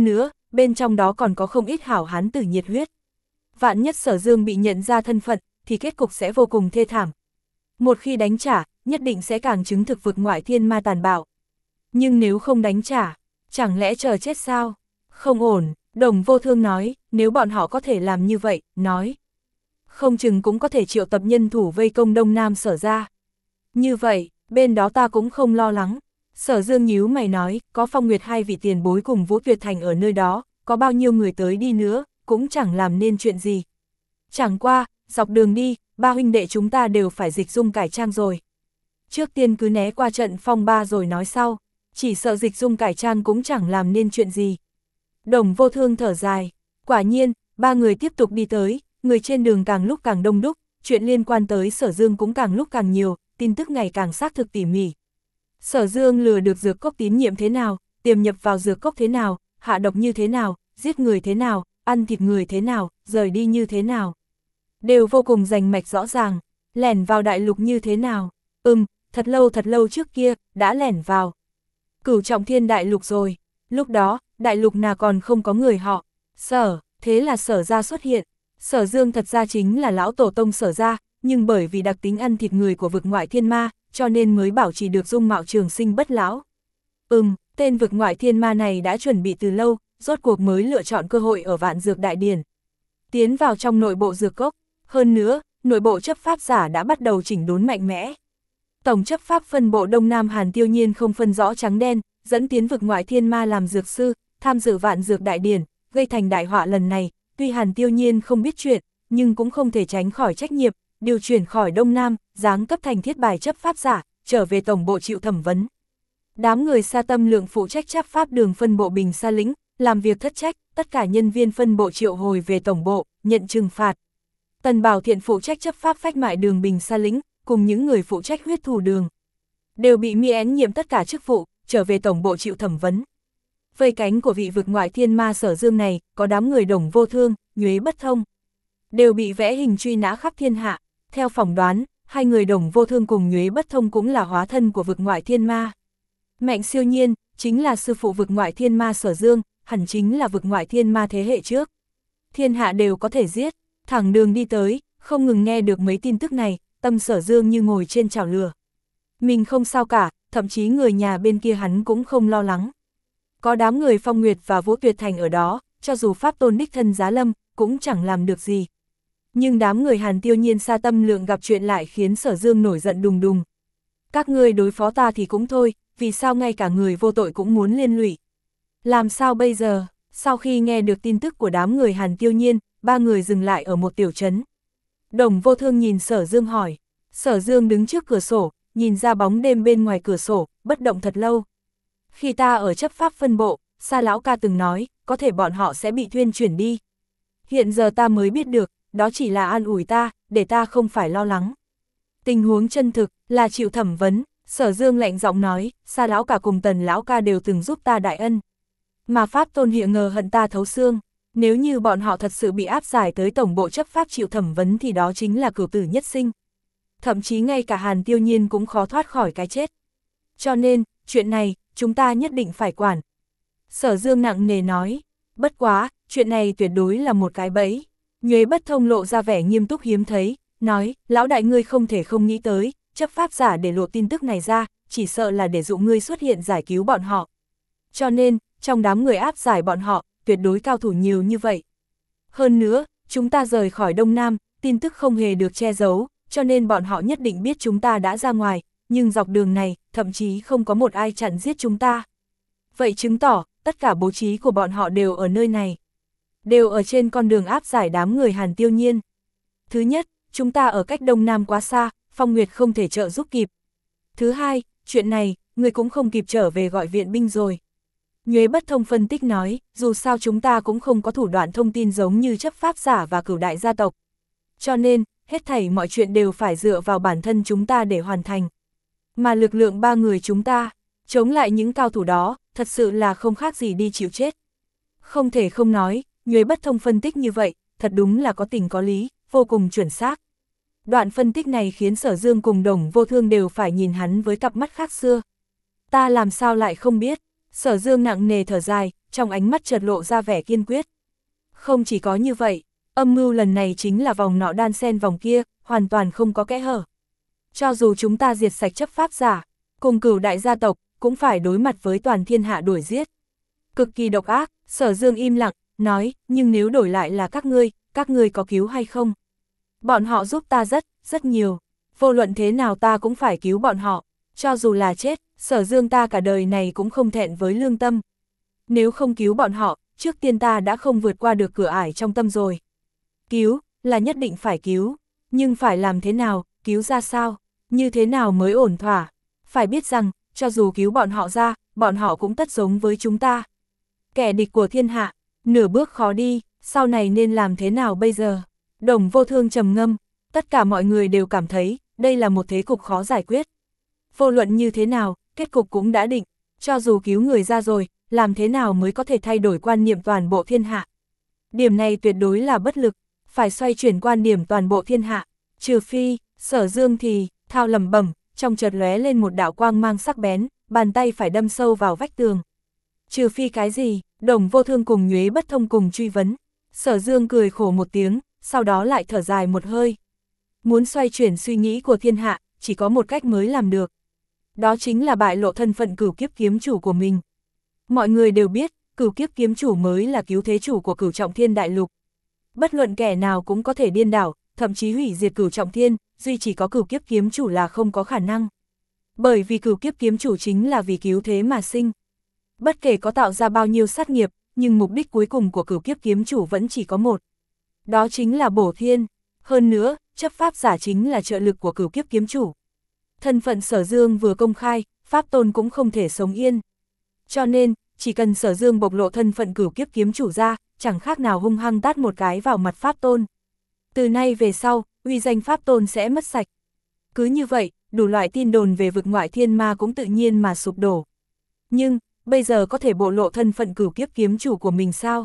bên trong đó còn có không ít hảo hán tử nhiệt huyết. Vạn nhất Sở Dương bị nhận ra thân phận, thì kết cục sẽ vô cùng thê thảm. Một khi đánh trả, nhất định sẽ càng chứng thực vực ngoại thiên ma tàn bạo. Nhưng nếu không đánh trả, chẳng lẽ chờ chết sao? Không ổn, Đồng Vô Thương nói, nếu bọn họ có thể làm như vậy, nói. Không chừng cũng có thể triệu tập nhân thủ vây công Đông Nam Sở ra. Như vậy, bên đó ta cũng không lo lắng. Sở Dương nhíu mày nói, có Phong Nguyệt hai vị tiền bối cùng Vũ Tuyệt Thành ở nơi đó, có bao nhiêu người tới đi nữa, cũng chẳng làm nên chuyện gì. Chẳng qua, dọc đường đi, ba huynh đệ chúng ta đều phải dịch dung cải trang rồi. Trước tiên cứ né qua trận phong ba rồi nói sau, chỉ sợ dịch dung cải trang cũng chẳng làm nên chuyện gì. Đồng Vô Thương thở dài, quả nhiên, ba người tiếp tục đi tới, người trên đường càng lúc càng đông đúc, chuyện liên quan tới Sở Dương cũng càng lúc càng nhiều, tin tức ngày càng xác thực tỉ mỉ. Sở Dương lừa được dược cốc tín nhiệm thế nào, tiềm nhập vào dược cốc thế nào, hạ độc như thế nào, giết người thế nào, ăn thịt người thế nào, rời đi như thế nào. Đều vô cùng rành mạch rõ ràng, lẻn vào đại lục như thế nào. Ừm, thật lâu thật lâu trước kia, đã lẻn vào Cửu Trọng Thiên đại lục rồi. Lúc đó, đại lục nào còn không có người họ Sở, thế là Sở gia xuất hiện. Sở Dương thật ra chính là lão tổ tông Sở gia, nhưng bởi vì đặc tính ăn thịt người của vực ngoại thiên ma, cho nên mới bảo trì được dung mạo trường sinh bất lão. Ừm, tên vực ngoại thiên ma này đã chuẩn bị từ lâu, rốt cuộc mới lựa chọn cơ hội ở Vạn Dược Đại Điển. Tiến vào trong nội bộ dược cốc, hơn nữa, nội bộ chấp pháp giả đã bắt đầu chỉnh đốn mạnh mẽ. Tổng chấp pháp phân bộ Đông Nam Hàn Tiêu Nhiên không phân rõ trắng đen, dẫn tiến vực ngoại thiên ma làm dược sư, tham dự Vạn Dược Đại Điển, gây thành đại họa lần này. Tuy Hàn Tiêu Nhiên không biết chuyện, nhưng cũng không thể tránh khỏi trách nhiệm, điều chuyển khỏi Đông Nam, giáng cấp thành thiết bài chấp pháp giả, trở về tổng bộ chịu thẩm vấn. Đám người Sa Tâm Lượng phụ trách chấp pháp đường phân bộ Bình Sa Lĩnh, làm việc thất trách, tất cả nhân viên phân bộ triệu hồi về tổng bộ, nhận trừng phạt. Tần Bảo Thiện phụ trách chấp pháp phách mại đường Bình Sa Lĩnh, cùng những người phụ trách huyết thủ đường, đều bị miễn nhiệm tất cả chức vụ, trở về tổng bộ chịu thẩm vấn. Vây cánh của vị vực ngoại thiên ma Sở Dương này, có đám người Đồng Vô Thương, Nhuế Bất Thông, đều bị vẽ hình truy nã khắp thiên hạ. Theo phỏng đoán, hai người Đồng Vô Thương cùng Nhuế Bất Thông cũng là hóa thân của vực ngoại thiên ma. Mạnh Siêu Nhiên, chính là sư phụ vực ngoại thiên ma Sở Dương, hẳn chính là vực ngoại thiên ma thế hệ trước. Thiên hạ đều có thể giết, thẳng đường đi tới, không ngừng nghe được mấy tin tức này, tâm Sở Dương như ngồi trên chảo lửa. Mình không sao cả, thậm chí người nhà bên kia hắn cũng không lo lắng. Có đám người Phong Nguyệt và Vũ Tuyệt Thành ở đó, cho dù Pháp Tôn đích thân giá lâm, cũng chẳng làm được gì. Nhưng đám người Hàn Tiêu Nhiên Sa Tâm Lượng gặp chuyện lại khiến Sở Dương nổi giận đùng đùng. Các ngươi đối phó ta thì cũng thôi, vì sao ngay cả người vô tội cũng muốn liên lụy? Làm sao bây giờ? Sau khi nghe được tin tức của đám người Hàn Tiêu Nhiên, ba người dừng lại ở một tiểu trấn. Đồng Vô Thương nhìn Sở Dương hỏi. Sở Dương đứng trước cửa sổ, nhìn ra bóng đêm bên ngoài cửa sổ, bất động thật lâu. Khi ta ở chấp pháp phân bộ, Sa lão ca từng nói, có thể bọn họ sẽ bị thuyên chuyển đi. Hiện giờ ta mới biết được, đó chỉ là an ủi ta, để ta không phải lo lắng. Tình huống chân thực, là chịu thẩm vấn. Sở Dương lạnh giọng nói, Sa lão ca cùng Tần lão ca đều từng giúp ta đại ân. Mà Pháp Tôn hiện ngờ hận ta thấu xương. Nếu như bọn họ thật sự bị áp giải tới tổng bộ chấp pháp chịu thẩm vấn thì đó chính là cửu tử nhất sinh. Thậm chí ngay cả Hàn Tiêu Nhiên cũng khó thoát khỏi cái chết. Cho nên, chuyện này, chúng ta nhất định phải quản. Sở Dương nặng nề nói, bất quá, chuyện này tuyệt đối là một cái bẫy. Nhuế Bất Thông lộ ra vẻ nghiêm túc hiếm thấy, nói, lão đại ngươi không thể không nghĩ tới, chấp pháp giả để lộ tin tức này ra, chỉ sợ là để dụ ngươi xuất hiện giải cứu bọn họ. Cho nên, trong đám người áp giải bọn họ, tuyệt đối cao thủ nhiều như vậy. Hơn nữa, chúng ta rời khỏi Đông Nam, tin tức không hề được che giấu, cho nên bọn họ nhất định biết chúng ta đã ra ngoài, nhưng dọc đường này, thậm chí không có một ai chặn giết chúng ta. Vậy chứng tỏ, tất cả bố trí của bọn họ đều ở nơi này. Đều ở trên con đường áp giải đám người Hàn Tiêu Nhiên. Thứ nhất, chúng ta ở cách Đông Nam quá xa, Phong Nguyệt không thể trợ giúp kịp. Thứ hai, chuyện này, người cũng không kịp trở về gọi viện binh rồi. Nhuế Bất Thông phân tích nói, dù sao chúng ta cũng không có thủ đoạn thông tin giống như chấp pháp giả và cửu đại gia tộc. Cho nên, hết thảy mọi chuyện đều phải dựa vào bản thân chúng ta để hoàn thành. Mà lực lượng ba người chúng ta, chống lại những cao thủ đó, thật sự là không khác gì đi chịu chết. Không thể không nói, Nhuế Bất Thông phân tích như vậy, thật đúng là có tình có lý, vô cùng chuẩn xác. Đoạn phân tích này khiến Sở Dương cùng Đồng Vô Thương đều phải nhìn hắn với cặp mắt khác xưa. Ta làm sao lại không biết? Sở Dương nặng nề thở dài, trong ánh mắt chợt lộ ra vẻ kiên quyết. Không chỉ có như vậy, âm mưu lần này chính là vòng nọ đan xen vòng kia, hoàn toàn không có kẽ hở. Cho dù chúng ta diệt sạch chấp pháp giả, cùng Cửu đại gia tộc, cũng phải đối mặt với toàn thiên hạ đuổi giết. Cực kỳ độc ác, Sở Dương im lặng, nói, nhưng nếu đổi lại là các ngươi, các ngươi có cứu hay không? Bọn họ giúp ta rất, rất nhiều. Vô luận thế nào ta cũng phải cứu bọn họ. Cho dù là chết, Sở Dương ta cả đời này cũng không thẹn với lương tâm. Nếu không cứu bọn họ, trước tiên ta đã không vượt qua được cửa ải trong tâm rồi. Cứu, là nhất định phải cứu. Nhưng phải làm thế nào, cứu ra sao? Như thế nào mới ổn thỏa? Phải biết rằng, cho dù cứu bọn họ ra, bọn họ cũng tất giống với chúng ta. Kẻ địch của thiên hạ, nửa bước khó đi, sau này nên làm thế nào bây giờ? Đồng Vô Thương trầm ngâm, tất cả mọi người đều cảm thấy, đây là một thế cục khó giải quyết. Vô luận như thế nào, kết cục cũng đã định, cho dù cứu người ra rồi, làm thế nào mới có thể thay đổi quan niệm toàn bộ thiên hạ? Điểm này tuyệt đối là bất lực, phải xoay chuyển quan điểm toàn bộ thiên hạ, trừ phi, Sở Dương thì, thao lẩm bẩm, trong chợt lóe lên một đạo quang mang sắc bén, bàn tay phải đâm sâu vào vách tường. Trừ phi cái gì? Đồng Vô Thương cùng Nhuế Bất Thông cùng truy vấn. Sở Dương cười khổ một tiếng, sau đó lại thở dài một hơi. Muốn xoay chuyển suy nghĩ của thiên hạ, chỉ có một cách mới làm được. Đó chính là bại lộ thân phận Cửu Kiếp kiếm chủ của mình. Mọi người đều biết, Cửu Kiếp kiếm chủ mới là cứu thế chủ của Cửu Trọng Thiên đại lục. Bất luận kẻ nào cũng có thể điên đảo, thậm chí hủy diệt Cửu Trọng Thiên, duy chỉ có Cửu Kiếp kiếm chủ là không có khả năng. Bởi vì Cửu Kiếp kiếm chủ chính là vì cứu thế mà sinh. Bất kể có tạo ra bao nhiêu sát nghiệp, nhưng mục đích cuối cùng của Cửu Kiếp kiếm chủ vẫn chỉ có một. Đó chính là bổ thiên. Hơn nữa, chấp pháp giả chính là trợ lực của Cửu Kiếp kiếm chủ. Thân phận Sở Dương vừa công khai, Pháp Tôn cũng không thể sống yên. Cho nên, chỉ cần Sở Dương bộc lộ thân phận Cửu Kiếp kiếm chủ ra, chẳng khác nào hung hăng tát một cái vào mặt Pháp Tôn. Từ nay về sau, uy danh Pháp Tôn sẽ mất sạch. Cứ như vậy, đủ loại tin đồn về vực ngoại thiên ma cũng tự nhiên mà sụp đổ. Nhưng, bây giờ có thể bộ lộ thân phận Cửu Kiếp kiếm chủ của mình sao?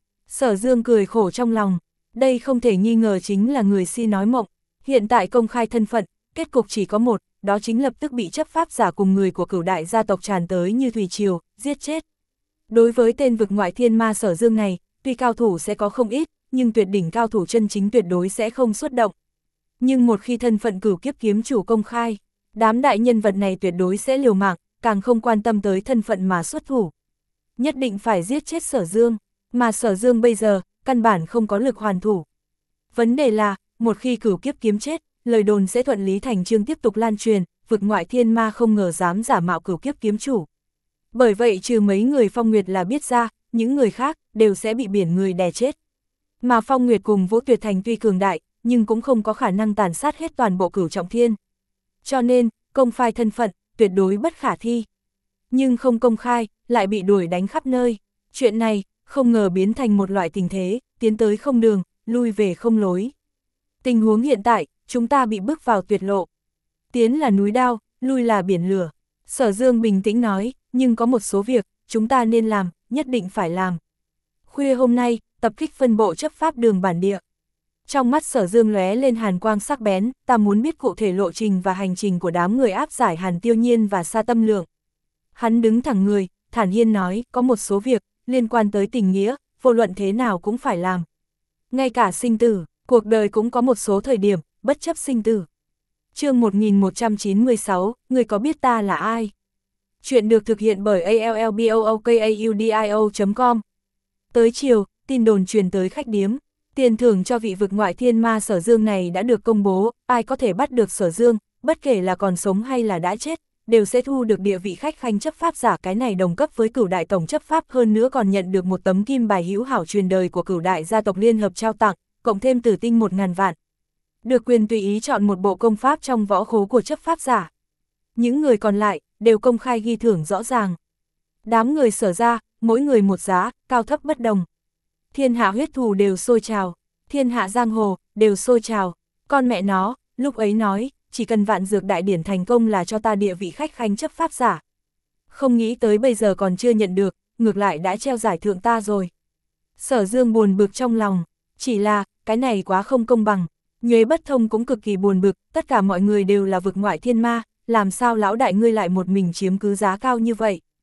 Sở Dương cười khổ trong lòng, đây không thể nghi ngờ chính là người si nói mộng. Hiện tại công khai thân phận, kết cục chỉ có một, đó chính lập tức bị chấp pháp giả cùng người của Cửu đại gia tộc tràn tới như thủy triều, giết chết. Đối với tên vực ngoại thiên ma Sở Dương này, tuy cao thủ sẽ có không ít, nhưng tuyệt đỉnh cao thủ chân chính tuyệt đối sẽ không xuất động. Nhưng một khi thân phận Cửu Kiếp kiếm chủ công khai, đám đại nhân vật này tuyệt đối sẽ liều mạng, càng không quan tâm tới thân phận mà xuất thủ. Nhất định phải giết chết Sở Dương, mà Sở Dương bây giờ, căn bản không có lực hoàn thủ. Vấn đề là, một khi Cửu Kiếp kiếm chết, lời đồn sẽ thuận lý thành chương tiếp tục lan truyền, vực ngoại thiên ma không ngờ dám giả mạo Cửu Kiếp kiếm chủ. Bởi vậy trừ mấy người Phong Nguyệt là biết ra, những người khác đều sẽ bị biển người đè chết. Mà Phong Nguyệt cùng Vũ Tuyệt Thành tuy cường đại, nhưng cũng không có khả năng tàn sát hết toàn bộ Cửu Trọng Thiên. Cho nên, công khai thân phận, tuyệt đối bất khả thi. Nhưng không công khai, lại bị đuổi đánh khắp nơi. Chuyện này, không ngờ biến thành một loại tình thế, tiến tới không đường, lui về không lối. Tình huống hiện tại, chúng ta bị bước vào tuyệt lộ. Tiến là núi đao, lui là biển lửa. Sở Dương bình tĩnh nói, nhưng có một số việc, chúng ta nên làm, nhất định phải làm. Khuya hôm nay, tập kích phân bộ chấp pháp đường bản địa. Trong mắt Sở Dương lóe lên hàn quang sắc bén, ta muốn biết cụ thể lộ trình và hành trình của đám người áp giải Hàn Tiêu Nhiên và Sa Tâm Lượng. Hắn đứng thẳng người, thản nhiên nói, có một số việc, liên quan tới tình nghĩa, vô luận thế nào cũng phải làm. Ngay cả sinh tử, cuộc đời cũng có một số thời điểm, bất chấp sinh tử. Chương một nghìn một trăm chín mươi sáu, người có biết ta là ai? Chuyện được thực hiện bởi a l l b o o k a u d i o chấm com. Tới chiều, tin đồn truyền tới khách điếm. Tiền thưởng cho vị vực ngoại thiên ma Sở Dương này đã được công bố, ai có thể bắt được Sở Dương, bất kể là còn sống hay là đã chết, đều sẽ thu được địa vị khách khanh chấp pháp giả, cái này đồng cấp với Cửu đại tổng chấp pháp, hơn nữa còn nhận được một tấm kim bài hữu hảo truyền đời của Cửu đại gia tộc liên hợp trao tặng, cộng thêm tử tinh một ngàn vạn. Được quyền tùy ý chọn một bộ công pháp trong võ khố của chấp pháp giả. Những người còn lại, đều công khai ghi thưởng rõ ràng. Đám người Sở ra, mỗi người một giá, cao thấp bất đồng. Thiên hạ huyết thù đều sôi trào, thiên hạ giang hồ, đều sôi trào. Con mẹ nó, lúc ấy nói, chỉ cần vạn dược đại điển thành công là cho ta địa vị khách khanh chấp pháp giả. Không nghĩ tới bây giờ còn chưa nhận được, ngược lại đã treo giải thưởng ta rồi. Sở Dương buồn bực trong lòng, chỉ là, cái này quá không công bằng. Nhuế Bất Thông cũng cực kỳ buồn bực, tất cả mọi người đều là vực ngoại thiên ma, làm sao lão đại ngươi lại một mình chiếm cứ giá cao như vậy.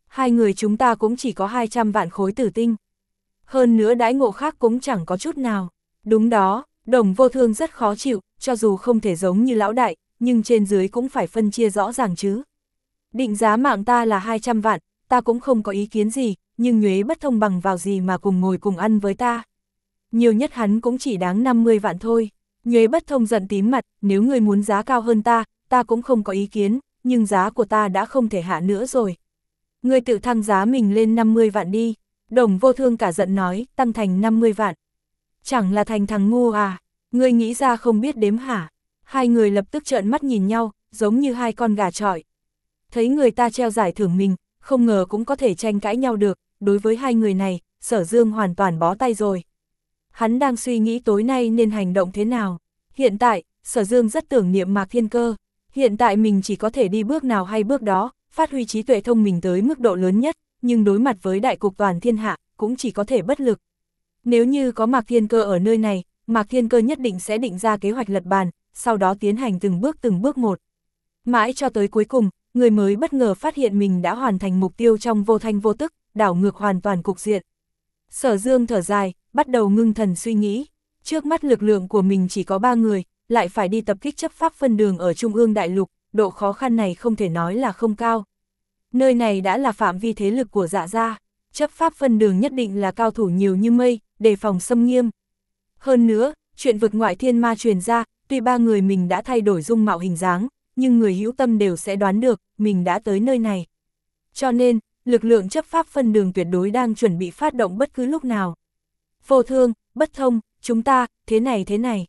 Hai người chúng ta cũng chỉ có hai trăm vạn khối tử tinh. Hơn nữa đãi ngộ khác cũng chẳng có chút nào. Đúng đó, Đồng Vô Thương rất khó chịu, cho dù không thể giống như lão đại, nhưng trên dưới cũng phải phân chia rõ ràng chứ. Định giá mạng ta là hai trăm vạn, ta cũng không có ý kiến gì, nhưng Nhuế Bất Thông bằng vào gì mà cùng ngồi cùng ăn với ta. Nhiều nhất hắn cũng chỉ đáng năm mươi vạn thôi. Nhuế Bất Thông giận tím mặt, nếu ngươi muốn giá cao hơn ta, ta cũng không có ý kiến, nhưng giá của ta đã không thể hạ nữa rồi. Ngươi tự thăng giá mình lên năm mươi vạn đi. Đồng Vô Thương cả giận nói, tăng thành năm mươi vạn. Chẳng là thành thằng ngu à, ngươi nghĩ ra không biết đếm hả? Hai người lập tức trợn mắt nhìn nhau, giống như hai con gà chọi. Thấy người ta treo giải thưởng mình, không ngờ cũng có thể tranh cãi nhau được, đối với hai người này, Sở Dương hoàn toàn bó tay rồi. Hắn đang suy nghĩ tối nay nên hành động thế nào. Hiện tại, Sở Dương rất tưởng niệm Mạc Thiên Cơ. Hiện tại mình chỉ có thể đi bước nào hay bước đó, phát huy trí tuệ thông minh tới mức độ lớn nhất, nhưng đối mặt với đại cục toàn thiên hạ, cũng chỉ có thể bất lực. Nếu như có Mạc Thiên Cơ ở nơi này, Mạc Thiên Cơ nhất định sẽ định ra kế hoạch lật bàn, sau đó tiến hành từng bước từng bước một. Mãi cho tới cuối cùng, người mới bất ngờ phát hiện mình đã hoàn thành mục tiêu trong vô thanh vô tức, đảo ngược hoàn toàn cục diện. Sở Dương thở dài, bắt đầu ngưng thần suy nghĩ. Trước mắt lực lượng của mình chỉ có ba người, lại phải đi tập kích chấp pháp phân đường ở Trung ương Đại Lục, độ khó khăn này không thể nói là không cao. Nơi này đã là phạm vi thế lực của Dạ gia, chấp pháp phân đường nhất định là cao thủ nhiều như mây, đề phòng xâm nghiêm. Hơn nữa, chuyện vực ngoại thiên ma truyền ra, tuy ba người mình đã thay đổi dung mạo hình dáng, nhưng người hữu tâm đều sẽ đoán được, mình đã tới nơi này. Cho nên, lực lượng chấp pháp phân đường tuyệt đối đang chuẩn bị phát động bất cứ lúc nào. Vô Thương, Bất Thông, chúng ta, thế này thế này.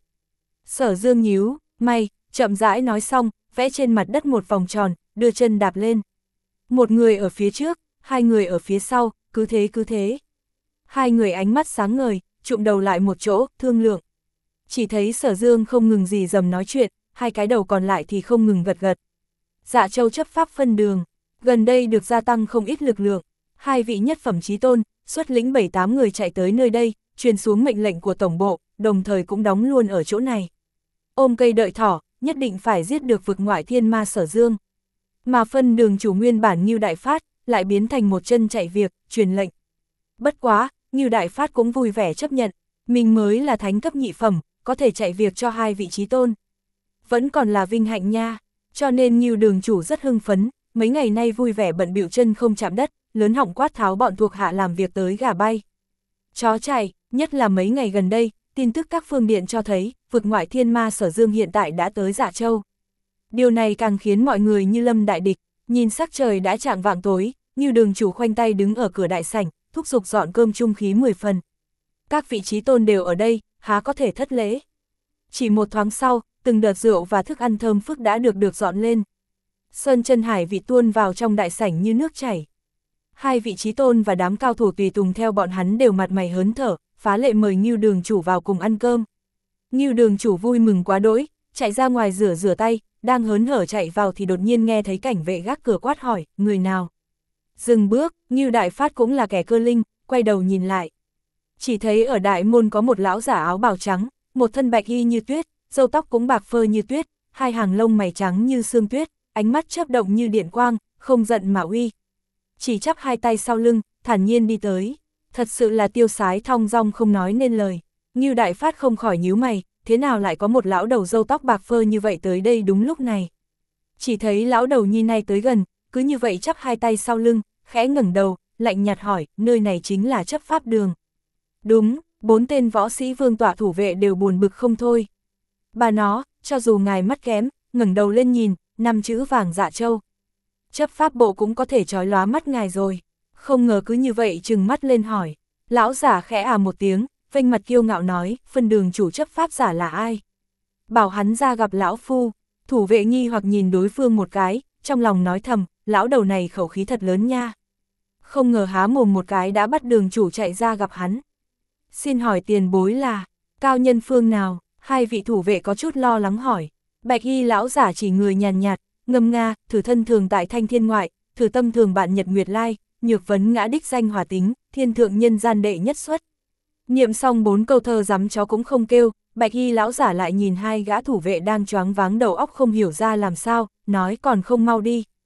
Sở Dương nhíu mày, chậm rãi nói xong, vẽ trên mặt đất một vòng tròn, đưa chân đạp lên. Một người ở phía trước, hai người ở phía sau, cứ thế cứ thế. Hai người ánh mắt sáng ngời, chụm đầu lại một chỗ, thương lượng. Chỉ thấy Sở Dương không ngừng gì dầm nói chuyện, hai cái đầu còn lại thì không ngừng gật gật. Dạ Châu chấp pháp phân đường, gần đây được gia tăng không ít lực lượng. Hai vị nhất phẩm chí tôn, xuất lĩnh bảy tám người chạy tới nơi đây, truyền xuống mệnh lệnh của tổng bộ, đồng thời cũng đóng luôn ở chỗ này. Ôm cây đợi thỏ, nhất định phải giết được vực ngoại thiên ma Sở Dương. Mà phân đường chủ nguyên bản Ngưu Đại Phát, lại biến thành một chân chạy việc, truyền lệnh. Bất quá, Ngưu Đại Phát cũng vui vẻ chấp nhận, mình mới là thánh cấp nhị phẩm, có thể chạy việc cho hai vị chí tôn. Vẫn còn là vinh hạnh nha, cho nên Ngưu đường chủ rất hưng phấn, mấy ngày nay vui vẻ bận bịu chân không chạm đất, lớn họng quát tháo bọn thuộc hạ làm việc tới gà bay. Chó chạy, nhất là mấy ngày gần đây, tin tức các phương điện cho thấy, vực ngoại thiên ma Sở Dương hiện tại đã tới Dạ Châu. Điều này càng khiến mọi người như lâm đại địch, nhìn sắc trời đã chạng vạng tối, Ngưu đường chủ khoanh tay đứng ở cửa đại sảnh, thúc giục dọn cơm trung khí mười phần. Các vị chí tôn đều ở đây, há có thể thất lễ. Chỉ một thoáng sau, từng đợt rượu và thức ăn thơm phức đã được được dọn lên. Sơn chân hải vị tuôn vào trong đại sảnh như nước chảy. Hai vị chí tôn và đám cao thủ tùy tùng theo bọn hắn đều mặt mày hớn thở, phá lệ mời Ngưu đường chủ vào cùng ăn cơm. Ngưu đường chủ vui mừng quá đỗi, chạy ra ngoài rửa rửa tay, đang hớn hở chạy vào thì đột nhiên nghe thấy cảnh vệ gác cửa quát hỏi, người nào? Dừng bước, Ngưu Đại Phát cũng là kẻ cơ linh, quay đầu nhìn lại. Chỉ thấy ở đại môn có một lão giả áo bào trắng, một thân bạch y như tuyết, râu tóc cũng bạc phơ như tuyết, hai hàng lông mày trắng như sương tuyết, ánh mắt chớp động như điện quang, không giận mà uy. Chỉ chắp hai tay sau lưng, thản nhiên đi tới, thật sự là tiêu sái thong dong không nói nên lời. Ngưu Đại Phát không khỏi nhíu mày, thế nào lại có một lão đầu râu tóc bạc phơ như vậy tới đây đúng lúc này. Chỉ thấy lão đầu nhi này tới gần, cứ như vậy chắp hai tay sau lưng, khẽ ngẩng đầu, lạnh nhạt hỏi, nơi này chính là chấp pháp đường. Đúng, bốn tên võ sĩ vương tọa thủ vệ đều buồn bực không thôi. Bà nó, cho dù ngài mắt kém, ngẩng đầu lên nhìn, năm chữ vàng Dạ Châu. Chấp pháp bộ cũng có thể chói lóa mắt ngài rồi. Không ngờ cứ như vậy trừng mắt lên hỏi. Lão giả khẽ à một tiếng, vênh mặt kiêu ngạo nói, phân đường chủ chấp pháp giả là ai? Bảo hắn ra gặp lão phu. Thủ vệ nghi hoặc nhìn đối phương một cái, trong lòng nói thầm, lão đầu này khẩu khí thật lớn nha. Không ngờ há mồm một cái đã bắt đường chủ chạy ra gặp hắn. Xin hỏi tiền bối là, cao nhân phương nào? Hai vị thủ vệ có chút lo lắng hỏi. Bạch y lão giả chỉ người nhàn nhạt, ngâm nga, thử thân thường tại thanh thiên ngoại, thử tâm thường bạn nhật nguyệt lai, nhược vấn ngã đích danh hòa tính, thiên thượng nhân gian đệ nhất xuất. Niệm xong bốn câu thơ dám chó cũng không kêu, bạch y lão giả lại nhìn hai gã thủ vệ đang choáng váng đầu óc không hiểu ra làm sao, nói còn không mau đi.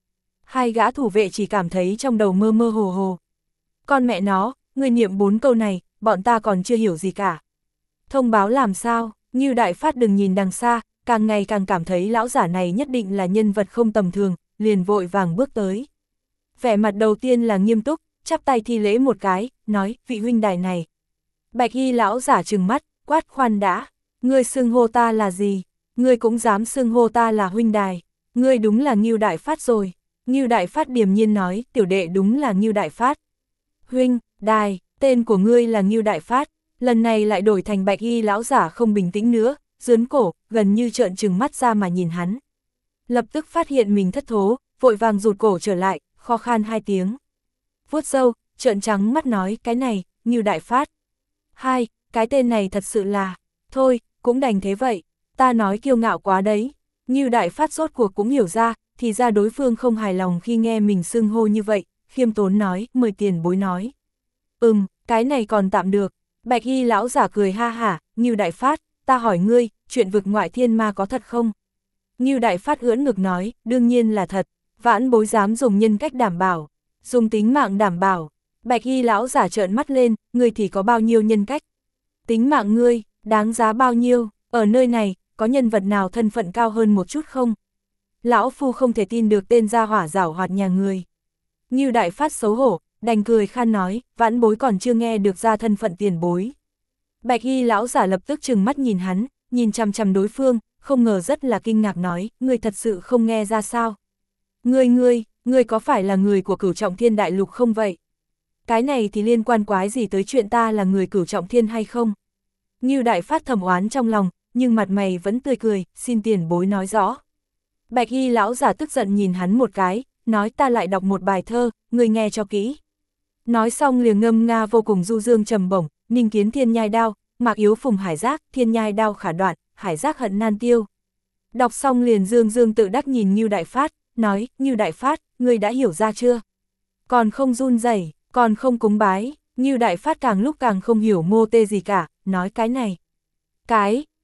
Hai gã thủ vệ chỉ cảm thấy trong đầu mơ mơ hồ hồ. Con mẹ nó, người niệm bốn câu này, bọn ta còn chưa hiểu gì cả. Thông báo làm sao, Ngưu Đại Phát đừng nhìn đằng xa, càng ngày càng cảm thấy lão giả này nhất định là nhân vật không tầm thường, liền vội vàng bước tới. Vẻ mặt đầu tiên là nghiêm túc, chắp tay thi lễ một cái, nói, vị huynh đài này. Bạch y lão giả trừng mắt, quát khoan đã, ngươi xưng hô ta là gì, ngươi cũng dám xưng hô ta là huynh đài, ngươi đúng là Ngưu Đại Phát rồi. Ngưu Đại Phát điềm nhiên nói, tiểu đệ đúng là Ngưu Đại Phát. Huynh, đài, tên của ngươi là Ngưu Đại Phát, lần này lại đổi thành bạch y lão giả không bình tĩnh nữa, dướn cổ, gần như trợn trừng mắt ra mà nhìn hắn. Lập tức phát hiện mình thất thố, vội vàng rụt cổ trở lại, kho khan hai tiếng. Vuốt râu, trợn trắng mắt nói, cái này, Ngưu Đại Phát. Hai, cái tên này thật sự là, thôi, cũng đành thế vậy, ta nói kiêu ngạo quá đấy. Ngưu Đại Phát rốt cuộc cũng hiểu ra, thì ra đối phương không hài lòng khi nghe mình xưng hô như vậy, khiêm tốn nói, mời tiền bối nói. Ừm, cái này còn tạm được. Bạch y lão giả cười ha hả, Ngưu Đại Phát, ta hỏi ngươi, chuyện vực ngoại thiên ma có thật không? Ngưu Đại Phát ưỡn ngực nói, đương nhiên là thật, vãn bối dám dùng nhân cách đảm bảo, dùng tính mạng đảm bảo. Bạch y lão giả trợn mắt lên, ngươi thì có bao nhiêu nhân cách? Tính mạng ngươi, đáng giá bao nhiêu? Ở nơi này, có nhân vật nào thân phận cao hơn một chút không? Lão phu không thể tin được tên gia hỏa giảo hoạt nhà người. Ngưu Đại Phát xấu hổ, đành cười khan nói, vãn bối còn chưa nghe được ra thân phận tiền bối. Bạch y lão giả lập tức trừng mắt nhìn hắn, nhìn chằm chằm đối phương, không ngờ rất là kinh ngạc nói, ngươi thật sự không nghe ra sao? Ngươi ngươi, ngươi có phải là người của Cửu Trọng Thiên đại lục không vậy? Cái này thì liên quan quái gì tới chuyện ta là người Cửu Trọng Thiên hay không? Ngưu Đại Phát thầm oán trong lòng, nhưng mặt mày vẫn tươi cười, xin tiền bối nói rõ. Bạch y lão giả tức giận nhìn hắn một cái, nói ta lại đọc một bài thơ, ngươi nghe cho kỹ. Nói xong liền ngâm nga vô cùng du dương trầm bổng, ninh kiến thiên nhai đao, mạc yếu phùng hải giác, thiên nhai đao khả đoạn, hải giác hận nan tiêu. Đọc xong liền dương dương tự đắc nhìn Ngưu Đại Phát, nói, Ngưu Đại Phát, ngươi đã hiểu ra chưa? Còn không run rẩy, còn không cúng bái. Ngưu Đại Phát càng lúc càng không hiểu mô tê gì cả, nói cái này. Cái,